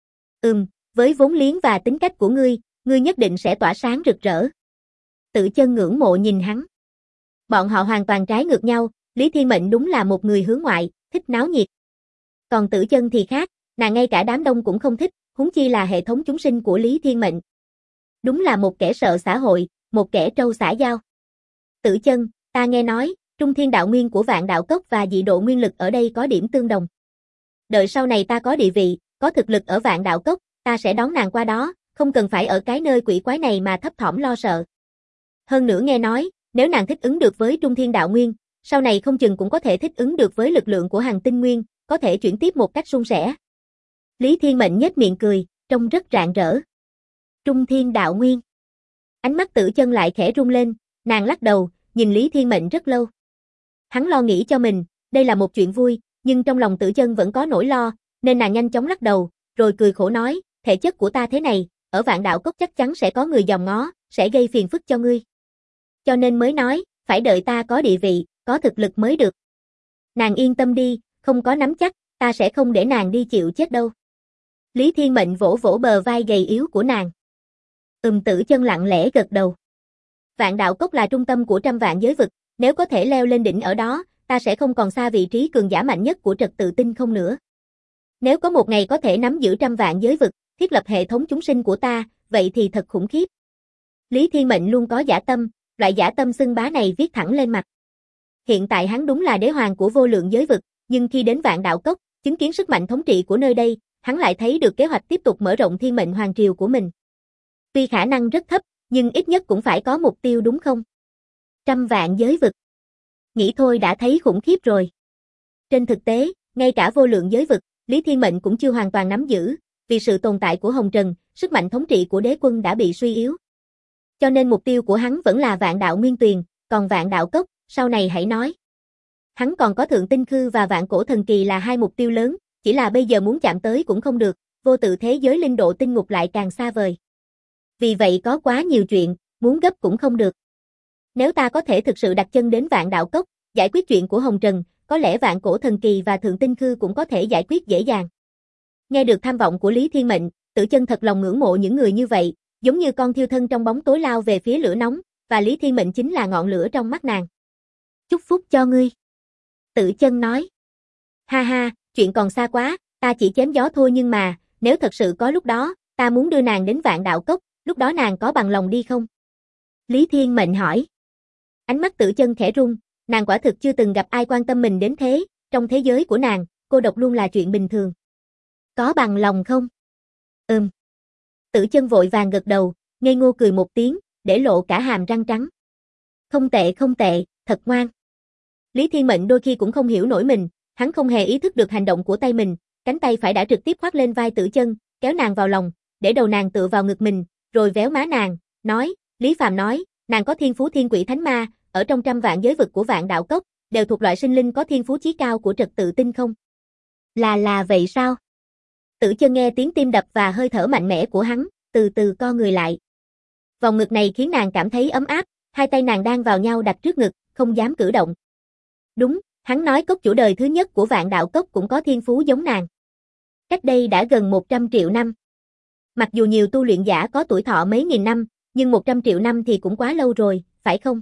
Với vốn liếng và tính cách của ngươi nhất định sẽ tỏa sáng rực rỡ. Tử Chân ngưỡng mộ nhìn hắn. Bọn họ hoàn toàn trái ngược nhau, Lý Thiên Mệnh đúng là một người hướng ngoại, thích náo nhiệt. Còn Tử Chân thì khác, nàng ngay cả đám đông cũng không thích, huống chi là hệ thống chúng sinh của Lý Thiên Mệnh. Đúng là một kẻ sợ xã hội, một kẻ trâu xã giao. Tử Chân, ta nghe nói, Trung Thiên Đạo Nguyên của Vạn Đạo Cốc và dị độ nguyên lực ở đây có điểm tương đồng. Đợi sau này ta có địa vị, có thực lực ở Vạn Đạo Cốc, ta sẽ đón nàng qua đó, không cần phải ở cái nơi quỷ quái này mà thấp thỏm lo sợ. Hơn nữa nghe nói, nếu nàng thích ứng được với Trung Thiên Đạo Nguyên, sau này không chừng cũng có thể thích ứng được với lực lượng của Hằng Tinh Nguyên, có thể chuyển tiếp một cách suôn sẻ. Lý Thiên Mệnh nhếch miệng cười, trông rất rạng rỡ. Trung Thiên Đạo Nguyên. Ánh mắt Tử Chân lại khẽ rung lên, nàng lắc đầu, nhìn Lý Thiên Mệnh rất lâu. Hắn lo nghĩ cho mình, đây là một chuyện vui, nhưng trong lòng Tử Chân vẫn có nỗi lo, nên nàng nhanh chóng lắc đầu, rồi cười khổ nói, thể chất của ta thế này, ở Vạn Đạo Cốc chắc chắn sẽ có người dòm ngó, sẽ gây phiền phức cho ngươi. Cho nên mới nói, phải đợi ta có địa vị, có thực lực mới được. Nàng yên tâm đi, không có nắm chắc, ta sẽ không để nàng đi chịu chết đâu. Lý Thiên Mệnh vỗ vỗ bờ vai gầy yếu của nàng. Tử Chân lặng lẽ gật đầu. Vạn Đạo Cốc là trung tâm của trăm vạn giới vực, nếu có thể leo lên đỉnh ở đó, ta sẽ không còn xa vị trí cường giả mạnh nhất của trật tự tinh không nữa. Nếu có một ngày có thể nắm giữ 100 vạn giới vực, thiết lập hệ thống chúng sinh của ta, vậy thì thật khủng khiếp. Lý Thiên Mệnh luôn có dã tâm, loại dã tâm xưng bá này viết thẳng lên mặt. Hiện tại hắn đúng là đế hoàng của vô lượng giới vực, nhưng khi đến Vạn Đạo Cốc, chứng kiến sức mạnh thống trị của nơi đây, hắn lại thấy được kế hoạch tiếp tục mở rộng Thiên Mệnh Hoàng Triều của mình. Tuy khả năng rất thấp, nhưng ít nhất cũng phải có mục tiêu đúng không? 100 vạn giới vực. Nghĩ thôi đã thấy khủng khiếp rồi. Trên thực tế, ngay cả vô lượng giới vực, Lý Thiên Mệnh cũng chưa hoàn toàn nắm giữ, vì sự tồn tại của Hồng Trần, sức mạnh thống trị của đế quân đã bị suy yếu. Cho nên mục tiêu của hắn vẫn là Vạn Đạo Nguyên Tuyền, còn Vạn Đạo Cốc, sau này hãy nói. Hắn còn có Thượng Tinh Khư và Vạn Cổ Thần Kỳ là hai mục tiêu lớn, chỉ là bây giờ muốn chạm tới cũng không được, vô tự thế giới linh độ tinh ngục lại càng xa vời. Vì vậy có quá nhiều chuyện, muốn gấp cũng không được. Nếu ta có thể thực sự đặt chân đến Vạn Đạo Cốc, giải quyết chuyện của Hồng Trần, có lẽ Vạn Cổ Thần Kỳ và Thượng Tinh Khư cũng có thể giải quyết dễ dàng. Nghe được tham vọng của Lý Thiên Mệnh, Tử Chân thật lòng ngưỡng mộ những người như vậy, giống như con thiêu thân trong bóng tối lao về phía lửa nóng, và Lý Thiên Mệnh chính là ngọn lửa trong mắt nàng. Chúc phúc cho ngươi. Tử Chân nói. Ha ha, chuyện còn xa quá, ta chỉ chém gió thôi nhưng mà, nếu thật sự có lúc đó, ta muốn đưa nàng đến Vạn Đạo Cốc, lúc đó nàng có bằng lòng đi không? Lý Thiên Mệnh hỏi. Ánh mắt Tử Chân khẽ rung, nàng quả thực chưa từng gặp ai quan tâm mình đến thế, trong thế giới của nàng, cô độc luôn là chuyện bình thường. Có bằng lòng không? Tử Chân vội vàng gật đầu, ngây ngô cười một tiếng, để lộ cả hàm răng trắng. Không tệ, thật ngoan. Lý Thiên Mệnh đôi khi cũng không hiểu nổi mình, hắn không hề ý thức được hành động của tay mình, cánh tay phải đã trực tiếp khoác lên vai Tử Chân, kéo nàng vào lòng, để đầu nàng tựa vào ngực mình, rồi véo má nàng, nói, Lý Phàm nói, nàng có thiên phú thiên quỷ thánh ma, ở trong 100 vạn giới vực của Vạn Đạo Cốc, đều thuộc loại sinh linh có thiên phú chí cao của trật tự tinh không? Là vậy sao? Tử Chân nghe tiếng tim đập và hơi thở mạnh mẽ của hắn, từ từ co người lại. Vòng ngực này khiến nàng cảm thấy ấm áp, hai tay nàng đang vào nhau đặt trước ngực, không dám cử động. Đúng, hắn nói cốc chủ đời thứ nhất của Vạn Đạo Cốc cũng có thiên phú giống nàng. Cách đây đã gần 100 triệu năm. Mặc dù nhiều tu luyện giả có tuổi thọ mấy nghìn năm, nhưng 100 triệu năm thì cũng quá lâu rồi, phải không?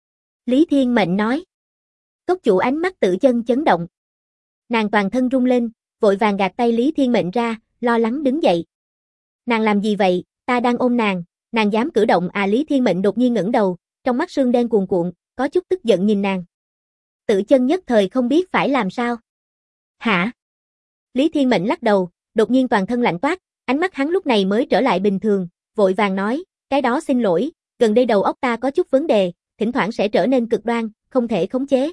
Lý Thiên Mệnh nói. Cốc chủ ánh mắt Tử Chân chấn động. Nàng toàn thân rung lên, vội vàng gạt tay Lý Thiên Mệnh ra, lo lắng đứng dậy. Nàng làm gì vậy, ta đang ôm nàng dám cử động à? Lý Thiên Mệnh đột nhiên ngẩng đầu, trong mắt sương đen cuồn cuộn, có chút tức giận nhìn nàng. Tử Chân nhất thời không biết phải làm sao. Hả? Lý Thiên Mệnh lắc đầu, đột nhiên toàn thân lạnh toát, ánh mắt hắn lúc này mới trở lại bình thường, vội vàng nói, cái đó xin lỗi, gần đây đầu óc ta có chút vấn đề, thỉnh thoảng sẽ trở nên cực đoan, không thể khống chế.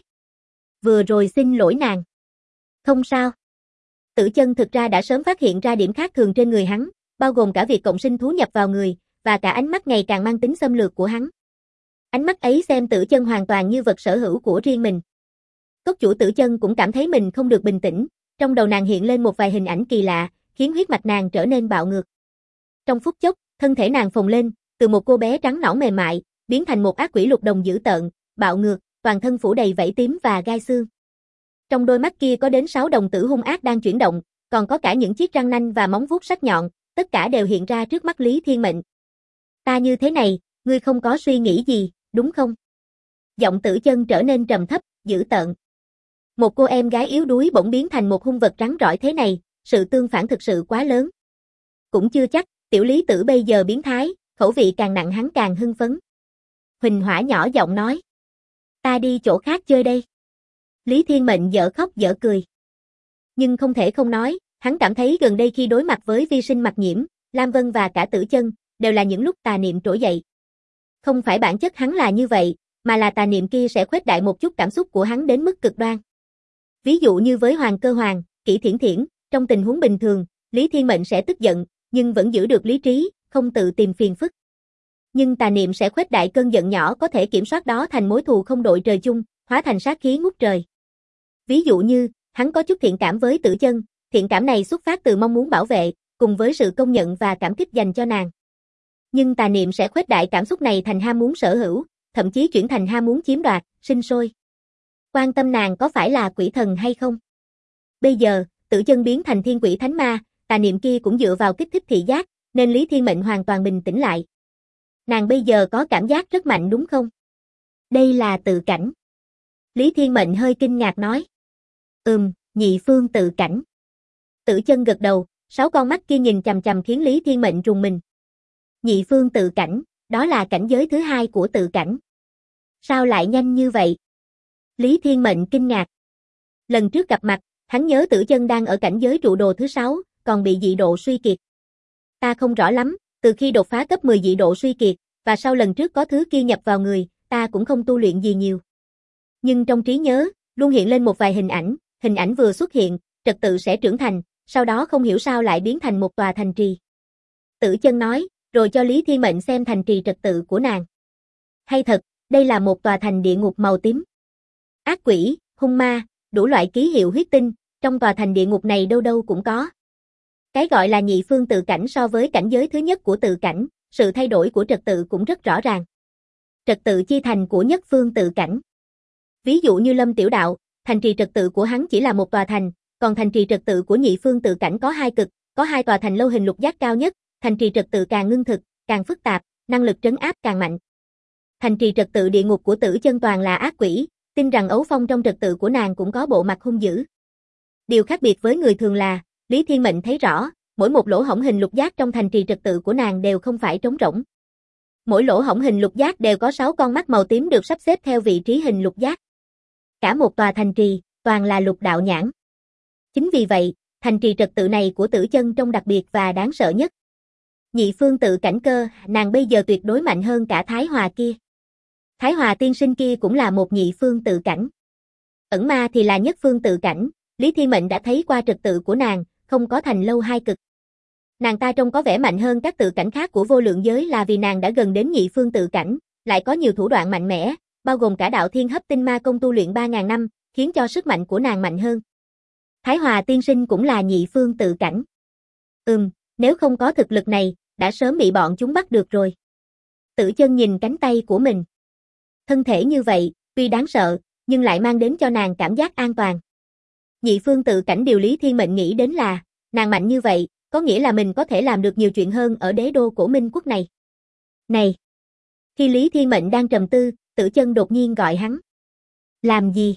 Vừa rồi xin lỗi nàng. Không sao. Tử Chân thực ra đã sớm phát hiện ra điểm khác thường trên người hắn, bao gồm cả việc cộng sinh thú nhập vào người, và cả ánh mắt ngày càng mang tính xâm lược của hắn. Ánh mắt ấy xem Tử Chân hoàn toàn như vật sở hữu của riêng mình. Cốc chủ Tử Chân cũng cảm thấy mình không được bình tĩnh, trong đầu nàng hiện lên một vài hình ảnh kỳ lạ, khiến huyết mạch nàng trở nên bạo ngược. Trong phút chốc, thân thể nàng phồng lên, từ một cô bé trắng nõn mềm mại, biến thành một ác quỷ lục đồng dữ tợn, bạo ngược, toàn thân phủ đầy vảy tím và gai xương. Trong đôi mắt kia có đến 6 đồng tử hung ác đang chuyển động, còn có cả những chiếc răng nanh và móng vuốt sắc nhọn, tất cả đều hiện ra trước mắt Lý Thiên Mệnh. Ta như thế này, ngươi không có suy nghĩ gì, đúng không? Giọng Tử Chân trở nên trầm thấp, dữ tợn. Một cô em gái yếu đuối bỗng biến thành một hung vật rắn rỏi thế này, sự tương phản thực sự quá lớn. Cũng chưa chắc, tiểu Lý Tử bây giờ biến thái, khẩu vị càng nặng hắn càng hưng phấn. Huỳnh Hỏa nhỏ giọng nói. Ta đi chỗ khác chơi đây. Lý Thiên Mệnh dở khóc dở cười. Nhưng không thể không nói, hắn cảm thấy gần đây khi đối mặt với Vi Sinh Mặc Nhiễm, Lam Vân và cả Tử Chân, đều là những lúc tà niệm trỗi dậy. Không phải bản chất hắn là như vậy, mà là tà niệm kia sẽ khuếch đại một chút cảm xúc của hắn đến mức cực đoan. Ví dụ như với Hoàng Cơ Hoàng, Kỷ Thiển Thiển, trong tình huống bình thường, Lý Thiên Mệnh sẽ tức giận, nhưng vẫn giữ được lý trí, không tự tìm phiền phức. Nhưng tà niệm sẽ khuếch đại cơn giận nhỏ có thể kiểm soát đó thành mối thù không đội trời chung, hóa thành sát khí ngút trời. Ví dụ như, hắn có chút thiện cảm với Tử Chân, thiện cảm này xuất phát từ mong muốn bảo vệ, cùng với sự công nhận và cảm kích dành cho nàng. Nhưng tà niệm sẽ khuếch đại cảm xúc này thành ham muốn sở hữu, thậm chí chuyển thành ham muốn chiếm đoạt, sinh sôi. Quan tâm nàng có phải là quỷ thần hay không? Bây giờ, Tử Chân biến thành thiên quỷ thánh ma, tà niệm kia cũng dựa vào kích thích thị giác, nên Lý Thiên Mệnh hoàn toàn bình tĩnh lại. Nàng bây giờ có cảm giác rất mạnh đúng không? Đây là tự cảnh. Lý Thiên Mệnh hơi kinh ngạc nói. Nhị phương tự cảnh. Tử Chân gật đầu, 6 con mắt kia nhìn chằm chằm khiến Lý Thiên Mệnh rùng mình. Nhị phương tự cảnh, đó là cảnh giới thứ 2 của tự cảnh. Sao lại nhanh như vậy? Lý Thiên Mệnh kinh ngạc. Lần trước gặp mặt, hắn nhớ Tử Chân đang ở cảnh giới trụ đồ thứ 6, còn bị dị độ suy kiệt. Ta không rõ lắm, từ khi đột phá cấp 10 dị độ suy kiệt, và sau lần trước có thứ kia nhập vào người, ta cũng không tu luyện gì nhiều. Nhưng trong trí nhớ, luôn hiện lên một vài hình ảnh vừa xuất hiện, trật tự sẽ trưởng thành, sau đó không hiểu sao lại biến thành một tòa thành trì. Tử Chân nói, rồi cho Lý Thiên Mệnh xem thành trì trật tự của nàng. Hay thật, đây là một tòa thành địa ngục màu tím. Ác quỷ, hung ma, đủ loại ký hiệu huyết tinh, trong tòa thành địa ngục này đâu đâu cũng có. Cái gọi là nhị phương tự cảnh so với cảnh giới thứ nhất của tự cảnh, sự thay đổi của trật tự cũng rất rõ ràng. Trật tự chi thành của nhất phương tự cảnh. Ví dụ như Lâm Tiểu Đạo, thành trì trật tự của hắn chỉ là một tòa thành, còn thành trì trật tự của nhị phương tự cảnh có 2 cực, có 2 tòa thành lâu hình lục giác cao nhất, thành trì trật tự càng ngưng thực, càng phức tạp, năng lực trấn áp càng mạnh. Thành trì trật tự địa ngục của Tử Chân toàn là ác quỷ, tin rằng Ấu Phong trong trật tự của nàng cũng có bộ mặt hung dữ. Điều khác biệt với người thường là, Lý Thiên Mệnh thấy rõ, mỗi một lỗ hổng hình lục giác trong thành trì trật tự của nàng đều không phải trống rỗng. Mỗi lỗ hổng hình lục giác đều có 6 con mắt màu tím được sắp xếp theo vị trí hình lục giác. Cả một tòa thành trì, toàn là lục đạo nhãn. Chính vì vậy, thành trì trật tự này của Tử Chân trông đặc biệt và đáng sợ nhất. Nhị phương tự cảnh cơ, nàng bây giờ tuyệt đối mạnh hơn cả Thái Hòa kia. Thái Hòa tiên sinh kia cũng là một nhị phương tự cảnh. Ẩn ma thì là nhất phương tự cảnh, Lý Thiên Mệnh đã thấy qua trật tự của nàng, không có thành lâu 2 cực. Nàng ta trông có vẻ mạnh hơn các tự cảnh khác của vô lượng giới là vì nàng đã gần đến nhị phương tự cảnh, lại có nhiều thủ đoạn mạnh mẽ, bao gồm cả đạo thiên hấp tinh ma công tu luyện 3.000 năm, khiến cho sức mạnh của nàng mạnh hơn. Thái Hòa tiên sinh cũng là nhị phương tự cảnh. Nếu không có thực lực này, đã sớm bị bọn chúng bắt được rồi. Tử Chân nhìn cánh tay của mình. Thân thể như vậy, tuy đáng sợ, nhưng lại mang đến cho nàng cảm giác an toàn. Nhị phương tự cảnh điều Lý Thiên Mệnh nghĩ đến là, nàng mạnh như vậy, có nghĩa là mình có thể làm được nhiều chuyện hơn ở đế đô Cổ Minh quốc này. Này! Khi Lý Thiên Mệnh đang trầm tư, Tử Chân đột nhiên gọi hắn. Làm gì?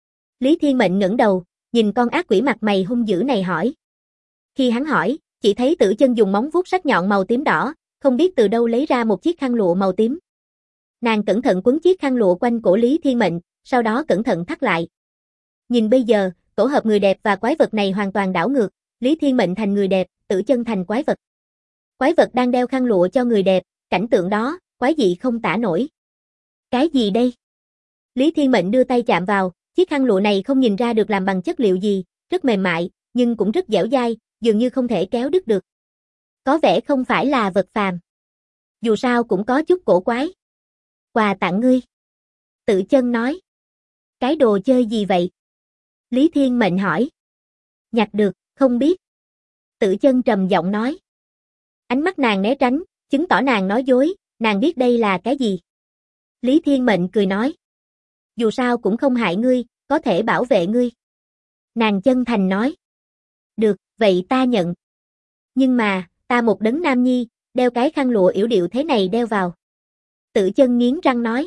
Lý Thiên Mệnh ngẩng đầu, nhìn con ác quỷ mặt mày hung dữ này hỏi. Khi hắn hỏi, chỉ thấy Tử Chân dùng móng vuốt sắc nhọn màu tím đỏ, không biết từ đâu lấy ra một chiếc khăn lụa màu tím. Nàng cẩn thận quấn chiếc khăn lụa quanh cổ Lý Thiên Mệnh, sau đó cẩn thận thắt lại. Nhìn bây giờ, tổ hợp người đẹp và quái vật này hoàn toàn đảo ngược, Lý Thiên Mệnh thành người đẹp, Tử Chân thành quái vật. Quái vật đang đeo khăn lụa cho người đẹp, cảnh tượng đó, quái dị không tả nổi. Cái gì đây? Lý Thiên Mệnh đưa tay chạm vào, chiếc khăn lụa này không nhìn ra được làm bằng chất liệu gì, rất mềm mại, nhưng cũng rất dẻo dai, dường như không thể kéo đứt được. Có vẻ không phải là vật phàm. Dù sao cũng có chút cổ quái. Quà tặng ngươi. Tử Chân nói. Cái đồ chơi gì vậy? Lý Thiên Mệnh hỏi. Nhặt được, không biết. Tử Chân trầm giọng nói. Ánh mắt nàng né tránh, chứng tỏ nàng nói dối, nàng biết đây là cái gì. Lý Thiên Mệnh cười nói. Dù sao cũng không hại ngươi, có thể bảo vệ ngươi. Nàng chân thành nói. Được, vậy ta nhận. Nhưng mà, ta một đấng nam nhi, đeo cái khăn lụa yểu điệu thế này đeo vào. Tử Chân nghiến răng nói.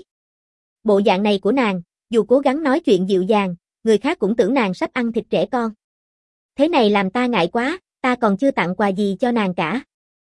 Bộ dạng này của nàng, dù cố gắng nói chuyện dịu dàng, người khác cũng tưởng nàng sắp ăn thịt trẻ con. Thế này làm ta ngại quá, ta còn chưa tặng quà gì cho nàng cả.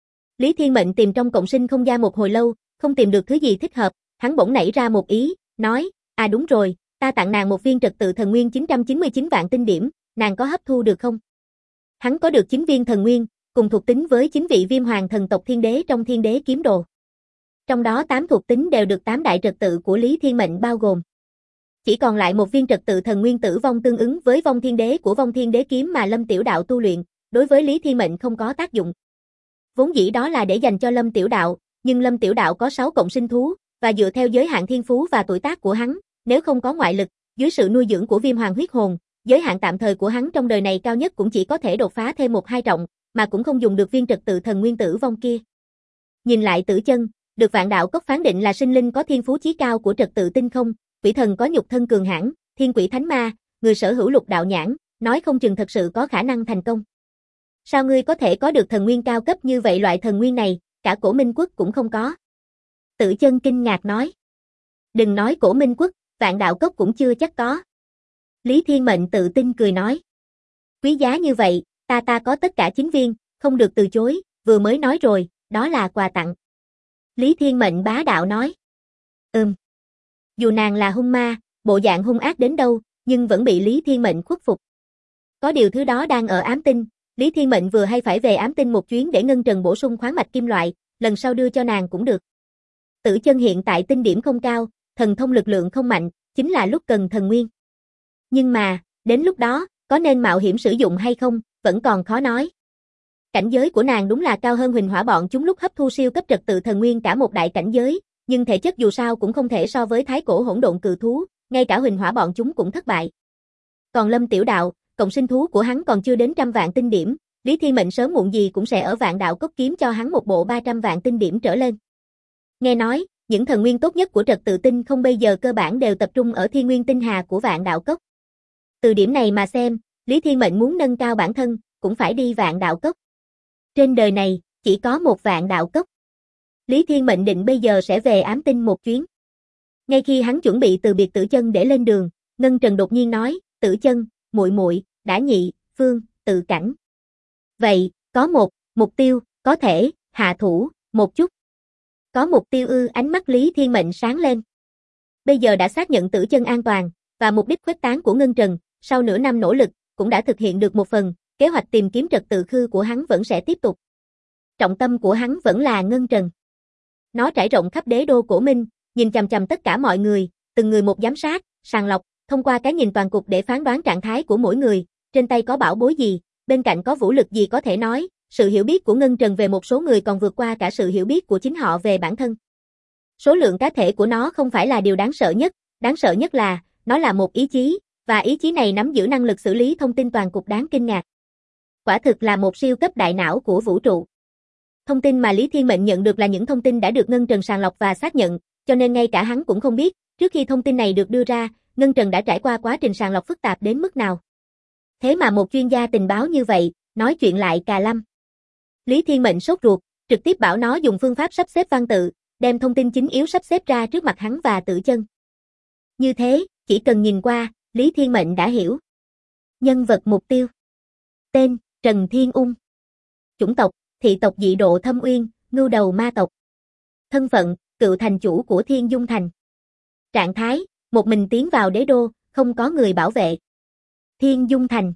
Lý Thiên Mệnh tìm trong cộng sinh không gian một hồi lâu, không tìm được thứ gì thích hợp, hắn bỗng nảy ra một ý, nói, đúng rồi, ta tặng nàng một viên trật tự thần nguyên 999 vạn tinh điểm, nàng có hấp thu được không? Hắn có được 9 viên thần nguyên, cùng thuộc tính với 9 vị viêm hoàng thần tộc thiên đế trong thiên đế kiếm đồ. Trong đó 8 thuộc tính đều được 8 đại trật tự của Lý Thiên Mệnh bao gồm. Chỉ còn lại một viên trật tự thần nguyên tử vong tương ứng với vong thiên đế của vong thiên đế kiếm mà Lâm Tiểu Đạo tu luyện, đối với Lý Thiên Mệnh không có tác dụng. Vốn dĩ đó là để dành cho Lâm Tiểu Đạo, nhưng Lâm Tiểu Đạo có 6 cộng sinh thú, và dựa theo giới hạn thiên phú và tuổi tác của hắn, nếu không có ngoại lực, dưới sự nuôi dưỡng của viêm hoàng huyết hồn, giới hạn tạm thời của hắn trong đời này cao nhất cũng chỉ có thể đột phá thêm 1-2 trọng, mà cũng không dùng được viên trật tự thần nguyên tử vong kia. Nhìn lại Tử Chân, được Vạn Đạo Cốc phán định là sinh linh có thiên phú chí cao của trật tự tinh không, quỷ thần có nhục thân cường hãn, thiên quỷ thánh ma, người sở hữu lục đạo nhãn, nói không chừng thật sự có khả năng thành công. Sao ngươi có thể có được thần nguyên cao cấp như vậy? Loại thần nguyên này, cả Cổ Minh quốc cũng không có. Tử Chân kinh ngạc nói. Đừng nói Cổ Minh quốc, Vạn Đạo Cốc cũng chưa chắc có. Lý Thiên Mệnh tự tin cười nói. Quý giá như vậy, Ta có tất cả 9 viên, không được từ chối, vừa mới nói rồi, đó là quà tặng. Lý Thiên Mệnh bá đạo nói. Dù nàng là hung ma, bộ dạng hung ác đến đâu, nhưng vẫn bị Lý Thiên Mệnh khuất phục. Có điều thứ đó đang ở ám tinh, Lý Thiên Mệnh vừa hay phải về ám tinh một chuyến để ngân trần bổ sung khoáng mạch kim loại, lần sau đưa cho nàng cũng được. Tử Chân hiện tại tinh điểm không cao, thần thông lực lượng không mạnh, chính là lúc cần thần nguyên. Nhưng mà, đến lúc đó, có nên mạo hiểm sử dụng hay không, vẫn còn khó nói. Cảnh giới của nàng đúng là cao hơn Huỳnh Hỏa bọn chúng lúc hấp thu siêu cấp trật tự thần nguyên cả một đại cảnh giới, nhưng thể chất dù sao cũng không thể so với thái cổ hỗn độn cự thú, ngay cả Huỳnh Hỏa bọn chúng cũng thất bại. Còn Lâm Tiểu Đạo, cộng sinh thú của hắn còn chưa đến 100 vạn tinh điểm, Lý Thiên Mệnh sớm muộn gì cũng sẽ ở Vạn Đạo Cốc kiếm cho hắn một bộ 300 vạn tinh điểm trở lên. Nghe nói, những thần nguyên tốt nhất của trật tự tinh không bây giờ cơ bản đều tập trung ở Thiên Nguyên Tinh Hà của Vạn Đạo Cốc. Từ điểm này mà xem, Lý Thiên Mệnh muốn nâng cao bản thân, cũng phải đi Vạn Đạo Cốc. Trên đời này, chỉ có một Vạn Đạo Cốc. Lý Thiên Mệnh định bây giờ sẽ về ám tinh một chuyến. Ngay khi hắn chuẩn bị từ biệt Tử Chân để lên đường, Ngân Trần đột nhiên nói, Tử Chân, muội muội, đã nhị, phương, tự cảnh. Vậy, có một mục tiêu, có thể hạ thủ một chút. Có mục tiêu ư? Ánh mắt Lý Thiên Mệnh sáng lên. Bây giờ đã xác nhận Tử Chân an toàn, và mục đích khuếch tán của Ngân Trần, sau nửa năm nỗ lực, cũng đã thực hiện được một phần, kế hoạch tìm kiếm trật tự khư của hắn vẫn sẽ tiếp tục. Trọng tâm của hắn vẫn là Ngân Trần. Nó trải rộng khắp đế đô Cổ Minh, nhìn chằm chằm tất cả mọi người, từng người một giám sát, sàng lọc, thông qua cái nhìn toàn cục để phán đoán trạng thái của mỗi người, trên tay có bảo bối gì, bên cạnh có vũ lực gì có thể nói, sự hiểu biết của Ngân Trần về một số người còn vượt qua cả sự hiểu biết của chính họ về bản thân. Số lượng cá thể của nó không phải là điều đáng sợ nhất là, nó là một ý chí, và ý chí này nắm giữ năng lực xử lý thông tin toàn cục đáng kinh ngạc. Quả thực là một siêu cấp đại não của vũ trụ. Thông tin mà Lý Thiên Mệnh nhận được là những thông tin đã được Ngân Trần sàng lọc và xác nhận, cho nên ngay cả hắn cũng không biết, trước khi thông tin này được đưa ra, Ngân Trần đã trải qua quá trình sàng lọc phức tạp đến mức nào. Thế mà một chuyên gia tình báo như vậy, nói chuyện lại cà lăm. Lý Thiên Mệnh sốt ruột, trực tiếp bảo nó dùng phương pháp sắp xếp văn tự, đem thông tin chính yếu sắp xếp ra trước mặt hắn và Tử Chân. Như thế, chỉ cần nhìn qua, Lý Thiên Mệnh đã hiểu. Nhân vật mục tiêu. Tên, Trần Thiên Ung. Chủng tộc, thị tộc Dị Độ Thâm Uyên, Ngưu Đầu Ma tộc. Thân phận, cựu thành chủ của Thiên Dung Thành. Trạng thái, một mình tiến vào đế đô, không có người bảo vệ. Thiên Dung Thành.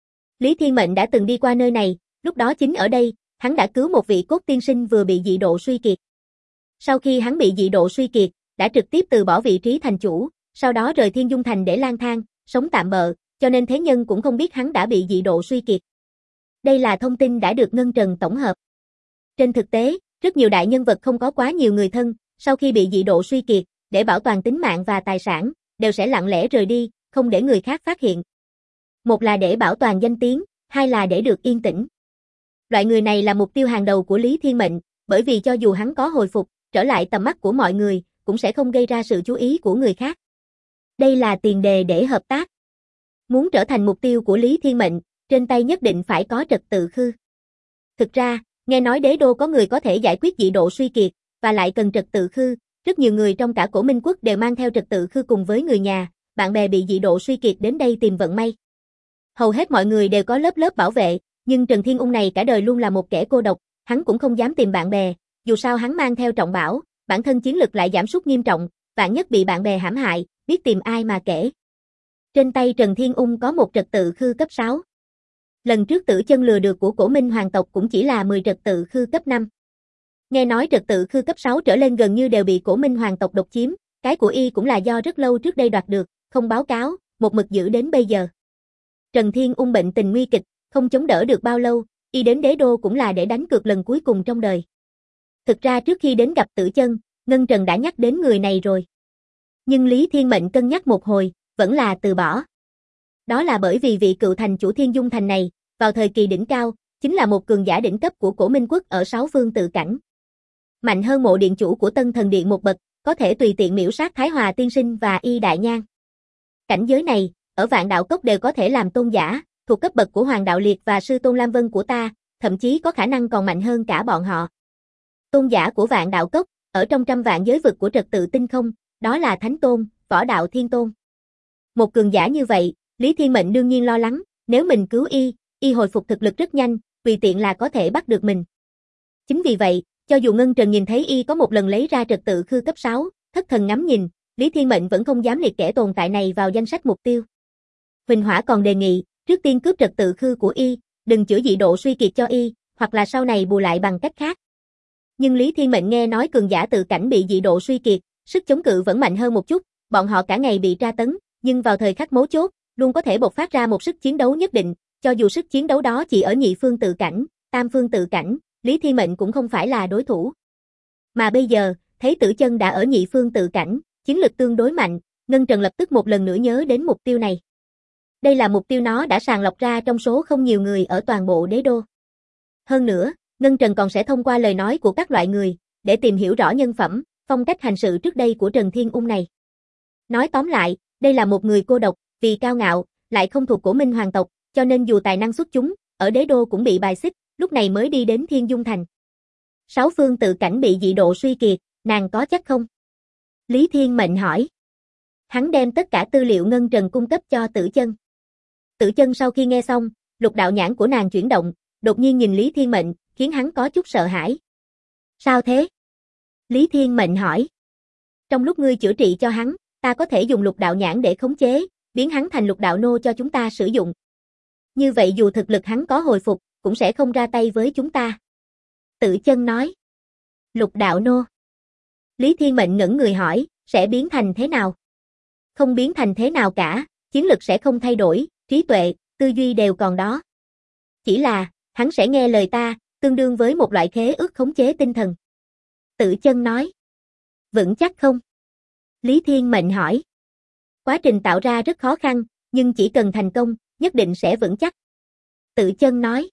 Lý Thiên Mệnh đã từng đi qua nơi này, lúc đó chính ở đây, hắn đã cứu một vị cốt tiên sinh vừa bị dị độ suy kiệt. Sau khi hắn bị dị độ suy kiệt, đã trực tiếp từ bỏ vị trí thành chủ, sau đó rời Thiên Dung Thành để lang thang, sống tạm bợ, cho nên thế nhân cũng không biết hắn đã bị dị độ suy kiệt. Đây là thông tin đã được Ngân Trần tổng hợp. Trên thực tế, rất nhiều đại nhân vật không có quá nhiều người thân, sau khi bị dị độ suy kiệt, để bảo toàn tính mạng và tài sản, đều sẽ lặng lẽ rời đi, không để người khác phát hiện. Một là để bảo toàn danh tiếng, hai là để được yên tĩnh. Loại người này là mục tiêu hàng đầu của Lý Thiên Mệnh, bởi vì cho dù hắn có hồi phục, trở lại tầm mắt của mọi người, cũng sẽ không gây ra sự chú ý của người khác. Đây là tiền đề để hợp tác. Muốn trở thành mục tiêu của Lý Thiên Mệnh, trên tay nhất định phải có trật tự khư. Thực ra, nghe nói đế đô có người có thể giải quyết dị độ suy kiệt, và lại cần trật tự khư, rất nhiều người trong cả Cổ Minh Quốc đều mang theo trật tự khư cùng với người nhà, bạn bè bị dị độ suy kiệt đến đây tìm vận may. Hầu hết mọi người đều có lớp bảo vệ, nhưng Trần Thiên Ung này cả đời luôn là một kẻ cô độc, hắn cũng không dám tìm bạn bè, dù sao hắn mang theo trọng bảo, bản thân chiến lực lại giảm sút nghiêm trọng, vạn nhất bị bạn bè hãm hại, biết tìm ai mà kể. Trên tay Trần Thiên Ung có một trật tự khư cấp 6. Lần trước Tử Chân lừa được của Cổ Minh hoàng tộc cũng chỉ là 10 trật tự khư cấp 5. Nghe nói trật tự khư cấp 6 trở lên gần như đều bị Cổ Minh hoàng tộc độc chiếm, cái của y cũng là do rất lâu trước đây đoạt được, không báo cáo, một mực giữ đến bây giờ. Trần Thiên Ung bệnh tình nguy kịch, không chống đỡ được bao lâu, y đến đế đô cũng là để đánh cược lần cuối cùng trong đời. Thực ra trước khi đến gặp Tử Chân, Ngân Trần đã nhắc đến người này rồi. Nhưng Lý Thiên Mệnh cân nhắc một hồi, vẫn là từ bỏ. Đó là bởi vì vị cựu thành chủ Thiên Dung Thành này, vào thời kỳ đỉnh cao, chính là một cường giả đỉnh cấp của Cổ Minh Quốc ở 6 phương tự cảnh. Mạnh hơn mộ điện chủ của Tân Thần Điện một bậc, có thể tùy tiện miễu sát Thái Hòa Tiên Sinh và Y Đại Nhan. Cảnh giới này, ở Vạn Đạo Cốc đều có thể làm tôn giả, thuộc cấp bậc của Hoàng Đạo Liệt và Sư Tôn Lam Vân của ta, thậm chí có khả năng còn mạnh hơn cả bọn họ. Tôn giả của Vạn Đạo Cốc, ở trong trăm vạn giới vực của trật tự tinh không, đó là Thánh Tôn, Võ Đạo Thiên Tôn. Một cường giả như vậy, Lý Thiên Mệnh đương nhiên lo lắng, nếu mình cứu y, y hồi phục thực lực rất nhanh, tùy tiện là có thể bắt được mình. Chính vì vậy, cho dù Ngân Trần nhìn thấy y có một lần lấy ra trật tự khư cấp 6, thất thần ngắm nhìn, Lý Thiên Mệnh vẫn không dám liệt kẻ tồn tại này vào danh sách mục tiêu. Huỳnh Hỏa còn đề nghị, trước tiên cướp trật tự khư của y, đừng chữa dị độ suy kiệt cho y, hoặc là sau này bù lại bằng cách khác. Nhưng Lý Thiên Mệnh nghe nói cường giả tự cảnh bị dị độ suy kiệt, sức chống cự vẫn mạnh hơn một chút, bọn họ cả ngày bị tra tấn, nhưng vào thời khắc mấu chốt, luôn có thể bộc phát ra một sức chiến đấu nhất định, cho dù sức chiến đấu đó chỉ ở nhị phương tự cảnh, tam phương tự cảnh, Lý Thiên Mệnh cũng không phải là đối thủ. Mà bây giờ, thấy Tử Chân đã ở nhị phương tự cảnh, chiến lực tương đối mạnh, Ngân Trần lập tức một lần nữa nhớ đến mục tiêu này. Đây là mục tiêu nó đã sàng lọc ra trong số không nhiều người ở toàn bộ đế đô. Hơn nữa, Ngân Trần còn sẽ thông qua lời nói của các loại người, để tìm hiểu rõ nhân phẩm, phong cách hành sự trước đây của Trần Thiên Ung này. Nói tóm lại, đây là một người cô độc, vì cao ngạo, lại không thuộc cổ Minh hoàng tộc, cho nên dù tài năng xuất chúng, ở đế đô cũng bị bài xích, lúc này mới đi đến Thiên Dung Thành. 6 phương tự cảnh bị dị độ suy kiệt, nàng có chắc không? Lý Thiên Mệnh hỏi. Hắn đem tất cả tư liệu Ngân Trần cung cấp cho Tử Chân. Tử Chân sau khi nghe xong, lục đạo nhãn của nàng chuyển động, đột nhiên nhìn Lý Thiên Mệnh, khiến hắn có chút sợ hãi. Sao thế? Lý Thiên Mệnh hỏi. Trong lúc ngươi chữa trị cho hắn, ta có thể dùng lục đạo nhãn để khống chế, biến hắn thành lục đạo nô cho chúng ta sử dụng. Như vậy dù thực lực hắn có hồi phục, cũng sẽ không ra tay với chúng ta. Tử Chân nói. Lục đạo nô. Lý Thiên Mệnh ngẩng người hỏi, sẽ biến thành thế nào? Không biến thành thế nào cả, chiến lực sẽ không thay đổi, trí tuệ, tư duy đều còn đó. Chỉ là, hắn sẽ nghe lời ta, tương đương với một loại khế ước khống chế tinh thần. Tử Chân nói. Vững chắc không? Lý Thiên Mệnh hỏi. Quá trình tạo ra rất khó khăn, nhưng chỉ cần thành công, nhất định sẽ vững chắc. Tử Chân nói.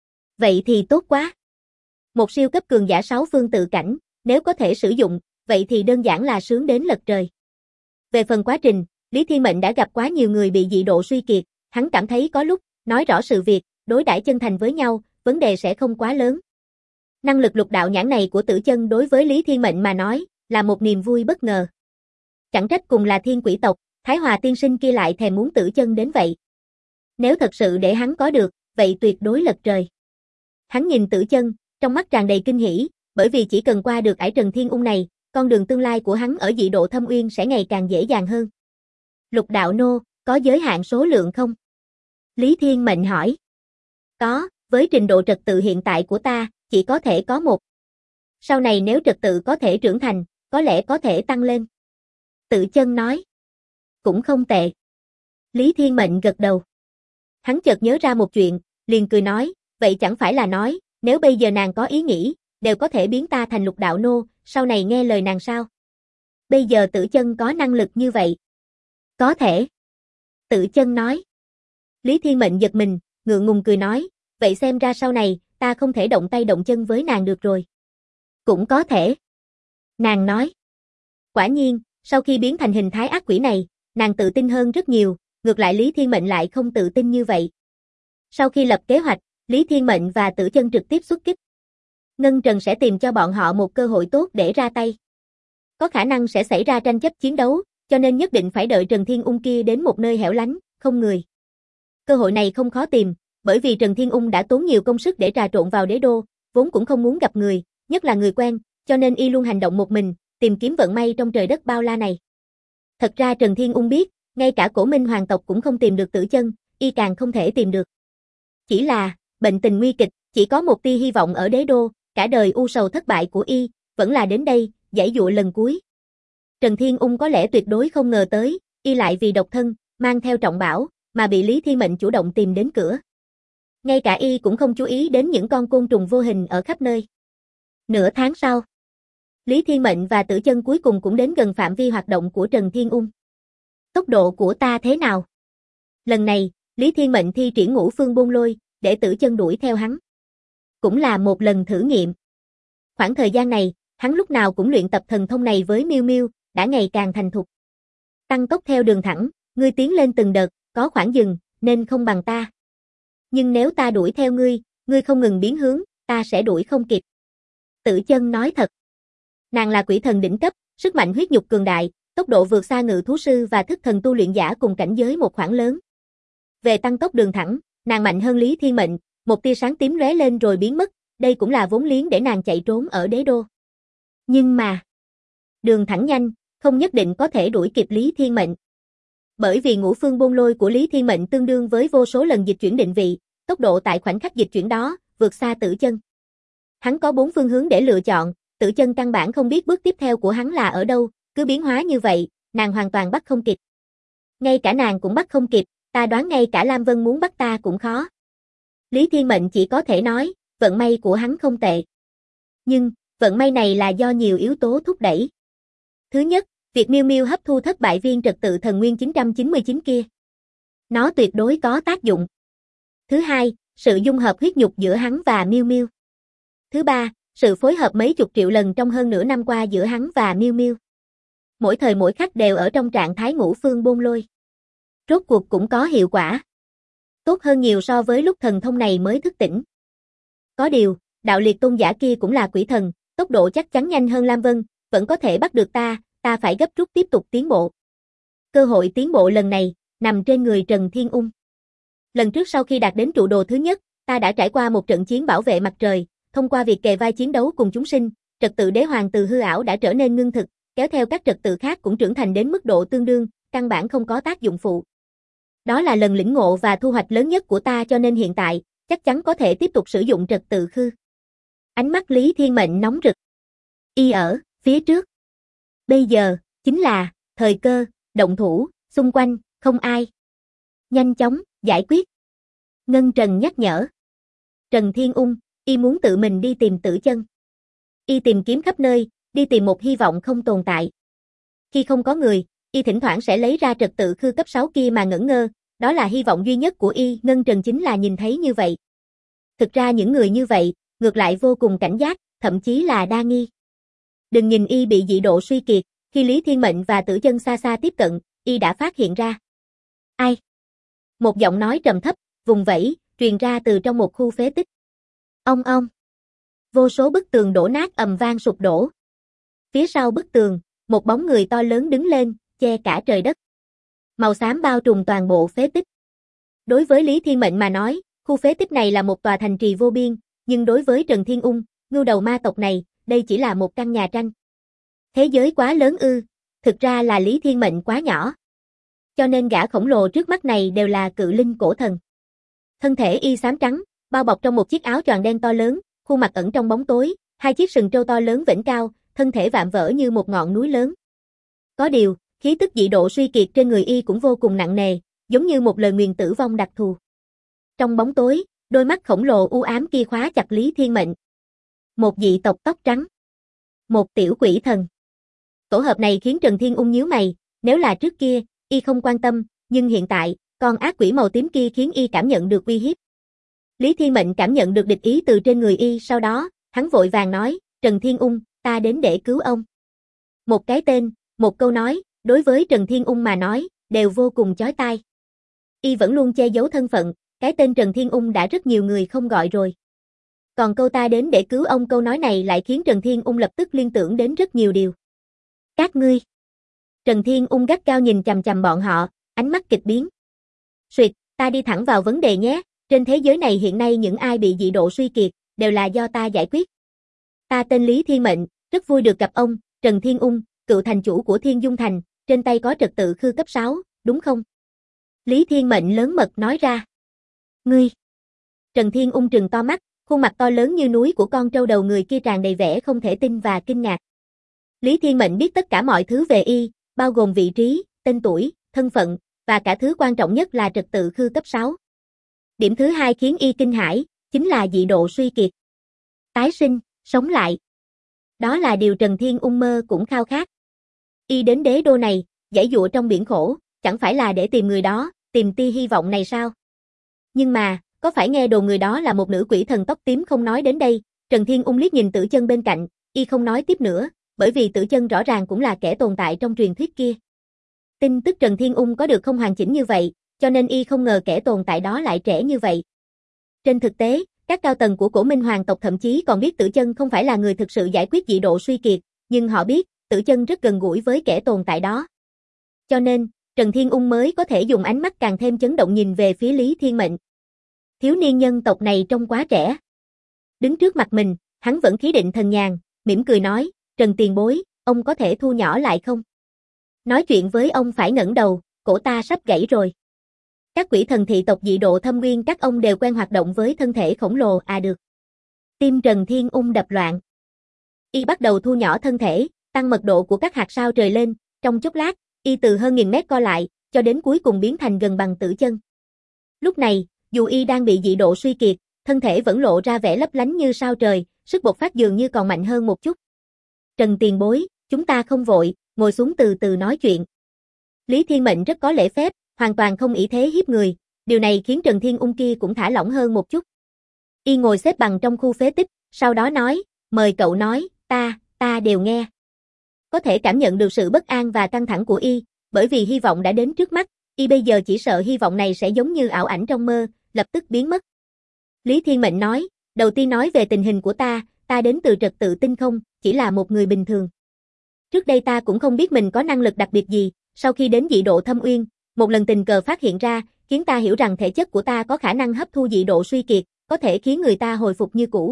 Vậy thì tốt quá. Một siêu cấp cường giả 6 phương tự cảnh, nếu có thể sử dụng, vậy thì đơn giản là sướng đến lật trời. Về phần quá trình, Lý Thiên Mệnh đã gặp quá nhiều người bị dị độ suy kiệt, hắn cảm thấy có lúc, nói rõ sự việc, đối đãi chân thành với nhau, vấn đề sẽ không quá lớn. Năng lực lục đạo nhãn này của Tử Chân đối với Lý Thiên Mệnh mà nói, là một niềm vui bất ngờ. Chẳng trách cùng là thiên quỷ tộc, Thái Hòa tiên sinh kia lại thèm muốn Tử Chân đến vậy. Nếu thật sự để hắn có được, vậy tuyệt đối lật trời. Hắn nhìn Tử Chân, trong mắt tràn đầy kinh hỉ, bởi vì chỉ cần qua được ải Trần Thiên Ung này, con đường tương lai của hắn ở dị độ thâm uyên sẽ ngày càng dễ dàng hơn. Lục đạo nô, có giới hạn số lượng không? Lý Thiên Mệnh hỏi. Có, với trình độ trật tự hiện tại của ta, chỉ có thể có một. Sau này nếu trật tự có thể trưởng thành, có lẽ có thể tăng lên. Tử Chân nói. Cũng không tệ. Lý Thiên Mệnh gật đầu. Hắn chợt nhớ ra một chuyện, liền cười nói, vậy chẳng phải là nói, nếu bây giờ nàng có ý nghĩ, đều có thể biến ta thành lục đạo nô, sau này nghe lời nàng sao? Bây giờ Tử Chân có năng lực như vậy. Có thể. Tử Chân nói. Lý Thiên Mệnh giật mình, ngượng ngùng cười nói, vậy xem ra sau này, ta không thể động tay động chân với nàng được rồi. Cũng có thể. Nàng nói. Quả nhiên, sau khi biến thành hình thái ác quỷ này, nàng tự tin hơn rất nhiều, ngược lại Lý Thiên Mệnh lại không tự tin như vậy. Sau khi lập kế hoạch, Lý Thiên Mệnh và Tử Chân trực tiếp xuất kích. Ngân Trần sẽ tìm cho bọn họ một cơ hội tốt để ra tay. Có khả năng sẽ xảy ra tranh chấp chiến đấu, cho nên nhất định phải đợi Trần Thiên Ung kia đến một nơi hẻo lánh, không người. Cơ hội này không khó tìm, bởi vì Trần Thiên Ung đã tốn nhiều công sức để trà trộn vào đế đô, vốn cũng không muốn gặp người, nhất là người quen, cho nên y luôn hành động một mình, tìm kiếm vận may trong trời đất bao la này. Thật ra Trần Thiên Ung biết, ngay cả cổ Minh hoàng tộc cũng không tìm được Tử Chân, y càng không thể tìm được. Chỉ là, bệnh tình nguy kịch, chỉ có một tia hy vọng ở đế đô, cả đời u sầu thất bại của y, vẫn là đến đây, giãy dụa lần cuối. Trần Thiên Ung có lẽ tuyệt đối không ngờ tới, y lại vì độc thân, mang theo trọng bảo, mà bị Lý Thiên Mệnh chủ động tìm đến cửa. Ngay cả y cũng không chú ý đến những con côn trùng vô hình ở khắp nơi. Nửa tháng sau, Lý Thiên Mệnh và Tử Chân cuối cùng cũng đến gần phạm vi hoạt động của Trần Thiên Ung. Tốc độ của ta thế nào? Lần này, Lý Thiên Mệnh thi triển Ngũ Phương Bôn Lôi, để Tử Chân đuổi theo hắn. Cũng là một lần thử nghiệm. Khoảng thời gian này, hắn lúc nào cũng luyện tập thần thông này với Miêu Miêu, đã ngày càng thành thục. Tăng tốc theo đường thẳng, ngươi tiến lên từng đợt, có khoảng dừng, nên không bằng ta. Nhưng nếu ta đuổi theo ngươi, ngươi không ngừng biến hướng, ta sẽ đuổi không kịp. Tử Chân nói thật. Nàng là quỷ thần đỉnh cấp, sức mạnh huyết nhục cường đại, tốc độ vượt xa ngự thú sư và thức thần tu luyện giả cùng cảnh giới một khoảng lớn. Về tăng tốc đường thẳng, Nàng mạnh hơn Lý Thiên Mệnh, một tia sáng tím lóe lên rồi biến mất, đây cũng là vốn liếng để nàng chạy trốn ở đế đô. Nhưng mà, đường thẳng nhanh, không nhất định có thể đuổi kịp Lý Thiên Mệnh. Bởi vì ngũ phương bôn lôi của Lý Thiên Mệnh tương đương với vô số lần dịch chuyển định vị, tốc độ tại khoảnh khắc dịch chuyển đó, vượt xa Tử Chân. Hắn có 4 phương hướng để lựa chọn, Tử Chân căn bản không biết bước tiếp theo của hắn là ở đâu, cứ biến hóa như vậy, nàng hoàn toàn bắt không kịp. Ngay cả nàng cũng bắt không kịp, ta đoán ngay cả Lam Vân muốn bắt ta cũng khó. Lý Thiên Mệnh chỉ có thể nói, vận may của hắn không tệ. Nhưng, vận may này là do nhiều yếu tố thúc đẩy. Thứ nhất, việc Miêu Miêu hấp thu thất bại viên trật tự thần nguyên 999 kia. Nó tuyệt đối có tác dụng. Thứ hai, sự dung hợp huyết nhục giữa hắn và Miêu Miêu. Thứ ba, sự phối hợp mấy chục triệu lần trong hơn nửa năm qua giữa hắn và Miêu Miêu. Mỗi thời mỗi khắc đều ở trong trạng thái ngũ phương bôn lôi. Rốt cuộc cũng có hiệu quả. Tốt hơn nhiều so với lúc thần thông này mới thức tỉnh. Có điều, đạo liệt tôn giả kia cũng là quỷ thần, tốc độ chắc chắn nhanh hơn Lam Vân, vẫn có thể bắt được ta phải gấp rút tiếp tục tiến bộ. Cơ hội tiến bộ lần này, nằm trên người Trần Thiên Ung. Lần trước sau khi đạt đến trụ đồ thứ nhất, ta đã trải qua một trận chiến bảo vệ mặt trời, thông qua việc kề vai chiến đấu cùng chúng sinh, trật tự đế hoàng từ hư ảo đã trở nên ngưng thực, kéo theo các trật tự khác cũng trưởng thành đến mức độ tương đương, căn bản không có tác dụng phụ. Đó là lần lĩnh ngộ và thu hoạch lớn nhất của ta cho nên hiện tại, chắc chắn có thể tiếp tục sử dụng trật tự khư. Ánh mắt Lý Thiên Mệnh nóng rực. Y ở phía trước. Bây giờ, chính là thời cơ, động thủ, xung quanh, không ai. Nhanh chóng, giải quyết. Ngân Trần nhắc nhở. Trần Thiên Ung, y muốn tự mình đi tìm Tử Chân. Y tìm kiếm khắp nơi, đi tìm một hy vọng không tồn tại. Khi không có người, y thỉnh thoảng sẽ lấy ra trật tự khư cấp 6 kia mà ngẩn ngơ, đó là hy vọng duy nhất của y, Ngân Trần chính là nhìn thấy như vậy. Thực ra những người như vậy, ngược lại vô cùng cảnh giác, thậm chí là đa nghi. Đừng nhìn y bị dị độ suy kiệt, khi Lý Thiên Mệnh và Tử Chân xa xa tiếp cận, y đã phát hiện ra. Ai? Một giọng nói trầm thấp, vùng vẫy, truyền ra từ trong một khu phế tích. Ong ong. Vô số bức tường đổ nát ầm vang sụp đổ. Phía sau bức tường, một bóng người to lớn đứng lên, che cả trời đất. Màu xám bao trùm toàn bộ phế tích. Đối với Lý Thiên Mệnh mà nói, khu phế tích này là một tòa thành trì vô biên, nhưng đối với Trần Thiên Ung, ngưu đầu ma tộc này, đây chỉ là một căn nhà tranh. Thế giới quá lớn ư, thực ra là Lý Thiên Mệnh quá nhỏ. Cho nên gã khổng lồ trước mắt này đều là cự linh cổ thần. Thân thể y xám trắng, bao bọc trong một chiếc áo choàng đen to lớn, khuôn mặt ẩn trong bóng tối, hai chiếc sừng trâu to lớn vểnh cao, thân thể vạm vỡ như một ngọn núi lớn. Có điều, khí tức dị độ suy kiệt trên người y cũng vô cùng nặng nề, giống như một lời nguyền tử vong đặc thù. Trong bóng tối, đôi mắt khổng lồ u ám kia khóa chặt Lý Thiên Mệnh. Một dị tộc tóc trắng. Một tiểu quỷ thần. Tổ hợp này khiến Trần Thiên Ung nhíu mày, nếu là trước kia, y không quan tâm, nhưng hiện tại, con ác quỷ màu tím kia khiến y cảm nhận được uy hiếp. Lý Thiên Mệnh cảm nhận được địch ý từ trên người y, sau đó, hắn vội vàng nói, Trần Thiên Ung, ta đến để cứu ông. Một cái tên, một câu nói, đối với Trần Thiên Ung mà nói, đều vô cùng chói tai. Y vẫn luôn che giấu thân phận, cái tên Trần Thiên Ung đã rất nhiều người không gọi rồi. Còn câu ta đến để cứu ông, câu nói này lại khiến Trần Thiên Ung lập tức liên tưởng đến rất nhiều điều. Các ngươi. Trần Thiên Ung gắt cao nhìn chằm chằm bọn họ, ánh mắt kịch biến. Suyệt, ta đi thẳng vào vấn đề nhé, trên thế giới này hiện nay những ai bị dị độ suy kiệt, đều là do ta giải quyết. Ta tên Lý Thiên Mệnh, rất vui được gặp ông, Trần Thiên Ung, cựu thành chủ của Thiên Dung Thành, trên tay có trật tự khư cấp 6, đúng không? Lý Thiên Mệnh lớn mật nói ra. Ngươi. Trần Thiên Ung trừng to mắt, khuôn mặt to lớn như núi của con trâu đầu người kia tràn đầy vẻ không thể tin và kinh ngạc. Lý Thiên Mệnh biết tất cả mọi thứ về y, bao gồm vị trí, tên tuổi, thân phận, và cả thứ quan trọng nhất là trật tự khư cấp 6. Điểm thứ hai khiến y kinh hãi, chính là dị độ suy kiệt. Tái sinh, sống lại. Đó là điều Trần Thiên Ung mơ cũng khao khát. Y đến đế đô này, giãy giụa trong biển khổ, chẳng phải là để tìm người đó, tìm tia hy vọng này sao? Nhưng mà, có phải nghe đồn người đó là một nữ quỷ thần tóc tím không? Nói đến đây, Trần Thiên Ung liếc nhìn Tử Chân bên cạnh, y không nói tiếp nữa, bởi vì Tử Chân rõ ràng cũng là kẻ tồn tại trong truyền thuyết kia. Tin tức Trần Thiên Ung có được không hoàn chỉnh như vậy, cho nên y không ngờ kẻ tồn tại đó lại trẻ như vậy. Trên thực tế, các cao tầng của Cổ Minh hoàng tộc thậm chí còn biết Tử Chân không phải là người thực sự giải quyết dị độ suy kiệt, nhưng họ biết, Tử Chân rất gần gũi với kẻ tồn tại đó. Cho nên, Trần Thiên Ung mới có thể dùng ánh mắt càng thêm chấn động nhìn về phía Lý Thiên Mệnh. Thiếu niên nhân tộc này trông quá trẻ. Đứng trước mặt mình, hắn vẫn khí định thần nhàn, mỉm cười nói, Trần tiền bối, ông có thể thu nhỏ lại không? Nói chuyện với ông phải ngẩng đầu, cổ ta sắp gãy rồi. Các quỷ thần thị tộc dị độ thâm nguyên các ông đều quen hoạt động với thân thể khổng lồ được. Tim Trần Thiên Ung đập loạn. Y bắt đầu thu nhỏ thân thể, tăng mật độ của các hạt sao trời lên, trong chốc lát, Y từ hơn 1000 mét co lại, cho đến cuối cùng biến thành gần bằng tử chân. Lúc này, dù Y đang bị dị độ suy kiệt, thân thể vẫn lộ ra vẻ lấp lánh như sao trời, sức bộc phát dường như còn mạnh hơn một chút. Trần tiền bối, chúng ta không vội, ngồi xuống từ từ nói chuyện. Lý Thiên Mệnh rất có lễ phép, hoàn toàn không ỷ thế hiếp người, điều này khiến Trần Thiên Ung kia cũng thả lỏng hơn một chút. Y ngồi xếp bằng trong khu phế tích, sau đó nói, mời cậu nói, ta đều nghe. Có thể cảm nhận được sự bất an và căng thẳng của Y, bởi vì hy vọng đã đến trước mắt, Y bây giờ chỉ sợ hy vọng này sẽ giống như ảo ảnh trong mơ, lập tức biến mất. Lý Thiên Mệnh nói, đầu tiên nói về tình hình của ta đến từ trật tự tinh không, chỉ là một người bình thường. Trước đây ta cũng không biết mình có năng lực đặc biệt gì, sau khi đến dị độ thâm uyên, một lần tình cờ phát hiện ra, khiến ta hiểu rằng thể chất của ta có khả năng hấp thu dị độ suy kiệt, có thể khiến người ta hồi phục như cũ.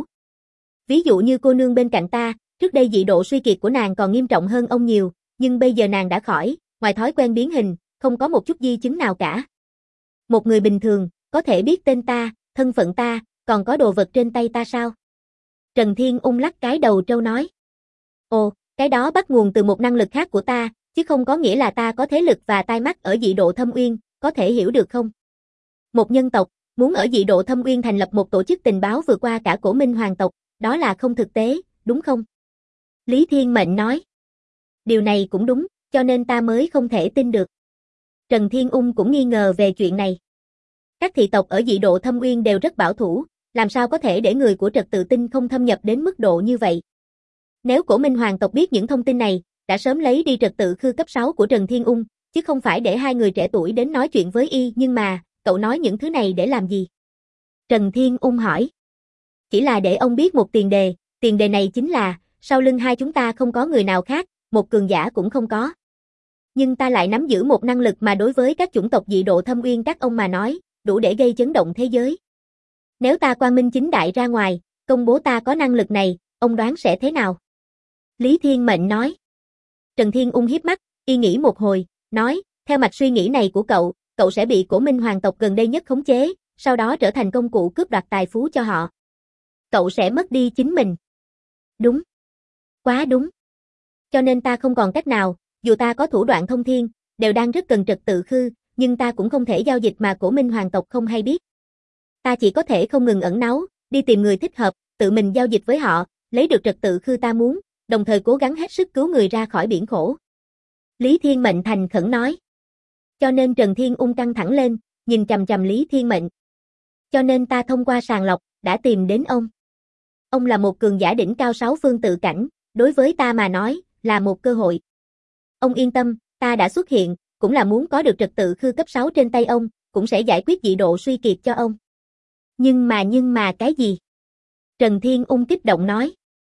Ví dụ như cô nương bên cạnh ta, trước đây dị độ suy kiệt của nàng còn nghiêm trọng hơn ông nhiều, nhưng bây giờ nàng đã khỏi, ngoài thói quen biến hình, không có một chút di chứng nào cả. Một người bình thường, có thể biết tên ta, thân phận ta, còn có đồ vật trên tay ta sao? Trần Thiên Ung lắc cái đầu trâu nói. Ồ, cái đó bắt nguồn từ một năng lực khác của ta, chứ không có nghĩa là ta có thế lực và tai mắt ở dị độ thâm uyên, có thể hiểu được không? Một nhân tộc, muốn ở dị độ thâm uyên thành lập một tổ chức tình báo vượt qua cả cổ minh hoàng tộc, đó là không thực tế, đúng không? Lý Thiên Mệnh nói. Điều này cũng đúng, cho nên ta mới không thể tin được. Trần Thiên Ung cũng nghi ngờ về chuyện này. Các thị tộc ở dị độ thâm uyên đều rất bảo thủ, làm sao có thể để người của trật tự tinh không thâm nhập đến mức độ như vậy? Nếu cổ minh hoàng tộc biết những thông tin này, đã sớm lấy đi trật tự khư cấp 6 của Trần Thiên Ung, chứ không phải để hai người trẻ tuổi đến nói chuyện với Y, nhưng mà, cậu nói những thứ này để làm gì? Trần Thiên Ung hỏi. Chỉ là để ông biết một tiền đề này chính là, sau lưng hai chúng ta không có người nào khác, một cường giả cũng không có. Nhưng ta lại nắm giữ một năng lực mà đối với các chủng tộc dị độ thâm uyên các ông mà nói, đủ để gây chấn động thế giới. Nếu ta quang minh chính đại ra ngoài, công bố ta có năng lực này, ông đoán sẽ thế nào? Lý Thiên Mệnh nói. Trần Thiên Ung hiếp mắt, Y nghĩ một hồi, nói, theo mạch suy nghĩ này của cậu sẽ bị cổ minh hoàng tộc gần đây nhất khống chế, sau đó trở thành công cụ cướp đoạt tài phú cho họ. Cậu sẽ mất đi chính mình. Đúng. Quá đúng. Cho nên ta không còn cách nào, dù ta có thủ đoạn thông thiên, đều đang rất cần trật tự khư, nhưng ta cũng không thể giao dịch mà cổ minh hoàng tộc không hay biết. Ta chỉ có thể không ngừng ẩn náu, đi tìm người thích hợp, tự mình giao dịch với họ, lấy được trật tự khư ta muốn, đồng thời cố gắng hết sức cứu người ra khỏi biển khổ. Lý Thiên Mệnh thành khẩn nói. Cho nên Trần Thiên Ung căng thẳng lên, nhìn chằm chằm Lý Thiên Mệnh. Cho nên ta thông qua sàng lọc, đã tìm đến ông. Ông là một cường giả đỉnh cao 6 phương tự cảnh, đối với ta mà nói, là một cơ hội. Ông yên tâm, ta đã xuất hiện, cũng là muốn có được trật tự khư cấp 6 trên tay ông, cũng sẽ giải quyết dị độ suy kiệt cho ông. Nhưng mà cái gì? Trần Thiên Ung kích động nói.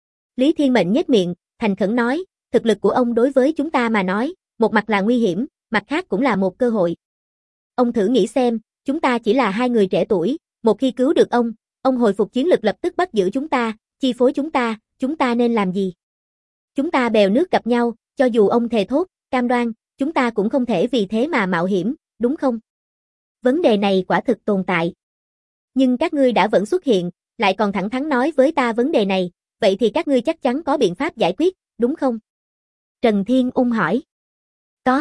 Lý Thiên Mệnh nhếch miệng, thành khẩn nói, thực lực của ông đối với chúng ta mà nói, một mặt là nguy hiểm, mặt khác cũng là một cơ hội. Ông thử nghĩ xem, chúng ta chỉ là hai người trẻ tuổi, một khi cứu được ông hồi phục chiến lực lập tức bắt giữ chúng ta, chi phối chúng ta nên làm gì? Chúng ta bèo nước gặp nhau, cho dù ông thề thốt, cam đoan, chúng ta cũng không thể vì thế mà mạo hiểm, đúng không? Vấn đề này quả thực tồn tại. Nhưng các ngươi đã vẫn xuất hiện, lại còn thẳng thắn nói với ta vấn đề này, vậy thì các ngươi chắc chắn có biện pháp giải quyết, đúng không? Trần Thiên Ung hỏi. Có.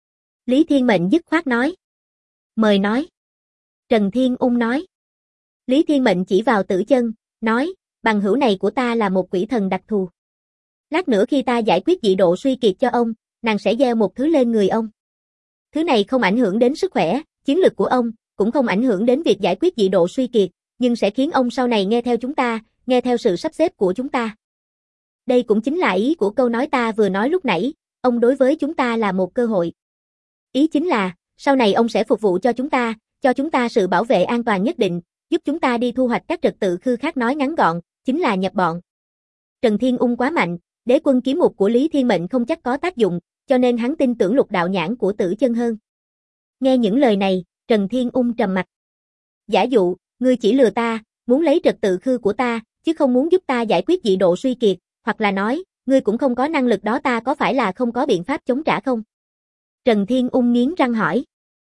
Lý Thiên Mệnh dứt khoát nói. Mời nói. Trần Thiên Ung nói. Lý Thiên Mệnh chỉ vào Tử Chân, nói, bằng hữu này của ta là một quỷ thần đặc thù. Lát nữa khi ta giải quyết dị độ suy kiệt cho ông, nàng sẽ gieo một thứ lên người ông. Thứ này không ảnh hưởng đến sức khỏe, chiến lực của ông, cũng không ảnh hưởng đến việc giải quyết dị độ suy kiệt, nhưng sẽ khiến ông sau này nghe theo chúng ta, nghe theo sự sắp xếp của chúng ta. Đây cũng chính là ý của câu nói ta vừa nói lúc nãy, ông đối với chúng ta là một cơ hội. Ý chính là, sau này ông sẽ phục vụ cho chúng ta sự bảo vệ an toàn nhất định, giúp chúng ta đi thu hoạch các trật tự khư khác, nói ngắn gọn, chính là nhập bọn. Trần Thiên Ung quá mạnh, đế quân kiếm mục của Lý Thiên Mệnh không chắc có tác dụng, cho nên hắn tin tưởng lục đạo nhãn của Tử Chân hơn. Nghe những lời này, Trần Thiên Ung trầm mặt. Giả dụ, ngươi chỉ lừa ta, muốn lấy trật tự khư của ta, chứ không muốn giúp ta giải quyết dị độ suy kiệt, hoặc là nói, ngươi cũng không có năng lực đó, ta có phải là không có biện pháp chống trả không? Trần Thiên Ung nghiến răng hỏi.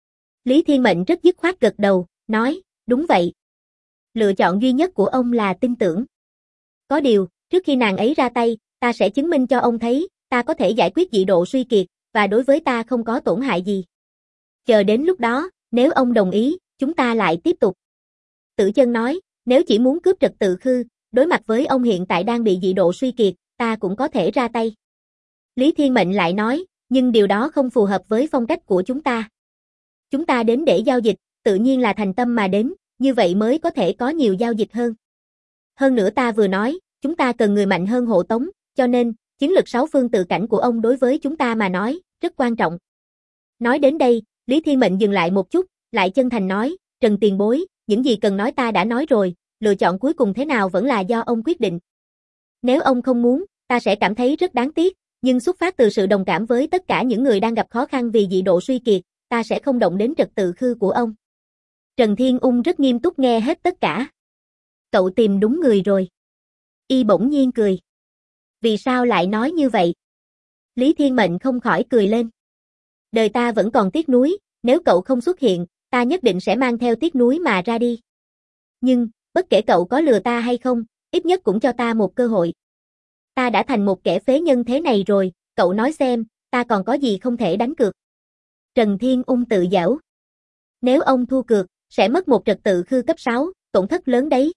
Lý Thiên Mệnh rất dứt khoát gật đầu, nói, đúng vậy. Lựa chọn duy nhất của ông là tin tưởng. Có điều, trước khi nàng ấy ra tay, ta sẽ chứng minh cho ông thấy, ta có thể giải quyết dị độ suy kiệt, và đối với ta không có tổn hại gì. Chờ đến lúc đó, nếu ông đồng ý, chúng ta lại tiếp tục. Tử Chân nói, nếu chỉ muốn cướp trật tự khư, đối mặt với ông hiện tại đang bị dị độ suy kiệt, ta cũng có thể ra tay. Lý Thiên Mệnh lại nói, nhưng điều đó không phù hợp với phong cách của chúng ta. Chúng ta đến để giao dịch, tự nhiên là thành tâm mà đến, như vậy mới có thể có nhiều giao dịch hơn. Hơn nữa ta vừa nói, chúng ta cần người mạnh hơn hộ tống, cho nên, chiến lực 6 phương tự cảnh của ông đối với chúng ta mà nói, rất quan trọng. Nói đến đây, Lý Thiên Mệnh dừng lại một chút, lại chân thành nói, Trần tiền bối, những gì cần nói ta đã nói rồi, lựa chọn cuối cùng thế nào vẫn là do ông quyết định. Nếu ông không muốn, ta sẽ cảm thấy rất đáng tiếc, nhưng xuất phát từ sự đồng cảm với tất cả những người đang gặp khó khăn vì dị độ suy kiệt, ta sẽ không động đến trật tự khư của ông. Trần Thiên Ung rất nghiêm túc nghe hết tất cả. Cậu tìm đúng người rồi. Y bỗng nhiên cười. Vì sao lại nói như vậy? Lý Thiên Mệnh không khỏi cười lên. Đời ta vẫn còn tiếc nuối, nếu cậu không xuất hiện, ta nhất định sẽ mang theo tiếc nuối mà ra đi. Nhưng, bất kể cậu có lừa ta hay không, ít nhất cũng cho ta một cơ hội. Ta đã thành một kẻ phế nhân thế này rồi, cậu nói xem, ta còn có gì không thể đánh cược. Trần Thiên Ung tự giễu. Nếu ông thua cược, sẽ mất một trật tự khư cấp 6, tổn thất lớn đấy.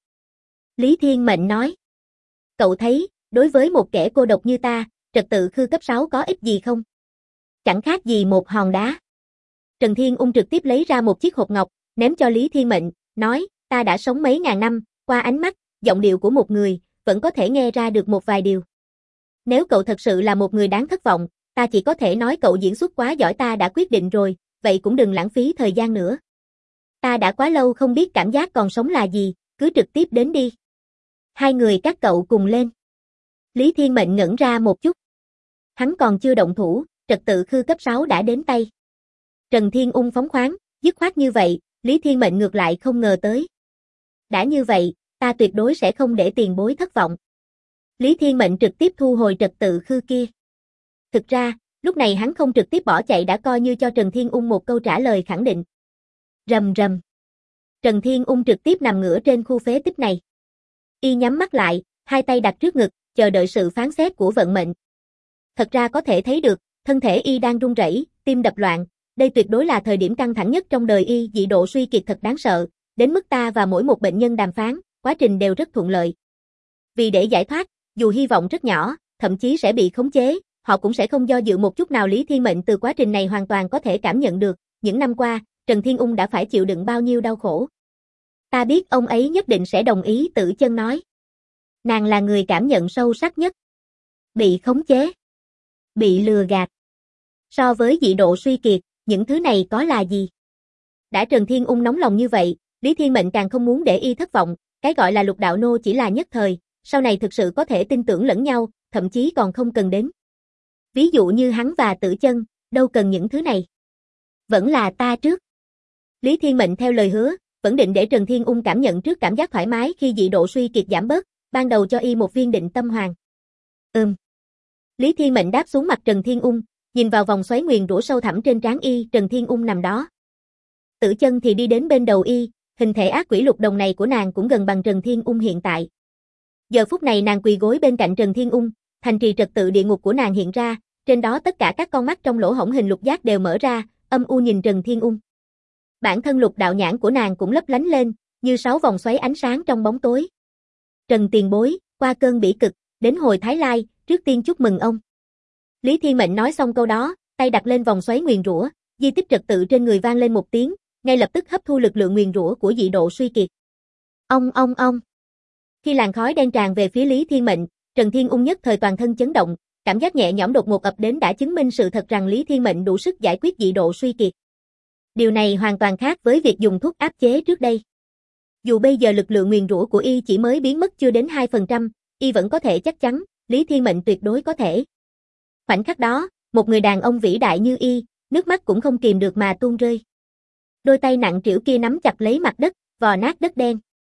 Lý Thiên Mệnh nói. Cậu thấy, đối với một kẻ cô độc như ta, trật tự khư cấp 6 có ích gì không? Chẳng khác gì một hòn đá. Trần Thiên Ung trực tiếp lấy ra một chiếc hộp ngọc, ném cho Lý Thiên Mệnh, nói, ta đã sống mấy ngàn năm, qua ánh mắt, giọng điệu của một người, vẫn có thể nghe ra được một vài điều. Nếu cậu thật sự là một người đáng thất vọng, ta chỉ có thể nói cậu diễn xuất quá giỏi, ta đã quyết định rồi, vậy cũng đừng lãng phí thời gian nữa. Ta đã quá lâu không biết cảm giác còn sống là gì, cứ trực tiếp đến đi. Hai người các cậu cùng lên. Lý Thiên Mệnh ngẩn ra một chút. Hắn còn chưa động thủ, trật tự khư cấp 6 đã đến tay. Trần Thiên Ung phóng khoáng, dứt khoát như vậy, Lý Thiên Mệnh ngược lại không ngờ tới. Đã như vậy, ta tuyệt đối sẽ không để tiền bối thất vọng. Lý Thiên Mệnh trực tiếp thu hồi trật tự khư kia. Thực ra, lúc này hắn không trực tiếp bỏ chạy đã coi như cho Trần Thiên Ung một câu trả lời khẳng định. Rầm rầm. Trần Thiên Ung trực tiếp nằm ngửa trên khu phế tích này. Y nhắm mắt lại, hai tay đặt trước ngực, chờ đợi sự phán xét của vận mệnh. Thật ra có thể thấy được, thân thể Y đang run rẩy, tim đập loạn. Đây tuyệt đối là thời điểm căng thẳng nhất trong đời Y, dị độ suy kiệt thật đáng sợ, đến mức ta và mỗi một bệnh nhân đàm phán, quá trình đều rất thuận lợi. Vì để giải thoát, dù hy vọng rất nhỏ, thậm chí sẽ bị khống chế, họ cũng sẽ không do dự một chút nào. Lý Thiên Mệnh từ quá trình này hoàn toàn có thể cảm nhận được, những năm qua, Trần Thiên Ung đã phải chịu đựng bao nhiêu đau khổ. Ta biết ông ấy nhất định sẽ đồng ý, Tử Chân nói. Nàng là người cảm nhận sâu sắc nhất. Bị khống chế. Bị lừa gạt. So với dị độ suy kiệt, những thứ này có là gì? Đã Trần Thiên Ung nóng lòng như vậy, Lý Thiên Mệnh càng không muốn để Y thất vọng, cái gọi là lục đạo nô chỉ là nhất thời, sau này thực sự có thể tin tưởng lẫn nhau, thậm chí còn không cần đến. Ví dụ như hắn và Tử Chân, đâu cần những thứ này. Vẫn là ta trước. Lý Thiên Mệnh theo lời hứa, vẫn định để Trần Thiên Ung cảm nhận trước cảm giác thoải mái khi dị độ suy kiệt giảm bớt, ban đầu cho Y một viên định tâm hoàng. Lý Thiên Mệnh đáp xuống mặt Trần Thiên Ung, nhìn vào vòng xoáy nguyền rủa sâu thẳm trên trán Y, Trần Thiên Ung nằm đó. Tử Chân thì đi đến bên đầu Y, hình thể ác quỷ lục đồng này của nàng cũng gần bằng Trần Thiên Ung hiện tại. Giờ phút này nàng quỳ gối bên cạnh Trần Thiên Ung, thành trì trật tự địa ngục của nàng hiện ra, trên đó tất cả các con mắt trong lỗ hổng hình lục giác đều mở ra, âm u nhìn Trần Thiên Ung. Bản thân lục đạo nhãn của nàng cũng lấp lánh lên, như 6 vòng xoáy ánh sáng trong bóng tối. Trần tiền bối, qua cơn bỉ cực, đến hồi Thái Lai, trước tiên chúc mừng ông. Lý Thiên Mệnh nói xong câu đó, tay đặt lên vòng xoáy nguyền rủa, di tích trật tự trên người vang lên một tiếng, ngay lập tức hấp thu lực lượng nguyền rủa của dị độ suy kiệt. Ông. Khi làn khói đen tràn về phía Lý Thiên Mệnh, Trần Thiên Ung nhất thời toàn thân chấn động, cảm giác nhẹ nhõm đột ngột ập đến đã chứng minh sự thật rằng Lý Thiên Mệnh đủ sức giải quyết dị độ suy kiệt. Điều này hoàn toàn khác với việc dùng thuốc áp chế trước đây. Dù bây giờ lực lượng nguyền rủa của Y chỉ mới biến mất chưa đến 2%, Y vẫn có thể chắc chắn, Lý Thiên Mệnh tuyệt đối có thể. Khoảnh khắc đó, một người đàn ông vĩ đại như Y, nước mắt cũng không kìm được mà tuôn rơi. Đôi tay nặng trĩu kia nắm chặt lấy mặt đất, vò nát đất đen.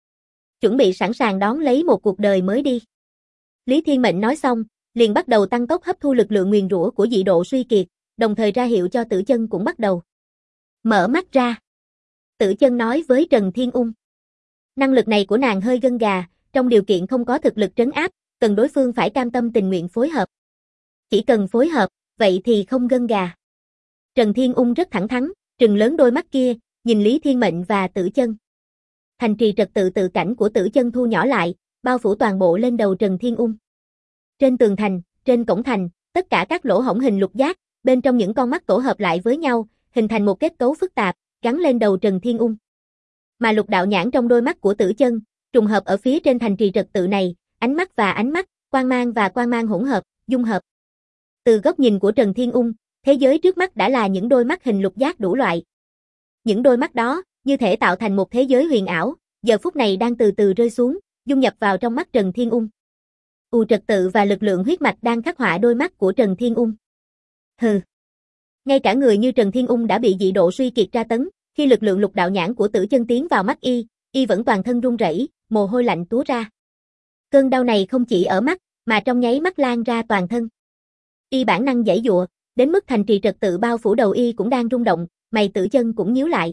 Chuẩn bị sẵn sàng đón lấy một cuộc đời mới đi. Lý Thiên Mệnh nói xong, liền bắt đầu tăng tốc hấp thu lực lượng nguyền rủa của dị độ suy kiệt, đồng thời ra hiệu cho Tử Chân cũng bắt đầu mở mắt ra. Tử Chân nói với Trần Thiên Ung. Năng lực này của nàng hơi gân gà, trong điều kiện không có thực lực trấn áp, cần đối phương phải cam tâm tình nguyện phối hợp. Chỉ cần phối hợp, vậy thì không gân gà. Trần Thiên Ung rất thẳng thắn, trừng lớn đôi mắt kia, nhìn Lý Thiên Mệnh và Tử Chân. Thành trì trật tự tự cảnh của Tử Chân thu nhỏ lại, bao phủ toàn bộ lên đầu Trần Thiên Ung. Trên tường thành, trên cổng thành, tất cả các lỗ hổng hình lục giác, bên trong những con mắt tổ hợp lại với nhau, hình thành một kết cấu phức tạp, gắn lên đầu Trần Thiên Ung. Mà lục đạo nhãn trong đôi mắt của Tử Chân, trùng hợp ở phía trên thành trì trật tự này, ánh mắt và ánh mắt, quang mang và quang mang hỗn hợp, dung hợp. Từ góc nhìn của Trần Thiên Ung, thế giới trước mắt đã là những đôi mắt hình lục giác đủ loại. Những đôi mắt đó, như thể tạo thành một thế giới huyền ảo, giờ phút này đang từ từ rơi xuống, dung nhập vào trong mắt Trần Thiên Ung. Trật tự và lực lượng huyết mạch đang khắc họa đôi mắt của Trần Thiên Ung. Hừ. Ngay cả người như Trần Thiên Ung đã bị dị độ suy kiệt tra tấn, khi lực lượng lục đạo nhãn của Tử Chân tiến vào mắt y vẫn toàn thân run rẩy, mồ hôi lạnh túa ra. Cơn đau này không chỉ ở mắt, mà trong nháy mắt lan ra toàn thân. Y bản năng giãy giụa, đến mức thành trì trật tự bao phủ đầu y cũng đang rung động, mày Tử Chân cũng nhíu lại.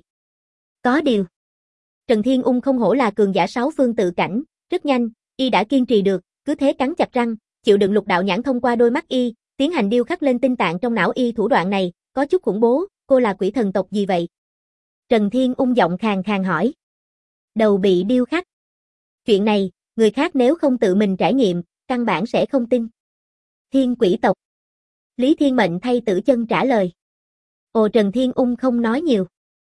Có điều, Trần Thiên Ung không hổ là cường giả sáu phương tự cảnh, rất nhanh, y đã kiên trì được, cứ thế cắn chặt răng, chịu đựng lục đạo nhãn thông qua đôi mắt y, tiến hành điêu khắc lên tinh tạng trong não y. Thủ đoạn này có chút khủng bố, cô là quỷ thần tộc gì vậy? Trần Thiên Ung giọng khàn khàn hỏi. Đầu bị điêu khắc. Chuyện này, người khác nếu không tự mình trải nghiệm, căn bản sẽ không tin. Thiên quỷ tộc. Lý Thiên Mệnh thay Tử Chân trả lời. Trần Thiên Ung không nói nhiều.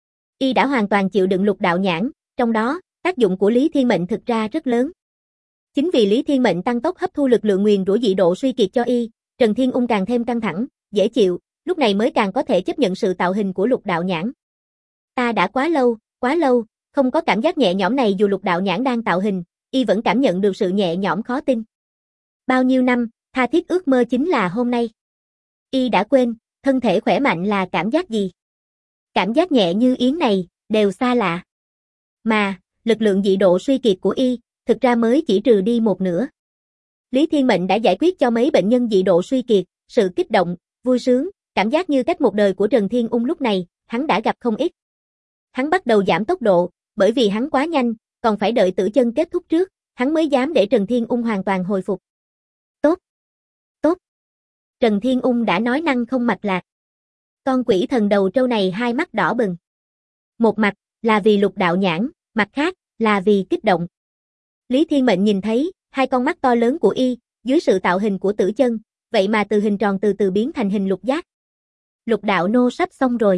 Y đã hoàn toàn chịu đựng lục đạo nhãn, trong đó, tác dụng của Lý Thiên Mệnh thực ra rất lớn. Chính vì Lý Thiên Mệnh tăng tốc hấp thu lực lượng nguyền rủa dị độ suy kiệt cho y, Trần Thiên Ung càng thêm căng thẳng, dễ chịu, lúc này mới càng có thể chấp nhận sự tạo hình của lục đạo nhãn. Ta đã quá lâu, không có cảm giác nhẹ nhõm này. Dù lục đạo nhãn đang tạo hình, y vẫn cảm nhận được sự nhẹ nhõm khó tin. Bao nhiêu năm, tha thiết ước mơ chính là hôm nay. Y đã quên, thân thể khỏe mạnh là cảm giác gì. Cảm giác nhẹ như yến này, đều xa lạ. Mà, lực lượng dị độ suy kiệt của y, thực ra mới chỉ trừ đi một nửa. Lý Thiên Mệnh đã giải quyết cho mấy bệnh nhân dị độ suy kiệt, sự kích động, vui sướng, cảm giác như cách một đời của Trần Thiên Ung lúc này, hắn đã gặp không ít. Hắn bắt đầu giảm tốc độ, bởi vì hắn quá nhanh, còn phải đợi Tử Chân kết thúc trước, hắn mới dám để Trần Thiên Ung hoàn toàn hồi phục. Tốt. Trần Thiên Ung đã nói năng không mạch lạc. Con quỷ thần đầu trâu này hai mắt đỏ bừng. Một mặt là vì lục đạo nhãn, mặt khác là vì kích động. Lý Thiên Mệnh nhìn thấy hai con mắt to lớn của y, dưới sự tạo hình của Tử Chân, vậy mà từ hình tròn từ từ biến thành hình lục giác. Lục đạo nô sắp xong rồi.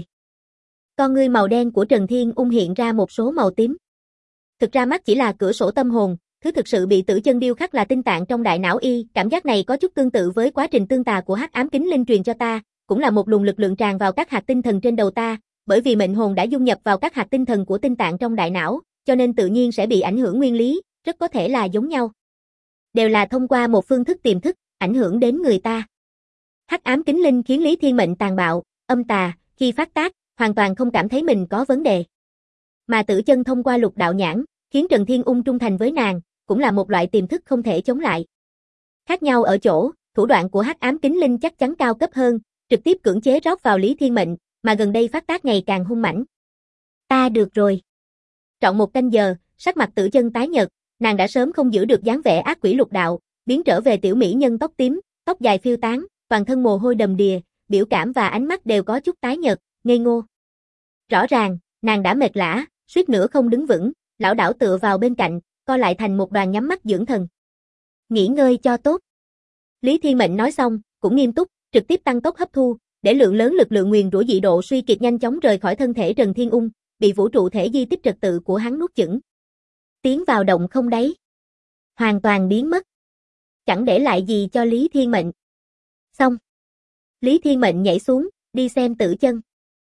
Con ngươi màu đen của Trần Thiên Ung hiện ra một số màu tím. Thực ra mắt chỉ là cửa sổ tâm hồn, thứ thực sự bị Tử Chân điêu khắc là tinh tạng trong đại não y. Cảm giác này có chút tương tự với quá trình tương tà của Hắc Ám Kính Linh truyền cho ta, cũng là một luồng lực lượng tràn vào các hạt tinh thần trên đầu ta, bởi vì mệnh hồn đã dung nhập vào các hạt tinh thần của tinh tạng trong đại não, cho nên tự nhiên sẽ bị ảnh hưởng nguyên lý, rất có thể là giống nhau. Đều là thông qua một phương thức tiềm thức, ảnh hưởng đến người ta. Hắc Ám Kính Linh khiến Lý Thiên Mệnh tàn bạo, âm tà, khi phát tác, hoàn toàn không cảm thấy mình có vấn đề. Mà Tử Chân thông qua lục đạo nhãn, khiến Trần Thiên Ung trung thành với nàng, cũng là một loại tiềm thức không thể chống lại. Khác nhau ở chỗ, thủ đoạn của Hắc Ám Kính Linh chắc chắn cao cấp hơn, trực tiếp cưỡng chế rót vào Lý Thiên Mệnh, mà gần đây phát tác ngày càng hung mãnh. Ta được rồi. Trọn một canh giờ, sắc mặt Tử Chân tái nhợt, nàng đã sớm không giữ được dáng vẻ ác quỷ lục đạo, biến trở về tiểu mỹ nhân tóc tím, tóc dài phiêu tán, toàn thân mồ hôi đầm đìa, biểu cảm và ánh mắt đều có chút tái nhợt, ngây ngô. Rõ ràng, nàng đã mệt lả, suýt nữa không đứng vững, lảo đảo tựa vào bên cạnh, co lại thành một đoàn nhắm mắt dưỡng thần. Nghỉ ngơi cho tốt. Lý Thiên Mệnh nói xong, cũng nghiêm túc, trực tiếp tăng tốc hấp thu, để lượng lớn lực lượng nguyền rủa dị độ suy kiệt nhanh chóng rời khỏi thân thể Trần Thiên Ung, bị vũ trụ thể di tích trật tự của hắn nuốt chửng. Tiến vào động không đáy. Hoàn toàn biến mất. Chẳng để lại gì cho Lý Thiên Mệnh. Xong. Lý Thiên Mệnh nhảy xuống, đi xem Tử Chân.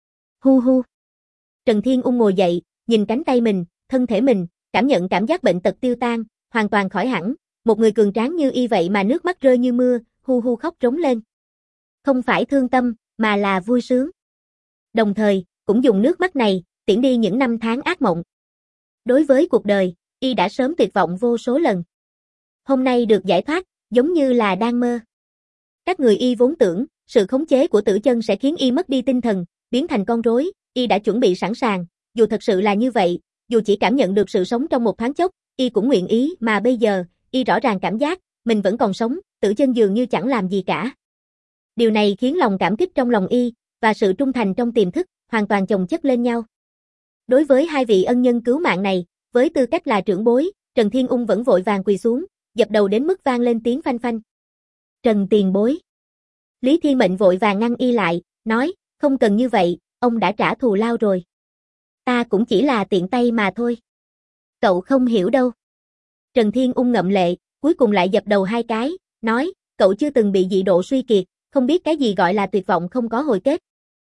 Hu hu. Trần Thiên Ung ngồi dậy, nhìn cánh tay mình, thân thể mình, cảm nhận cảm giác bệnh tật tiêu tan, hoàn toàn khỏi hẳn. Một người cường tráng như y vậy mà nước mắt rơi như mưa, hu hu khóc rống lên. Không phải thương tâm, mà là vui sướng. Đồng thời, cũng dùng nước mắt này, tiễn đi những năm tháng ác mộng. Đối với cuộc đời, y đã sớm tuyệt vọng vô số lần. Hôm nay được giải thoát, giống như là đang mơ. Các người y vốn tưởng, sự khống chế của Tử Chân sẽ khiến y mất đi tinh thần, biến thành con rối, y đã chuẩn bị sẵn sàng, dù thật sự là như vậy, dù chỉ cảm nhận được sự sống trong một thoáng chốc, y cũng nguyện ý, mà bây giờ, y rõ ràng cảm giác, mình vẫn còn sống, Tử Chân dường như chẳng làm gì cả. Điều này khiến lòng cảm kích trong lòng y, và sự trung thành trong tiềm thức, hoàn toàn chồng chất lên nhau. Đối với hai vị ân nhân cứu mạng này, với tư cách là trưởng bối, Trần Thiên Ung vẫn vội vàng quỳ xuống, dập đầu đến mức vang lên tiếng phanh phanh. Trần tiền bối. Lý Thiên Mệnh vội vàng ngăn y lại, nói, không cần như vậy, ông đã trả thù lao rồi. Ta cũng chỉ là tiện tay mà thôi. Cậu không hiểu đâu. Trần Thiên Ung ngậm lệ, cuối cùng lại dập đầu hai cái, nói, cậu chưa từng bị dị độ suy kiệt, không biết cái gì gọi là tuyệt vọng không có hồi kết.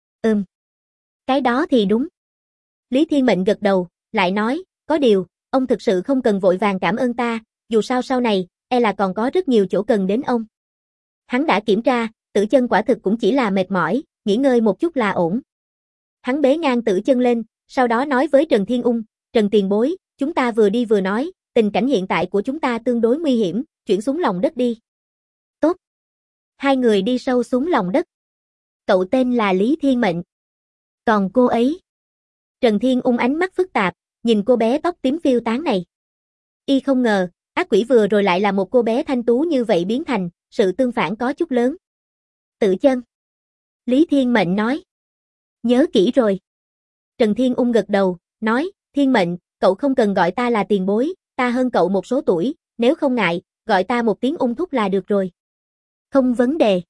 Cái đó thì đúng. Lý Thiên Mệnh gật đầu, lại nói, có điều, ông thực sự không cần vội vàng cảm ơn ta, dù sao sau này, là còn có rất nhiều chỗ cần đến ông. Hắn đã kiểm tra, Tử Chân quả thực cũng chỉ là mệt mỏi, nghỉ ngơi một chút là ổn. Hắn bế ngang Tử Chân lên, sau đó nói với Trần Thiên Ung, Trần tiền bối, chúng ta vừa đi vừa nói, tình cảnh hiện tại của chúng ta tương đối nguy hiểm, chuyển xuống lòng đất đi. Tốt. Hai người đi sâu xuống lòng đất. Cậu tên là Lý Thiên Mệnh. Còn cô ấy? Trần Thiên Ung ánh mắt phức tạp, nhìn cô bé tóc tím phiêu tán này. Y không ngờ, ác quỷ vừa rồi lại là một cô bé thanh tú như vậy biến thành, sự tương phản có chút lớn. Tử Chân. Lý Thiên Mệnh nói. Nhớ kỹ rồi. Trần Thiên Ung gật đầu, nói, Thiên Mệnh, cậu không cần gọi ta là tiền bối, ta hơn cậu một số tuổi, nếu không ngại, gọi ta một tiếng Ung thúc là được rồi. Không vấn đề.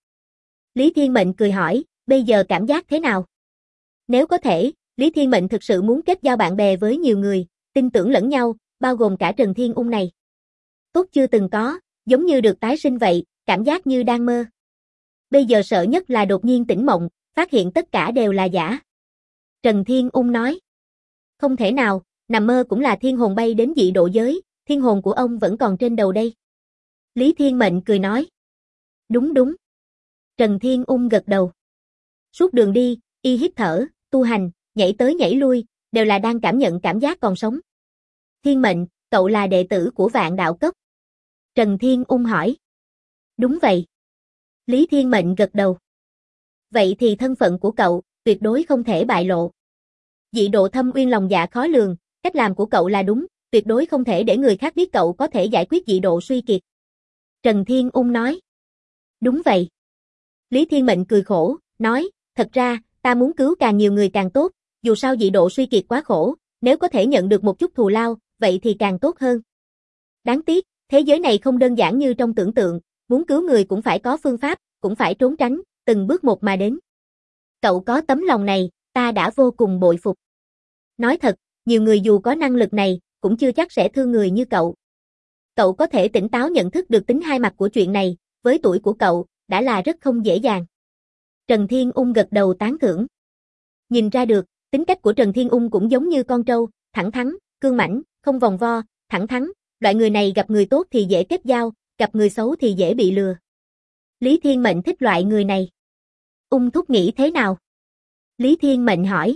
Lý Thiên Mệnh cười hỏi, bây giờ cảm giác thế nào? Nếu có thể, Lý Thiên Mệnh thực sự muốn kết giao bạn bè với nhiều người, tin tưởng lẫn nhau, bao gồm cả Trần Thiên Ung này. Tốt chưa từng có, giống như được tái sinh vậy, cảm giác như đang mơ. Bây giờ sợ nhất là đột nhiên tỉnh mộng, phát hiện tất cả đều là giả. Trần Thiên Ung nói. Không thể nào, nằm mơ cũng là thiên hồn bay đến dị độ giới, thiên hồn của ông vẫn còn trên đầu đây. Lý Thiên Mệnh cười nói. Đúng đúng. Trần Thiên Ung gật đầu. Suốt đường đi, y hít thở, tu hành, nhảy tới nhảy lui, đều là đang cảm nhận cảm giác còn sống. Thiên Mệnh, cậu là đệ tử của Vạn Đạo Cốc. Trần Thiên Ung hỏi. Đúng vậy. Lý Thiên Mệnh gật đầu. Vậy thì thân phận của cậu, tuyệt đối không thể bại lộ. Dị độ thâm uyên lòng dạ khó lường, cách làm của cậu là đúng, tuyệt đối không thể để người khác biết cậu có thể giải quyết dị độ suy kiệt. Trần Thiên Ung nói. Đúng vậy. Lý Thiên Mệnh cười khổ, nói, thật ra, ta muốn cứu càng nhiều người càng tốt, dù sao dị độ suy kiệt quá khổ, nếu có thể nhận được một chút thù lao, vậy thì càng tốt hơn. Đáng tiếc, thế giới này không đơn giản như trong tưởng tượng, muốn cứu người cũng phải có phương pháp, cũng phải trốn tránh, từng bước một mà đến. Cậu có tấm lòng này, ta đã vô cùng bội phục. Nói thật, nhiều người dù có năng lực này, cũng chưa chắc sẽ thương người như cậu. Cậu có thể tỉnh táo nhận thức được tính hai mặt của chuyện này, với tuổi của cậu, đã là rất không dễ dàng. Trần Thiên Ung gật đầu tán thưởng. Nhìn ra được, tính cách của Trần Thiên Ung cũng giống như con trâu, thẳng thắn, cương mãnh, không vòng vo, thẳng thắn, loại người này gặp người tốt thì dễ kết giao, gặp người xấu thì dễ bị lừa. Lý Thiên Mệnh thích loại người này. Ung thúc nghĩ thế nào? Lý Thiên Mệnh hỏi.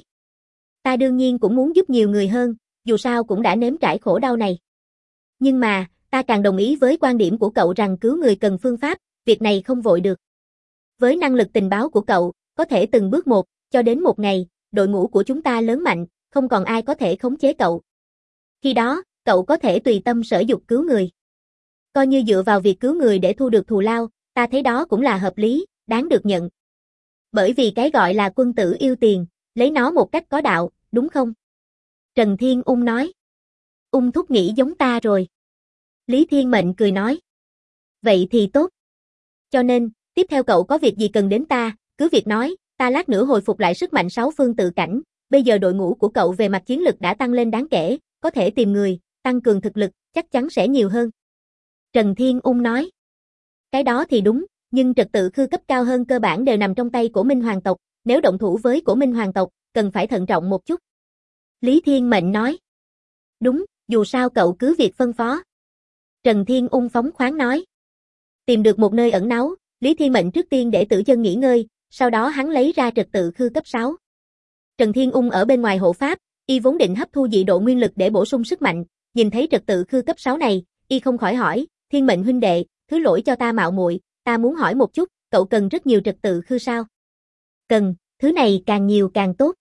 Ta đương nhiên cũng muốn giúp nhiều người hơn, dù sao cũng đã nếm trải khổ đau này. Nhưng mà, ta càng đồng ý với quan điểm của cậu rằng cứu người cần phương pháp, việc này không vội được. Với năng lực tình báo của cậu, có thể từng bước một, cho đến một ngày, đội ngũ của chúng ta lớn mạnh, không còn ai có thể khống chế cậu. Khi đó, cậu có thể tùy tâm sở dục cứu người. Coi như dựa vào việc cứu người để thu được thù lao, ta thấy đó cũng là hợp lý, đáng được nhận. Bởi vì cái gọi là quân tử yêu tiền, lấy nó một cách có đạo, đúng không? Trần Thiên Ung nói. Ung thúc nghĩ giống ta rồi. Lý Thiên Mệnh cười nói. Vậy thì tốt. Cho nên, tiếp theo cậu có việc gì cần đến ta, cứ việc nói, ta lát nữa hồi phục lại sức mạnh 6 phương tự cảnh, bây giờ đội ngũ của cậu về mặt chiến lực đã tăng lên đáng kể, có thể tìm người, tăng cường thực lực, chắc chắn sẽ nhiều hơn. Trần Thiên Ung nói. Cái đó thì đúng, nhưng trật tự khư cấp cao hơn cơ bản đều nằm trong tay của Minh Hoàng tộc, nếu động thủ với của Minh Hoàng tộc, cần phải thận trọng một chút. Lý Thiên Mệnh nói. Đúng, dù sao cậu cứ việc phân phó. Trần Thiên Ung phóng khoáng nói. Tìm được một nơi ẩn náu, Lý Thiên Mệnh trước tiên để Tử Chân nghỉ ngơi, sau đó hắn lấy ra trật tự khư cấp 6. Trần Thiên Ung ở bên ngoài hộ pháp, y vốn định hấp thu dị độ nguyên lực để bổ sung sức mạnh, Nhìn thấy trật tự khư cấp 6 này, y không khỏi hỏi, Thiên Mệnh huynh đệ, thứ lỗi cho ta mạo muội, ta muốn hỏi một chút, cậu cần rất nhiều trật tự khư sao? Cần, thứ này càng nhiều càng tốt.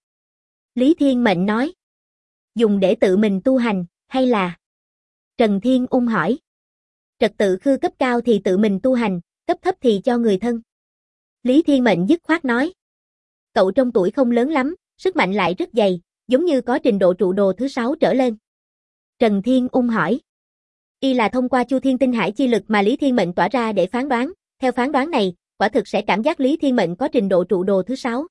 Lý Thiên Mệnh nói. Dùng để tự mình tu hành, hay là? Trần Thiên Ung hỏi. Trật tự khư cấp cao thì tự mình tu hành, cấp thấp thì cho người thân. Lý Thiên Mệnh dứt khoát nói. Cậu trong tuổi không lớn lắm, sức mạnh lại rất dày, giống như có trình độ trụ đồ thứ 6 trở lên. Trần Thiên Ung hỏi. Y là thông qua Chu Thiên Tinh Hải chi lực mà Lý Thiên Mệnh tỏa ra để phán đoán, theo phán đoán này, quả thực sẽ cảm giác Lý Thiên Mệnh có trình độ trụ đồ thứ 6.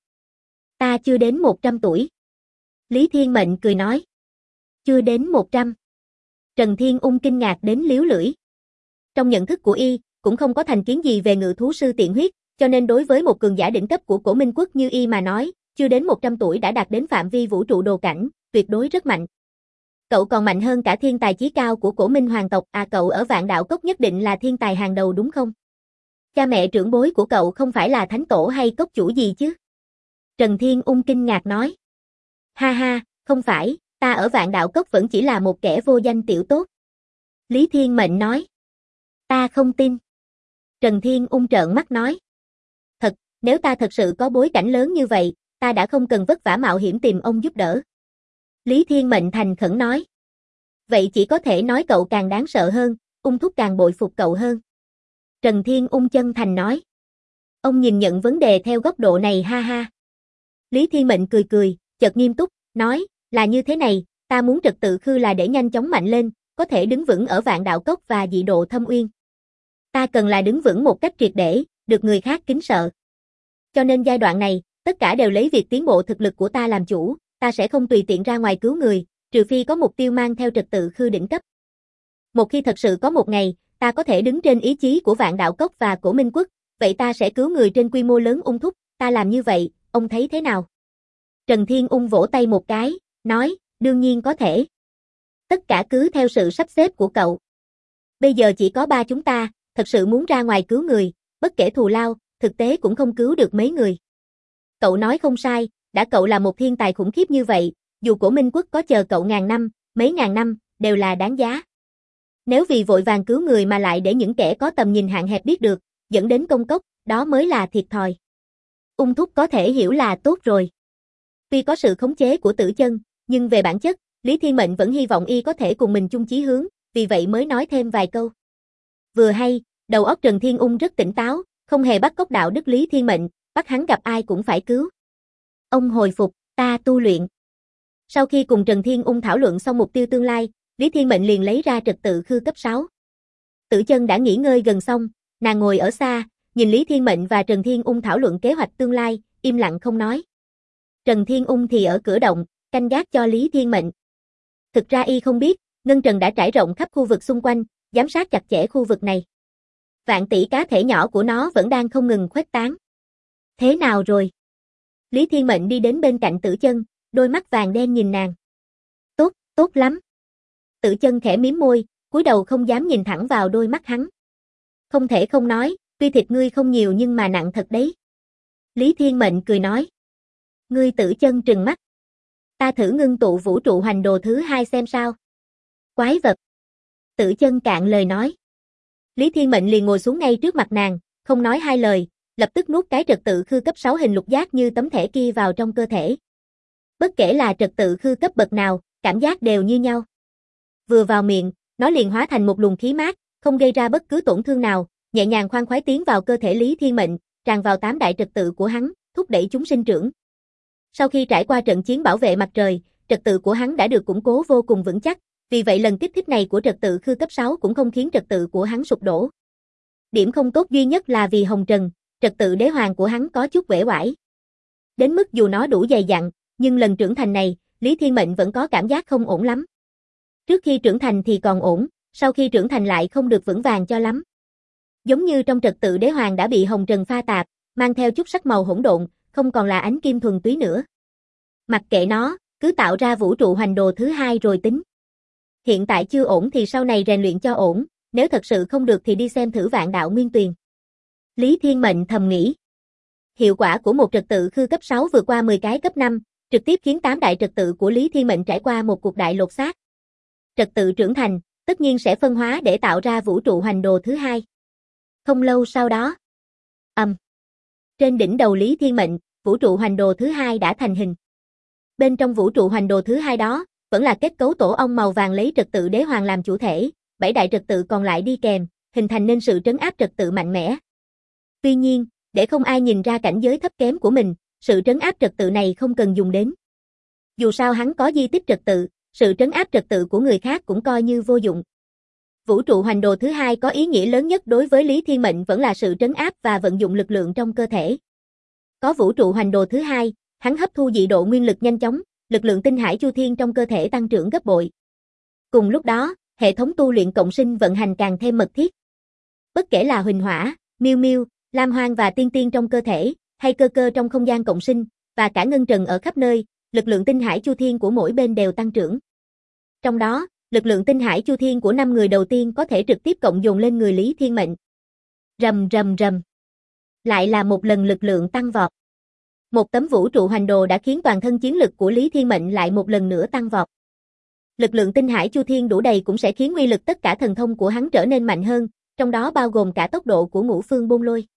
Ta chưa đến 100 tuổi. Lý Thiên Mệnh cười nói. Chưa đến 100. Trần Thiên Ung kinh ngạc đến liếu lưỡi. Trong nhận thức của y, cũng không có thành kiến gì về ngự thú sư tiện huyết, cho nên đối với một cường giả đỉnh cấp của Cổ Minh Quốc như y mà nói, chưa đến 100 tuổi đã đạt đến phạm vi vũ trụ đồ cảnh, tuyệt đối rất mạnh. Cậu còn mạnh hơn cả thiên tài chí cao của Cổ Minh hoàng tộc, cậu ở Vạn Đạo Cốc nhất định là thiên tài hàng đầu đúng không? Cha mẹ trưởng bối của cậu không phải là thánh tổ hay cốc chủ gì chứ? Trần Thiên Ung kinh ngạc nói. Ha ha, không phải, ta ở Vạn Đạo Cốc vẫn chỉ là một kẻ vô danh tiểu tốt. Lý Thiên Mệnh nói. Ta không tin. Trần Thiên Ung trợn mắt nói. Thật, nếu ta thật sự có bối cảnh lớn như vậy, ta đã không cần vất vả mạo hiểm tìm ông giúp đỡ. Lý Thiên Mệnh thành khẩn nói. Vậy chỉ có thể nói cậu càng đáng sợ hơn, Ung thúc càng bội phục cậu hơn. Trần Thiên Ung chân thành nói. Ông nhìn nhận vấn đề theo góc độ này ha ha. Lý Thiên Mệnh cười cười, chợt nghiêm túc, nói, là như thế này, ta muốn trật tự khư là để nhanh chóng mạnh lên, có thể đứng vững ở Vạn Đạo Cốc và dị độ Thâm Uyên. Ta cần là đứng vững một cách triệt để, được người khác kính sợ. Cho nên giai đoạn này, tất cả đều lấy việc tiến bộ thực lực của ta làm chủ, ta sẽ không tùy tiện ra ngoài cứu người, trừ phi có mục tiêu mang theo trật tự khư đỉnh cấp. Một khi thật sự có một ngày, ta có thể đứng trên ý chí của Vạn Đạo Cốc và Cổ Minh Quốc, vậy ta sẽ cứu người trên quy mô lớn Ung thúc, ta làm như vậy, ông thấy thế nào? Trần Thiên Ung vỗ tay một cái, nói, đương nhiên có thể. Tất cả cứ theo sự sắp xếp của cậu. Bây giờ chỉ có 3 chúng ta, thật sự muốn ra ngoài cứu người, bất kể thù lao, thực tế cũng không cứu được mấy người. Cậu nói không sai, đã cậu là một thiên tài khủng khiếp như vậy, dù Cổ Minh Quốc có chờ cậu ngàn năm, mấy ngàn năm, đều là đáng giá. Nếu vì vội vàng cứu người mà lại để những kẻ có tầm nhìn hạn hẹp biết được, dẫn đến công cốc, đó mới là thiệt thòi. Ung thúc có thể hiểu là tốt rồi. Tuy có sự khống chế của Tử Chân, nhưng về bản chất, Lý Thiên Mệnh vẫn hy vọng y có thể cùng mình chung chí hướng, vì vậy mới nói thêm vài câu. Vừa hay, đầu óc Trần Thiên Ung rất tỉnh táo, không hề bắt cóc đạo đức Lý Thiên Mệnh, bắt hắn gặp ai cũng phải cứu. Ông hồi phục, ta tu luyện. Sau khi cùng Trần Thiên Ung thảo luận xong mục tiêu tương lai, Lý Thiên Mệnh liền lấy ra trật tự khư cấp 6. Tử Chân đã nghỉ ngơi gần xong, nàng ngồi ở xa, nhìn Lý Thiên Mệnh và Trần Thiên Ung thảo luận kế hoạch tương lai, im lặng không nói. Trần Thiên Ung thì ở cửa động, canh gác cho Lý Thiên Mệnh. Thực ra y không biết, Ngân Trần đã trải rộng khắp khu vực xung quanh, giám sát chặt chẽ khu vực này. Vạn tỷ cá thể nhỏ của nó vẫn đang không ngừng khuếch tán. Thế nào rồi? Lý Thiên Mệnh đi đến bên cạnh Tử Chân, đôi mắt vàng đen nhìn nàng. Tốt, tốt lắm. Tử Chân khẽ mím môi, cúi đầu không dám nhìn thẳng vào đôi mắt hắn. Không thể không nói, tuy thịt ngươi không nhiều nhưng mà nặng thật đấy. Lý Thiên Mệnh cười nói. Ngươi Tử Chân trừng mắt. Ta thử ngưng tụ vũ trụ hoành đồ thứ 2 xem sao. Quái vật. Tử Chân cạn lời nói. Lý Thiên Mệnh liền ngồi xuống ngay trước mặt nàng, không nói hai lời, lập tức nuốt cái trật tự khư cấp 6 hình lục giác như tấm thẻ kia vào trong cơ thể. Bất kể là trật tự khư cấp bậc nào, cảm giác đều như nhau. Vừa vào miệng, nó liền hóa thành một luồng khí mát, không gây ra bất cứ tổn thương nào, nhẹ nhàng khoan khoái tiến vào cơ thể Lý Thiên Mệnh, tràn vào 8 đại trật tự của hắn, thúc đẩy chúng sinh trưởng. Sau khi trải qua trận chiến bảo vệ mặt trời, trật tự của hắn đã được củng cố vô cùng vững chắc, vì vậy lần kích thích này của trật tự khư cấp 6 cũng không khiến trật tự của hắn sụp đổ. Điểm không tốt duy nhất là vì Hồng Trần, trật tự đế hoàng của hắn có chút uể oải. Đến mức dù nó đủ dày dặn, nhưng lần trưởng thành này, Lý Thiên Mệnh vẫn có cảm giác không ổn lắm. Trước khi trưởng thành thì còn ổn, sau khi trưởng thành lại không được vững vàng cho lắm. Giống như trong trật tự đế hoàng đã bị Hồng Trần pha tạp, mang theo chút sắc màu hỗn độn, không còn là ánh kim thuần túy nữa. Mặc kệ nó, cứ tạo ra vũ trụ hoành đồ thứ 2 rồi tính. Hiện tại chưa ổn thì sau này rèn luyện cho ổn, nếu thật sự không được thì đi xem thử Vạn Đạo Nguyên Tuyền. Lý Thiên Mệnh thầm nghĩ. Hiệu quả của một trật tự khư cấp 6 vượt qua 10 cái cấp 5, trực tiếp khiến 8 đại trật tự của Lý Thiên Mệnh trải qua một cuộc đại lột xác. Trật tự trưởng thành, tất nhiên sẽ phân hóa để tạo ra vũ trụ hoành đồ thứ hai. Không lâu sau đó, trên đỉnh đầu Lý Thiên Mệnh, vũ trụ hoành đồ thứ hai đã thành hình. Bên trong vũ trụ hoành đồ thứ hai đó, vẫn là kết cấu tổ ong màu vàng lấy trật tự đế hoàng làm chủ thể, 7 đại trật tự còn lại đi kèm, hình thành nên sự trấn áp trật tự mạnh mẽ. Tuy nhiên, để không ai nhìn ra cảnh giới thấp kém của mình, sự trấn áp trật tự này không cần dùng đến. Dù sao hắn có di tích trật tự, sự trấn áp trật tự của người khác cũng coi như vô dụng. Vũ trụ hoành đồ thứ hai có ý nghĩa lớn nhất đối với Lý Thiên Mệnh vẫn là sự trấn áp và vận dụng lực lượng trong cơ thể. Có vũ trụ hoành đồ thứ hai, hắn hấp thu dị độ nguyên lực nhanh chóng, lực lượng tinh hải chu thiên trong cơ thể tăng trưởng gấp bội. Cùng lúc đó, hệ thống tu luyện cộng sinh vận hành càng thêm mật thiết. Bất kể là Huỳnh Hỏa, Miêu Miêu, Lam Hoang và Tiên Tiên trong cơ thể, hay cơ cơ trong không gian cộng sinh, và cả ngân trần ở khắp nơi, lực lượng tinh hải chu thiên của mỗi bên đều tăng trưởng. Trong đó, lực lượng tinh hải chu thiên của 5 người đầu tiên có thể trực tiếp cộng dồn lên người Lý Thiên Mệnh. Rầm rầm rầm. Lại là một lần lực lượng tăng vọt. Một tấm vũ trụ hoành đồ đã khiến toàn thân chiến lực của Lý Thiên Mệnh lại một lần nữa tăng vọt. Lực lượng tinh hải chu thiên đủ đầy cũng sẽ khiến uy lực tất cả thần thông của hắn trở nên mạnh hơn, trong đó bao gồm cả tốc độ của Ngũ Phương Bôn Lôi.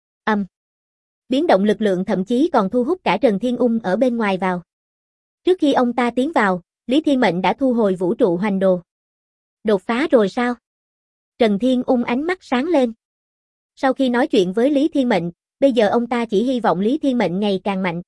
Biến động lực lượng thậm chí còn thu hút cả Trần Thiên Ung ở bên ngoài vào. Trước khi ông ta tiến vào, Lý Thiên Mệnh đã thu hồi vũ trụ hoành đồ. Đột phá rồi sao? Trần Thiên Ung ánh mắt sáng lên. Sau khi nói chuyện với Lý Thiên Mệnh, bây giờ ông ta chỉ hy vọng Lý Thiên Mệnh ngày càng mạnh.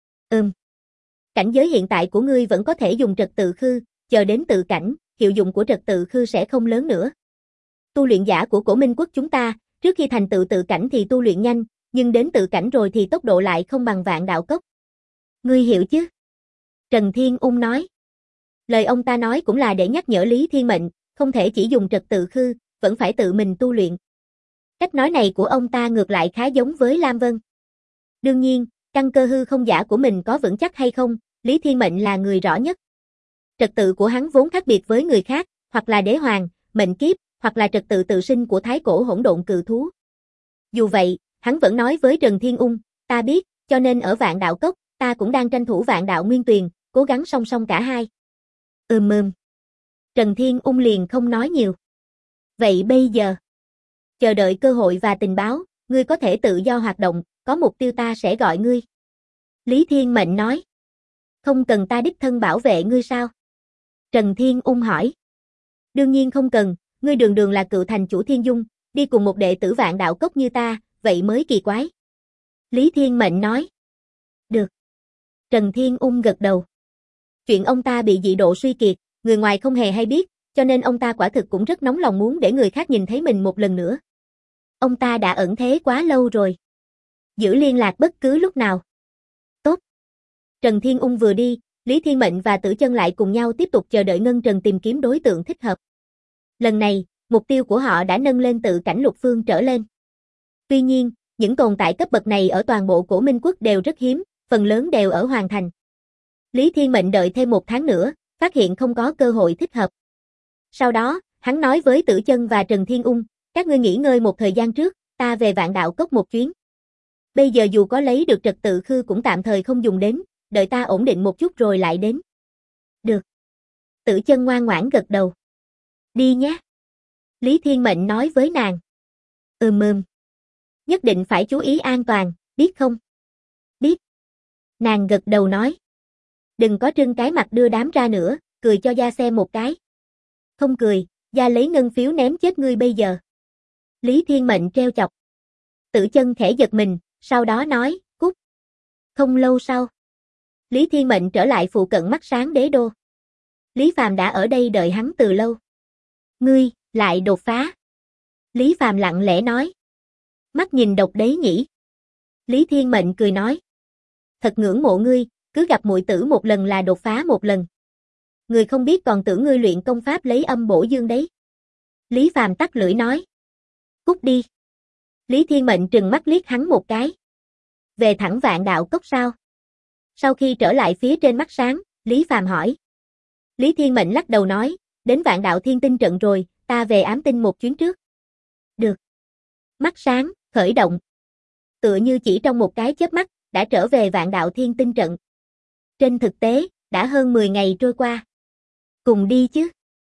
Cảnh giới hiện tại của ngươi vẫn có thể dùng trật tự khư, chờ đến tự cảnh, hiệu dụng của trật tự khư sẽ không lớn nữa. Tu luyện giả của Cổ Minh Quốc chúng ta, trước khi thành tựu tự cảnh thì tu luyện nhanh, nhưng đến tự cảnh rồi thì tốc độ lại không bằng Vạn Đạo Cốc. Ngươi hiểu chứ? Trần Thiên Ung nói. Lời ông ta nói cũng là để nhắc nhở Lý Thiên Mệnh, không thể chỉ dùng trật tự khư, vẫn phải tự mình tu luyện. Cách nói này của ông ta ngược lại khá giống với Lam Vân. Đương nhiên, căn cơ hư không giả của mình có vững chắc hay không, Lý Thiên Mệnh là người rõ nhất. Trật tự của hắn vốn khác biệt với người khác, hoặc là đế hoàng, mệnh kiếp, hoặc là trật tự tự sinh của thái cổ hỗn độn cự thú. Dù vậy, hắn vẫn nói với Trần Thiên Ung, ta biết, cho nên ở Vạn Đạo Cốc, ta cũng đang tranh thủ Vạn Đạo Nguyên Tuyền, cố gắng song song cả hai. Trần Thiên Ung liền không nói nhiều. Vậy bây giờ, chờ đợi cơ hội và tình báo, ngươi có thể tự do hoạt động, có mục tiêu ta sẽ gọi ngươi. Lý Thiên Mệnh nói. Không cần ta đích thân bảo vệ ngươi sao? Trần Thiên Ung hỏi. Đương nhiên không cần, ngươi đường đường là cựu thành chủ Thiên Dung, đi cùng một đệ tử Vạn Đạo Cốc như ta, vậy mới kỳ quái. Lý Thiên Mệnh nói. Được. Trần Thiên Ung gật đầu. Chuyện ông ta bị dị độ suy kiệt, người ngoài không hề hay biết, cho nên ông ta quả thực cũng rất nóng lòng muốn để người khác nhìn thấy mình một lần nữa. Ông ta đã ẩn thế quá lâu rồi. Giữ liên lạc bất cứ lúc nào. Tốt. Trần Thiên Ung vừa đi, Lý Thiên Mệnh và Tử Chân lại cùng nhau tiếp tục chờ đợi Ngân Trần tìm kiếm đối tượng thích hợp. Lần này, mục tiêu của họ đã nâng lên tự cảnh lục phương trở lên. Tuy nhiên, những tồn tại cấp bậc này ở toàn bộ Cổ Minh Quốc đều rất hiếm, phần lớn đều ở Hoàng Thành. Lý Thiên Mệnh đợi thêm 1 tháng nữa, phát hiện không có cơ hội thích hợp. Sau đó, hắn nói với Tử Chân và Trần Thiên Ung, các ngươi nghỉ ngơi một thời gian trước, ta về Vạn Đạo Cốc một chuyến. Bây giờ dù có lấy được trật tự khư cũng tạm thời không dùng đến, đợi ta ổn định một chút rồi lại đến. Được. Tử Chân ngoan ngoãn gật đầu. Đi nhé. Lý Thiên Mệnh nói với nàng. Nhất định phải chú ý an toàn, biết không? Biết. Nàng gật đầu nói. Đừng có trưng cái mặt đưa đám ra nữa, cười cho gia xem một cái. Không cười, gia lấy ngân phiếu ném chết ngươi bây giờ. Lý Thiên Mệnh treo chọc. Tử Chân khẽ giật mình, sau đó nói, cút. Không lâu sau, Lý Thiên Mệnh trở lại phụ cận mắt sáng đế đô. Lý Phàm đã ở đây đợi hắn từ lâu. Ngươi, lại đột phá. Lý Phàm lặng lẽ nói. Mắt nhìn độc đấy nhỉ. Lý Thiên Mệnh cười nói. Thật ngưỡng mộ ngươi, cứ gặp muội tử một lần là đột phá một lần. Người không biết còn tưởng ngươi luyện công pháp lấy âm bổ dương đấy. Lý Phàm tắt lưỡi nói. Cút đi. Lý Thiên Mệnh trừng mắt liếc hắn một cái. Về thẳng Vạn Đạo Cốc sao? Sau khi trở lại phía trên mắt sáng, Lý Phàm hỏi. Lý Thiên Mệnh lắc đầu nói, đến Vạn Đạo Thiên Tinh trận rồi, ta về ám tinh một chuyến trước. Được. Mắt sáng, khởi động. Tựa như chỉ trong một cái chớp mắt, đã trở về Vạn Đạo Thiên Tinh trận. Trên thực tế, đã hơn 10 ngày trôi qua. Cùng đi chứ.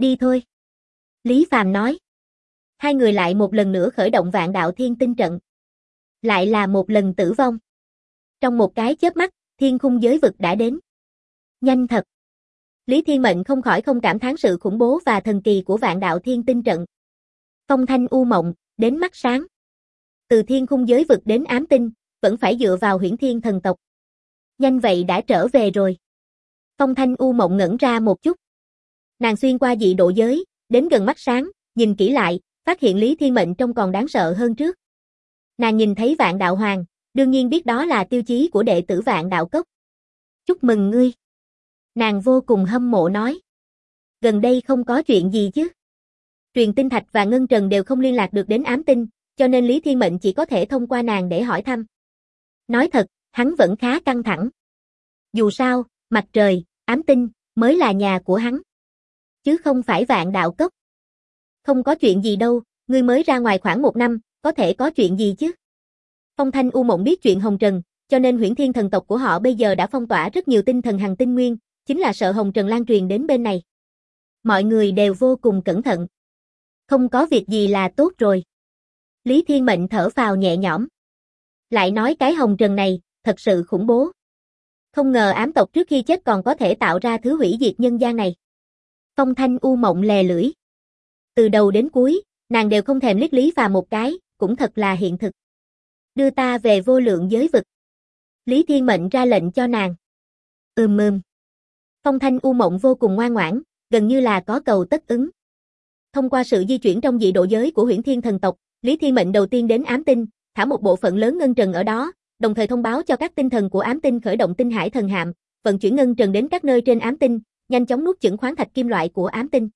Đi thôi. Lý Phàm nói. Hai người lại một lần nữa khởi động Vạn Đạo Thiên Tinh trận. Lại là một lần tử vong. Trong một cái chớp mắt, thiên khung giới vực đã đến. Nhanh thật. Lý Thiên Mệnh không khỏi không cảm thán sự khủng bố và thần kỳ của Vạn Đạo Thiên Tinh trận. Phong thanh u mộng, đến mắt sáng. Từ thiên khung giới vực đến ám tinh, vẫn phải dựa vào Huyễn Thiên thần tộc. Nhanh vậy đã trở về rồi. Phong thanh u mộng ngẩn ra một chút. Nàng xuyên qua dị độ giới, đến gần mắt sáng, nhìn kỹ lại, phát hiện Lý Thiên Mệnh trông còn đáng sợ hơn trước. Nàng nhìn thấy Vạn Đạo Hoàng, đương nhiên biết đó là tiêu chí của đệ tử Vạn Đạo Cốc. Chúc mừng ngươi. Nàng vô cùng hâm mộ nói. Gần đây không có chuyện gì chứ. Truyền Tinh Thạch và Ngân Trần đều không liên lạc được đến ám tinh, cho nên Lý Thiên Mệnh chỉ có thể thông qua nàng để hỏi thăm. Nói thật, hắn vẫn khá căng thẳng. Dù sao, mặt trời, ám tinh, mới là nhà của hắn. Chứ không phải Vạn Đạo Cốc. Không có chuyện gì đâu, ngươi mới ra ngoài khoảng 1 năm, có thể có chuyện gì chứ. Phong Thanh U Mộng biết chuyện Hồng Trần, cho nên Huyễn Thiên thần tộc của họ bây giờ đã phong tỏa rất nhiều tinh thần hằng tinh nguyên, chính là sợ Hồng Trần lan truyền đến bên này. Mọi người đều vô cùng cẩn thận. Không có việc gì là tốt rồi. Lý Thiên Mệnh thở phào nhẹ nhõm. Lại nói cái Hồng Trần này, thật sự khủng bố. Không ngờ ám tộc trước khi chết còn có thể tạo ra thứ hủy diệt nhân gian này. Phong Thanh U Mộng lè lưỡi. Từ đầu đến cuối, nàng đều không thèm liếc Lý Phàm một cái, cũng thật là hiện thực. Đưa ta về vô lượng giới vực. Lý Thiên Mệnh ra lệnh cho nàng. Phong Thanh U Mộng vô cùng ngoan ngoãn, gần như là có cầu tất ứng. Thông qua sự di chuyển trong dị độ giới của Huyễn Thiên thần tộc, Lý Thiên Mệnh đầu tiên đến ám tinh, thả một bộ phận lớn ngân trần ở đó, đồng thời thông báo cho các tinh thần của ám tinh khởi động tinh hải thần hạm, vận chuyển ngân trần đến các nơi trên ám tinh, nhanh chóng nuốt chửng khoáng thạch kim loại của ám tinh.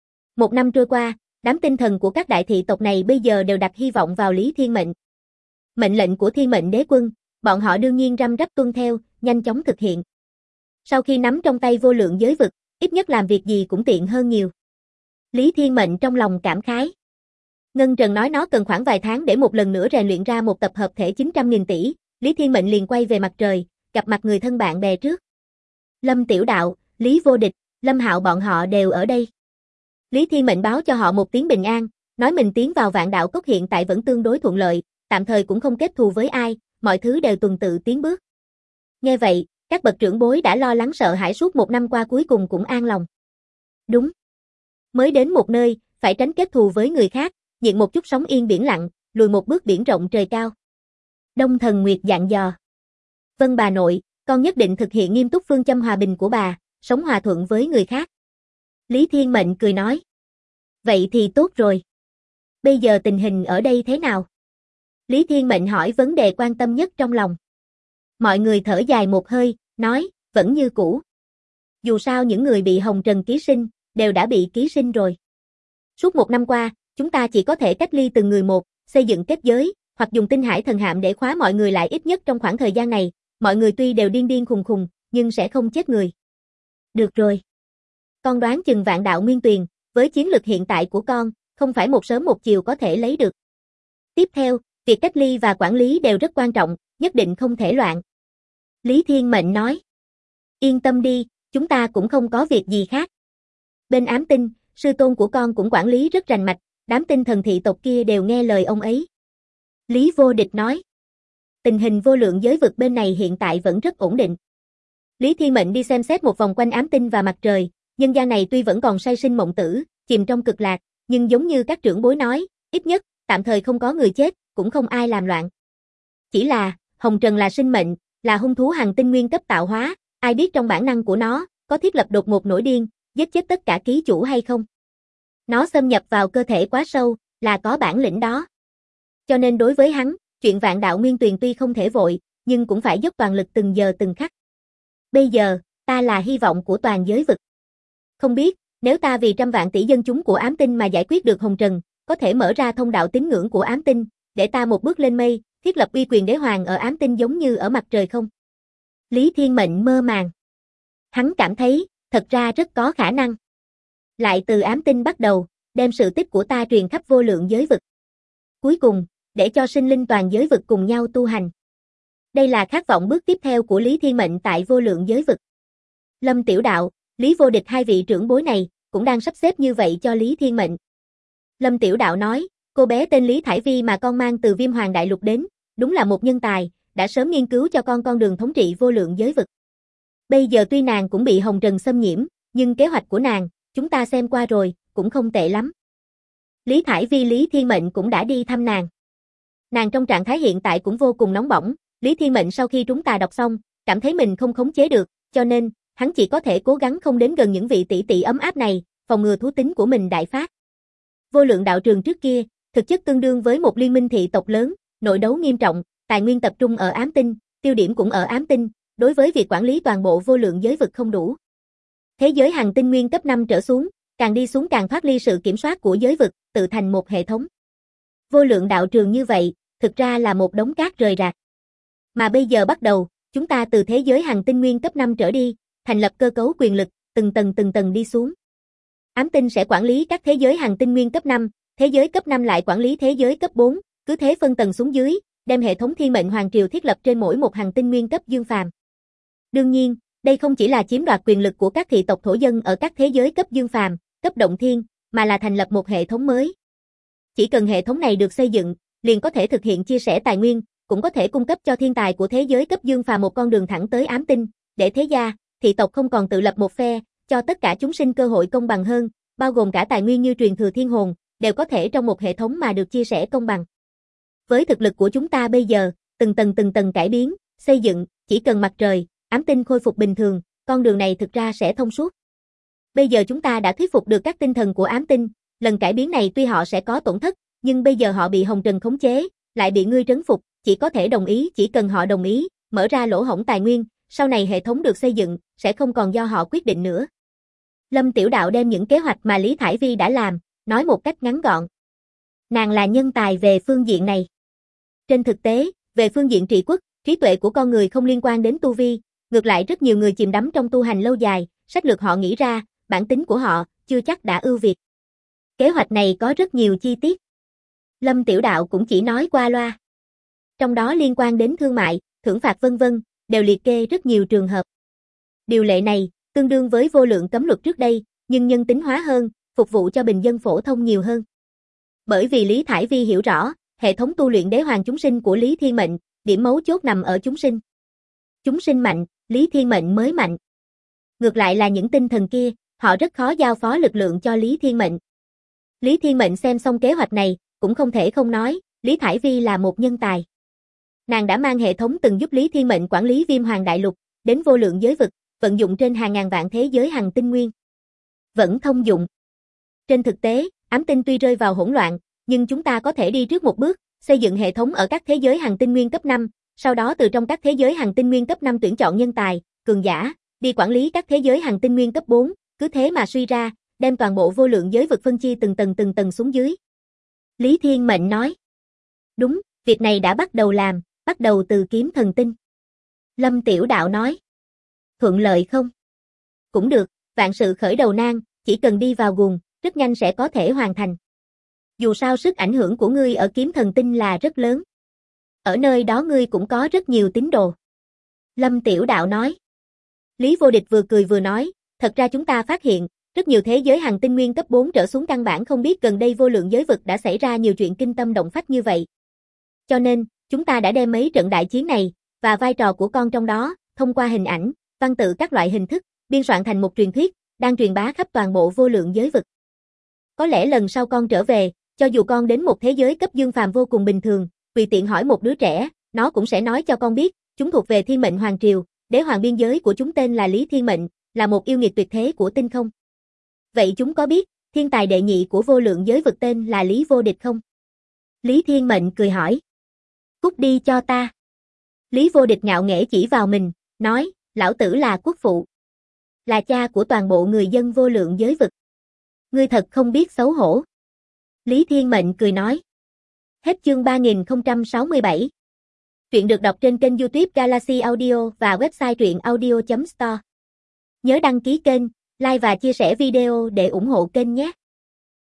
1 năm trôi qua, đám tinh thần của các đại thị tộc này bây giờ đều đặt hy vọng vào Lý Thiên Mệnh. Mệnh lệnh của Thiên Mệnh Đế Quân, bọn họ đương nhiên răm rắp tuân theo, nhanh chóng thực hiện. Sau khi nắm trong tay vô lượng giới vực, ít nhất làm việc gì cũng tiện hơn nhiều. Lý Thiên Mệnh trong lòng cảm khái. Ngân Trần nói nó cần khoảng vài tháng để một lần nữa rèn luyện ra một tập hợp thể 900.000 tỷ, Lý Thiên Mệnh liền quay về mặt trời, gặp mặt người thân bạn bè trước. Lâm Tiểu Đạo, Lý Vô Địch, Lâm Hạo bọn họ đều ở đây. Lý Thiên Mệnh báo cho họ một tiếng bình an, nói mình tiến vào Vạn Đạo Cốc hiện tại vẫn tương đối thuận lợi, tạm thời cũng không kết thù với ai, mọi thứ đều tuần tự tiến bước. Nghe vậy, các bậc trưởng bối đã lo lắng sợ hãi suốt 1 năm qua cuối cùng cũng an lòng. Đúng. Mới đến một nơi, phải tránh kết thù với người khác, nhịn một chút sóng yên biển lặng, lùi một bước biển rộng trời cao. Đông Thần Nguyệt dặn dò. Vâng bà nội, con nhất định thực hiện nghiêm túc phương châm hòa bình của bà, sống hòa thuận với người khác. Lý Thiên Mệnh cười nói. Vậy thì tốt rồi. Bây giờ tình hình ở đây thế nào? Lý Thiên Mệnh hỏi vấn đề quan tâm nhất trong lòng. Mọi người thở dài một hơi, nói, vẫn như cũ. Dù sao những người bị Hồng Trần ký sinh, đều đã bị ký sinh rồi. Suốt 1 năm qua, chúng ta chỉ có thể cách ly từng người một, xây dựng kết giới, hoặc dùng tinh hải thần hạm để khóa mọi người lại ít nhất trong khoảng thời gian này. Mọi người tuy đều điên điên khùng khùng, nhưng sẽ không chết người. Được rồi. Con đoán chừng Vạn Đạo Nguyên Tuyền, với chiến lực hiện tại của con, không phải một sớm một chiều có thể lấy được. Tiếp theo, việc cách ly và quản lý đều rất quan trọng, nhất định không thể loạn. Lý Thiên Mệnh nói. Yên tâm đi, chúng ta cũng không có việc gì khác. Bên ám tinh, sư tôn của con cũng quản lý rất rành mạch, đám tinh thần thị tộc kia đều nghe lời ông ấy. Lý Vô Địch nói. Tình hình vô lượng giới vực bên này hiện tại vẫn rất ổn định. Lý Thiên Mệnh đi xem xét một vòng quanh ám tinh và mặt trời, nhân gian này tuy vẫn còn say sinh mộng tử, chìm trong cực lạc, nhưng giống như các trưởng bối nói, ít nhất, tạm thời không có người chết, cũng không ai làm loạn. Chỉ là, Hồng Trần là sinh mệnh, là hung thú hằng tinh nguyên cấp tạo hóa, ai biết trong bản năng của nó, có thiết lập đột ngột nổi điên, giết chết tất cả ký chủ hay không? Nó xâm nhập vào cơ thể quá sâu, là có bản lĩnh đó. Cho nên đối với hắn, chuyện Vạn Đạo Nguyên Tuyền tuy không thể vội, nhưng cũng phải dốc toàn lực từng giờ từng khắc. Bây giờ, ta là hy vọng của toàn giới vực. Không biết, nếu ta vì 100 vạn tỷ dân chúng của ám tinh mà giải quyết được Hồng Trần, có thể mở ra thông đạo tín ngưỡng của ám tinh, để ta một bước lên mây, thiết lập uy quyền đế hoàng ở ám tinh giống như ở mặt trời không? Lý Thiên Mệnh mơ màng. Hắn cảm thấy, thật ra rất có khả năng. Lại từ ám tinh bắt đầu, đem sự tích của ta truyền khắp vô lượng giới vực. Cuối cùng, để cho sinh linh toàn giới vực cùng nhau tu hành. Đây là khát vọng bước tiếp theo của Lý Thiên Mệnh tại vô lượng giới vực. Lâm Tiểu Đạo, Lý Vô Địch hai vị trưởng bối này, cũng đang sắp xếp như vậy cho Lý Thiên Mệnh. Lâm Tiểu Đạo nói, cô bé tên Lý Thải Vi mà con mang từ Viêm Hoàng Đại Lục đến, đúng là một nhân tài, đã sớm nghiên cứu cho con đường thống trị vô lượng giới vực. Bây giờ tuy nàng cũng bị hồng trần xâm nhiễm, nhưng kế hoạch của nàng, chúng ta xem qua rồi, cũng không tệ lắm. Lý Thải Vi Lý Thiên Mệnh cũng đã đi thăm nàng. Nàng trong trạng thái hiện tại cũng vô cùng nóng bỏng, Lý Thiên Mệnh sau khi chúng ta đọc xong, cảm thấy mình không khống chế được, cho nên, hắn chỉ có thể cố gắng không đến gần những vị tỷ tỷ ấm áp này, phòng ngừa thú tính của mình đại phát. Vô lượng đạo trường trước kia, thực chất tương đương với một liên minh thị tộc lớn, nội đấu nghiêm trọng, tài nguyên tập trung ở ám tinh, tiêu điểm cũng ở ám tinh, đối với việc quản lý toàn bộ vô lượng giới vực không đủ. Thế giới hành tinh nguyên cấp 5 trở xuống, càng đi xuống càng thoát ly sự kiểm soát của giới vực, tự thành một hệ thống. Vô lượng đạo trường như vậy, thực ra là một đống cát rời rạc. Mà bây giờ bắt đầu, chúng ta từ thế giới hành tinh nguyên cấp 5 trở đi, thành lập cơ cấu quyền lực, từng tầng đi xuống. Ám tinh sẽ quản lý các thế giới hành tinh nguyên cấp 5, thế giới cấp 5 lại quản lý thế giới cấp 4, cứ thế phân tầng xuống dưới, đem hệ thống thiên mệnh hoàng triều thiết lập trên mỗi một hành tinh nguyên cấp dương phàm. Đương nhiên, đây không chỉ là chiếm đoạt quyền lực của các thị tộc thổ dân ở các thế giới cấp dương phàm, cấp động thiên, mà là thành lập một hệ thống mới. Chỉ cần hệ thống này được xây dựng, liền có thể thực hiện chia sẻ tài nguyên, cũng có thể cung cấp cho thiên tài của thế giới cấp dương phàm một con đường thẳng tới ám tinh, để thế gia, thị tộc không còn tự lập một phe, cho tất cả chúng sinh cơ hội công bằng hơn, bao gồm cả tài nguyên như truyền thừa thiên hồn, đều có thể trong một hệ thống mà được chia sẻ công bằng. Với thực lực của chúng ta bây giờ, từng tầng cải biến, xây dựng, chỉ cần mặt trời, ám tinh khôi phục bình thường, con đường này thực ra sẽ thông suốt. Bây giờ chúng ta đã thuyết phục được các tinh thần của ám tinh, lần cải biến này tuy họ sẽ có tổn thất, nhưng bây giờ họ bị hồng trần khống chế, lại bị ngươi trấn phục, chỉ có thể đồng ý, chỉ cần họ đồng ý, mở ra lỗ hổng tài nguyên, sau này hệ thống được xây dựng, sẽ không còn do họ quyết định nữa. Lâm Tiểu Đạo đem những kế hoạch mà Lý Thải Vi đã làm, nói một cách ngắn gọn. Nàng là nhân tài về phương diện này. Trên thực tế, về phương diện trị quốc, trí tuệ của con người không liên quan đến tu vi, ngược lại rất nhiều người chìm đắm trong tu hành lâu dài, sách lược họ nghĩ ra, bản tính của họ, chưa chắc đã ưu việt. Kế hoạch này có rất nhiều chi tiết. Lâm Tiểu Đạo cũng chỉ nói qua loa. Trong đó liên quan đến thương mại, thưởng phạt vân vân, đều liệt kê rất nhiều trường hợp. Điều lệ này, tương đương với vô lượng cấm luật trước đây, nhưng nhân tính hóa hơn, phục vụ cho bình dân phổ thông nhiều hơn. Bởi vì Lý Thải Vi hiểu rõ, hệ thống tu luyện đế hoàng chúng sinh của Lý Thiên Mệnh, điểm mấu chốt nằm ở chúng sinh. Chúng sinh mạnh, Lý Thiên Mệnh mới mạnh. Ngược lại là những tinh thần kia, họ rất khó giao phó lực lượng cho Lý Thiên Mệnh. Lý Thiên Mệnh xem xong kế hoạch này, cũng không thể không nói, Lý Thải Vi là một nhân tài. Nàng đã mang hệ thống từng giúp Lý Thiên Mệnh quản lý Viêm Hoàng Đại Lục, đến vô lượng giới vực, vận dụng trên hàng ngàn vạn thế giới hành tinh nguyên. Vẫn thông dụng. Trên thực tế, ám tinh tuy rơi vào hỗn loạn, nhưng chúng ta có thể đi trước một bước, xây dựng hệ thống ở các thế giới hành tinh nguyên cấp 5, sau đó từ trong các thế giới hành tinh nguyên cấp 5 tuyển chọn nhân tài, cường giả, đi quản lý các thế giới hành tinh nguyên cấp 4, cứ thế mà suy ra, đem toàn bộ vô lượng giới vực phân chia từng tầng xuống dưới. Lý Thiên Mệnh nói. Đúng, việc này đã bắt đầu làm, bắt đầu từ kiếm thần tinh. Lâm Tiểu Đạo nói. Thuận lợi không? Cũng được, vạn sự khởi đầu nan, chỉ cần đi vào guồng, rất nhanh sẽ có thể hoàn thành. Dù sao sức ảnh hưởng của ngươi ở kiếm thần tinh là rất lớn. Ở nơi đó ngươi cũng có rất nhiều tín đồ. Lâm Tiểu Đạo nói. Lý Vô Địch vừa cười vừa nói, thật ra chúng ta phát hiện, rất nhiều thế giới hành tinh nguyên cấp 4 trở xuống căn bản không biết gần đây vô lượng giới vực đã xảy ra nhiều chuyện kinh tâm động phách như vậy. Cho nên, chúng ta đã đem mấy trận đại chiến này, và vai trò của con trong đó, thông qua hình ảnh, văn tự các loại hình thức, biên soạn thành một truyền thuyết, đang truyền bá khắp toàn bộ vô lượng giới vực. Có lẽ lần sau con trở về, cho dù con đến một thế giới cấp dương phàm vô cùng bình thường, tùy tiện hỏi một đứa trẻ, nó cũng sẽ nói cho con biết, chúng thuộc về Thiên Mệnh Hoàng Triều, đế hoàng biên giới của chúng tên là Lý Thiên Mệnh, là một yêu nghiệt tuyệt thế của tinh không. Vậy chúng có biết, thiên tài đệ nhị của vô lượng giới vực tên là Lý Vô Địch không? Lý Thiên Mệnh cười hỏi. Cút đi cho ta. Lý Vô Địch ngạo nghễ chỉ vào mình, nói, lão tử là quốc phụ. Là cha của toàn bộ người dân vô lượng giới vực. Ngươi thật không biết xấu hổ. Lý Thiên Mệnh cười nói. Hết chương 3067. Truyện được đọc trên kênh YouTube Galaxy Audio và website truyệnaudio.store. Nhớ đăng ký kênh, like và chia sẻ video để ủng hộ kênh nhé.